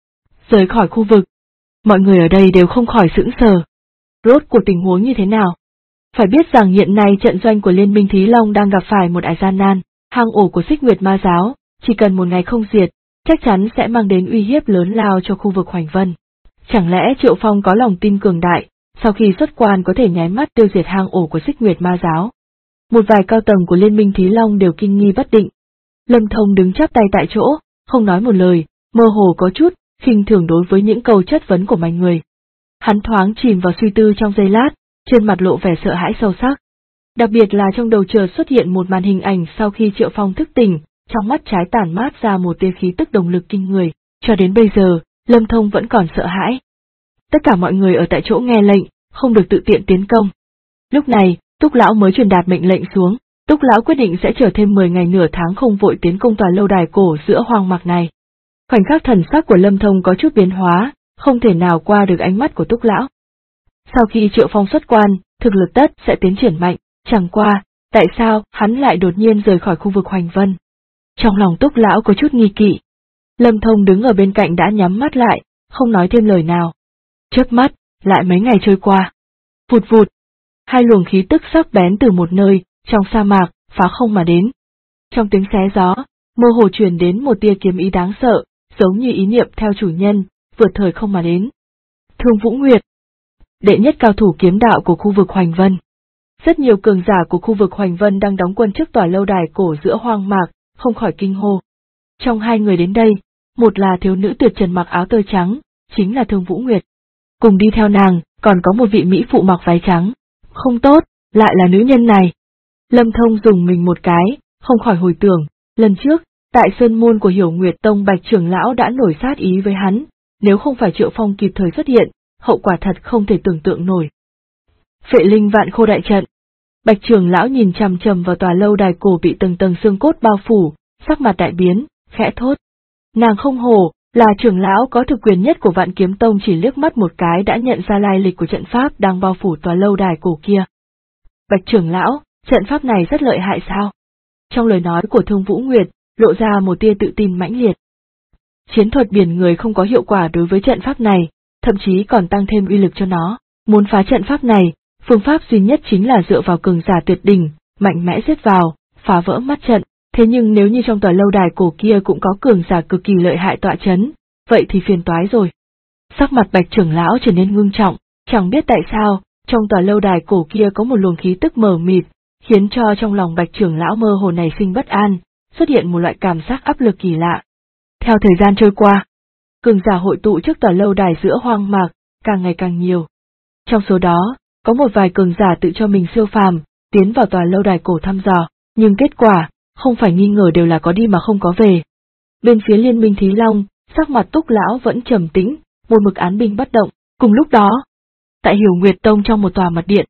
[SPEAKER 1] Rời khỏi khu vực. Mọi người ở đây đều không khỏi sững sờ. Rốt cuộc tình huống như thế nào? Phải biết rằng hiện nay trận doanh của Liên minh Thí Long đang gặp phải một ải gian nan, hang ổ của Xích Nguyệt Ma Giáo, chỉ cần một ngày không diệt, chắc chắn sẽ mang đến uy hiếp lớn lao cho khu vực Hoành Vân. Chẳng lẽ Triệu Phong có lòng tin cường đại, sau khi xuất quan có thể nháy mắt tiêu diệt hang ổ của Xích Nguyệt Ma Giáo? Một vài cao tầng của Liên minh Thí Long đều kinh nghi bất định. Lâm Thông đứng chắp tay tại chỗ, không nói một lời, mơ hồ có chút khinh thường đối với những câu chất vấn của mọi người. Hắn thoáng chìm vào suy tư trong giây lát, trên mặt lộ vẻ sợ hãi sâu sắc. Đặc biệt là trong đầu chợt xuất hiện một màn hình ảnh sau khi Triệu Phong thức tỉnh, trong mắt trái tản mát ra một tia khí tức động lực kinh người, cho đến bây giờ, Lâm Thông vẫn còn sợ hãi. Tất cả mọi người ở tại chỗ nghe lệnh, không được tự tiện tiến công. Lúc này, Túc lão mới truyền đạt mệnh lệnh xuống, Túc lão quyết định sẽ chờ thêm 10 ngày nửa tháng không vội tiến công tòa lâu đài cổ giữa hoang mạc này. Khoảnh khắc thần sắc của Lâm Thông có chút biến hóa, không thể nào qua được ánh mắt của Túc lão. Sau khi Triệu Phong xuất quan, thực lực tất sẽ tiến triển mạnh, chẳng qua, tại sao hắn lại đột nhiên rời khỏi khu vực Hoành Vân? Trong lòng Túc lão có chút nghi kỵ. Lâm Thông đứng ở bên cạnh đã nhắm mắt lại, không nói thêm lời nào. Chớp mắt, lại mấy ngày trôi qua. Vụt vụt, hai luồng khí tức sắc bén từ một nơi, trong sa mạc, phá không mà đến. Trong tiếng xé gió, mơ hồ truyền đến một tia kiếm ý đáng sợ, giống như ý niệm theo chủ nhân, vượt thời không mà đến. Thương Vũ Nguyệt, đệ nhất cao thủ kiếm đạo của khu vực Hoành Vân. Rất nhiều cường giả của khu vực Hoành Vân đang đóng quân trước tòa lâu đài cổ giữa hoang mạc, không khỏi kinh hô. Trong hai người đến đây, một là thiếu nữ tuyệt trần mặc áo tơ trắng, chính là Thương Vũ Nguyệt. Cùng đi theo nàng, còn có một vị mỹ phụ mặc váy trắng. Không tốt, lại là nữ nhân này. Lâm Thông dùng mình một cái, không khỏi hồi tưởng, lần trước, tại sơn môn của Hiểu Nguyệt Tông Bạch trưởng lão đã nổi sát ý với hắn, nếu không phải Triệu Phong kịp thời xuất hiện, hậu quả thật không thể tưởng tượng nổi. Phệ linh vạn khô đại trận. Bạch trưởng lão nhìn chằm chằm vào tòa lâu đài cổ bị tầng tầng xương cốt bao phủ, sắc mặt đại biến, khẽ thốt. Nàng không hổ, là trưởng lão có thực quyền nhất của Vạn Kiếm Tông, chỉ liếc mắt một cái đã nhận ra lai lịch của trận pháp đang bao phủ tòa lâu đài cổ kia. Bạch trưởng lão, trận pháp này rất lợi hại sao? Trong lời nói của Thương Vũ Nguyệt, lộ ra một tia tự tin mãnh liệt. Chiến thuật biển người không có hiệu quả đối với trận pháp này, thậm chí còn tăng thêm uy lực cho nó. Muốn phá trận pháp này, phương pháp duy nhất chính là dựa vào cường giả tuyệt đỉnh, mạnh mẽ giết vào, phá vỡ mắt trận. Thế nhưng nếu như trong tòa lâu đài cổ kia cũng có cường giả cực kỳ lợi hại tọa chấn, vậy thì phiền toái rồi. Sắc mặt Bạch trưởng lão trở nên ngưng trọng, chẳng biết tại sao, trong tòa lâu đài cổ kia có một luồng khí tức mờ mịt, khiến cho trong lòng Bạch trưởng lão mơ hồ này sinh bất an, xuất hiện một loại cảm giác áp lực kỳ lạ. Theo thời gian trôi qua, cường giả hội tụ trước tòa lâu đài giữa hoang mạc, càng ngày càng nhiều. Trong số đó, Có một vài cường giả tự cho mình siêu phàm, tiến vào tòa lâu đài cổ thăm dò, nhưng kết quả, không phải nghi ngờ đều là có đi mà không có về. Bên phía Liên minh Thí Long, sắc mặt Túc lão vẫn trầm tĩnh, một mực án binh bất động. Cùng lúc đó, tại Hiểu Nguyệt Tông trong một tòa mật điện,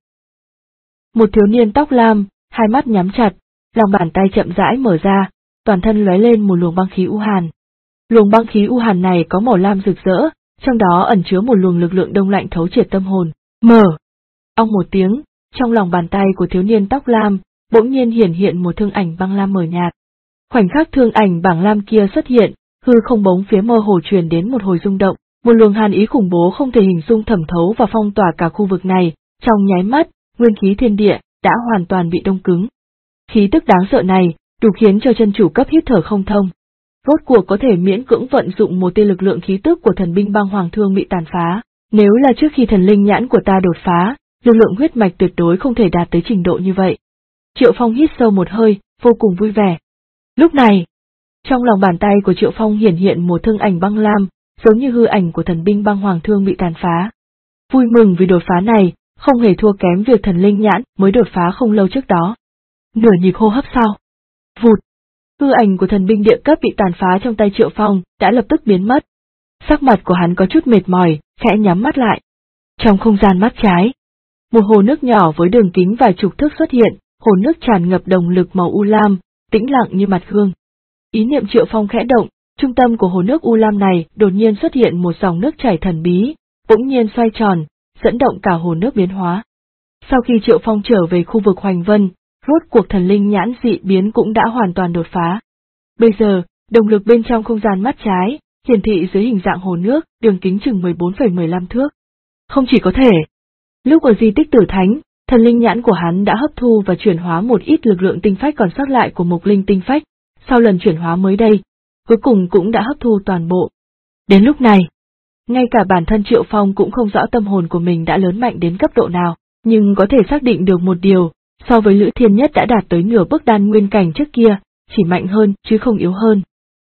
[SPEAKER 1] một thiếu niên tóc lam, hai mắt nhắm chặt, lòng bàn tay chậm rãi mở ra, toàn thân lóe lên một luồng băng khí u hàn. Luồng băng khí u hàn này có màu lam rực rỡ, trong đó ẩn chứa một luồng lực lượng đông lạnh thấu triệt tâm hồn. Mở. Ong một tiếng, trong lòng bàn tay của thiếu niên tóc lam, bỗng nhiên hiển hiện một thương ảnh băng lam mờ nhạt. Khoảnh khắc thương ảnh bảng lam kia xuất hiện, hư không bóng phía mơ hồ truyền đến một hồi rung động, một luồng hàn ý khủng bố không thể hình dung thẩm thấu và phong tỏa cả khu vực này, trong nháy mắt, nguyên khí thiên địa đã hoàn toàn bị đông cứng. Khí tức đáng sợ này, đủ khiến cho chân chủ cấp hít thở không thông. Rốt cuộc có thể miễn cưỡng vận dụng một tia lực lượng khí tức của thần binh băng hoàng thương bị tàn phá, nếu là trước khi thần linh nhãn của ta đột phá, lực lượng huyết mạch tuyệt đối không thể đạt tới trình độ như vậy. Triệu Phong hít sâu một hơi, vô cùng vui vẻ. Lúc này, trong lòng bàn tay của Triệu Phong hiển hiện một thương ảnh băng lam, giống như hư ảnh của thần binh băng hoàng thương bị tàn phá. Vui mừng vì đột phá này, không hề thua kém việc thần linh nhãn mới đột phá không lâu trước đó. Nửa nhịp hô hấp sau, vụt, hư ảnh của thần binh địa cấp bị tàn phá trong tay Triệu Phong đã lập tức biến mất. Sắc mặt của hắn có chút mệt mỏi, khẽ nhắm mắt lại. Trong không gian mắt trái, một hồ nước nhỏ với đường kính vài chục thước xuất hiện, hồ nước tràn ngập đồng lực màu u lam, tĩnh lặng như mặt gương. Ý niệm Triệu Phong khẽ động, trung tâm của hồ nước u lam này đột nhiên xuất hiện một dòng nước chảy thần bí, bỗng nhiên xoay tròn, dẫn động cả hồ nước biến hóa. Sau khi Triệu Phong trở về khu vực Hoành Vân, rốt cuộc thần linh nhãn dị biến cũng đã hoàn toàn đột phá. Bây giờ, động lực bên trong không gian mắt trái, hiển thị dưới hình dạng hồ nước, đường kính chừng 14,15 thước. Không chỉ có thể, lúc ở di tích Tử Thánh, thần linh nhãn của hắn đã hấp thu và chuyển hóa một ít lực lượng tinh phách còn sót lại của Mộc Linh tinh phách, sau lần chuyển hóa mới đây, cuối cùng cũng đã hấp thu toàn bộ. Đến lúc này, ngay cả bản thân Triệu Phong cũng không rõ tâm hồn của mình đã lớn mạnh đến cấp độ nào, nhưng có thể xác định được một điều, so với Lữ Thiên Nhất đã đạt tới nửa bước đan nguyên cảnh trước kia, chỉ mạnh hơn chứ không yếu hơn.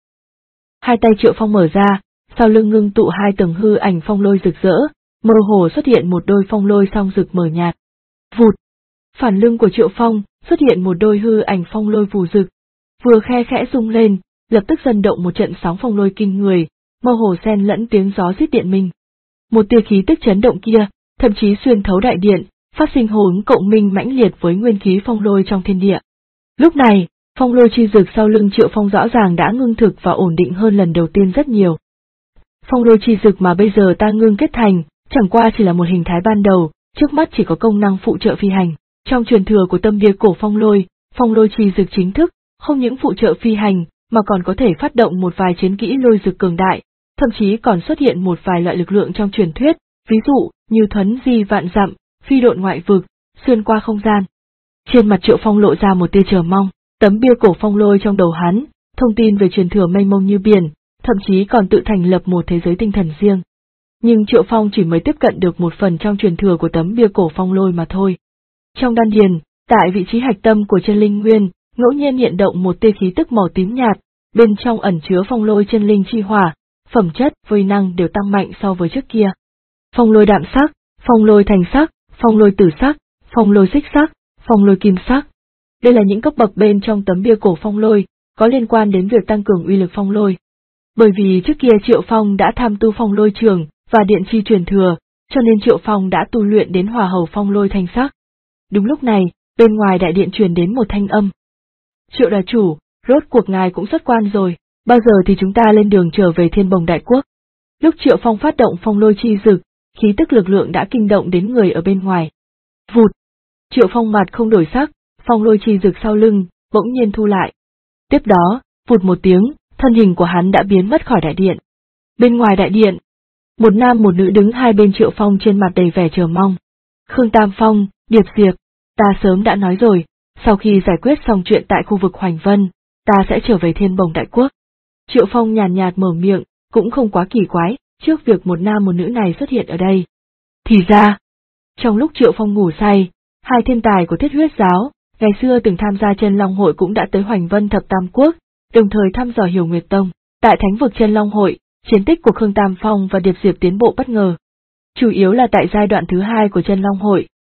[SPEAKER 1] Hai tay Triệu Phong mở ra, sau lưng ngưng tụ hai tầng hư ảnh phong lôi rực rỡ, mơ hồ xuất hiện một đôi phong lôi song rực mờ nhạt. Vụt! Phản lưng của Triệu Phong xuất hiện một đôi hư ảnh phong lôi vù rực, vừa khe khẽ rung lên, lập tức dần động một trận sóng phong lôi kinh người, mơ hồ xen lẫn tiếng gió rít điện minh. Một tia khí tức chấn động kia, thậm chí xuyên thấu đại điện, phát sinh hô ứng cộng minh mãnh liệt với nguyên khí phong lôi trong thiên địa. Lúc này, phong lôi chi dực sau lưng Triệu Phong rõ ràng đã ngưng thực và ổn định hơn lần đầu tiên rất nhiều. Phong lôi chi dực mà bây giờ ta ngưng kết thành, chẳng qua chỉ là một hình thái ban đầu, trước mắt chỉ có công năng phụ trợ phi hành. Trong truyền thừa của tâm bia cổ phong lôi chi dực chính thức, không những phụ trợ phi hành, mà còn có thể phát động một vài chiến kỹ lôi dực cường đại, thậm chí còn xuất hiện một vài loại lực lượng trong truyền thuyết, ví dụ như thuấn di vạn dặm, phi độn ngoại vực, xuyên qua không gian. Trên mặt Triệu Phong lộ ra một tia chờ mong, tấm bia cổ phong lôi trong đầu hắn, thông tin về truyền thừa mênh mông như biển, thậm chí còn tự thành lập một thế giới tinh thần riêng. Nhưng Triệu Phong chỉ mới tiếp cận được một phần trong truyền thừa của tấm bia cổ phong lôi mà thôi. Trong đan điền, tại vị trí hạch tâm của chân linh nguyên, ngẫu nhiên hiện động một tia khí tức màu tím nhạt, bên trong ẩn chứa phong lôi chân linh chi hỏa, phẩm chất, vây năng đều tăng mạnh so với trước kia. Phong lôi đạm sắc, phong lôi thành sắc, phong lôi tử sắc, phong lôi xích sắc, phong lôi kim sắc. Đây là những cấp bậc bên trong tấm bia cổ phong lôi, có liên quan đến việc tăng cường uy lực phong lôi. Bởi vì trước kia Triệu Phong đã tham tu phong lôi trường và điện chi truyền thừa, cho nên Triệu Phong đã tu luyện đến hòa hầu phong lôi thanh sắc. Đúng lúc này, bên ngoài đại điện truyền đến một thanh âm. Triệu đà chủ, rốt cuộc ngài cũng xuất quan rồi, bao giờ thì chúng ta lên đường trở về Thiên Bồng Đại Quốc. Lúc Triệu Phong phát động phong lôi chi dực, khí tức lực lượng đã kinh động đến người ở bên ngoài. Vụt! Triệu Phong mặt không đổi sắc, phong lôi chi dực sau lưng, bỗng nhiên thu lại. Tiếp đó, vụt một tiếng, thân hình của hắn đã biến mất khỏi đại điện. Bên ngoài đại điện, một nam một nữ đứng hai bên Triệu Phong trên mặt đầy vẻ chờ mong. Khương Tam Phong, Điệp Diệp, ta sớm đã nói rồi, sau khi giải quyết xong chuyện tại khu vực Hoành Vân, ta sẽ trở về Thiên Bồng Đại Quốc. Triệu Phong nhàn nhạt mở miệng, cũng không quá kỳ quái, trước việc một nam một nữ này xuất hiện ở đây. Thì ra, trong lúc Triệu Phong ngủ say, hai thiên tài của Thiết Huyết Giáo, ngày xưa từng tham gia Chân Long Hội cũng đã tới Hoành Vân Thập Tam Quốc, đồng thời thăm dò Hiểu Nguyệt Tông. Tại Thánh vực Chân Long Hội, chiến tích của Khương Tam Phong và Điệp Diệp tiến bộ bất ngờ. Chủ yếu là tại giai đoạn thứ hai của Chân Long Hội,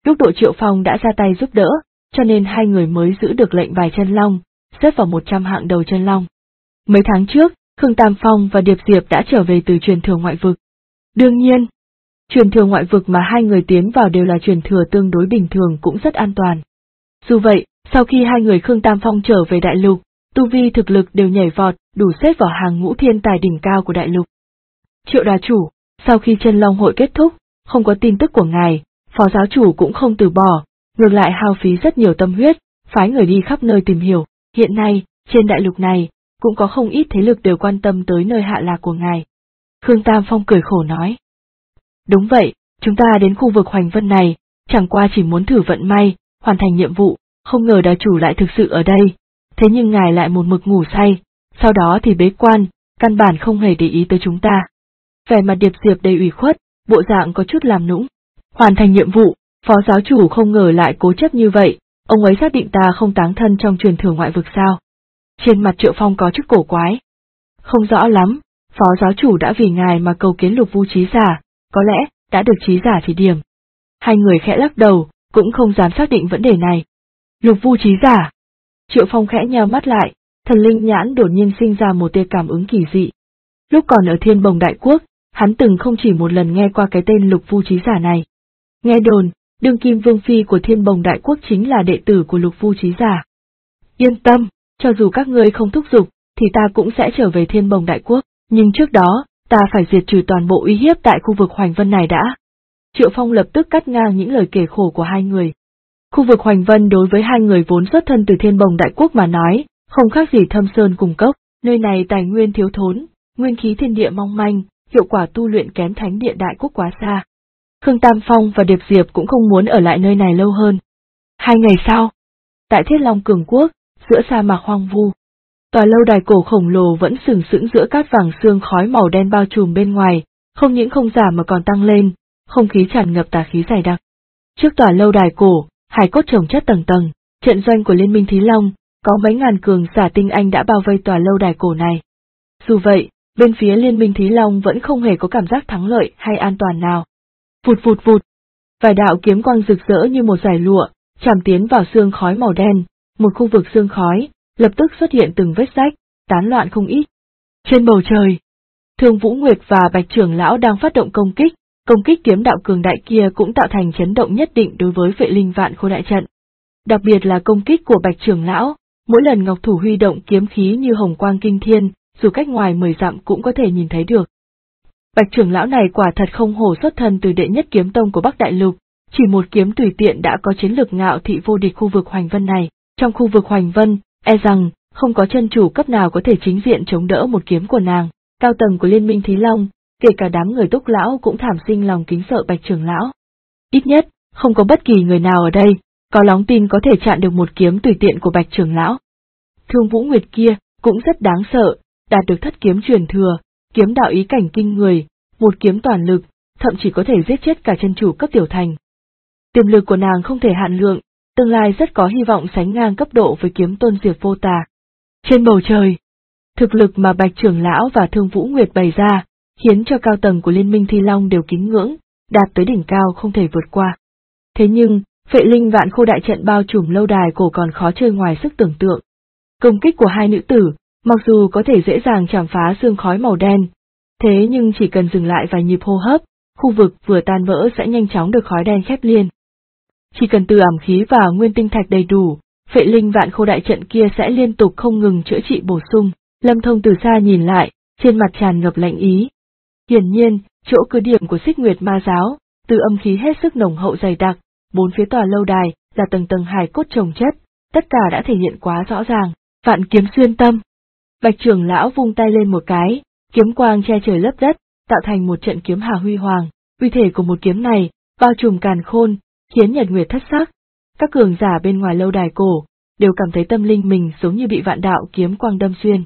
[SPEAKER 1] Lúc Độ Triệu Phong đã ra tay giúp đỡ, cho nên hai người mới giữ được lệnh bài chân long, xếp vào 100 hạng đầu chân long. Mấy tháng trước, Khương Tam Phong và Điệp Diệp đã trở về từ truyền thừa ngoại vực. Đương nhiên, truyền thừa ngoại vực mà hai người tiến vào đều là truyền thừa tương đối bình thường cũng rất an toàn. Dù vậy, sau khi hai người Khương Tam Phong trở về đại lục, tu vi thực lực đều nhảy vọt, đủ xếp vào hàng ngũ thiên tài đỉnh cao của đại lục. Triệu đà chủ, sau khi chân long hội kết thúc, không có tin tức của ngài, phó giáo chủ cũng không từ bỏ, ngược lại hao phí rất nhiều tâm huyết, phái người đi khắp nơi tìm hiểu, hiện nay, trên đại lục này, cũng có không ít thế lực đều quan tâm tới nơi hạ lạc của ngài. Khương Tam Phong cười khổ nói. Đúng vậy, chúng ta đến khu vực Hoành Vân này, chẳng qua chỉ muốn thử vận may, hoàn thành nhiệm vụ, không ngờ đà chủ lại thực sự ở đây, thế nhưng ngài lại một mực ngủ say, sau đó thì bế quan, căn bản không hề để ý tới chúng ta. Vẻ mặt Điệp Diệp đầy ủy khuất, bộ dạng có chút làm nũng. Hoàn thành nhiệm vụ, phó giáo chủ không ngờ lại cố chấp như vậy, ông ấy xác định ta không táng thân trong truyền thừa ngoại vực sao? Trên mặt Triệu Phong có chút cổ quái. Không rõ lắm, phó giáo chủ đã vì ngài mà cầu kiến Lục Vu Chí Giả, có lẽ đã được Chí Giả chỉ điểm. Hai người khẽ lắc đầu, cũng không dám xác định vấn đề này. Lục Vu Chí Giả. Triệu Phong khẽ nheo mắt lại, thần linh nhãn đột nhiên sinh ra một tia cảm ứng kỳ dị. Lúc còn ở Thiên Bồng Đại Quốc, hắn từng không chỉ một lần nghe qua cái tên Lục Vu Chí Giả này. Nghe đồn, đương kim vương phi của Thiên Bồng Đại Quốc chính là đệ tử của Lục Vu Chí Giả. Yên tâm, cho dù các ngươi không thúc giục, thì ta cũng sẽ trở về Thiên Bồng Đại Quốc, nhưng trước đó, ta phải diệt trừ toàn bộ uy hiếp tại khu vực Hoành Vân này đã. Triệu Phong lập tức cắt ngang những lời kể khổ của hai người. Khu vực Hoành Vân đối với hai người vốn xuất thân từ Thiên Bồng Đại Quốc mà nói, không khác gì thâm sơn cùng cốc, nơi này tài nguyên thiếu thốn, nguyên khí thiên địa mong manh, hiệu quả tu luyện kém Thánh Địa Đại Quốc quá xa. Khương Tam Phong và Điệp Diệp cũng không muốn ở lại nơi này lâu hơn. 2 ngày sau, tại Thiết Long Cường Quốc, giữa sa mạc hoang vu, tòa lâu đài cổ khổng lồ vẫn sừng sững giữa cát vàng sương khói màu đen bao trùm bên ngoài, không những không giảm mà còn tăng lên, không khí tràn ngập tà khí dày đặc. Trước tòa lâu đài cổ, hài cốt chồng chất tầng tầng, trận doanh của Liên minh Thí Long, có mấy ngàn cường giả tinh anh đã bao vây tòa lâu đài cổ này. Dù vậy, bên phía Liên minh Thí Long vẫn không hề có cảm giác thắng lợi hay an toàn nào. Vụt vụt vụt, vài đạo kiếm quang rực rỡ như một dải lụa, chạm tiến vào sương khói màu đen, một khu vực sương khói, lập tức xuất hiện từng vết rách, tán loạn không ít. Trên bầu trời, Thương Vũ Nguyệt và Bạch Trưởng Lão đang phát động công kích kiếm đạo cường đại kia cũng tạo thành chấn động nhất định đối với Vệ Linh Vạn Khô đại trận. Đặc biệt là công kích của Bạch Trưởng Lão, mỗi lần Ngọc Thủ huy động kiếm khí như hồng quang kinh thiên, dù cách ngoài 10 dặm cũng có thể nhìn thấy được. Bạch Trưởng Lão này quả thật không hổ xuất thân từ đệ nhất kiếm tông của Bắc Đại Lục, chỉ một kiếm tùy tiện đã có chiến lực ngạo thị vô địch khu vực Hoành Vân này. Trong khu vực Hoành Vân, e rằng không có chân chủ cấp nào có thể chính diện chống đỡ một kiếm của nàng. Cao tầng của Liên minh Thí Long, kể cả đám người Túc Lão cũng thảm sinh lòng kính sợ Bạch Trưởng Lão. Ít nhất, không có bất kỳ người nào ở đây có lòng tin có thể chặn được một kiếm tùy tiện của Bạch Trưởng Lão. Thương Vũ Nguyệt kia cũng rất đáng sợ, đạt được thất kiếm truyền thừa, kiếm đạo ý cảnh kinh người, một kiếm toàn lực, thậm chí có thể giết chết cả chân chủ cấp tiểu thành. Tiềm lực của nàng không thể hạn lượng, tương lai rất có hy vọng sánh ngang cấp độ với kiếm tôn Diệp Vô Tà. Trên bầu trời, thực lực mà Bạch Trưởng Lão và Thương Vũ Nguyệt bày ra, khiến cho cao tầng của Liên minh Thi Long đều kính ngưỡng, đạt tới đỉnh cao không thể vượt qua. Thế nhưng, Vệ Linh Vạn Khô đại trận bao trùm lâu đài cổ còn khó chơi ngoài sức tưởng tượng. Công kích của hai nữ tử, mặc dù có thể dễ dàng chảm phá sương khói màu đen, thế nhưng chỉ cần dừng lại vài nhịp hô hấp, khu vực vừa tan vỡ sẽ nhanh chóng được khói đen khép liền. Chỉ cần từ ẩm khí và nguyên tinh thạch đầy đủ, Vệ Linh Vạn Khô đại trận kia sẽ liên tục không ngừng chữa trị bổ sung. Lâm Thông từ xa nhìn lại, trên mặt tràn ngập lạnh ý. Hiển nhiên, chỗ cứ điểm của Xích Nguyệt Ma Giáo, từ âm khí hết sức nồng hậu dày đặc, bốn phía tòa lâu đài là tầng tầng hài cốt chồng chất, tất cả đã thể hiện quá rõ ràng. Vạn kiếm xuyên tâm. Bạch Trưởng Lão vung tay lên một cái, kiếm quang che trời lấp đất, tạo thành một trận kiếm hà huy hoàng. Uy thể của một kiếm này bao trùm càn khôn, khiến nhật nguyệt thất sắc. Các cường giả bên ngoài lâu đài cổ đều cảm thấy tâm linh mình giống như bị vạn đạo kiếm quang đâm xuyên.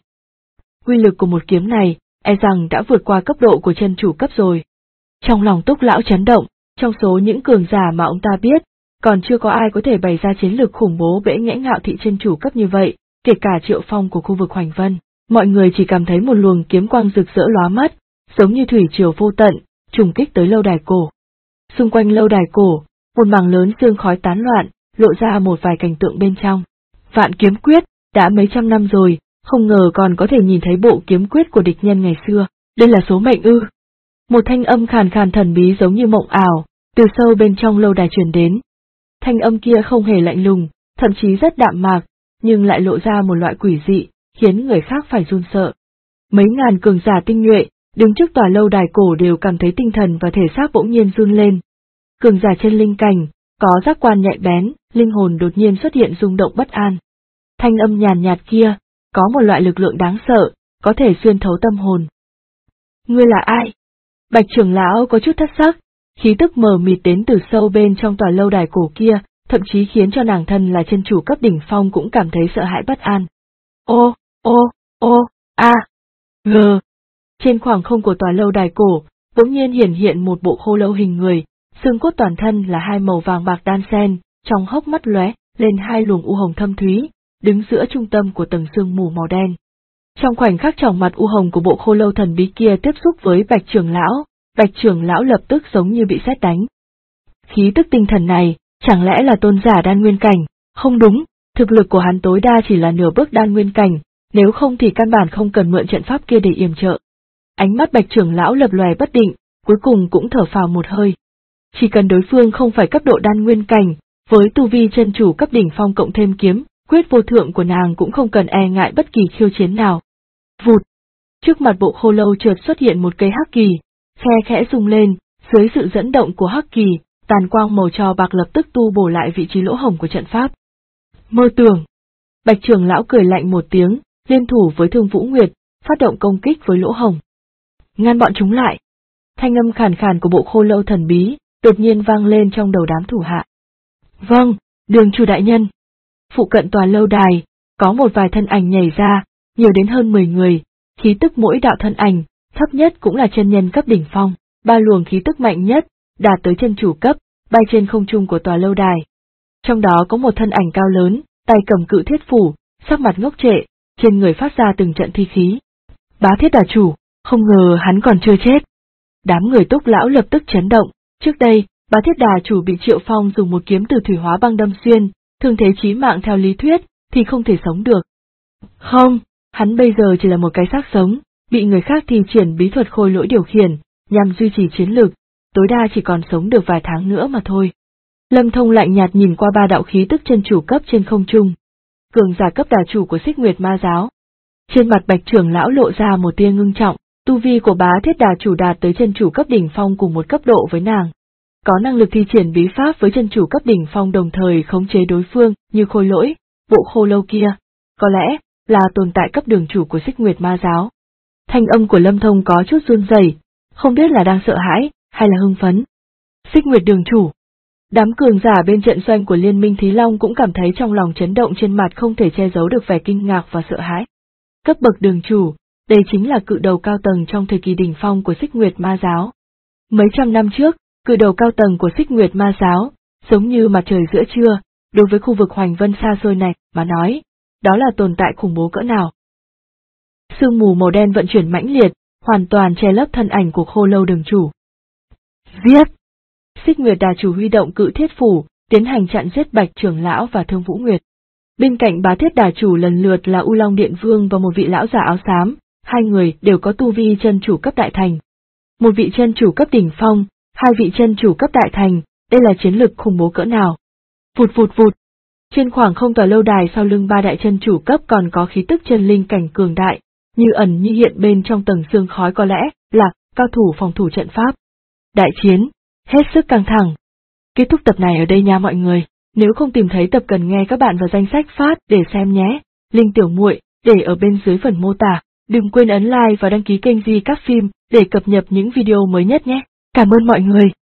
[SPEAKER 1] Uy lực của một kiếm này, e rằng đã vượt qua cấp độ của chân chủ cấp rồi. Trong lòng Túc Lão chấn động, trong số những cường giả mà ông ta biết, còn chưa có ai có thể bày ra chiến lược khủng bố bẽ nghẽ ngạo thị chân chủ cấp như vậy, kể cả Triệu Phong của khu vực Hoành Vân. Mọi người chỉ cảm thấy một luồng kiếm quang rực rỡ lóa mắt, giống như thủy triều vô tận, trùng kích tới lâu đài cổ. Xung quanh lâu đài cổ, một mảng lớn sương khói tán loạn, lộ ra một vài cảnh tượng bên trong. Vạn kiếm quyết, đã mấy trăm năm rồi, không ngờ còn có thể nhìn thấy bộ kiếm quyết của địch nhân ngày xưa, đây là số mệnh ư. Một thanh âm khàn khàn thần bí giống như mộng ảo, từ sâu bên trong lâu đài truyền đến. Thanh âm kia không hề lạnh lùng, thậm chí rất đạm mạc, nhưng lại lộ ra một loại quỷ dị, khiến người khác phải run sợ. Mấy ngàn cường giả tinh nhuệ, đứng trước tòa lâu đài cổ đều cảm thấy tinh thần và thể xác bỗng nhiên run lên. Cường giả chân linh cảnh, có giác quan nhạy bén, linh hồn đột nhiên xuất hiện rung động bất an. Thanh âm nhàn nhạt kia, có một loại lực lượng đáng sợ, có thể xuyên thấu tâm hồn. Ngươi là ai? Bạch trưởng lão có chút thất sắc, khí tức mờ mịt đến từ sâu bên trong tòa lâu đài cổ kia, thậm chí khiến cho nàng thân là chân chủ cấp đỉnh phong cũng cảm thấy sợ hãi bất an. G. Trên khoảng không của tòa lâu đài cổ, bỗng nhiên hiển hiện một bộ khô lâu hình người, xương cốt toàn thân là hai màu vàng bạc đan xen, trong hốc mắt lóe lên hai luồng u hồng thâm thúy, đứng giữa trung tâm của tầng sương mù màu đen. Trong khoảnh khắc tròng mặt u hồng của bộ khô lâu thần bí kia tiếp xúc với Bạch trưởng lão lập tức giống như bị sét đánh. Khí tức tinh thần này, chẳng lẽ là tôn giả đan nguyên cảnh? Không đúng, thực lực của hắn tối đa chỉ là nửa bước đan nguyên cảnh, nếu không thì căn bản không cần mượn trận pháp kia để yểm trợ. Ánh mắt Bạch trưởng lão lập lòe bất định, cuối cùng cũng thở phào một hơi. Chỉ cần đối phương không phải cấp độ đan nguyên cảnh, với tu vi chân chủ cấp đỉnh phong cộng thêm kiếm quyết vô thượng của nàng cũng không cần e ngại bất kỳ khiêu chiến nào. Vụt! Trước mặt bộ khô lâu chợt xuất hiện một cây hắc kỳ, khe khẽ rung lên, dưới sự dẫn động của hắc kỳ, tàn quang màu tro bạc lập tức tu bổ lại vị trí lỗ hổng của trận pháp. Mơ tưởng! Bạch trưởng lão cười lạnh một tiếng, liên thủ với Thương Vũ Nguyệt, phát động công kích với lỗ hổng. Ngăn bọn chúng lại! Thanh âm khàn khàn của bộ khô lâu thần bí, đột nhiên vang lên trong đầu đám thủ hạ. Vâng, đường chủ đại nhân. Phụ cận tòa lâu đài, có một vài thân ảnh nhảy ra, nhiều đến hơn 10 người, khí tức mỗi đạo thân ảnh, thấp nhất cũng là chân nhân cấp đỉnh phong, ba luồng khí tức mạnh nhất, đạt tới chân chủ cấp, bay trên không trung của tòa lâu đài. Trong đó có một thân ảnh cao lớn, tay cầm cự thiết phủ, sắc mặt ngốc trệ, trên người phát ra từng trận thi khí. Bá Thiết Đà chủ, không ngờ hắn còn chưa chết. Đám người Túc lão lập tức chấn động, trước đây, Bá Thiết Đà chủ bị Triệu Phong dùng một kiếm từ thủy hóa băng đâm xuyên, thương thế chí mạng theo lý thuyết, thì không thể sống được. Không, hắn bây giờ chỉ là một cái xác sống, bị người khác thi triển bí thuật khôi lỗi điều khiển, nhằm duy trì chiến lực, tối đa chỉ còn sống được vài tháng nữa mà thôi. Lâm Thông lạnh nhạt nhìn qua ba đạo khí tức chân chủ cấp trên không trung. Cường giả cấp đà chủ của Xích Nguyệt Ma giáo. Trên mặt Bạch trưởng lão lộ ra một tia ngưng trọng, tu vi của Bá Thiết Đà chủ đạt tới chân chủ cấp đỉnh phong cùng một cấp độ với nàng. Có năng lực thi triển bí pháp với chân chủ cấp đỉnh phong đồng thời khống chế đối phương như khôi lỗi, bộ khô lâu kia, có lẽ là tồn tại cấp đường chủ của Xích Nguyệt Ma giáo. Thanh âm của Lâm Thông có chút run rẩy, không biết là đang sợ hãi hay là hưng phấn. Xích Nguyệt đường chủ. Đám cường giả bên trận doanh của Liên minh Thí Long cũng cảm thấy trong lòng chấn động, trên mặt không thể che giấu được vẻ kinh ngạc và sợ hãi. Cấp bậc đường chủ, đây chính là cự đầu cao tầng trong thời kỳ đỉnh phong của Xích Nguyệt Ma giáo. Mấy trăm năm trước, cự đầu cao tầng của Xích Nguyệt Ma giáo, giống như mặt trời giữa trưa, đối với khu vực Hoành Vân xa xôi này mà nói, đó là tồn tại khủng bố cỡ nào. Sương mù màu đen vận chuyển mãnh liệt, hoàn toàn che lấp thân ảnh của khô lâu đường chủ. Giết! Xích Nguyệt Đà chủ huy động cự thiết phủ, tiến hành chặn giết Bạch trưởng lão và Thương Vũ Nguyệt. Bên cạnh Bá Thiết Đà chủ lần lượt là U Long Điện Vương và một vị lão già áo xám, hai người đều có tu vi chân chủ cấp đại thành. Một vị chân chủ cấp đỉnh phong, hai vị chân chủ cấp đại thành, đây là chiến lực khủng bố cỡ nào. Vụt vụt vụt. Trên khoảng không tòa lâu đài sau lưng ba đại chân chủ cấp còn có khí tức chân linh cảnh cường đại, như ẩn như hiện bên trong tầng sương khói, có lẽ là cao thủ phòng thủ trận pháp. Đại chiến, hết sức căng thẳng. Kết thúc tập này ở đây nha mọi người, nếu không tìm thấy tập cần nghe các bạn vào danh sách phát để xem nhé, link tiểu muội để ở bên dưới phần mô tả, đừng quên ấn like và đăng ký kênh Di Các Phim để cập nhật những video mới nhất nhé. Cảm ơn mọi người.